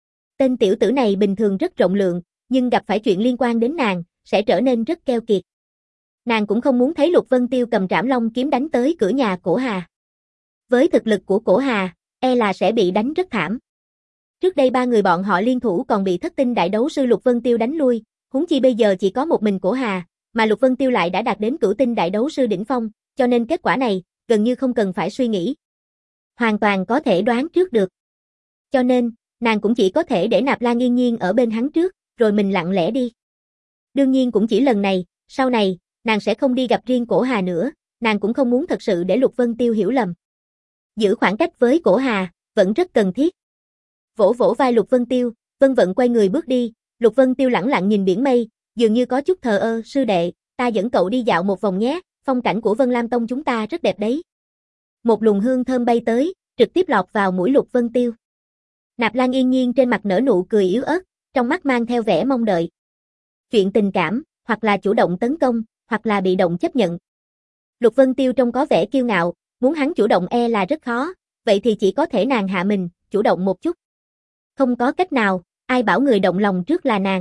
Tên tiểu tử này bình thường rất rộng lượng, nhưng gặp phải chuyện liên quan đến nàng, sẽ trở nên rất keo kiệt. Nàng cũng không muốn thấy Lục Vân Tiêu cầm Trảm Long kiếm đánh tới cửa nhà Cổ Hà. Với thực lực của Cổ Hà, e là sẽ bị đánh rất thảm. Trước đây ba người bọn họ liên thủ còn bị thất tinh đại đấu sư Lục Vân Tiêu đánh lui, huống chi bây giờ chỉ có một mình Cổ Hà, mà Lục Vân Tiêu lại đã đạt đến cửu tinh đại đấu sư đỉnh phong, cho nên kết quả này, gần như không cần phải suy nghĩ. Hoàn toàn có thể đoán trước được. Cho nên, nàng cũng chỉ có thể để Nạp Lan Yên Nhiên ở bên hắn trước, rồi mình lặng lẽ đi. Đương nhiên cũng chỉ lần này, sau này, nàng sẽ không đi gặp riêng Cổ Hà nữa, nàng cũng không muốn thật sự để Lục Vân Tiêu hiểu lầm. Giữ khoảng cách với Cổ Hà, vẫn rất cần thiết. Vỗ vỗ vai Lục Vân Tiêu, Vân Vận quay người bước đi, Lục Vân Tiêu lẳng lặng nhìn biển mây, dường như có chút thờ ơ, sư đệ, ta dẫn cậu đi dạo một vòng nhé, phong cảnh của Vân Lam Tông chúng ta rất đẹp đấy. Một luồng hương thơm bay tới, trực tiếp lọt vào mũi Lục Vân Tiêu. Nạp Lan Yên Nhiên trên mặt nở nụ cười yếu ớt, trong mắt mang theo vẻ mong đợi. Chuyện tình cảm, hoặc là chủ động tấn công, hoặc là bị động chấp nhận. Lục Vân Tiêu trông có vẻ kiêu ngạo, muốn hắn chủ động e là rất khó, vậy thì chỉ có thể nàng hạ mình, chủ động một chút. Không có cách nào, ai bảo người động lòng trước là nàng.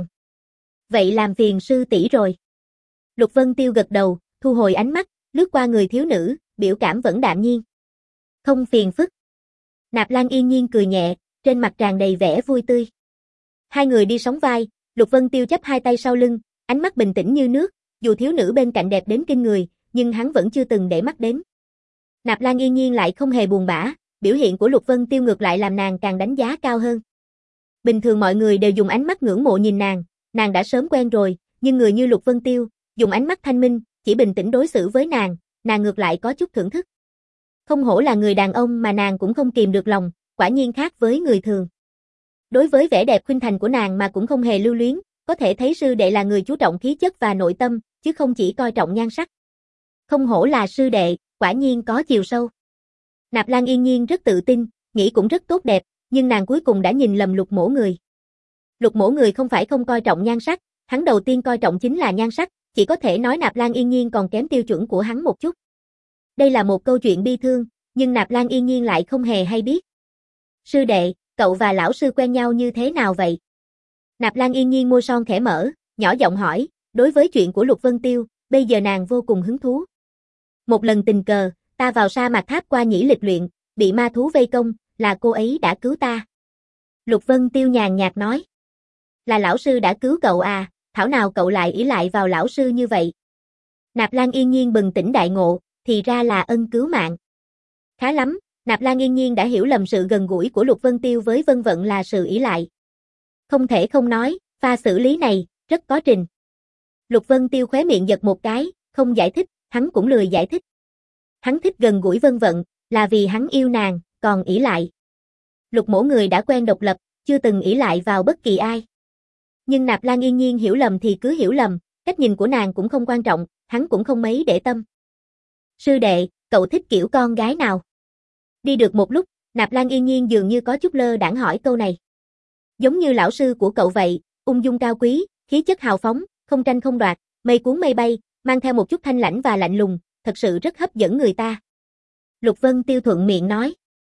Vậy làm phiền sư tỷ rồi. Lục Vân Tiêu gật đầu, thu hồi ánh mắt, lướt qua người thiếu nữ, biểu cảm vẫn đạm nhiên. Không phiền phức. Nạp Lan yên nhiên cười nhẹ, trên mặt tràn đầy vẻ vui tươi. Hai người đi sóng vai, Lục Vân Tiêu chắp hai tay sau lưng, ánh mắt bình tĩnh như nước, dù thiếu nữ bên cạnh đẹp đến kinh người, nhưng hắn vẫn chưa từng để mắt đến. Nạp Lan yên nhiên lại không hề buồn bã, biểu hiện của Lục Vân Tiêu ngược lại làm nàng càng đánh giá cao hơn. Bình thường mọi người đều dùng ánh mắt ngưỡng mộ nhìn nàng, nàng đã sớm quen rồi, nhưng người như Lục Vân Tiêu, dùng ánh mắt thanh minh, chỉ bình tĩnh đối xử với nàng, nàng ngược lại có chút thưởng thức. Không hổ là người đàn ông mà nàng cũng không kìm được lòng, quả nhiên khác với người thường. Đối với vẻ đẹp khuynh thành của nàng mà cũng không hề lưu luyến, có thể thấy sư đệ là người chú trọng khí chất và nội tâm, chứ không chỉ coi trọng nhan sắc. Không hổ là sư đệ, quả nhiên có chiều sâu. Nạp Lan yên nhiên rất tự tin, nghĩ cũng rất tốt đẹp, nhưng nàng cuối cùng đã nhìn lầm Lục Mỗ Người. Lục Mỗ Người không phải không coi trọng nhan sắc, hắn đầu tiên coi trọng chính là nhan sắc, chỉ có thể nói Nạp Lan yên nhiên còn kém tiêu chuẩn của hắn một chút. Đây là một câu chuyện bi thương, nhưng Nạp Lan yên nhiên lại không hề hay biết. Sư đệ, cậu và lão sư quen nhau như thế nào vậy? Nạp Lan yên nhiên môi son khẽ mở, nhỏ giọng hỏi, đối với chuyện của Lục Vân Tiêu, bây giờ nàng vô cùng hứng thú. Một lần tình cờ, ta vào sa mạc tháp qua nhĩ lịch luyện, bị ma thú vây công, là cô ấy đã cứu ta. Lục Vân Tiêu nhàn nhạt nói. Là lão sư đã cứu cậu à, thảo nào cậu lại ỷ lại vào lão sư như vậy? Nạp Lan yên nhiên bừng tỉnh đại ngộ, thì ra là ân cứu mạng. Khá lắm, Nạp Lan yên nhiên đã hiểu lầm sự gần gũi của Lục Vân Tiêu với Vân Vận là sự ỷ lại. Không thể không nói, pha xử lý này, rất có trình. Lục Vân Tiêu khóe miệng giật một cái, không giải thích, hắn cũng lười giải thích. Hắn thích gần gũi Vân Vận, là vì hắn yêu nàng, còn ỷ lại. Lục Mỗ Người đã quen độc lập, chưa từng ỷ lại vào bất kỳ ai. Nhưng Nạp Lan yên nhiên hiểu lầm thì cứ hiểu lầm, cách nhìn của nàng cũng không quan trọng, hắn cũng không mấy để tâm. Sư đệ, cậu thích kiểu con gái nào? Đi được một lúc, Nạp Lan yên nhiên dường như có chút lơ đãng hỏi câu này. Giống như lão sư của cậu vậy, ung dung cao quý, khí chất hào phóng, không tranh không đoạt, mây cuốn mây bay, mang theo một chút thanh lãnh và lạnh lùng, thật sự rất hấp dẫn người ta. Lục Vân Tiêu thuận miệng nói.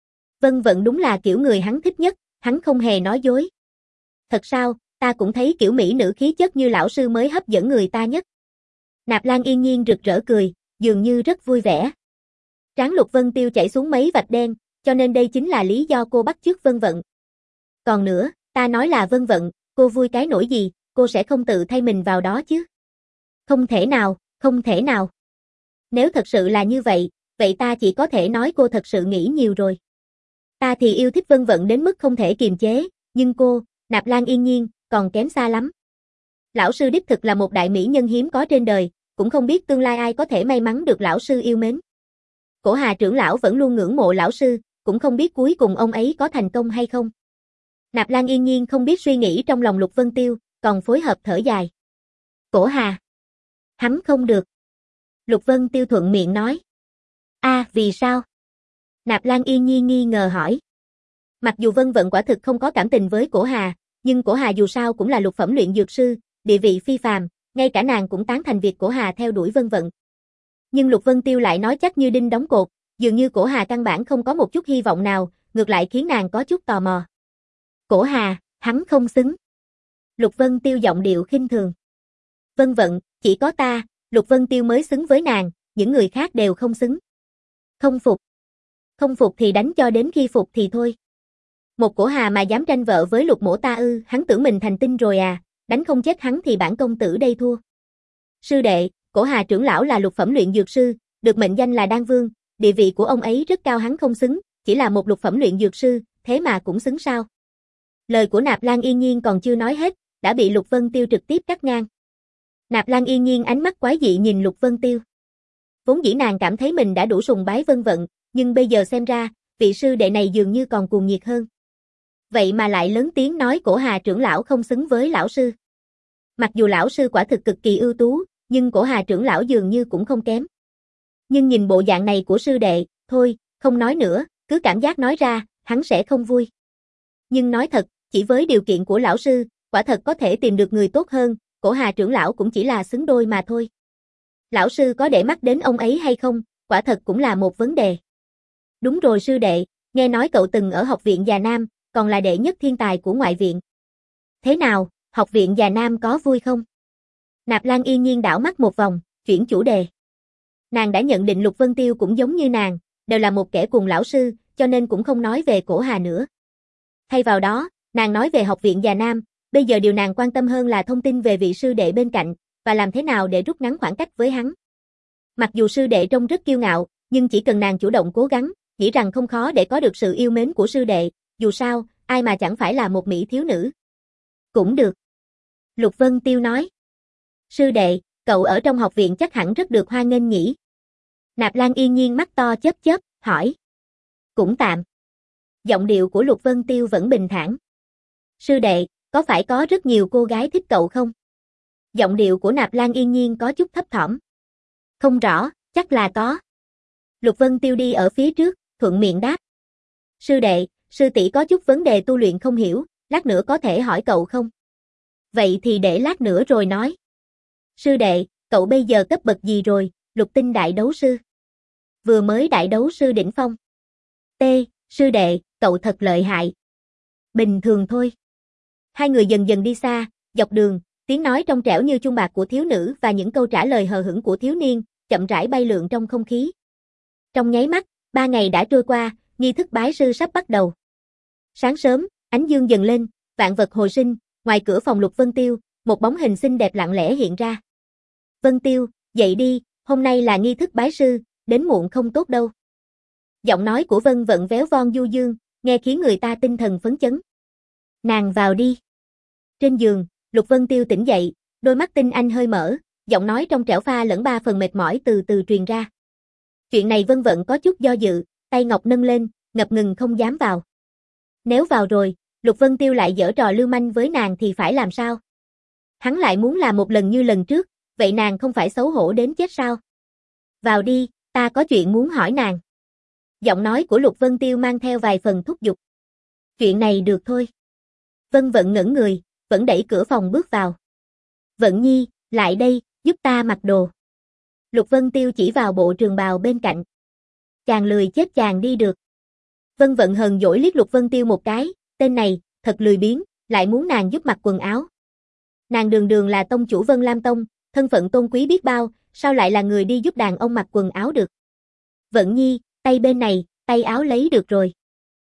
Vân Vận đúng là kiểu người hắn thích nhất, hắn không hề nói dối. Thật sao, ta cũng thấy kiểu mỹ nữ khí chất như lão sư mới hấp dẫn người ta nhất. Nạp Lan yên nhiên rực rỡ cười, dường như rất vui vẻ. Trán Lục Vân Tiêu chảy xuống mấy vạch đen, cho nên đây chính là lý do cô bắt chước Vân Vận. Còn nữa, ta nói là Vân Vận, cô vui cái nỗi gì, cô sẽ không tự thay mình vào đó chứ. Không thể nào, không thể nào. Nếu thật sự là như vậy, vậy ta chỉ có thể nói cô thật sự nghĩ nhiều rồi. Ta thì yêu thích Vân Vận đến mức không thể kiềm chế, nhưng cô, Nạp Lan yên nhiên, còn kém xa lắm. Lão sư đích thực là một đại mỹ nhân hiếm có trên đời, cũng không biết tương lai ai có thể may mắn được lão sư yêu mến. Cổ Hà trưởng lão vẫn luôn ngưỡng mộ lão sư, cũng không biết cuối cùng ông ấy có thành công hay không. Nạp Lan yên nhiên không biết suy nghĩ trong lòng Lục Vân Tiêu, còn phối hợp thở dài. Cổ Hà. Hắn không được. Lục Vân Tiêu thuận miệng nói. A, à, vì sao? Nạp Lan yên nhiên nghi ngờ hỏi. Mặc dù Vân Vận quả thực không có cảm tình với Cổ Hà, nhưng Cổ Hà dù sao cũng là lục phẩm luyện dược sư, địa vị phi phàm, ngay cả nàng cũng tán thành việc Cổ Hà theo đuổi Vân Vận. Nhưng Lục Vân Tiêu lại nói chắc như đinh đóng cột, dường như Cổ Hà căn bản không có một chút hy vọng nào, ngược lại khiến nàng có chút tò mò. Cổ Hà, hắn không xứng. Lục Vân Tiêu giọng điệu khinh thường. Vân Vận, chỉ có ta, Lục Vân Tiêu mới xứng với nàng, những người khác đều không xứng. Không phục. Không phục thì đánh cho đến khi phục thì thôi. Một Cổ Hà mà dám tranh vợ với Lục Mỗ ta ư, hắn tưởng mình thành tinh rồi à, đánh không chết hắn thì bản công tử đây thua. Sư đệ, Cổ Hà trưởng lão là lục phẩm luyện dược sư, được mệnh danh là Đan Vương, địa vị của ông ấy rất cao, hắn không xứng, chỉ là một lục phẩm luyện dược sư, thế mà cũng xứng sao? Lời của Nạp Lan yên nhiên còn chưa nói hết, đã bị Lục Vân Tiêu trực tiếp cắt ngang. Nạp Lan yên nhiên ánh mắt quái dị nhìn Lục Vân Tiêu. Vốn dĩ nàng cảm thấy mình đã đủ sùng bái Vân Vận, nhưng bây giờ xem ra, vị sư đệ này dường như còn cuồng nhiệt hơn. Vậy mà lại lớn tiếng nói Cổ Hà trưởng lão không xứng với lão sư. Mặc dù lão sư quả thực cực kỳ ưu tú, nhưng Cổ Hà trưởng lão dường như cũng không kém. Nhưng nhìn bộ dạng này của sư đệ, thôi, không nói nữa, cứ cảm giác nói ra, hắn sẽ không vui. Nhưng nói thật, chỉ với điều kiện của lão sư, quả thật có thể tìm được người tốt hơn, Cổ Hà trưởng lão cũng chỉ là xứng đôi mà thôi. Lão sư có để mắt đến ông ấy hay không, quả thật cũng là một vấn đề. Đúng rồi sư đệ, nghe nói cậu từng ở học viện Già Nam, còn là đệ nhất thiên tài của ngoại viện. Thế nào, học viện Già Nam có vui không? Nạp Lan Yên Nhiên đảo mắt một vòng, chuyển chủ đề. Nàng đã nhận định Lục Vân Tiêu cũng giống như nàng, đều là một kẻ cùng lão sư, cho nên cũng không nói về Cổ Hà nữa. Thay vào đó, nàng nói về học viện Già Nam, bây giờ điều nàng quan tâm hơn là thông tin về vị sư đệ bên cạnh, và làm thế nào để rút ngắn khoảng cách với hắn. Mặc dù sư đệ trông rất kiêu ngạo, nhưng chỉ cần nàng chủ động cố gắng, nghĩ rằng không khó để có được sự yêu mến của sư đệ, dù sao, ai mà chẳng phải là một mỹ thiếu nữ. Cũng được. Lục Vân Tiêu nói. Sư đệ, cậu ở trong học viện chắc hẳn rất được hoan nghênh nhỉ? Nạp Lan Yên Nhiên mắt to chớp chớp, hỏi. Cũng tạm. Giọng điệu của Lục Vân Tiêu vẫn bình thản. Sư đệ, có phải có rất nhiều cô gái thích cậu không? Giọng điệu của Nạp Lan Yên Nhiên có chút thấp thỏm. Không rõ, chắc là có. Lục Vân Tiêu đi ở phía trước, thuận miệng đáp. Sư đệ, sư tỷ có chút vấn đề tu luyện không hiểu, lát nữa có thể hỏi cậu không? Vậy thì để lát nữa rồi nói. Sư đệ, cậu bây giờ cấp bậc gì rồi? Lục tinh đại đấu sư. Vừa mới đại đấu sư đỉnh phong. T, sư đệ, cậu thật lợi hại. Bình thường thôi. Hai người dần dần đi xa, dọc đường, tiếng nói trong trẻo như chuông bạc của thiếu nữ và những câu trả lời hờ hững của thiếu niên, chậm rãi bay lượn trong không khí. Trong nháy mắt, ba ngày đã trôi qua, nghi thức bái sư sắp bắt đầu. Sáng sớm, ánh dương dần lên, vạn vật hồi sinh, ngoài cửa phòng Lục Vân Tiêu, một bóng hình xinh đẹp lặng lẽ hiện ra. Vân Tiêu, dậy đi, hôm nay là nghi thức bái sư, đến muộn không tốt đâu. Giọng nói của Vân Vận véo von du dương, nghe khiến người ta tinh thần phấn chấn. Nàng vào đi. Trên giường, Lục Vân Tiêu tỉnh dậy, đôi mắt tinh anh hơi mở, giọng nói trong trẻo pha lẫn ba phần mệt mỏi từ từ truyền ra. Chuyện này Vân Vận có chút do dự, tay ngọc nâng lên, ngập ngừng không dám vào. Nếu vào rồi, Lục Vân Tiêu lại giở trò lưu manh với nàng thì phải làm sao? Hắn lại muốn làm một lần như lần trước, vậy nàng không phải xấu hổ đến chết sao? Vào đi, ta có chuyện muốn hỏi nàng. Giọng nói của Lục Vân Tiêu mang theo vài phần thúc giục. Chuyện này được thôi. Vân Vận ngẩn người, vẫn đẩy cửa phòng bước vào. Vận Nhi, lại đây, giúp ta mặc đồ. Lục Vân Tiêu chỉ vào bộ trường bào bên cạnh. Chàng lười chết chàng đi được. Vân Vận hờn dỗi liếc Lục Vân Tiêu một cái, tên này, thật lười biếng, lại muốn nàng giúp mặc quần áo. Nàng đường đường là tông chủ Vân Lam Tông, thân phận tôn quý biết bao, sao lại là người đi giúp đàn ông mặc quần áo được. Vận Nhi, tay bên này, tay áo lấy được rồi.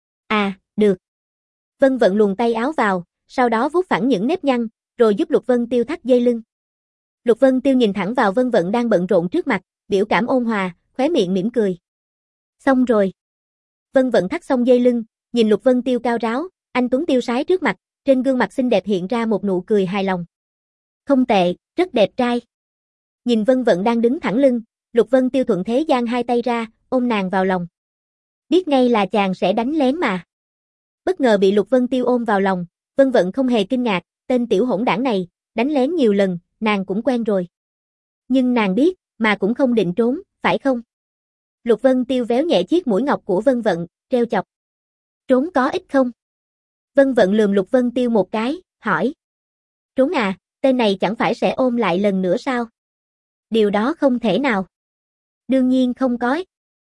À, được. Vân Vận luồn tay áo vào, sau đó vuốt phẳng những nếp nhăn, rồi giúp Lục Vân Tiêu thắt dây lưng. Lục Vân Tiêu nhìn thẳng vào Vân Vận đang bận rộn trước mặt, biểu cảm ôn hòa, khóe miệng mỉm cười. Xong rồi. Vân Vận thắt xong dây lưng, nhìn Lục Vân Tiêu cao ráo, anh tuấn tiêu sái trước mặt, trên gương mặt xinh đẹp hiện ra một nụ cười hài lòng. Không tệ, rất đẹp trai. Nhìn Vân Vận đang đứng thẳng lưng, Lục Vân Tiêu thuận thế giang hai tay ra, ôm nàng vào lòng. Biết ngay là chàng sẽ đánh lén mà. Bất ngờ bị Lục Vân Tiêu ôm vào lòng, Vân Vận không hề kinh ngạc, tên tiểu hỗn đảng này, đánh lén nhiều lần, nàng cũng quen rồi. Nhưng nàng biết, mà cũng không định trốn, phải không? Lục Vân Tiêu véo nhẹ chiếc mũi ngọc của Vân Vận, trêu chọc. Trốn có ích không? Vân Vận lườm Lục Vân Tiêu một cái, hỏi. Trốn à, tên này chẳng phải sẽ ôm lại lần nữa sao? Điều đó không thể nào. Đương nhiên không có.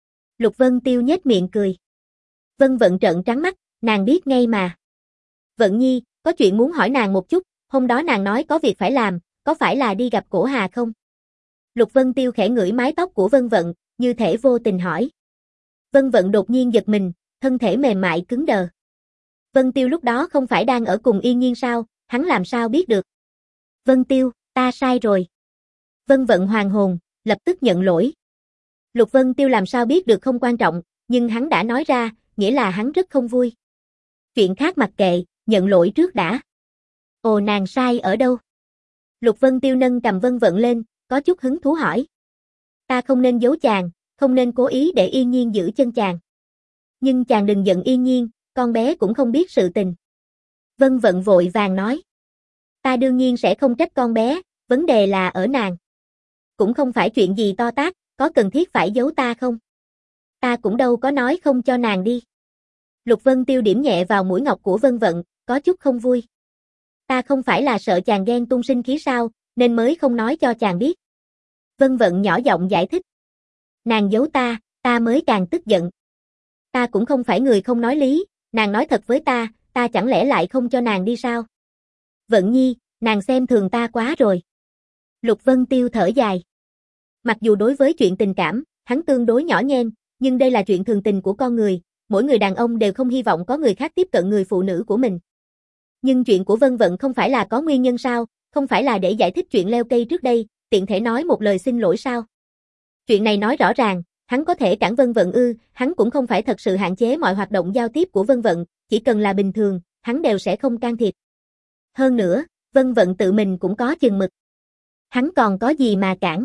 Lục Vân Tiêu nhếch miệng cười. Vân Vận trợn trắng mắt, nàng biết ngay mà. Vận Nhi, có chuyện muốn hỏi nàng một chút, hôm đó nàng nói có việc phải làm, có phải là đi gặp Cổ Hà không? Lục Vân Tiêu khẽ ngửi mái tóc của Vân Vận, như thể vô tình hỏi. Vân Vận đột nhiên giật mình, thân thể mềm mại cứng đờ. Vân Tiêu lúc đó không phải đang ở cùng Yên Nhiên sao, hắn làm sao biết được? Vân Tiêu, ta sai rồi. Vân Vận hoàn hồn, lập tức nhận lỗi. Lục Vân Tiêu làm sao biết được không quan trọng, nhưng hắn đã nói ra, nghĩa là hắn rất không vui. Chuyện khác mặc kệ, nhận lỗi trước đã. Ồ, nàng sai ở đâu? Lục Vân Tiêu nâng cầm Vân Vận lên, có chút hứng thú hỏi. Ta không nên giấu chàng, không nên cố ý để Yên Nhiên giữ chân chàng. Nhưng chàng đừng giận Yên Nhiên, con bé cũng không biết sự tình. Vân Vận vội vàng nói. Ta đương nhiên sẽ không trách con bé, vấn đề là ở nàng. Cũng không phải chuyện gì to tát, có cần thiết phải giấu ta không? Ta cũng đâu có nói không cho nàng đi. Lục Vân Tiêu điểm nhẹ vào mũi ngọc của Vân Vận, có chút không vui. Ta không phải là sợ chàng ghen tung sinh khí sao, nên mới không nói cho chàng biết. Vân Vận nhỏ giọng giải thích. Nàng giấu ta, ta mới càng tức giận. Ta cũng không phải người không nói lý, nàng nói thật với ta, ta chẳng lẽ lại không cho nàng đi sao? Vận Nhi, nàng xem thường ta quá rồi. Lục Vân Tiêu thở dài. Mặc dù đối với chuyện tình cảm, hắn tương đối nhỏ nhen, nhưng đây là chuyện thường tình của con người, mỗi người đàn ông đều không hy vọng có người khác tiếp cận người phụ nữ của mình. Nhưng chuyện của Vân Vận không phải là có nguyên nhân sao, không phải là để giải thích chuyện leo cây trước đây, tiện thể nói một lời xin lỗi sao? Chuyện này nói rõ ràng, hắn có thể cản Vân Vận ư, hắn cũng không phải thật sự hạn chế mọi hoạt động giao tiếp của Vân Vận, chỉ cần là bình thường, hắn đều sẽ không can thiệp. Hơn nữa, Vân Vận tự mình cũng có chừng mực. Hắn còn có gì mà cản?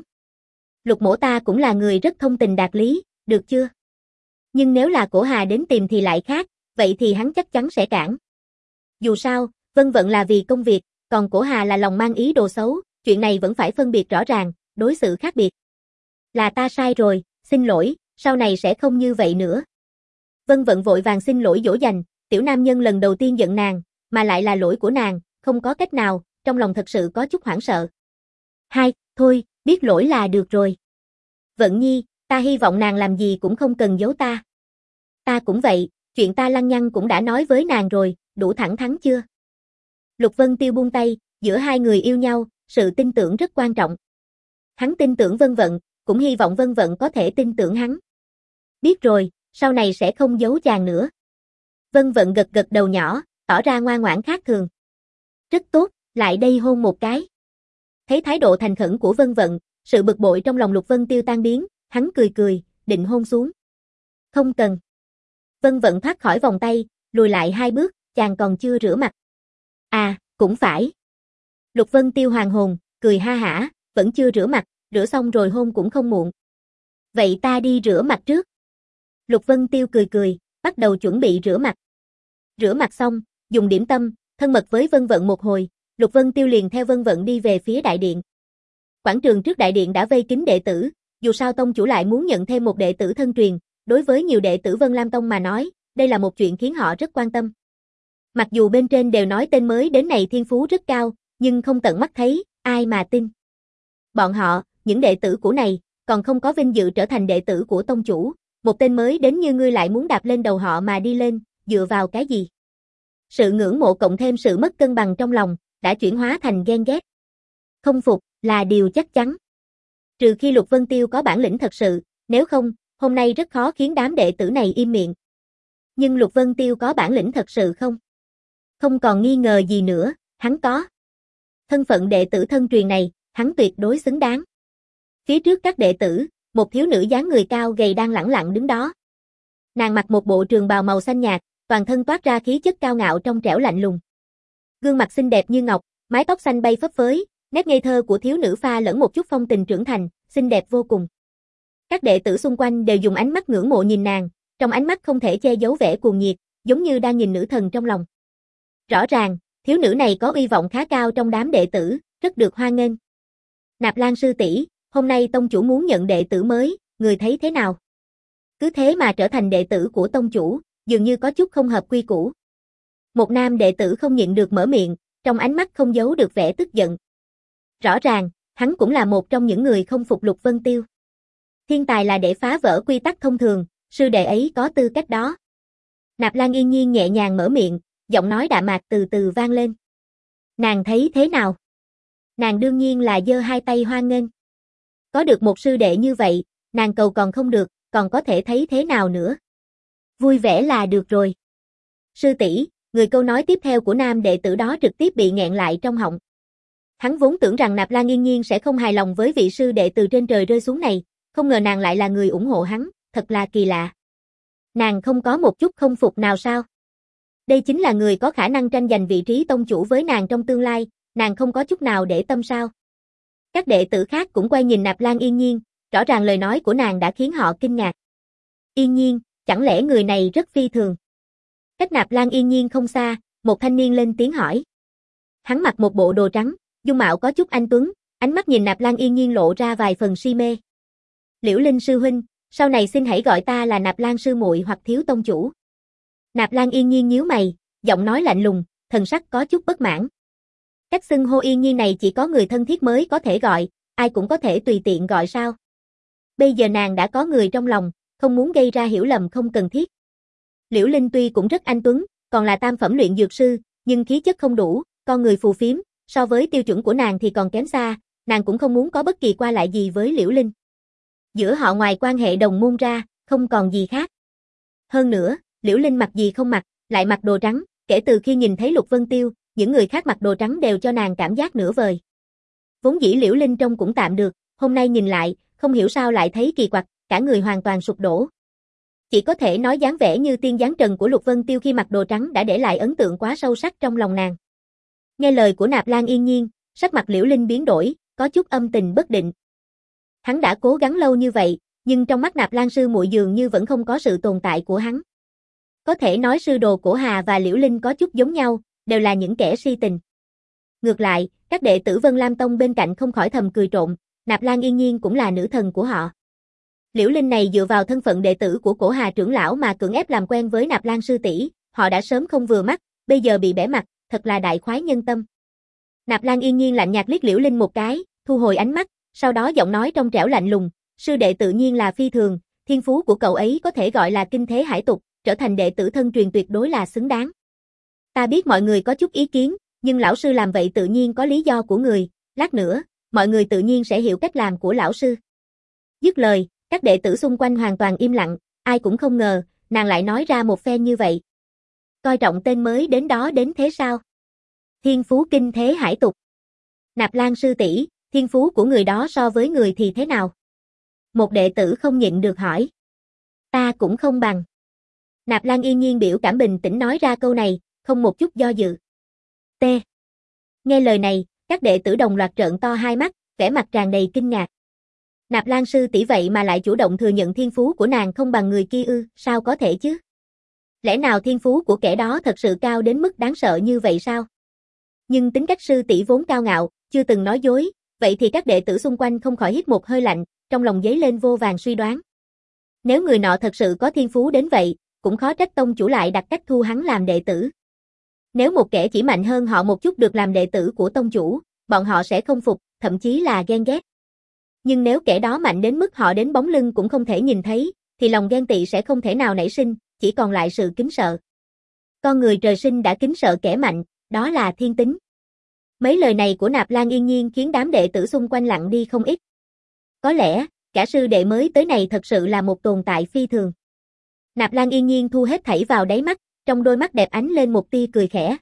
Lục Mỗ ta cũng là người rất thông tình đạt lý, được chưa? Nhưng nếu là Cổ Hà đến tìm thì lại khác, vậy thì hắn chắc chắn sẽ cản. Dù sao, Vân Vận là vì công việc, còn Cổ Hà là lòng mang ý đồ xấu, chuyện này vẫn phải phân biệt rõ ràng, đối xử khác biệt. Là ta sai rồi, xin lỗi, sau này sẽ không như vậy nữa. Vân Vận vội vàng xin lỗi dỗ dành, tiểu nam nhân lần đầu tiên giận nàng, mà lại là lỗi của nàng, không có cách nào, trong lòng thật sự có chút hoảng sợ. Hai, thôi, biết lỗi là được rồi. Vận Nhi, ta hy vọng nàng làm gì cũng không cần giấu ta. Ta cũng vậy, chuyện ta lăng nhăng cũng đã nói với nàng rồi, đủ thẳng thắn chưa? Lục Vân Tiêu buông tay, giữa hai người yêu nhau, sự tin tưởng rất quan trọng. Hắn tin tưởng Vân Vận, cũng hy vọng Vân Vận có thể tin tưởng hắn. Biết rồi, sau này sẽ không giấu chàng nữa. Vân Vận gật gật đầu nhỏ, tỏ ra ngoan ngoãn khác thường. Rất tốt, lại đây hôn một cái. Thấy thái độ thành khẩn của Vân Vận, sự bực bội trong lòng Lục Vân Tiêu tan biến, hắn cười cười, định hôn xuống. Không cần. Vân Vận thoát khỏi vòng tay, lùi lại hai bước, chàng còn chưa rửa mặt. À, cũng phải. Lục Vân Tiêu hoàn hồn, cười ha hả, vẫn chưa rửa mặt, rửa xong rồi hôn cũng không muộn. Vậy ta đi rửa mặt trước. Lục Vân Tiêu cười cười, bắt đầu chuẩn bị rửa mặt. Rửa mặt xong, dùng điểm tâm, thân mật với Vân Vận một hồi, Lục Vân Tiêu liền theo Vân Vận đi về phía đại điện. Quảng trường trước đại điện đã vây kín đệ tử, dù sao tông chủ lại muốn nhận thêm một đệ tử thân truyền, đối với nhiều đệ tử Vân Lam Tông mà nói, đây là một chuyện khiến họ rất quan tâm. Mặc dù bên trên đều nói tên mới đến này thiên phú rất cao, nhưng không tận mắt thấy, ai mà tin. Bọn họ, những đệ tử của này, còn không có vinh dự trở thành đệ tử của tông chủ, một tên mới đến như ngươi lại muốn đạp lên đầu họ mà đi lên, dựa vào cái gì? Sự ngưỡng mộ cộng thêm sự mất cân bằng trong lòng, đã chuyển hóa thành ghen ghét. Không phục, là điều chắc chắn. Trừ khi Lục Vân Tiêu có bản lĩnh thật sự, nếu không, hôm nay rất khó khiến đám đệ tử này im miệng. Nhưng Lục Vân Tiêu có bản lĩnh thật sự không? Không còn nghi ngờ gì nữa, hắn có. Thân phận đệ tử thân truyền này, hắn tuyệt đối xứng đáng. Phía trước các đệ tử, một thiếu nữ dáng người cao gầy đang lẳng lặng đứng đó. Nàng mặc một bộ trường bào màu xanh nhạt, toàn thân toát ra khí chất cao ngạo trong trẻo lạnh lùng. Gương mặt xinh đẹp như ngọc, mái tóc xanh bay phấp phới, nét ngây thơ của thiếu nữ pha lẫn một chút phong tình trưởng thành, xinh đẹp vô cùng. Các đệ tử xung quanh đều dùng ánh mắt ngưỡng mộ nhìn nàng, trong ánh mắt không thể che giấu vẻ cuồng nhiệt, giống như đang nhìn nữ thần trong lòng. Rõ ràng, thiếu nữ này có uy vọng khá cao trong đám đệ tử, rất được hoan nghênh. Nạp Lan sư tỷ, hôm nay tông chủ muốn nhận đệ tử mới, người thấy thế nào? Cứ thế mà trở thành đệ tử của tông chủ, dường như có chút không hợp quy củ. Một nam đệ tử không nhịn được mở miệng, trong ánh mắt không giấu được vẻ tức giận. Rõ ràng, hắn cũng là một trong những người không phục Lục Vân Tiêu. Thiên tài là để phá vỡ quy tắc thông thường, sư đệ ấy có tư cách đó. Nạp Lan yên nhiên nhẹ nhàng mở miệng, giọng nói đạm mạc từ từ vang lên. Nàng thấy thế nào? Nàng đương nhiên là giơ hai tay hoan nghênh. Có được một sư đệ như vậy, nàng cầu còn không được, còn có thể thấy thế nào nữa? Vui vẻ là được rồi. Sư tỷ, người câu nói tiếp theo của nam đệ tử đó trực tiếp bị nghẹn lại trong họng. Hắn vốn tưởng rằng Nạp Lan yên nhiên sẽ không hài lòng với vị sư đệ từ trên trời rơi xuống này, không ngờ nàng lại là người ủng hộ hắn, thật là kỳ lạ. Nàng không có một chút không phục nào sao? Đây chính là người có khả năng tranh giành vị trí tông chủ với nàng trong tương lai, nàng không có chút nào để tâm sao? Các đệ tử khác cũng quay nhìn Nạp Lan yên nhiên, rõ ràng lời nói của nàng đã khiến họ kinh ngạc. Yên nhiên, chẳng lẽ người này rất phi thường? Cách Nạp Lan yên nhiên không xa, một thanh niên lên tiếng hỏi. Hắn mặc một bộ đồ trắng, dung mạo có chút anh tuấn, ánh mắt nhìn Nạp Lan yên nhiên lộ ra vài phần si mê. Liễu Linh sư huynh, sau này xin hãy gọi ta là Nạp Lan sư muội hoặc thiếu tông chủ. Nạp Lan yên nhiên nhíu mày, giọng nói lạnh lùng, thần sắc có chút bất mãn. Cách xưng hô Yên Nhiên này chỉ có người thân thiết mới có thể gọi, ai cũng có thể tùy tiện gọi sao. Bây giờ nàng đã có người trong lòng, không muốn gây ra hiểu lầm không cần thiết. Liễu Linh tuy cũng rất anh tuấn, còn là tam phẩm luyện dược sư, nhưng khí chất không đủ, con người phù phiếm, so với tiêu chuẩn của nàng thì còn kém xa, nàng cũng không muốn có bất kỳ qua lại gì với Liễu Linh. Giữa họ ngoài quan hệ đồng môn ra, không còn gì khác. Hơn nữa, Liễu Linh mặc gì không mặc, lại mặc đồ trắng, kể từ khi nhìn thấy Lục Vân Tiêu, những người khác mặc đồ trắng đều cho nàng cảm giác nửa vời. Vốn dĩ Liễu Linh trông cũng tạm được, hôm nay nhìn lại, không hiểu sao lại thấy kỳ quặc, cả người hoàn toàn sụp đổ. Chỉ có thể nói dáng vẻ như tiên dáng trần của Lục Vân Tiêu khi mặc đồ trắng đã để lại ấn tượng quá sâu sắc trong lòng nàng. Nghe lời của Nạp Lan Yên Nhiên, sắc mặt Liễu Linh biến đổi, có chút âm tình bất định. Hắn đã cố gắng lâu như vậy, nhưng trong mắt Nạp Lan sư muội dường như vẫn không có sự tồn tại của hắn. Có thể nói sư đồ Cổ Hà và Liễu Linh có chút giống nhau, đều là những kẻ si tình. Ngược lại, các đệ tử Vân Lam Tông bên cạnh không khỏi thầm cười trộm, Nạp Lan Yên Nhiên cũng là nữ thần của họ. Liễu Linh này dựa vào thân phận đệ tử của Cổ Hà trưởng lão mà cưỡng ép làm quen với Nạp Lan sư tỷ, họ đã sớm không vừa mắt, bây giờ bị bẽ mặt, thật là đại khoái nhân tâm. Nạp Lan Yên Nhiên lạnh nhạt liếc Liễu Linh một cái, thu hồi ánh mắt, sau đó giọng nói trong trẻo lạnh lùng, sư đệ tự nhiên là phi thường, thiên phú của cậu ấy có thể gọi là kinh thế hải tục, trở thành đệ tử thân truyền tuyệt đối là xứng đáng. Ta biết mọi người có chút ý kiến, nhưng lão sư làm vậy tự nhiên có lý do của người, lát nữa, mọi người tự nhiên sẽ hiểu cách làm của lão sư. Dứt lời, các đệ tử xung quanh hoàn toàn im lặng, ai cũng không ngờ, nàng lại nói ra một phen như vậy. Coi trọng tên mới đến đó đến thế sao? Thiên phú kinh thế hải tục. Nạp Lan sư tỷ, thiên phú của người đó so với người thì thế nào? Một đệ tử không nhịn được hỏi. Ta cũng không bằng. Nạp Lan Yên Nhiên biểu cảm bình tĩnh nói ra câu này, không một chút do dự. T. Nghe lời này, các đệ tử đồng loạt trợn to hai mắt, vẻ mặt tràn đầy kinh ngạc. Nạp Lan sư tỷ vậy mà lại chủ động thừa nhận thiên phú của nàng không bằng người kia ư, sao có thể chứ? Lẽ nào thiên phú của kẻ đó thật sự cao đến mức đáng sợ như vậy sao? Nhưng tính cách sư tỷ vốn cao ngạo, chưa từng nói dối, vậy thì các đệ tử xung quanh không khỏi hít một hơi lạnh, trong lòng dấy lên vô vàn suy đoán. Nếu người nọ thật sự có thiên phú đến vậy, cũng khó trách tông chủ lại đặt cách thu hắn làm đệ tử. Nếu một kẻ chỉ mạnh hơn họ một chút được làm đệ tử của tông chủ, bọn họ sẽ không phục, thậm chí là ghen ghét. Nhưng nếu kẻ đó mạnh đến mức họ đến bóng lưng cũng không thể nhìn thấy, thì lòng ghen tị sẽ không thể nào nảy sinh, chỉ còn lại sự kính sợ. Con người trời sinh đã kính sợ kẻ mạnh, đó là thiên tính. Mấy lời này của Nạp Lan Yên Nhiên khiến đám đệ tử xung quanh lặng đi không ít. Có lẽ, cả sư đệ mới tới này thật sự là một tồn tại phi thường. Nạp Lan Yên Nhiên thu hết thảy vào đáy mắt, trong đôi mắt đẹp ánh lên một tia cười khẽ.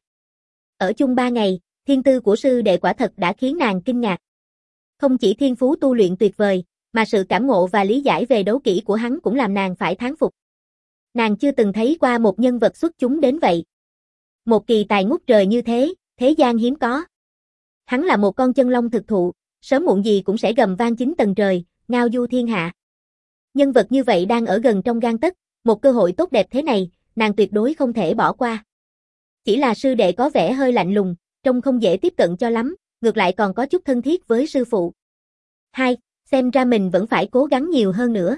Ở chung ba ngày, thiên tư của sư đệ quả thật đã khiến nàng kinh ngạc. Không chỉ thiên phú tu luyện tuyệt vời, mà sự cảm ngộ và lý giải về đấu kỹ của hắn cũng làm nàng phải thán phục. Nàng chưa từng thấy qua một nhân vật xuất chúng đến vậy. Một kỳ tài ngút trời như thế, thế gian hiếm có. Hắn là một con chân long thực thụ, sớm muộn gì cũng sẽ gầm vang chín tầng trời, ngao du thiên hạ. Nhân vật như vậy đang ở gần trong gang tấc, một cơ hội tốt đẹp thế này, nàng tuyệt đối không thể bỏ qua. Chỉ là sư đệ có vẻ hơi lạnh lùng, trông không dễ tiếp cận cho lắm, ngược lại còn có chút thân thiết với sư phụ. Hai, xem ra mình vẫn phải cố gắng nhiều hơn nữa.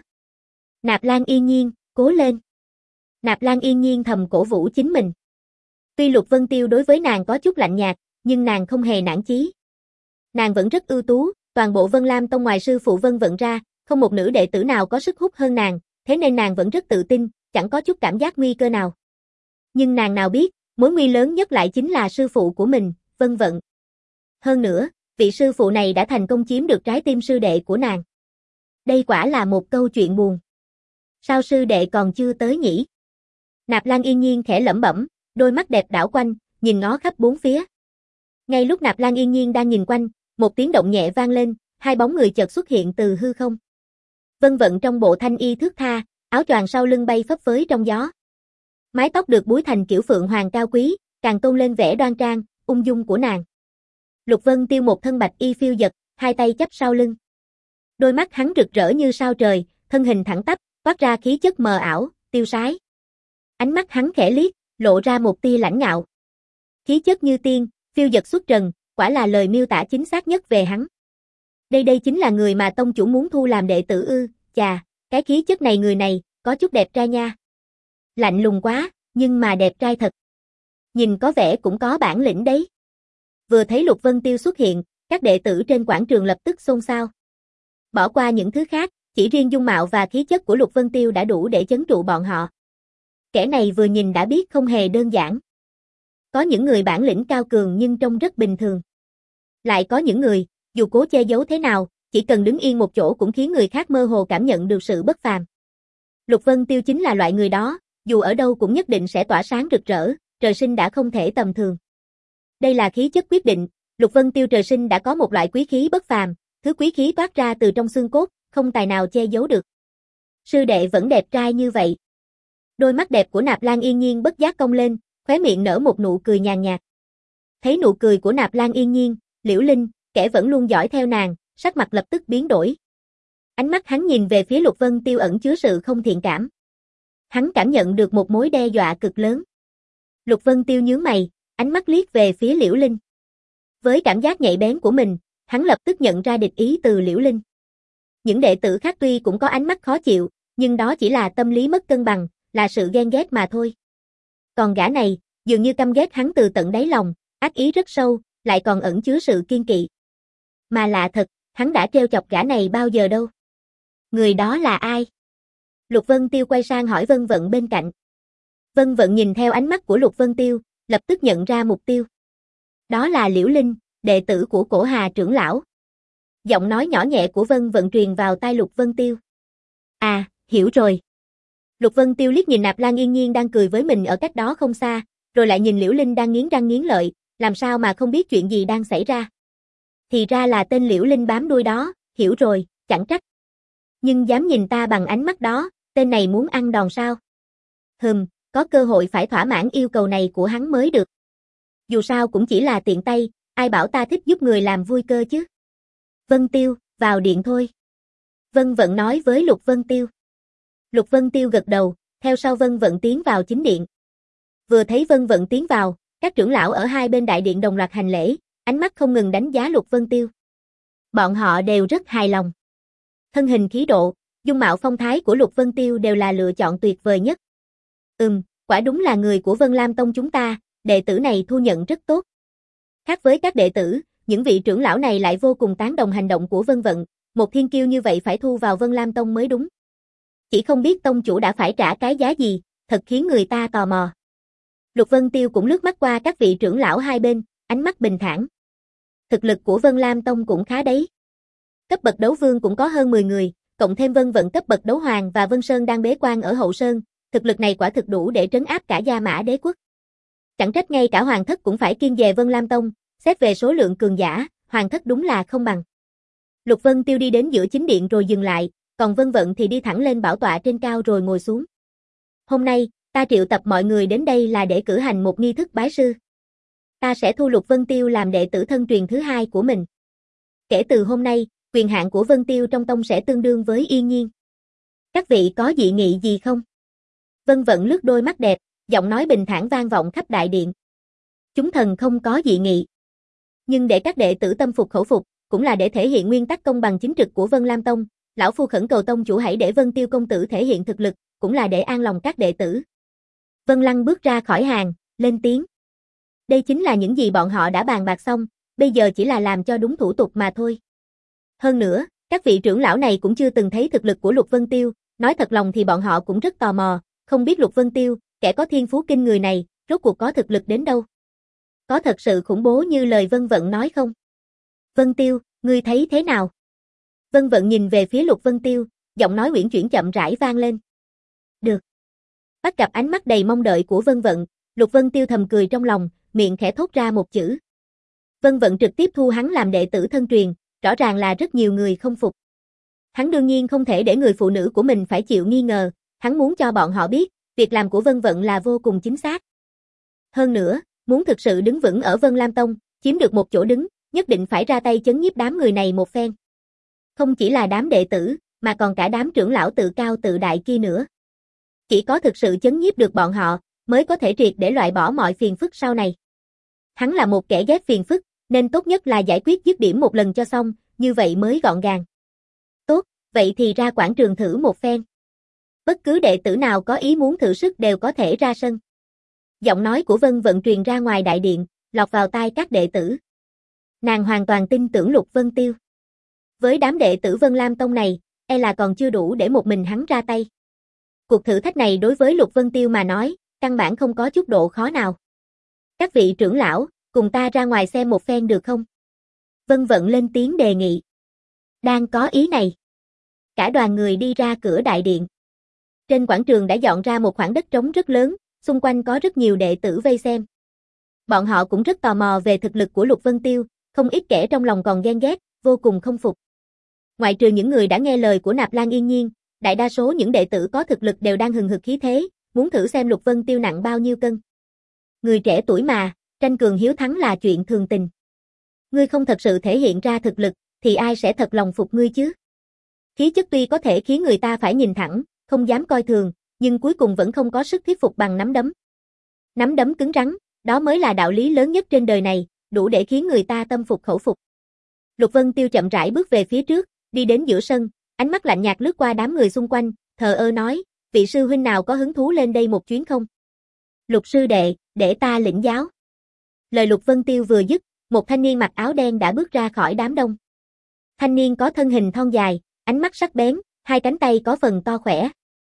Nạp Lan Yên Nhiên, cố lên. Nạp Lan Yên Nhiên thầm cổ vũ chính mình. Tuy Lục Vân Tiêu đối với nàng có chút lạnh nhạt, nhưng nàng không hề nản chí. Nàng vẫn rất ưu tú, toàn bộ Vân Lam Tông ngoài sư phụ Vân Vận ra, không một nữ đệ tử nào có sức hút hơn nàng, thế nên nàng vẫn rất tự tin, chẳng có chút cảm giác nguy cơ nào. Nhưng nàng nào biết, mối nguy lớn nhất lại chính là sư phụ của mình, Vân Vận. Hơn nữa, vị sư phụ này đã thành công chiếm được trái tim sư đệ của nàng. Đây quả là một câu chuyện buồn. Sao sư đệ còn chưa tới nhỉ? Nạp Lan Yên Nhiên khẽ lẩm bẩm, đôi mắt đẹp đảo quanh, nhìn ngó khắp bốn phía. Ngay lúc Nạp Lan Yên Nhiên đang nhìn quanh, một tiếng động nhẹ vang lên, hai bóng người chợt xuất hiện từ hư không. Vân Vận trong bộ thanh y thướt tha, áo choàng sau lưng bay phấp phới trong gió. Mái tóc được búi thành kiểu phượng hoàng cao quý, càng tôn lên vẻ đoan trang, ung dung của nàng. Lục Vân Tiêu một thân bạch y phiêu dật, hai tay chắp sau lưng. Đôi mắt hắn rực rỡ như sao trời, thân hình thẳng tắp, toát ra khí chất mờ ảo, tiêu sái. Ánh mắt hắn khẽ liếc, lộ ra một tia lãnh ngạo. Khí chất như tiên, phiêu dật xuất trần, quả là lời miêu tả chính xác nhất về hắn. Đây đây chính là người mà tông chủ muốn thu làm đệ tử ư, chà, cái khí chất này người này, có chút đẹp trai nha. Lạnh lùng quá, nhưng mà đẹp trai thật. Nhìn có vẻ cũng có bản lĩnh đấy. Vừa thấy Lục Vân Tiêu xuất hiện, các đệ tử trên quảng trường lập tức xôn xao. Bỏ qua những thứ khác, chỉ riêng dung mạo và khí chất của Lục Vân Tiêu đã đủ để chấn trụ bọn họ. Kẻ này vừa nhìn đã biết không hề đơn giản. Có những người bản lĩnh cao cường nhưng trông rất bình thường. Lại có những người, dù cố che giấu thế nào, chỉ cần đứng yên một chỗ cũng khiến người khác mơ hồ cảm nhận được sự bất phàm. Lục Vân Tiêu chính là loại người đó, dù ở đâu cũng nhất định sẽ tỏa sáng rực rỡ, trời sinh đã không thể tầm thường. Đây là khí chất quyết định, Lục Vân Tiêu trời sinh đã có một loại quý khí bất phàm, thứ quý khí toát ra từ trong xương cốt, không tài nào che giấu được. Sư đệ vẫn đẹp trai như vậy. Đôi mắt đẹp của Nạp Lan Yên Nhiên bất giác cong lên, khóe miệng nở một nụ cười nhàn nhạt. Thấy nụ cười của Nạp Lan Yên Nhiên, Liễu Linh, kẻ vẫn luôn dõi theo nàng, sắc mặt lập tức biến đổi. Ánh mắt hắn nhìn về phía Lục Vân Tiêu ẩn chứa sự không thiện cảm. Hắn cảm nhận được một mối đe dọa cực lớn. Lục Vân Tiêu nhướng mày, ánh mắt liếc về phía Liễu Linh. Với cảm giác nhạy bén của mình, hắn lập tức nhận ra địch ý từ Liễu Linh. Những đệ tử khác tuy cũng có ánh mắt khó chịu, nhưng đó chỉ là tâm lý mất cân bằng, là sự ghen ghét mà thôi. Còn gã này, dường như căm ghét hắn từ tận đáy lòng, ác ý rất sâu, lại còn ẩn chứa sự kiên kỵ. Mà lạ thật, hắn đã trêu chọc gã này bao giờ đâu. Người đó là ai? Lục Vân Tiêu quay sang hỏi Vân Vận bên cạnh. Vân Vận nhìn theo ánh mắt của Lục Vân Tiêu, lập tức nhận ra mục tiêu. Đó là Liễu Linh, đệ tử của Cổ Hà trưởng lão. Giọng nói nhỏ nhẹ của Vân Vận truyền vào tai Lục Vân Tiêu. À, hiểu rồi. Lục Vân Tiêu liếc nhìn Nạp Lan Yên Nhiên đang cười với mình ở cách đó không xa, rồi lại nhìn Liễu Linh đang nghiến răng nghiến lợi, làm sao mà không biết chuyện gì đang xảy ra. Thì ra là tên Liễu Linh bám đuôi đó, hiểu rồi, chẳng trách. Nhưng dám nhìn ta bằng ánh mắt đó, tên này muốn ăn đòn sao? Hừm, có cơ hội phải thỏa mãn yêu cầu này của hắn mới được. Dù sao cũng chỉ là tiện tay, ai bảo ta thích giúp người làm vui cơ chứ. Vân Tiêu, vào điện thôi. Vân Vận nói với Lục Vân Tiêu. Lục Vân Tiêu gật đầu, theo sau Vân Vận tiến vào chính điện. Vừa thấy Vân Vận tiến vào, các trưởng lão ở hai bên đại điện đồng loạt hành lễ, ánh mắt không ngừng đánh giá Lục Vân Tiêu. Bọn họ đều rất hài lòng. Thân hình khí độ, dung mạo phong thái của Lục Vân Tiêu đều là lựa chọn tuyệt vời nhất. Ừm, quả đúng là người của Vân Lam Tông chúng ta, đệ tử này thu nhận rất tốt. Khác với các đệ tử, những vị trưởng lão này lại vô cùng tán đồng hành động của Vân Vận, một thiên kiêu như vậy phải thu vào Vân Lam Tông mới đúng. Chỉ không biết tông chủ đã phải trả cái giá gì, thật khiến người ta tò mò. Lục Vân Tiêu cũng lướt mắt qua các vị trưởng lão hai bên, ánh mắt bình thản. Thực lực của Vân Lam Tông cũng khá đấy. Cấp bậc đấu vương cũng có hơn mười người, cộng thêm Vân Vận cấp bậc đấu hoàng và Vân Sơn đang bế quan ở Hậu Sơn, thực lực này quả thực đủ để trấn áp cả Gia Mã Đế quốc. Chẳng trách ngay cả Hoàng thất cũng phải kiêng dè Vân Lam Tông, xét về số lượng cường giả, Hoàng thất đúng là không bằng. Lục Vân Tiêu đi đến giữa chính điện rồi dừng lại, còn Vân Vận thì đi thẳng lên bảo tọa trên cao rồi ngồi xuống. Hôm nay, ta triệu tập mọi người đến đây là để cử hành một nghi thức bái sư. Ta sẽ thu Lục Vân Tiêu làm đệ tử thân truyền thứ hai của mình. Kể từ hôm nay, quyền hạn của Vân Tiêu trong tông sẽ tương đương với Yên Nhiên. Các vị có dị nghị gì không? Vân Vận lướt đôi mắt đẹp, giọng nói bình thản vang vọng khắp đại điện. Chúng thần không có dị nghị. Nhưng để các đệ tử tâm phục khẩu phục, cũng là để thể hiện nguyên tắc công bằng chính trực của Vân Lam Tông, lão phu khẩn cầu tông chủ hãy để Vân Tiêu công tử thể hiện thực lực, cũng là để an lòng các đệ tử. Vân Lăng bước ra khỏi hàng, lên tiếng. Đây chính là những gì bọn họ đã bàn bạc xong, bây giờ chỉ là làm cho đúng thủ tục mà thôi. Hơn nữa, các vị trưởng lão này cũng chưa từng thấy thực lực của Lục Vân Tiêu, nói thật lòng thì bọn họ cũng rất tò mò, không biết Lục Vân Tiêu, kẻ có thiên phú kinh người này, rốt cuộc có thực lực đến đâu. Có thật sự khủng bố như lời Vân Vận nói không? Vân Tiêu, ngươi thấy thế nào? Vân Vận nhìn về phía Lục Vân Tiêu, giọng nói uyển chuyển chậm rãi vang lên. Được. Bắt gặp ánh mắt đầy mong đợi của Vân Vận, Lục Vân Tiêu thầm cười trong lòng, miệng khẽ thốt ra một chữ. Vân Vận trực tiếp thu hắn làm đệ tử thân truyền, rõ ràng là rất nhiều người không phục. Hắn đương nhiên không thể để người phụ nữ của mình phải chịu nghi ngờ, hắn muốn cho bọn họ biết, việc làm của Vân Vận là vô cùng chính xác. Hơn nữa, muốn thực sự đứng vững ở Vân Lam Tông, chiếm được một chỗ đứng, nhất định phải ra tay chấn nhiếp đám người này một phen. Không chỉ là đám đệ tử, mà còn cả đám trưởng lão tự cao tự đại kia nữa. Chỉ có thực sự chấn nhiếp được bọn họ, mới có thể triệt để loại bỏ mọi phiền phức sau này. Hắn là một kẻ ghét phiền phức, nên tốt nhất là giải quyết dứt điểm một lần cho xong, như vậy mới gọn gàng. Tốt, vậy thì ra quảng trường thử một phen. Bất cứ đệ tử nào có ý muốn thử sức đều có thể ra sân. Giọng nói của Vân Vận truyền ra ngoài đại điện, lọt vào tai các đệ tử. Nàng hoàn toàn tin tưởng Lục Vân Tiêu. Với đám đệ tử Vân Lam Tông này, e là còn chưa đủ để một mình hắn ra tay. Cuộc thử thách này đối với Lục Vân Tiêu mà nói, căn bản không có chút độ khó nào. Các vị trưởng lão, cùng ta ra ngoài xem một phen được không? Vân Vận lên tiếng đề nghị. Đang có ý này. Cả đoàn người đi ra cửa đại điện. Trên quảng trường đã dọn ra một khoảng đất trống rất lớn, xung quanh có rất nhiều đệ tử vây xem. Bọn họ cũng rất tò mò về thực lực của Lục Vân Tiêu, không ít kẻ trong lòng còn ghen ghét, vô cùng không phục. Ngoại trừ những người đã nghe lời của Nạp Lan Yên Nhiên, đại đa số những đệ tử có thực lực đều đang hừng hực khí thế, muốn thử xem Lục Vân Tiêu nặng bao nhiêu cân. Người trẻ tuổi mà, tranh cường hiếu thắng là chuyện thường tình. Ngươi không thật sự thể hiện ra thực lực, thì ai sẽ thật lòng phục ngươi chứ? Khí chất tuy có thể khiến người ta phải nhìn thẳng, không dám coi thường, nhưng cuối cùng vẫn không có sức thuyết phục bằng nắm đấm. Nắm đấm cứng rắn, đó mới là đạo lý lớn nhất trên đời này, đủ để khiến người ta tâm phục khẩu phục. Lục Vân Tiêu chậm rãi bước về phía trước, đi đến giữa sân, ánh mắt lạnh nhạt lướt qua đám người xung quanh, thờ ơ nói, vị sư huynh nào có hứng thú lên đây một chuyến không? Lục sư đệ, để ta lĩnh giáo. Lời Lục Vân Tiêu vừa dứt, một thanh niên mặc áo đen đã bước ra khỏi đám đông. Thanh niên có thân hình thon dài, ánh mắt sắc bén, hai cánh tay có phần to khỏe.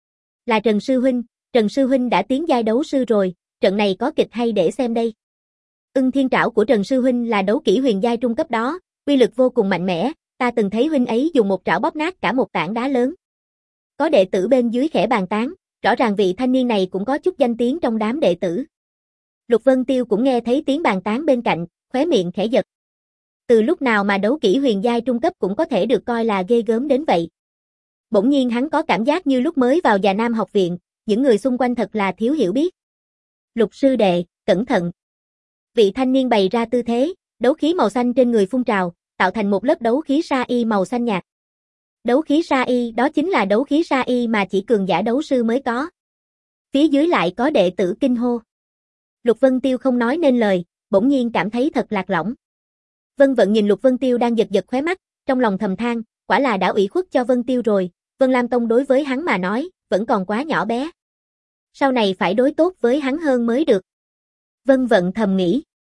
Là Trần sư huynh, Trần sư huynh đã tiến giai đấu sư rồi, trận này có kịch hay để xem đây. Ưng Thiên Trảo của Trần sư huynh là đấu kỹ huyền giai trung cấp đó, uy lực vô cùng mạnh mẽ, ta từng thấy huynh ấy dùng một trảo bóp nát cả một tảng đá lớn. Có đệ tử bên dưới khẽ bàn tán, rõ ràng vị thanh niên này cũng có chút danh tiếng trong đám đệ tử. Lục Vân Tiêu cũng nghe thấy tiếng bàn tán bên cạnh, khóe miệng khẽ giật. Từ lúc nào mà đấu kỹ huyền giai trung cấp cũng có thể được coi là ghê gớm đến vậy. Bỗng nhiên hắn có cảm giác như lúc mới vào Già Nam học viện, những người xung quanh thật là thiếu hiểu biết. Lục sư đệ, cẩn thận. Vị thanh niên bày ra tư thế, đấu khí màu xanh trên người phun trào, tạo thành một lớp đấu khí sa y màu xanh nhạt. Đấu khí sa y đó chính là đấu khí sa y mà chỉ cường giả đấu sư mới có. Phía dưới lại có đệ tử kinh hô. Lục Vân Tiêu không nói nên lời, bỗng nhiên cảm thấy thật lạc lõng. Vân Vận nhìn Lục Vân Tiêu đang giật giật khóe mắt, trong lòng thầm than, quả là đã ủy khuất cho Vân Tiêu rồi, Vân Lam Tông đối với hắn mà nói, vẫn còn quá nhỏ bé. Sau này phải đối tốt với hắn hơn mới được. Vân Vận thầm nghĩ.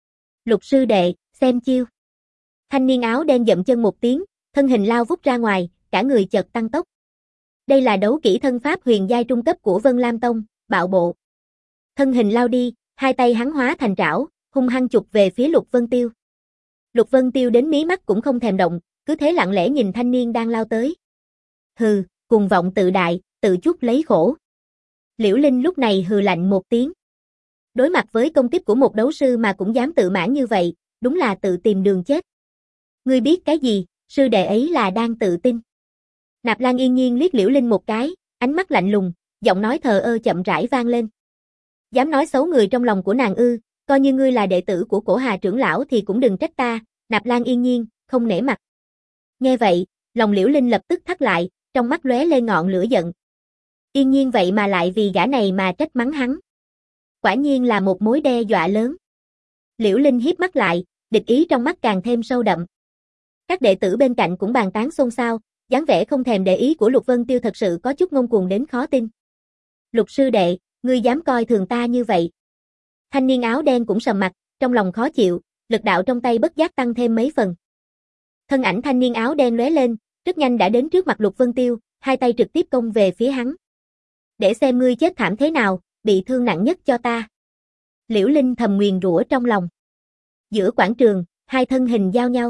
Lục sư đệ, xem chiêu. Thanh niên áo đen dậm chân một tiếng, thân hình lao vút ra ngoài, cả người chợt tăng tốc. Đây là đấu kỹ thân pháp huyền giai trung cấp của Vân Lam Tông, bạo bộ. Thân hình lao đi, hai tay hắn hóa thành trảo, hung hăng chụp về phía Lục Vân Tiêu. Lục Vân Tiêu đến mí mắt cũng không thèm động, cứ thế lặng lẽ nhìn thanh niên đang lao tới. Hừ, cuồng vọng tự đại, tự chuốc lấy khổ. Liễu Linh lúc này hừ lạnh một tiếng. Đối mặt với công kích của một đấu sư mà cũng dám tự mãn như vậy, đúng là tự tìm đường chết. Ngươi biết cái gì, sư đệ ấy là đang tự tin. Nạp Lan Yên Nhiên liếc Liễu Linh một cái, ánh mắt lạnh lùng, giọng nói thờ ơ chậm rãi vang lên. Dám nói xấu người trong lòng của nàng ư, coi như ngươi là đệ tử của Cổ Hà trưởng lão thì cũng đừng trách ta, Nạp Lan Yên Nhiên, không nể mặt. Nghe vậy, lòng Liễu Linh lập tức thắt lại, trong mắt lóe lên ngọn lửa giận. Yên Nhiên vậy mà lại vì gã này mà trách mắng hắn. Quả nhiên là một mối đe dọa lớn. Liễu Linh híp mắt lại, địch ý trong mắt càng thêm sâu đậm. Các đệ tử bên cạnh cũng bàn tán xôn xao, dáng vẻ không thèm để ý của Lục Vân Tiêu thật sự có chút ngông cuồng đến khó tin. Lục sư đệ, ngươi dám coi thường ta như vậy. Thanh niên áo đen cũng sầm mặt, trong lòng khó chịu, lực đạo trong tay bất giác tăng thêm mấy phần. Thân ảnh thanh niên áo đen lóe lên, rất nhanh đã đến trước mặt Lục Vân Tiêu, hai tay trực tiếp công về phía hắn. Để xem ngươi chết thảm thế nào, bị thương nặng nhất cho ta. Liễu Linh thầm nguyền rủa trong lòng. Giữa quảng trường, hai thân hình giao nhau.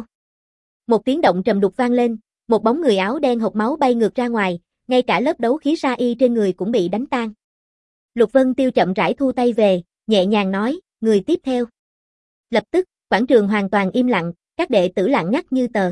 Một tiếng động trầm đục vang lên, một bóng người áo đen hộc máu bay ngược ra ngoài, ngay cả lớp đấu khí sa y trên người cũng bị đánh tan. Lục Vân Tiêu chậm rãi thu tay về, nhẹ nhàng nói, người tiếp theo. Lập tức, quảng trường hoàn toàn im lặng, các đệ tử lặng ngắt như tờ.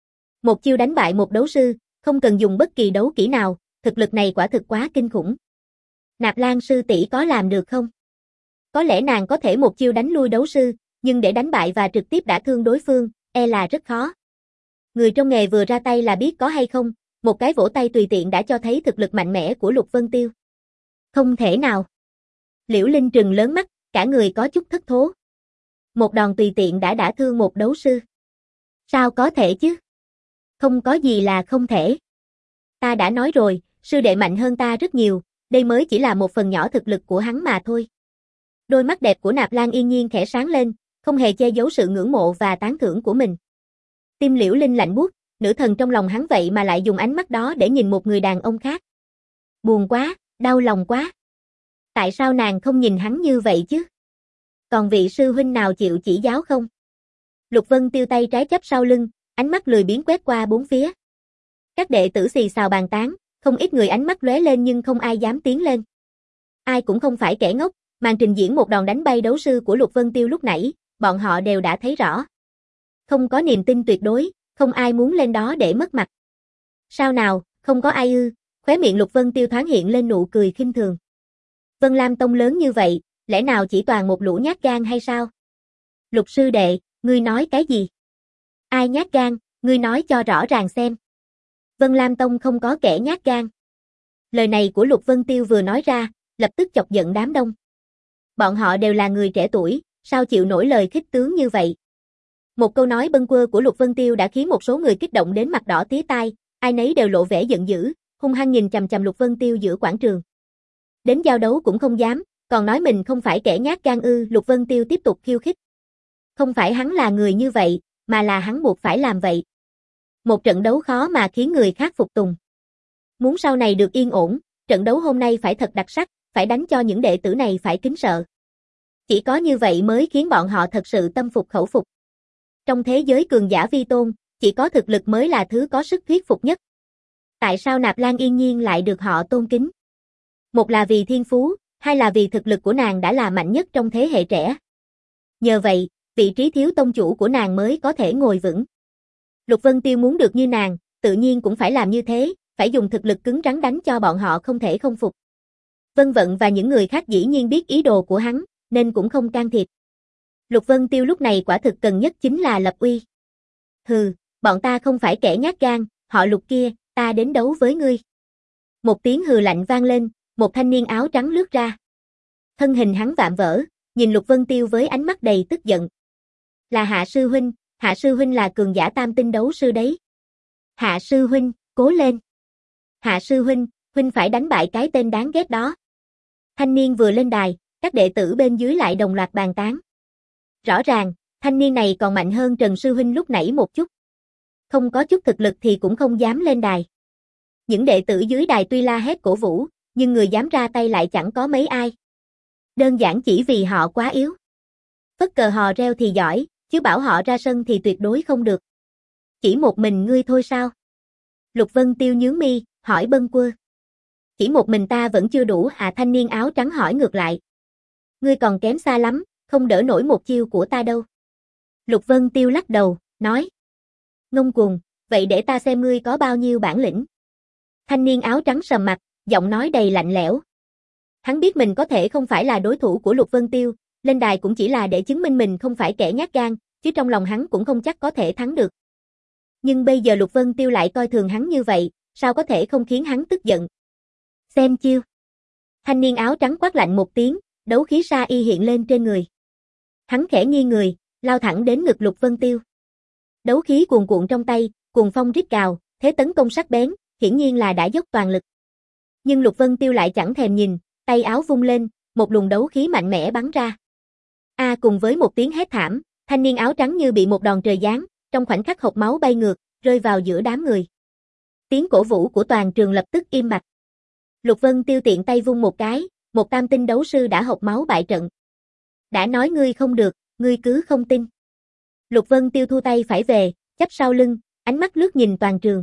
Một chiêu đánh bại một đấu sư, không cần dùng bất kỳ đấu kỹ nào, thực lực này quả thực quá kinh khủng. Nạp Lan sư tỷ có làm được không? Có lẽ nàng có thể một chiêu đánh lui đấu sư, nhưng để đánh bại và trực tiếp đả thương đối phương, e là rất khó. Người trong nghề vừa ra tay là biết có hay không, một cái vỗ tay tùy tiện đã cho thấy thực lực mạnh mẽ của Lục Vân Tiêu. Không thể nào. Liễu Linh trừng lớn mắt, cả người có chút thất thố. Một đòn tùy tiện đã đả thương một đấu sư. Sao có thể chứ? Không có gì là không thể. Ta đã nói rồi, sư đệ mạnh hơn ta rất nhiều, đây mới chỉ là một phần nhỏ thực lực của hắn mà thôi. Đôi mắt đẹp của Nạp Lan Yên Nhiên khẽ sáng lên, không hề che giấu sự ngưỡng mộ và tán thưởng của mình. Tim Liễu Linh lạnh buốt, nữ thần trong lòng hắn vậy mà lại dùng ánh mắt đó để nhìn một người đàn ông khác. Buồn quá, đau lòng quá. Tại sao nàng không nhìn hắn như vậy chứ? Còn vị sư huynh nào chịu chỉ giáo không? Lục Vân Tiêu tay trái chắp sau lưng, ánh mắt lười biếng quét qua bốn phía. Các đệ tử xì xào bàn tán, không ít người ánh mắt lóe lên nhưng không ai dám tiến lên. Ai cũng không phải kẻ ngốc, màn trình diễn một đòn đánh bay đấu sư của Lục Vân Tiêu lúc nãy, bọn họ đều đã thấy rõ. Không có niềm tin tuyệt đối, không ai muốn lên đó để mất mặt. Sao nào, không có ai ư? Khóe miệng Lục Vân Tiêu thoáng hiện lên nụ cười khinh thường. Vân Lam Tông lớn như vậy, lẽ nào chỉ toàn một lũ nhát gan hay sao? Lục sư đệ, ngươi nói cái gì? Ai nhát gan, ngươi nói cho rõ ràng xem. Vân Lam Tông không có kẻ nhát gan. Lời này của Lục Vân Tiêu vừa nói ra, lập tức chọc giận đám đông. Bọn họ đều là người trẻ tuổi, sao chịu nổi lời khích tướng như vậy? Một câu nói bâng quơ của Lục Vân Tiêu đã khiến một số người kích động đến mặt đỏ tía tai, ai nấy đều lộ vẻ giận dữ, hung hăng nhìn chằm chằm Lục Vân Tiêu giữa quảng trường. Đến giao đấu cũng không dám, còn nói mình không phải kẻ nhát gan ư? Lục Vân Tiêu tiếp tục khiêu khích. Không phải hắn là người như vậy, mà là hắn buộc phải làm vậy. Một trận đấu khó mà khiến người khác phục tùng. Muốn sau này được yên ổn, trận đấu hôm nay phải thật đặc sắc, phải đánh cho những đệ tử này phải kính sợ. Chỉ có như vậy mới khiến bọn họ thật sự tâm phục khẩu phục. Trong thế giới cường giả vi tôn, chỉ có thực lực mới là thứ có sức thuyết phục nhất. Tại sao Nạp Lan Yên Nhiên lại được họ tôn kính? Một là vì thiên phú, hai là vì thực lực của nàng đã là mạnh nhất trong thế hệ trẻ. Nhờ vậy, vị trí thiếu tông chủ của nàng mới có thể ngồi vững. Lục Vân Tiêu muốn được như nàng, tự nhiên cũng phải làm như thế, phải dùng thực lực cứng rắn đánh cho bọn họ không thể không phục. Vân Vận và những người khác dĩ nhiên biết ý đồ của hắn, nên cũng không can thiệp. Lục Vân Tiêu lúc này quả thực cần nhất chính là lập uy. Hừ, bọn ta không phải kẻ nhát gan, họ Lục kia, ta đến đấu với ngươi. Một tiếng hừ lạnh vang lên, một thanh niên áo trắng lướt ra. Thân hình hắn vạm vỡ, nhìn Lục Vân Tiêu với ánh mắt đầy tức giận. Là Hạ sư huynh, Hạ sư huynh là cường giả tam tinh đấu sư đấy. Hạ sư huynh, cố lên. Hạ sư huynh, huynh phải đánh bại cái tên đáng ghét đó. Thanh niên vừa lên đài, các đệ tử bên dưới lại đồng loạt bàn tán. Rõ ràng, thanh niên này còn mạnh hơn Trần sư huynh lúc nãy một chút. Không có chút thực lực thì cũng không dám lên đài. Những đệ tử dưới đài tuy la hét cổ vũ, nhưng người dám ra tay lại chẳng có mấy ai. Đơn giản chỉ vì họ quá yếu. Phất cờ hò reo thì giỏi, chứ bảo họ ra sân thì tuyệt đối không được. Chỉ một mình ngươi thôi sao? Lục Vân Tiêu nhướng mi, hỏi bâng quơ. Chỉ một mình ta vẫn chưa đủ à? Thanh niên áo trắng hỏi ngược lại. Ngươi còn kém xa lắm, không đỡ nổi một chiêu của ta đâu. Lục Vân Tiêu lắc đầu, nói. Ngông cuồng, vậy để ta xem ngươi có bao nhiêu bản lĩnh. Thanh niên áo trắng sầm mặt, giọng nói đầy lạnh lẽo. Hắn biết mình có thể không phải là đối thủ của Lục Vân Tiêu, lên đài cũng chỉ là để chứng minh mình không phải kẻ nhát gan, chứ trong lòng hắn cũng không chắc có thể thắng được. Nhưng bây giờ Lục Vân Tiêu lại coi thường hắn như vậy, sao có thể không khiến hắn tức giận. Xem chiêu. Thanh niên áo trắng quát lạnh một tiếng, đấu khí sa y hiện lên trên người. Hắn khẽ nghiêng người, lao thẳng đến ngực Lục Vân Tiêu. Đấu khí cuồn cuộn trong tay, cuồng phong rít gào, thế tấn công sắc bén, hiển nhiên là đã dốc toàn lực. Nhưng Lục Vân Tiêu lại chẳng thèm nhìn, tay áo vung lên, một luồng đấu khí mạnh mẽ bắn ra. A à, cùng với một tiếng hét thảm, thanh niên áo trắng như bị một đòn trời giáng, trong khoảnh khắc hộc máu bay ngược, rơi vào giữa đám người. Tiếng cổ vũ của toàn trường lập tức im bặt. Lục Vân Tiêu tiện tay vung một cái, một tam tinh đấu sư đã hộc máu bại trận. Đã nói ngươi không được, ngươi cứ không tin. Lục Vân Tiêu thu tay phải về, chắp sau lưng, ánh mắt lướt nhìn toàn trường.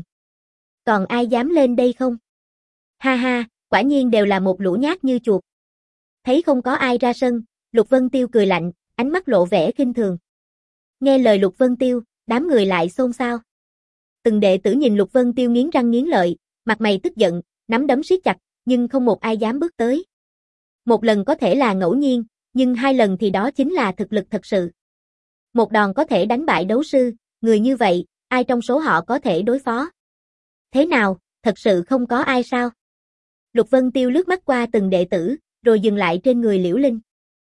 Còn ai dám lên đây không? Ha ha, quả nhiên đều là một lũ nhát như chuột. Thấy không có ai ra sân, Lục Vân Tiêu cười lạnh, ánh mắt lộ vẻ khinh thường. Nghe lời Lục Vân Tiêu, đám người lại xôn xao. Từng đệ tử nhìn Lục Vân Tiêu nghiến răng nghiến lợi, mặt mày tức giận, nắm đấm siết chặt, nhưng không một ai dám bước tới. Một lần có thể là ngẫu nhiên, nhưng hai lần thì đó chính là thực lực thật sự. Một đòn có thể đánh bại đấu sư, người như vậy, ai trong số họ có thể đối phó? Thế nào, thật sự không có ai sao? Lục Vân Tiêu lướt mắt qua từng đệ tử, rồi dừng lại trên người Liễu Linh.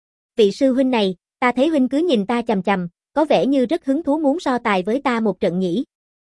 Vị sư huynh này, ta thấy huynh cứ nhìn ta chằm chằm, có vẻ như rất hứng thú muốn so tài với ta một trận nhỉ.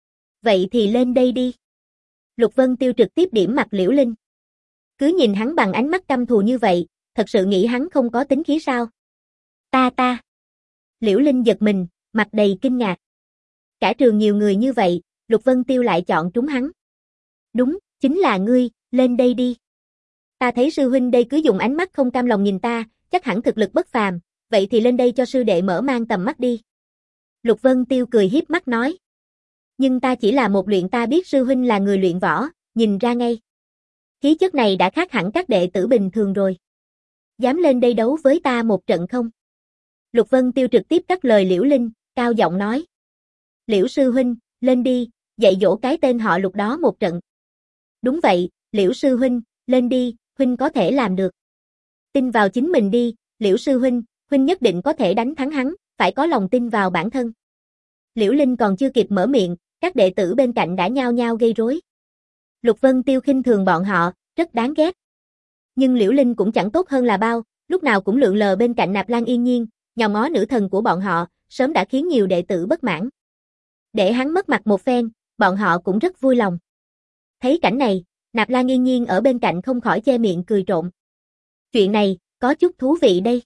Vậy thì lên đây đi. Lục Vân Tiêu trực tiếp điểm mặt Liễu Linh. Cứ nhìn hắn bằng ánh mắt căm thù như vậy, thật sự nghĩ hắn không có tính khí sao? Ta ta. Liễu Linh giật mình, mặt đầy kinh ngạc. Cả trường nhiều người như vậy, Lục Vân Tiêu lại chọn trúng hắn. Đúng, chính là ngươi, lên đây đi. Ta thấy sư huynh đây cứ dùng ánh mắt không cam lòng nhìn ta, chắc hẳn thực lực bất phàm, vậy thì lên đây cho sư đệ mở mang tầm mắt đi. Lục Vân Tiêu cười hiếp mắt nói. Nhưng ta chỉ là một luyện, ta biết sư huynh là người luyện võ, nhìn ra ngay. Khí chất này đã khác hẳn các đệ tử bình thường rồi. Dám lên đây đấu với ta một trận không? Lục Vân Tiêu trực tiếp cắt lời Liễu Linh, cao giọng nói. Liễu sư huynh, lên đi, dạy dỗ cái tên họ Lục đó một trận. Đúng vậy, Liễu sư huynh, lên đi, huynh có thể làm được. Tin vào chính mình đi, Liễu sư huynh, huynh nhất định có thể đánh thắng hắn, phải có lòng tin vào bản thân. Liễu Linh còn chưa kịp mở miệng, các đệ tử bên cạnh đã nhao nhao gây rối. Lục Vân Tiêu khinh thường bọn họ, rất đáng ghét. Nhưng Liễu Linh cũng chẳng tốt hơn là bao, lúc nào cũng lượn lờ bên cạnh Nạp Lan Yên Nhiên, nhòm ngó nữ thần của bọn họ, sớm đã khiến nhiều đệ tử bất mãn. Để hắn mất mặt một phen, bọn họ cũng rất vui lòng. Thấy cảnh này, Nạp Lan Yên Nhiên ở bên cạnh không khỏi che miệng cười trộm. Chuyện này, có chút thú vị đây.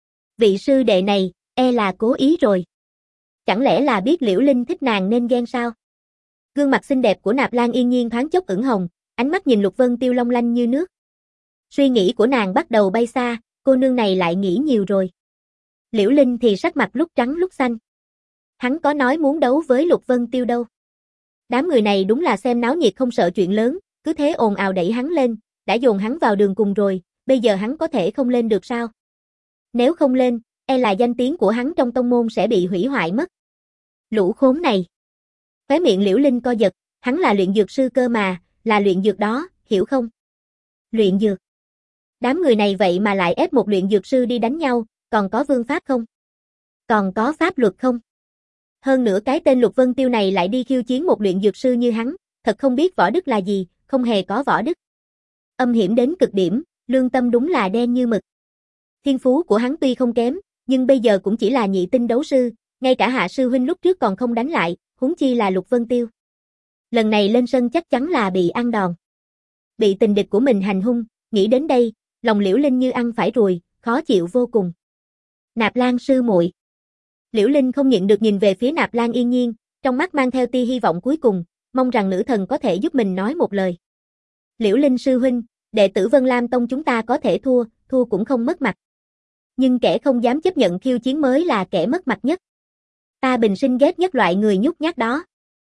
Vị sư đệ này, e là cố ý rồi. Chẳng lẽ là biết Liễu Linh thích nàng nên ghen sao? Gương mặt xinh đẹp của Nạp Lan Yên Nhiên thoáng chốc ửng hồng, ánh mắt nhìn Lục Vân Tiêu long lanh như nước. Suy nghĩ của nàng bắt đầu bay xa, cô nương này lại nghĩ nhiều rồi. Liễu Linh thì sắc mặt lúc trắng lúc xanh. Hắn có nói muốn đấu với Lục Vân Tiêu đâu. Đám người này đúng là xem náo nhiệt không sợ chuyện lớn, cứ thế ồn ào đẩy hắn lên, đã dồn hắn vào đường cùng rồi, bây giờ hắn có thể không lên được sao? Nếu không lên, e là danh tiếng của hắn trong tông môn sẽ bị hủy hoại mất. Lũ khốn này. Khóe miệng Liễu Linh co giật, hắn là luyện dược sư cơ mà, là luyện dược đó, hiểu không? Luyện dược. Đám người này vậy mà lại ép một luyện dược sư đi đánh nhau, còn có vương pháp không? Còn có pháp luật không? Hơn nữa cái tên Lục Vân Tiêu này lại đi khiêu chiến một luyện dược sư như hắn, thật không biết võ đức là gì, không hề có võ đức. Âm hiểm đến cực điểm, lương tâm đúng là đen như mực. Thiên phú của hắn tuy không kém, nhưng bây giờ cũng chỉ là nhị tinh đấu sư, ngay cả hạ sư huynh lúc trước còn không đánh lại, huống chi là Lục Vân Tiêu. Lần này lên sân chắc chắn là bị ăn đòn. Bị tình địch của mình hành hung, nghĩ đến đây, lòng Liễu Linh như ăn phải ruồi, khó chịu vô cùng. Nạp Lan sư muội. Liễu Linh không nhịn được nhìn về phía Nạp Lan Yên Nhiên, trong mắt mang theo tia hy vọng cuối cùng, mong rằng nữ thần có thể giúp mình nói một lời. Liễu Linh sư huynh, đệ tử Vân Lam Tông chúng ta có thể thua, thua cũng không mất mặt. Nhưng kẻ không dám chấp nhận khiêu chiến mới là kẻ mất mặt nhất. Ta bình sinh ghét nhất loại người nhút nhát đó.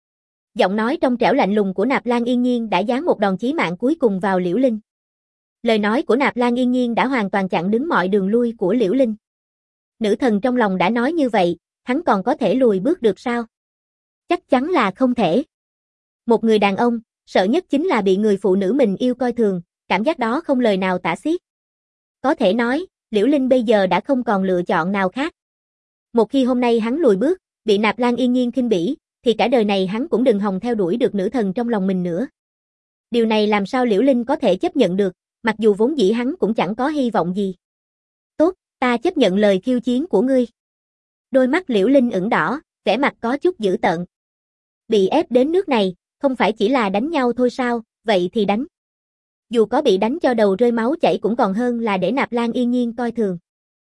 Giọng nói trong trẻo lạnh lùng của Nạp Lan Yên Nhiên đã giáng một đòn chí mạng cuối cùng vào Liễu Linh. Lời nói của Nạp Lan Yên Nhiên đã hoàn toàn chặn đứng mọi đường lui của Liễu Linh. Nữ thần trong lòng đã nói như vậy, hắn còn có thể lùi bước được sao? Chắc chắn là không thể. Một người đàn ông, sợ nhất chính là bị người phụ nữ mình yêu coi thường, cảm giác đó không lời nào tả xiết. Có thể nói, Liễu Linh bây giờ đã không còn lựa chọn nào khác. Một khi hôm nay hắn lùi bước, bị Nạp Lan Yên Nhiên khinh bỉ, thì cả đời này hắn cũng đừng hòng theo đuổi được nữ thần trong lòng mình nữa. Điều này làm sao Liễu Linh có thể chấp nhận được, mặc dù vốn dĩ hắn cũng chẳng có hy vọng gì. Tốt, ta chấp nhận lời khiêu chiến của ngươi. Đôi mắt Liễu Linh ửng đỏ, vẻ mặt có chút dữ tợn. Bị ép đến nước này, không phải chỉ là đánh nhau thôi sao, vậy thì đánh. Dù có bị đánh cho đầu rơi máu chảy cũng còn hơn là để Nạp Lan Yên Nhiên coi thường.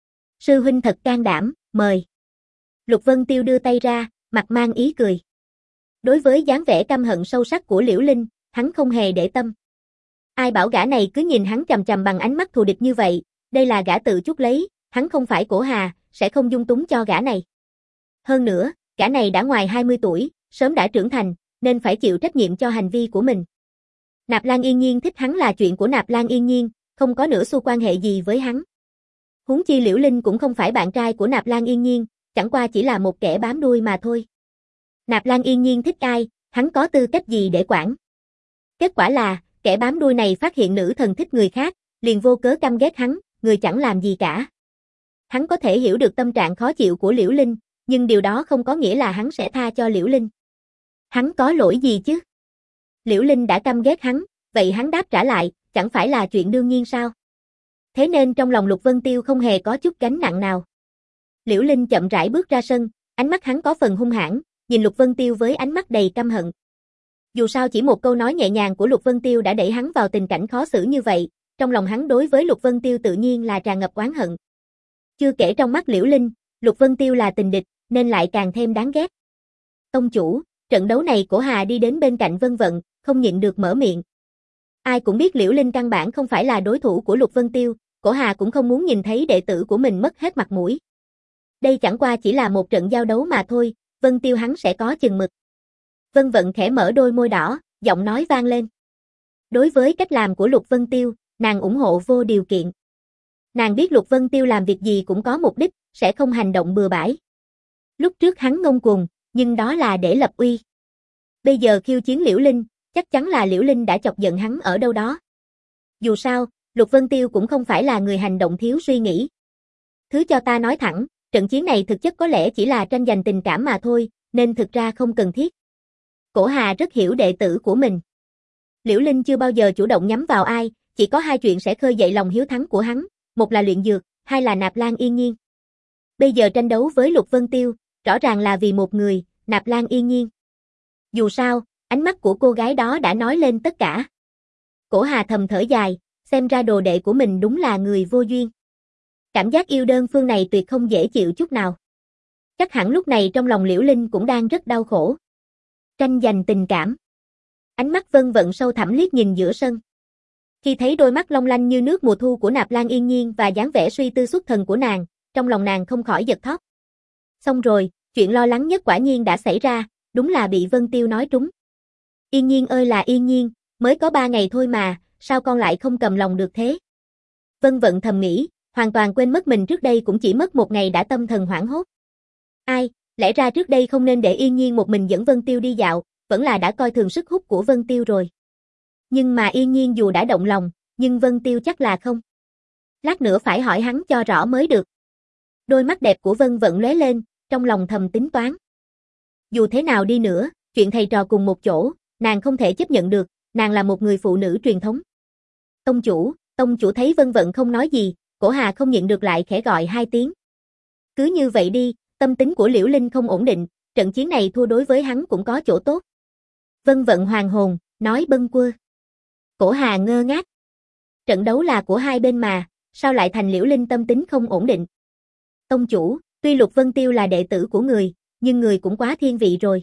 Sư huynh thật can đảm, mời. Lục Vân Tiêu đưa tay ra, mặt mang ý cười. Đối với dáng vẻ căm hận sâu sắc của Liễu Linh, hắn không hề để tâm. Ai bảo gã này cứ nhìn hắn chằm chằm bằng ánh mắt thù địch như vậy, đây là gã tự chuốc lấy, hắn không phải Cổ Hà, sẽ không dung túng cho gã này. Hơn nữa, gã này đã ngoài hai mươi tuổi, sớm đã trưởng thành, nên phải chịu trách nhiệm cho hành vi của mình. Nạp Lan Yên Nhiên thích hắn là chuyện của Nạp Lan Yên Nhiên, không có nửa xu quan hệ gì với hắn. Huống chi Liễu Linh cũng không phải bạn trai của Nạp Lan Yên Nhiên, chẳng qua chỉ là một kẻ bám đuôi mà thôi. Nạp Lan Yên Nhiên thích ai, hắn có tư cách gì để quản. Kết quả là, kẻ bám đuôi này phát hiện nữ thần thích người khác, liền vô cớ căm ghét hắn, người chẳng làm gì cả. Hắn có thể hiểu được tâm trạng khó chịu của Liễu Linh, nhưng điều đó không có nghĩa là hắn sẽ tha cho Liễu Linh. Hắn có lỗi gì chứ? Liễu Linh đã căm ghét hắn, vậy hắn đáp trả lại, chẳng phải là chuyện đương nhiên sao? Thế nên trong lòng Lục Vân Tiêu không hề có chút gánh nặng nào. Liễu Linh chậm rãi bước ra sân, ánh mắt hắn có phần hung hãn, nhìn Lục Vân Tiêu với ánh mắt đầy căm hận. Dù sao chỉ một câu nói nhẹ nhàng của Lục Vân Tiêu đã đẩy hắn vào tình cảnh khó xử như vậy, trong lòng hắn đối với Lục Vân Tiêu tự nhiên là tràn ngập oán hận. Chưa kể trong mắt Liễu Linh, Lục Vân Tiêu là tình địch, nên lại càng thêm đáng ghét. Tông chủ, trận đấu này Cổ Hà đi đến bên cạnh Vân Vận, không nhịn được mở miệng. Ai cũng biết Liễu Linh căn bản không phải là đối thủ của Lục Vân Tiêu, Cổ Hà cũng không muốn nhìn thấy đệ tử của mình mất hết mặt mũi. Đây chẳng qua chỉ là một trận giao đấu mà thôi, Vân Tiêu hắn sẽ có chừng mực. Vân Vận khẽ mở đôi môi đỏ, giọng nói vang lên. Đối với cách làm của Lục Vân Tiêu, nàng ủng hộ vô điều kiện. Nàng biết Lục Vân Tiêu làm việc gì cũng có mục đích, sẽ không hành động bừa bãi. Lúc trước hắn ngông cuồng, nhưng đó là để lập uy. Bây giờ khiêu chiến Liễu Linh, chắc chắn là Liễu Linh đã chọc giận hắn ở đâu đó. Dù sao, Lục Vân Tiêu cũng không phải là người hành động thiếu suy nghĩ. Thứ cho ta nói thẳng, trận chiến này thực chất có lẽ chỉ là tranh giành tình cảm mà thôi, nên thực ra không cần thiết. Cổ Hà rất hiểu đệ tử của mình. Liễu Linh chưa bao giờ chủ động nhắm vào ai, chỉ có hai chuyện sẽ khơi dậy lòng hiếu thắng của hắn, một là luyện dược, hai là Nạp Lan Yên Nhiên. Bây giờ tranh đấu với Lục Vân Tiêu, rõ ràng là vì một người, Nạp Lan Yên Nhiên. Dù sao, ánh mắt của cô gái đó đã nói lên tất cả. Cổ Hà thầm thở dài, xem ra đồ đệ của mình đúng là người vô duyên. Cảm giác yêu đơn phương này tuyệt không dễ chịu chút nào. Chắc hẳn lúc này trong lòng Liễu Linh cũng đang rất đau khổ. Tranh giành tình cảm. Ánh mắt Vân Vận sâu thẳm liếc nhìn giữa sân. Khi thấy đôi mắt long lanh như nước mùa thu của Nạp Lan Yên Nhiên và dáng vẻ suy tư xuất thần của nàng, trong lòng nàng không khỏi giật thót. Xong rồi, chuyện lo lắng nhất quả nhiên đã xảy ra, đúng là bị Vân Tiêu nói trúng. Yên Nhiên ơi là Yên Nhiên, mới có ba ngày thôi mà, sao con lại không cầm lòng được thế? Vân Vận thầm nghĩ, hoàn toàn quên mất mình trước đây cũng chỉ mất một ngày đã tâm thần hoảng hốt. Ai, lẽ ra trước đây không nên để Yên Nhiên một mình dẫn Vân Tiêu đi dạo, vẫn là đã coi thường sức hút của Vân Tiêu rồi. Nhưng mà Yên Nhiên dù đã động lòng, nhưng Vân Tiêu chắc là không. Lát nữa phải hỏi hắn cho rõ mới được. Đôi mắt đẹp của Vân Vận lóe lên, trong lòng thầm tính toán. Dù thế nào đi nữa, chuyện thầy trò cùng một chỗ, nàng không thể chấp nhận được, nàng là một người phụ nữ truyền thống. Tông chủ, tông chủ thấy Vân Vận không nói gì, Cổ Hà không nhịn được lại khẽ gọi hai tiếng. Cứ như vậy đi, tâm tính của Liễu Linh không ổn định, trận chiến này thua đối với hắn cũng có chỗ tốt. Vân Vận hoàng hồn, nói bâng quơ. Cổ Hà ngơ ngác. Trận đấu là của hai bên mà, sao lại thành Liễu Linh tâm tính không ổn định? Tông chủ, tuy Lục Vân Tiêu là đệ tử của người, nhưng người cũng quá thiên vị rồi.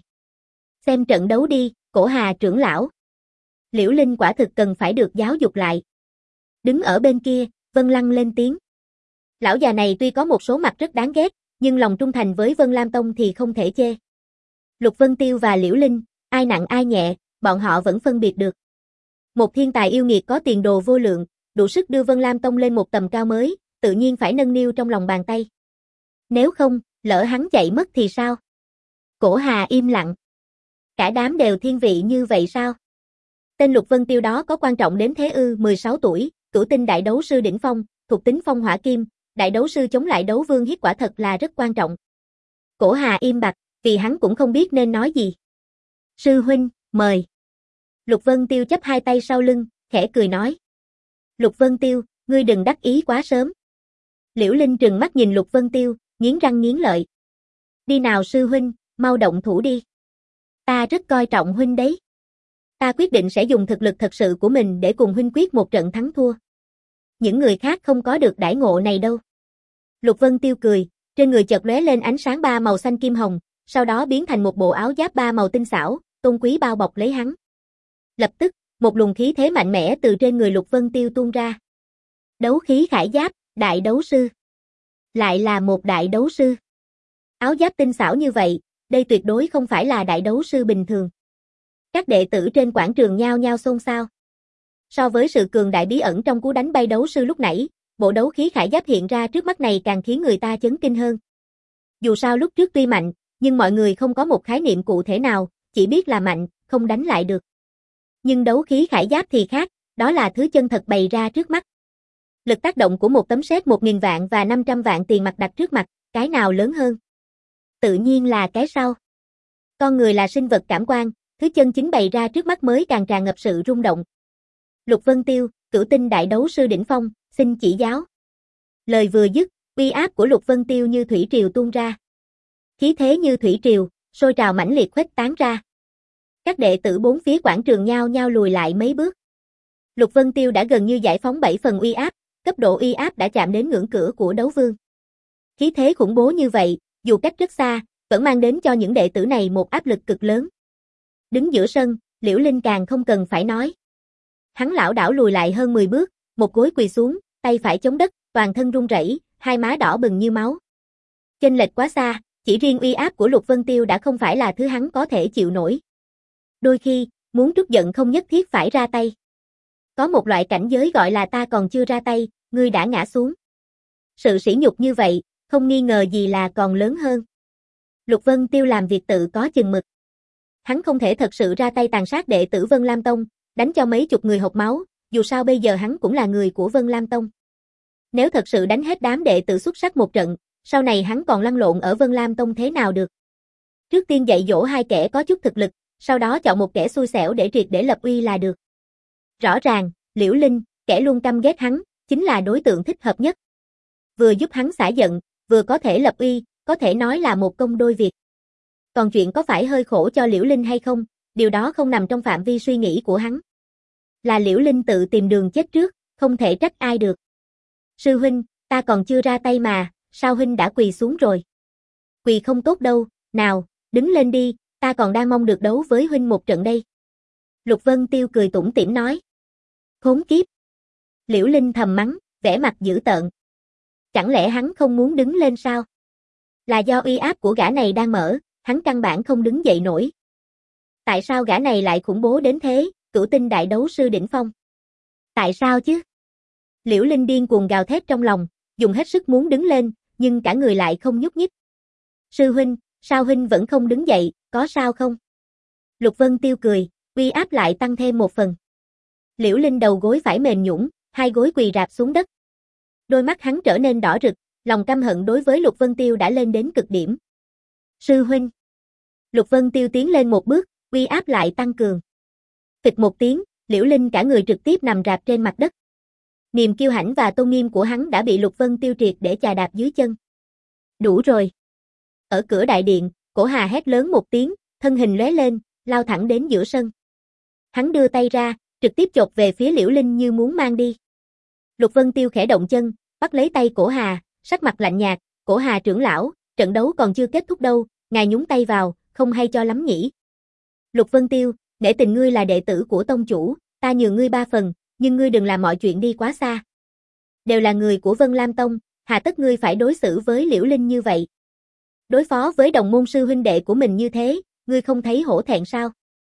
Xem trận đấu đi, Cổ Hà trưởng lão. Liễu Linh quả thực cần phải được giáo dục lại. Đứng ở bên kia, Vân Lăng lên tiếng. Lão già này tuy có một số mặt rất đáng ghét, nhưng lòng trung thành với Vân Lam Tông thì không thể chê. Lục Vân Tiêu và Liễu Linh, ai nặng ai nhẹ, bọn họ vẫn phân biệt được. Một thiên tài yêu nghiệt có tiền đồ vô lượng, đủ sức đưa Vân Lam Tông lên một tầm cao mới, tự nhiên phải nâng niu trong lòng bàn tay. Nếu không, lỡ hắn chạy mất thì sao? Cổ Hà im lặng. Cả đám đều thiên vị như vậy sao? Tên Lục Vân Tiêu đó có quan trọng đến thế ư? Mười sáu tuổi, cửu tinh đại đấu sư đỉnh phong, thuộc tính phong hỏa kim, đại đấu sư chống lại đấu vương hiết quả thật là rất quan trọng. Cổ Hà im bặt, vì hắn cũng không biết nên nói gì. Sư huynh, mời. Lục Vân Tiêu chắp hai tay sau lưng, khẽ cười nói. Lục Vân Tiêu, ngươi đừng đắc ý quá sớm. Liễu Linh trừng mắt nhìn Lục Vân Tiêu, nghiến răng nghiến lợi. Đi nào sư huynh, mau động thủ đi. Ta rất coi trọng huynh đấy. Ta quyết định sẽ dùng thực lực thật sự của mình để cùng huynh quyết một trận thắng thua. Những người khác không có được đãi ngộ này đâu. Lục Vân Tiêu cười, trên người chợt lóe lên ánh sáng ba màu xanh kim hồng, sau đó biến thành một bộ áo giáp ba màu tinh xảo, tôn quý bao bọc lấy hắn. Lập tức, một luồng khí thế mạnh mẽ từ trên người Lục Vân Tiêu tuôn ra. Đấu khí khải giáp, đại đấu sư. Lại là một đại đấu sư. Áo giáp tinh xảo như vậy, đây tuyệt đối không phải là đại đấu sư bình thường. Các đệ tử trên quảng trường nhao nhao xôn xao. So với sự cường đại bí ẩn trong cú đánh bay đấu sư lúc nãy, bộ đấu khí khải giáp hiện ra trước mắt này càng khiến người ta chấn kinh hơn. Dù sao lúc trước tuy mạnh, nhưng mọi người không có một khái niệm cụ thể nào, chỉ biết là mạnh, không đánh lại được. Nhưng đấu khí khải giáp thì khác, đó là thứ chân thật bày ra trước mắt. Lực tác động của một tấm sét một nghìn vạn và năm trăm vạn tiền mặt đặt trước mặt, cái nào lớn hơn? Tự nhiên là cái sau. Con người là sinh vật cảm quan, thứ chân chính bày ra trước mắt mới càng tràn ngập sự rung động. Lục Vân Tiêu, cửu tinh đại đấu sư đỉnh phong, xin chỉ giáo. Lời vừa dứt, uy áp của Lục Vân Tiêu như thủy triều tuôn ra. Khí thế như thủy triều, sôi trào mãnh liệt khuếch tán ra. Các đệ tử bốn phía quảng trường nhao nhao lùi lại mấy bước. Lục Vân Tiêu đã gần như giải phóng bảy phần uy áp, cấp độ uy áp đã chạm đến ngưỡng cửa của đấu vương. Khí thế khủng bố như vậy, dù cách rất xa, vẫn mang đến cho những đệ tử này một áp lực cực lớn. Đứng giữa sân, Liễu Linh càng không cần phải nói. Hắn lảo đảo lùi lại hơn mười bước, một gối quỳ xuống, tay phải chống đất, toàn thân run rẩy, hai má đỏ bừng như máu. Chênh lệch quá xa, chỉ riêng uy áp của Lục Vân Tiêu đã không phải là thứ hắn có thể chịu nổi. Đôi khi, muốn trút giận không nhất thiết phải ra tay. Có một loại cảnh giới gọi là ta còn chưa ra tay, ngươi đã ngã xuống. Sự sỉ nhục như vậy, không nghi ngờ gì là còn lớn hơn. Lục Vân Tiêu làm việc tự có chừng mực. Hắn không thể thật sự ra tay tàn sát đệ tử Vân Lam Tông, đánh cho mấy chục người hộc máu, dù sao bây giờ hắn cũng là người của Vân Lam Tông. Nếu thật sự đánh hết đám đệ tử xuất sắc một trận, sau này hắn còn lăn lộn ở Vân Lam Tông thế nào được. Trước tiên dạy dỗ hai kẻ có chút thực lực, sau đó chọn một kẻ xui xẻo để triệt để lập uy là được. Rõ ràng, Liễu Linh, kẻ luôn căm ghét hắn, chính là đối tượng thích hợp nhất. Vừa giúp hắn xả giận, vừa có thể lập uy, có thể nói là một công đôi việc. Còn chuyện có phải hơi khổ cho Liễu Linh hay không, điều đó không nằm trong phạm vi suy nghĩ của hắn. Là Liễu Linh tự tìm đường chết trước, không thể trách ai được. Sư huynh, ta còn chưa ra tay mà, sao huynh đã quỳ xuống rồi? Quỳ không tốt đâu, nào, đứng lên đi, ta còn đang mong được đấu với huynh một trận đây. Lục Vân Tiêu cười tủm tỉm nói. Khốn kiếp. Liễu Linh thầm mắng, vẻ mặt dữ tợn. Chẳng lẽ hắn không muốn đứng lên sao? Là do uy áp của gã này đang mở, hắn căn bản không đứng dậy nổi. Tại sao gã này lại khủng bố đến thế, cửu tinh đại đấu sư đỉnh phong? Tại sao chứ? Liễu Linh điên cuồng gào thét trong lòng, dùng hết sức muốn đứng lên, nhưng cả người lại không nhúc nhích. Sư huynh, sao huynh vẫn không đứng dậy, có sao không? Lục Vân Tiêu cười, uy áp lại tăng thêm một phần. Liễu Linh đầu gối phải mềm nhũn, hai gối quỳ rạp xuống đất. Đôi mắt hắn trở nên đỏ rực, lòng căm hận đối với Lục Vân Tiêu đã lên đến cực điểm. Sư huynh. Lục Vân Tiêu tiến lên một bước, uy áp lại tăng cường. Phịch một tiếng, Liễu Linh cả người trực tiếp nằm rạp trên mặt đất. Niềm kiêu hãnh và tôn nghiêm của hắn đã bị Lục Vân Tiêu triệt để chà đạp dưới chân. Đủ rồi. Ở cửa đại điện, Cổ Hà hét lớn một tiếng, thân hình lóe lên, lao thẳng đến giữa sân. Hắn đưa tay ra, trực tiếp chộp về phía Liễu Linh như muốn mang đi. Lục Vân Tiêu khẽ động chân, bắt lấy tay Cổ Hà, sắc mặt lạnh nhạt, Cổ Hà trưởng lão, trận đấu còn chưa kết thúc đâu, ngài nhúng tay vào, không hay cho lắm nhỉ. Lục Vân Tiêu, nể tình ngươi là đệ tử của tông chủ, ta nhường ngươi ba phần, nhưng ngươi đừng làm mọi chuyện đi quá xa. Đều là người của Vân Lam Tông, hà tất ngươi phải đối xử với Liễu Linh như vậy. Đối phó với đồng môn sư huynh đệ của mình như thế, ngươi không thấy hổ thẹn sao?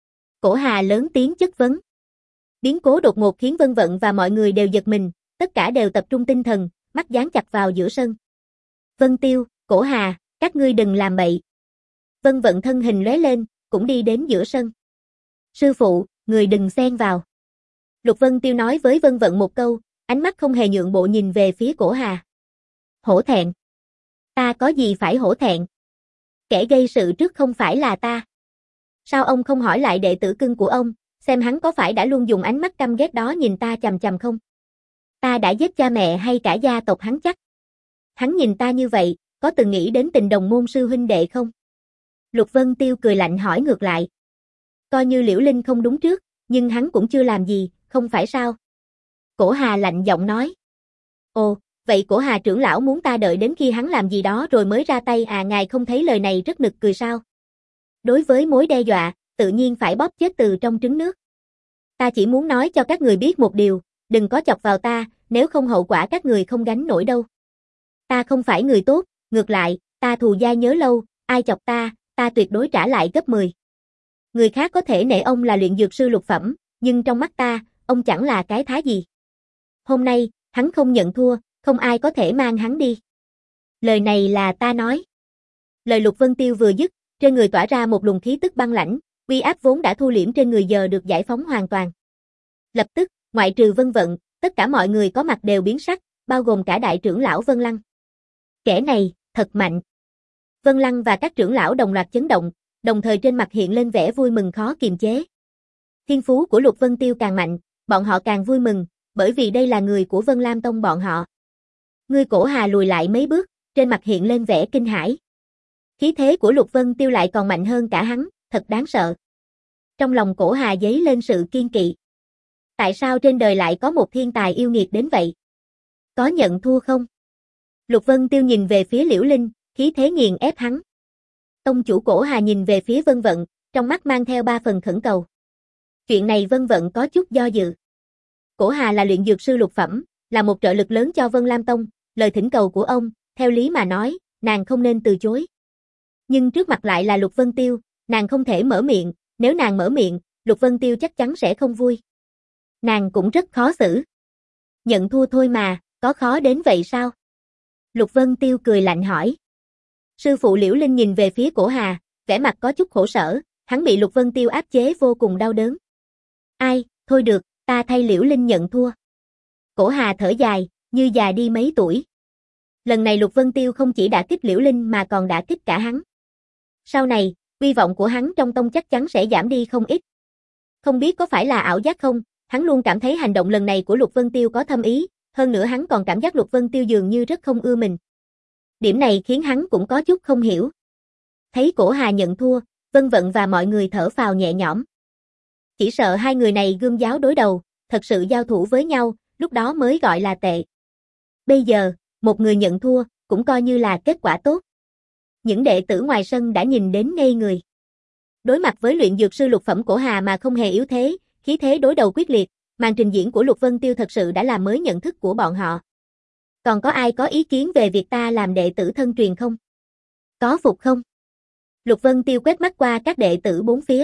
Cổ Hà lớn tiếng chất vấn. Biến cố đột ngột khiến Vân Vận và mọi người đều giật mình, tất cả đều tập trung tinh thần, mắt dán chặt vào giữa sân. Vân Tiêu, Cổ Hà, các ngươi đừng làm bậy. Vân Vận thân hình lóe lên, cũng đi đến giữa sân. Sư phụ, người đừng xen vào. Lục Vân Tiêu nói với Vân Vận một câu, ánh mắt không hề nhượng bộ nhìn về phía Cổ Hà. Hổ thẹn. Ta có gì phải hổ thẹn? Kẻ gây sự trước không phải là ta. Sao ông không hỏi lại đệ tử cưng của ông, xem hắn có phải đã luôn dùng ánh mắt căm ghét đó nhìn ta chằm chằm không? Ta đã giết cha mẹ hay cả gia tộc hắn chắc? Hắn nhìn ta như vậy, có từng nghĩ đến tình đồng môn sư huynh đệ không? Lục Vân Tiêu cười lạnh hỏi ngược lại. Coi như Liễu Linh không đúng trước, nhưng hắn cũng chưa làm gì, không phải sao? Cổ Hà lạnh giọng nói. Ồ, vậy Cổ Hà trưởng lão muốn ta đợi đến khi hắn làm gì đó rồi mới ra tay à, ngài không thấy lời này rất nực cười sao? Đối với mối đe dọa, tự nhiên phải bóp chết từ trong trứng nước. Ta chỉ muốn nói cho các người biết một điều, đừng có chọc vào ta, nếu không hậu quả các người không gánh nổi đâu. Ta không phải người tốt, ngược lại, ta thù dai nhớ lâu, ai chọc ta, ta tuyệt đối trả lại gấp mười. Người khác có thể nể ông là luyện dược sư lục phẩm, nhưng trong mắt ta, ông chẳng là cái thá gì. Hôm nay, hắn không nhận thua, không ai có thể mang hắn đi. Lời này là ta nói. Lời Lục Vân Tiêu vừa dứt, trên người tỏa ra một luồng khí tức băng lãnh, uy áp vốn đã thu liễm trên người giờ được giải phóng hoàn toàn. Lập tức, ngoại trừ Vân Vận, tất cả mọi người có mặt đều biến sắc, bao gồm cả đại trưởng lão Vân Lăng. Kẻ này, thật mạnh. Vân Lăng và các trưởng lão đồng loạt chấn động, đồng thời trên mặt hiện lên vẻ vui mừng khó kiềm chế. Thiên phú của Lục Vân Tiêu càng mạnh, bọn họ càng vui mừng, bởi vì đây là người của Vân Lam Tông bọn họ. Ngươi Cổ Hà lùi lại mấy bước, trên mặt hiện lên vẻ kinh hãi. Khí thế của Lục Vân Tiêu lại còn mạnh hơn cả hắn, thật đáng sợ. Trong lòng Cổ Hà dấy lên sự kiên kỵ. Tại sao trên đời lại có một thiên tài yêu nghiệt đến vậy? Có nhận thua không? Lục Vân Tiêu nhìn về phía Liễu Linh, khí thế nghiền ép hắn. Tông chủ Cổ Hà nhìn về phía Vân Vận, trong mắt mang theo ba phần khẩn cầu. Chuyện này Vân Vận có chút do dự. Cổ Hà là luyện dược sư lục phẩm, là một trợ lực lớn cho Vân Lam Tông, lời thỉnh cầu của ông, theo lý mà nói, nàng không nên từ chối. Nhưng trước mặt lại là Lục Vân Tiêu, nàng không thể mở miệng, nếu nàng mở miệng, Lục Vân Tiêu chắc chắn sẽ không vui. Nàng cũng rất khó xử. Nhận thua thôi mà, có khó đến vậy sao? Lục Vân Tiêu cười lạnh hỏi. Sư phụ Liễu Linh nhìn về phía Cổ Hà, vẻ mặt có chút khổ sở, hắn bị Lục Vân Tiêu áp chế vô cùng đau đớn. Ai, thôi được, ta thay Liễu Linh nhận thua. Cổ Hà thở dài, như già đi mấy tuổi. Lần này Lục Vân Tiêu không chỉ đả kích Liễu Linh mà còn đả kích cả hắn. Sau này, uy vọng của hắn trong tông chắc chắn sẽ giảm đi không ít. Không biết có phải là ảo giác không, hắn luôn cảm thấy hành động lần này của Lục Vân Tiêu có thâm ý, hơn nữa hắn còn cảm giác Lục Vân Tiêu dường như rất không ưa mình. Điểm này khiến hắn cũng có chút không hiểu. Thấy Cổ Hà nhận thua, Vân Vận và mọi người thở phào nhẹ nhõm. Chỉ sợ hai người này gươm giáo đối đầu, thật sự giao thủ với nhau, lúc đó mới gọi là tệ. Bây giờ, một người nhận thua, cũng coi như là kết quả tốt. Những đệ tử ngoài sân đã nhìn đến ngây người. Đối mặt với luyện dược sư lục phẩm Cổ Hà mà không hề yếu thế, khí thế đối đầu quyết liệt, màn trình diễn của Lục Vân Tiêu thật sự đã làm mới nhận thức của bọn họ. Còn có ai có ý kiến về việc ta làm đệ tử thân truyền không? Có phục không? Lục Vân Tiêu quét mắt qua các đệ tử bốn phía.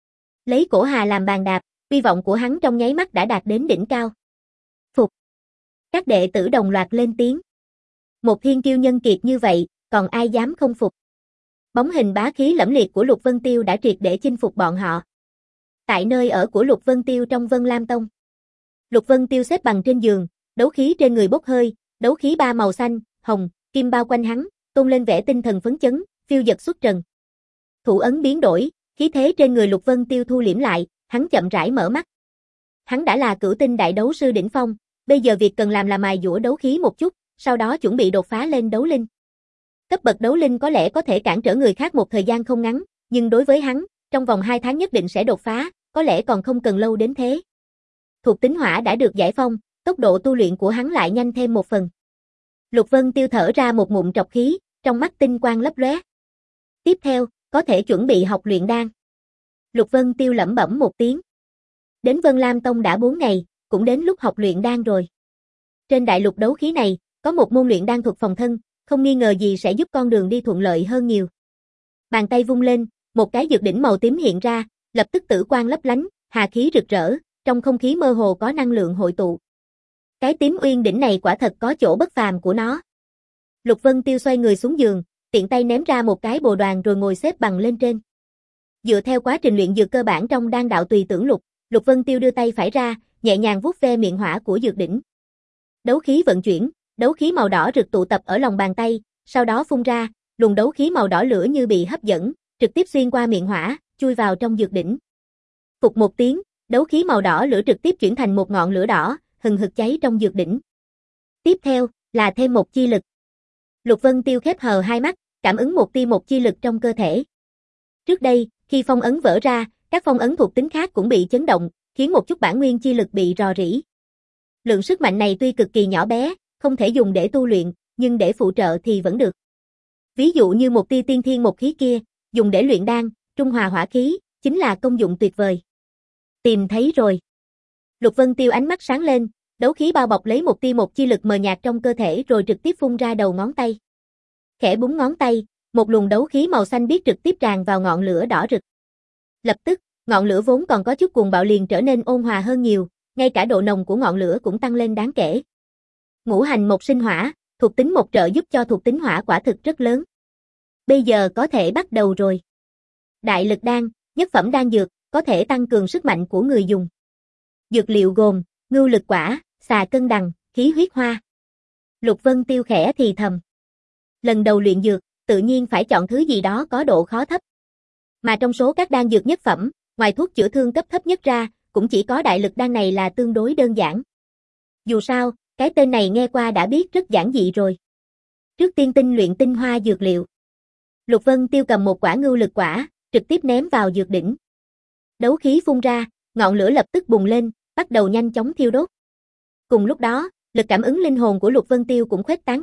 Lấy Cổ Hà làm bàn đạp, uy vọng của hắn trong nháy mắt đã đạt đến đỉnh cao. Phục. Các đệ tử đồng loạt lên tiếng. Một thiên kiêu nhân kiệt như vậy, còn ai dám không phục? Bóng hình bá khí lẫm liệt của Lục Vân Tiêu đã triệt để chinh phục bọn họ. Tại nơi ở của Lục Vân Tiêu trong Vân Lam Tông. Lục Vân Tiêu xếp bằng trên giường, đấu khí trên người bốc hơi, đấu khí ba màu xanh, hồng, kim bao quanh hắn, tôn lên vẻ tinh thần phấn chấn, phiêu dật xuất trần. Thủ ấn biến đổi, khí thế trên người Lục Vân Tiêu thu liễm lại, hắn chậm rãi mở mắt. Hắn đã là cửu tinh đại đấu sư đỉnh phong, bây giờ việc cần làm là mài dũa đấu khí một chút, sau đó chuẩn bị đột phá lên đấu linh. Cấp bậc đấu linh có lẽ có thể cản trở người khác một thời gian không ngắn, nhưng đối với hắn, trong vòng hai tháng nhất định sẽ đột phá, có lẽ còn không cần lâu đến thế. Thuộc tính hỏa đã được giải phong, tốc độ tu luyện của hắn lại nhanh thêm một phần. Lục Vân Tiêu thở ra một ngụm trọc khí, trong mắt tinh quang lấp lóe. Tiếp theo, có thể chuẩn bị học luyện đan. Lục Vân Tiêu lẩm bẩm một tiếng. Đến Vân Lam Tông đã bốn ngày, cũng đến lúc học luyện đan rồi. Trên đại lục đấu khí này, có một môn luyện đan thuật phòng thân, không nghi ngờ gì sẽ giúp con đường đi thuận lợi hơn nhiều. Bàn tay vung lên, một cái dược đỉnh màu tím hiện ra, lập tức tử quang lấp lánh, hà khí rực rỡ, trong không khí mơ hồ có năng lượng hội tụ. Cái tím uyên đỉnh này quả thật có chỗ bất phàm của nó. Lục Vân Tiêu xoay người xuống giường, tiện tay ném ra một cái bồ đoàn rồi ngồi xếp bằng lên trên. Dựa theo quá trình luyện dược cơ bản trong đan đạo tùy tưởng lục, Lục Vân Tiêu đưa tay phải ra, nhẹ nhàng vuốt ve miệng hỏa của dược đỉnh. Đấu khí vận chuyển, đấu khí màu đỏ rực tụ tập ở lòng bàn tay, sau đó phun ra, luồng đấu khí màu đỏ lửa như bị hấp dẫn, trực tiếp xuyên qua miệng hỏa, chui vào trong dược đỉnh. Phục một tiếng, đấu khí màu đỏ lửa trực tiếp chuyển thành một ngọn lửa đỏ, hừng hực cháy trong dược đỉnh. Tiếp theo, là thêm một chi lực. Lục Vân Tiêu khép hờ hai mắt, cảm ứng một tia một chi lực trong cơ thể. Trước đây, khi phong ấn vỡ ra, các phong ấn thuộc tính khác cũng bị chấn động, khiến một chút bản nguyên chi lực bị rò rỉ. Lượng sức mạnh này tuy cực kỳ nhỏ bé, không thể dùng để tu luyện, nhưng để phụ trợ thì vẫn được. Ví dụ như một tia tiên thiên một khí kia, dùng để luyện đan, trung hòa hỏa khí, chính là công dụng tuyệt vời. Tìm thấy rồi. Lục Vân Tiêu ánh mắt sáng lên, đấu khí bao bọc lấy một tia một chi lực mờ nhạt trong cơ thể rồi trực tiếp phun ra đầu ngón tay. Khẽ búng ngón tay, một luồng đấu khí màu xanh biếc trực tiếp tràn vào ngọn lửa đỏ rực. Lập tức, ngọn lửa vốn còn có chút cuồng bạo liền trở nên ôn hòa hơn nhiều, ngay cả độ nồng của ngọn lửa cũng tăng lên đáng kể. Ngũ hành một sinh hỏa, thuộc tính một trợ giúp cho thuộc tính hỏa quả thực rất lớn. Bây giờ có thể bắt đầu rồi. Đại lực đan, nhất phẩm đan dược, có thể tăng cường sức mạnh của người dùng. Dược liệu gồm, ngưu lực quả, xà cân đằng, khí huyết hoa. Lục Vân Tiêu khẽ thì thầm. Lần đầu luyện dược, tự nhiên phải chọn thứ gì đó có độ khó thấp. Mà trong số các đan dược nhất phẩm, ngoài thuốc chữa thương cấp thấp nhất ra, cũng chỉ có đại lực đan này là tương đối đơn giản. Dù sao, cái tên này nghe qua đã biết rất giản dị rồi. Trước tiên tinh luyện tinh hoa dược liệu. Lục Vân Tiêu cầm một quả ngưu lực quả, trực tiếp ném vào dược đỉnh. Đấu khí phun ra, ngọn lửa lập tức bùng lên, bắt đầu nhanh chóng thiêu đốt. Cùng lúc đó, lực cảm ứng linh hồn của Lục Vân Tiêu cũng khuếch tán ra,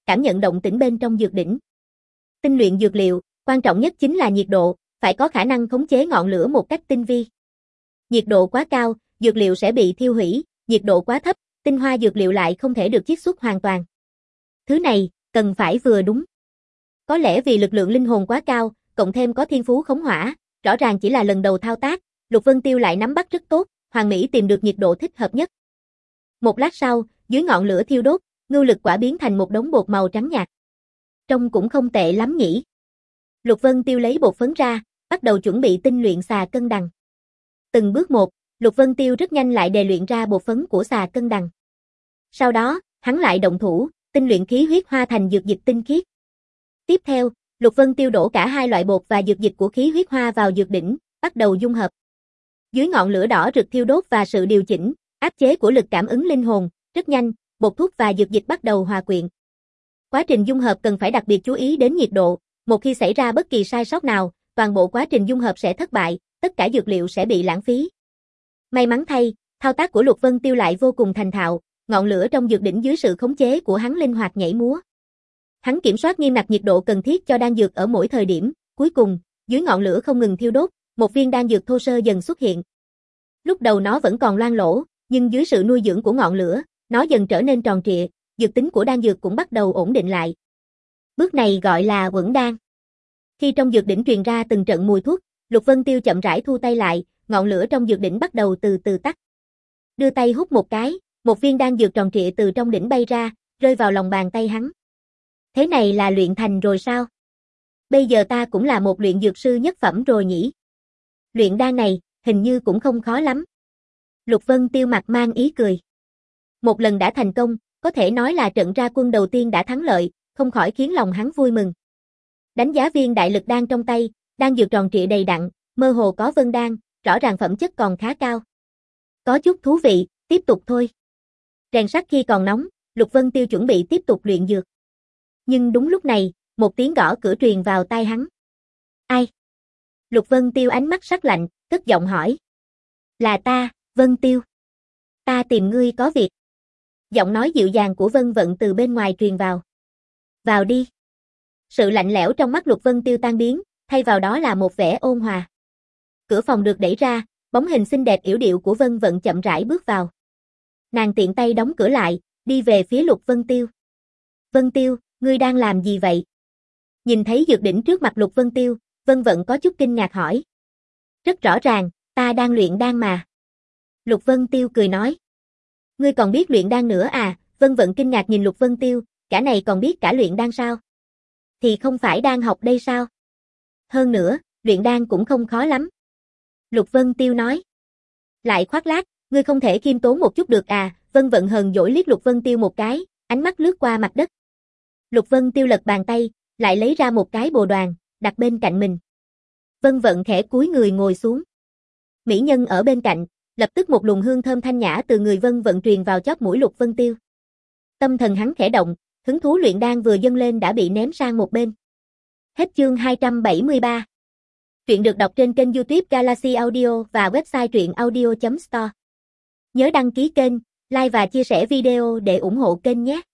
cảm nhận động tĩnh bên trong dược đỉnh. Tinh luyện dược liệu, quan trọng nhất chính là nhiệt độ, phải có khả năng khống chế ngọn lửa một cách tinh vi. Nhiệt độ quá cao, dược liệu sẽ bị thiêu hủy, nhiệt độ quá thấp, tinh hoa dược liệu lại không thể được chiết xuất hoàn toàn. Thứ này, cần phải vừa đúng. Có lẽ vì lực lượng linh hồn quá cao, cộng thêm có thiên phú khống hỏa, rõ ràng chỉ là lần đầu thao tác, Lục Vân Tiêu lại nắm bắt rất tốt, hoàn mỹ tìm được nhiệt độ thích hợp nhất. Một lát sau, dưới ngọn lửa thiêu đốt, ngưu lực quả biến thành một đống bột màu trắng nhạt. Trông cũng không tệ lắm nhỉ. Lục Vân Tiêu lấy bột phấn ra, bắt đầu chuẩn bị tinh luyện xà cân đằng. Từng bước một, Lục Vân Tiêu rất nhanh lại đề luyện ra bột phấn của xà cân đằng. Sau đó, hắn lại động thủ, tinh luyện khí huyết hoa thành dược dịch tinh khiết. Tiếp theo, Lục Vân Tiêu đổ cả hai loại bột và dược dịch của khí huyết hoa vào dược đỉnh, bắt đầu dung hợp. Dưới ngọn lửa đỏ rực thiêu đốt và sự điều chỉnh, áp chế của lực cảm ứng linh hồn, rất nhanh, bột thuốc và dược dịch bắt đầu hòa quyện. Quá trình dung hợp cần phải đặc biệt chú ý đến nhiệt độ, một khi xảy ra bất kỳ sai sót nào, toàn bộ quá trình dung hợp sẽ thất bại, tất cả dược liệu sẽ bị lãng phí. May mắn thay, thao tác của Lục Vân Tiêu lại vô cùng thành thạo, ngọn lửa trong dược đỉnh dưới sự khống chế của hắn linh hoạt nhảy múa. Hắn kiểm soát nghiêm ngặt nhiệt độ cần thiết cho đan dược ở mỗi thời điểm, cuối cùng, dưới ngọn lửa không ngừng thiêu đốt, một viên đan dược thô sơ dần xuất hiện. Lúc đầu nó vẫn còn loang lỗ, nhưng dưới sự nuôi dưỡng của ngọn lửa, nó dần trở nên tròn trịa, dược tính của đan dược cũng bắt đầu ổn định lại. Bước này gọi là quẩn đan. Khi trong dược đỉnh truyền ra từng trận mùi thuốc, Lục Vân Tiêu chậm rãi thu tay lại, ngọn lửa trong dược đỉnh bắt đầu từ từ tắt. Đưa tay hút một cái, một viên đan dược tròn trịa từ trong đỉnh bay ra, rơi vào lòng bàn tay hắn. Thế này là luyện thành rồi sao? Bây giờ ta cũng là một luyện dược sư nhất phẩm rồi nhỉ? Luyện đan này, hình như cũng không khó lắm. Lục Vân Tiêu mặt mang ý cười. Một lần đã thành công, có thể nói là trận ra quân đầu tiên đã thắng lợi, không khỏi khiến lòng hắn vui mừng. Đánh giá viên đại lực đan trong tay, đan dược tròn trịa đầy đặn, mơ hồ có vân đan, rõ ràng phẩm chất còn khá cao. Có chút thú vị, tiếp tục thôi. Rèn sắt khi còn nóng, Lục Vân Tiêu chuẩn bị tiếp tục luyện dược. Nhưng đúng lúc này, một tiếng gõ cửa truyền vào tai hắn. Ai? Lục Vân Tiêu ánh mắt sắc lạnh, cất giọng hỏi. Là ta, Vân Tiêu. Ta tìm ngươi có việc. Giọng nói dịu dàng của Vân Vận từ bên ngoài truyền vào. Vào đi. Sự lạnh lẽo trong mắt Lục Vân Tiêu tan biến, thay vào đó là một vẻ ôn hòa. Cửa phòng được đẩy ra, bóng hình xinh đẹp yểu điệu của Vân Vận chậm rãi bước vào. Nàng tiện tay đóng cửa lại, đi về phía Lục Vân Tiêu. Vân Tiêu, ngươi đang làm gì vậy? Nhìn thấy dược đỉnh trước mặt Lục Vân Tiêu, Vân Vận có chút kinh ngạc hỏi. Rất rõ ràng, ta đang luyện đan mà. Lục Vân Tiêu cười nói. Ngươi còn biết luyện đan nữa à? Vân Vận kinh ngạc nhìn Lục Vân Tiêu, cả này còn biết cả luyện đan sao? Thì không phải đang học đây sao? Hơn nữa, luyện đan cũng không khó lắm. Lục Vân Tiêu nói. Lại khoác lác, ngươi không thể khiêm tốn một chút được à? Vân Vận hờn dỗi liếc Lục Vân Tiêu một cái, ánh mắt lướt qua mặt đất. Lục Vân Tiêu lật bàn tay, lại lấy ra một cái bồ đoàn, đặt bên cạnh mình. Vân Vận khẽ cúi người ngồi xuống. Mỹ nhân ở bên cạnh, lập tức một luồng hương thơm thanh nhã từ người Vân Vận truyền vào chóp mũi Lục Vân Tiêu. Tâm thần hắn khẽ động, hứng thú luyện đan vừa dâng lên đã bị ném sang một bên. Hết chương hai trăm bảy mươi ba. Truyện được đọc trên kênh YouTube Galaxy Audio và website truyện audio chấm store. Nhớ đăng ký kênh, like và chia sẻ video để ủng hộ kênh nhé.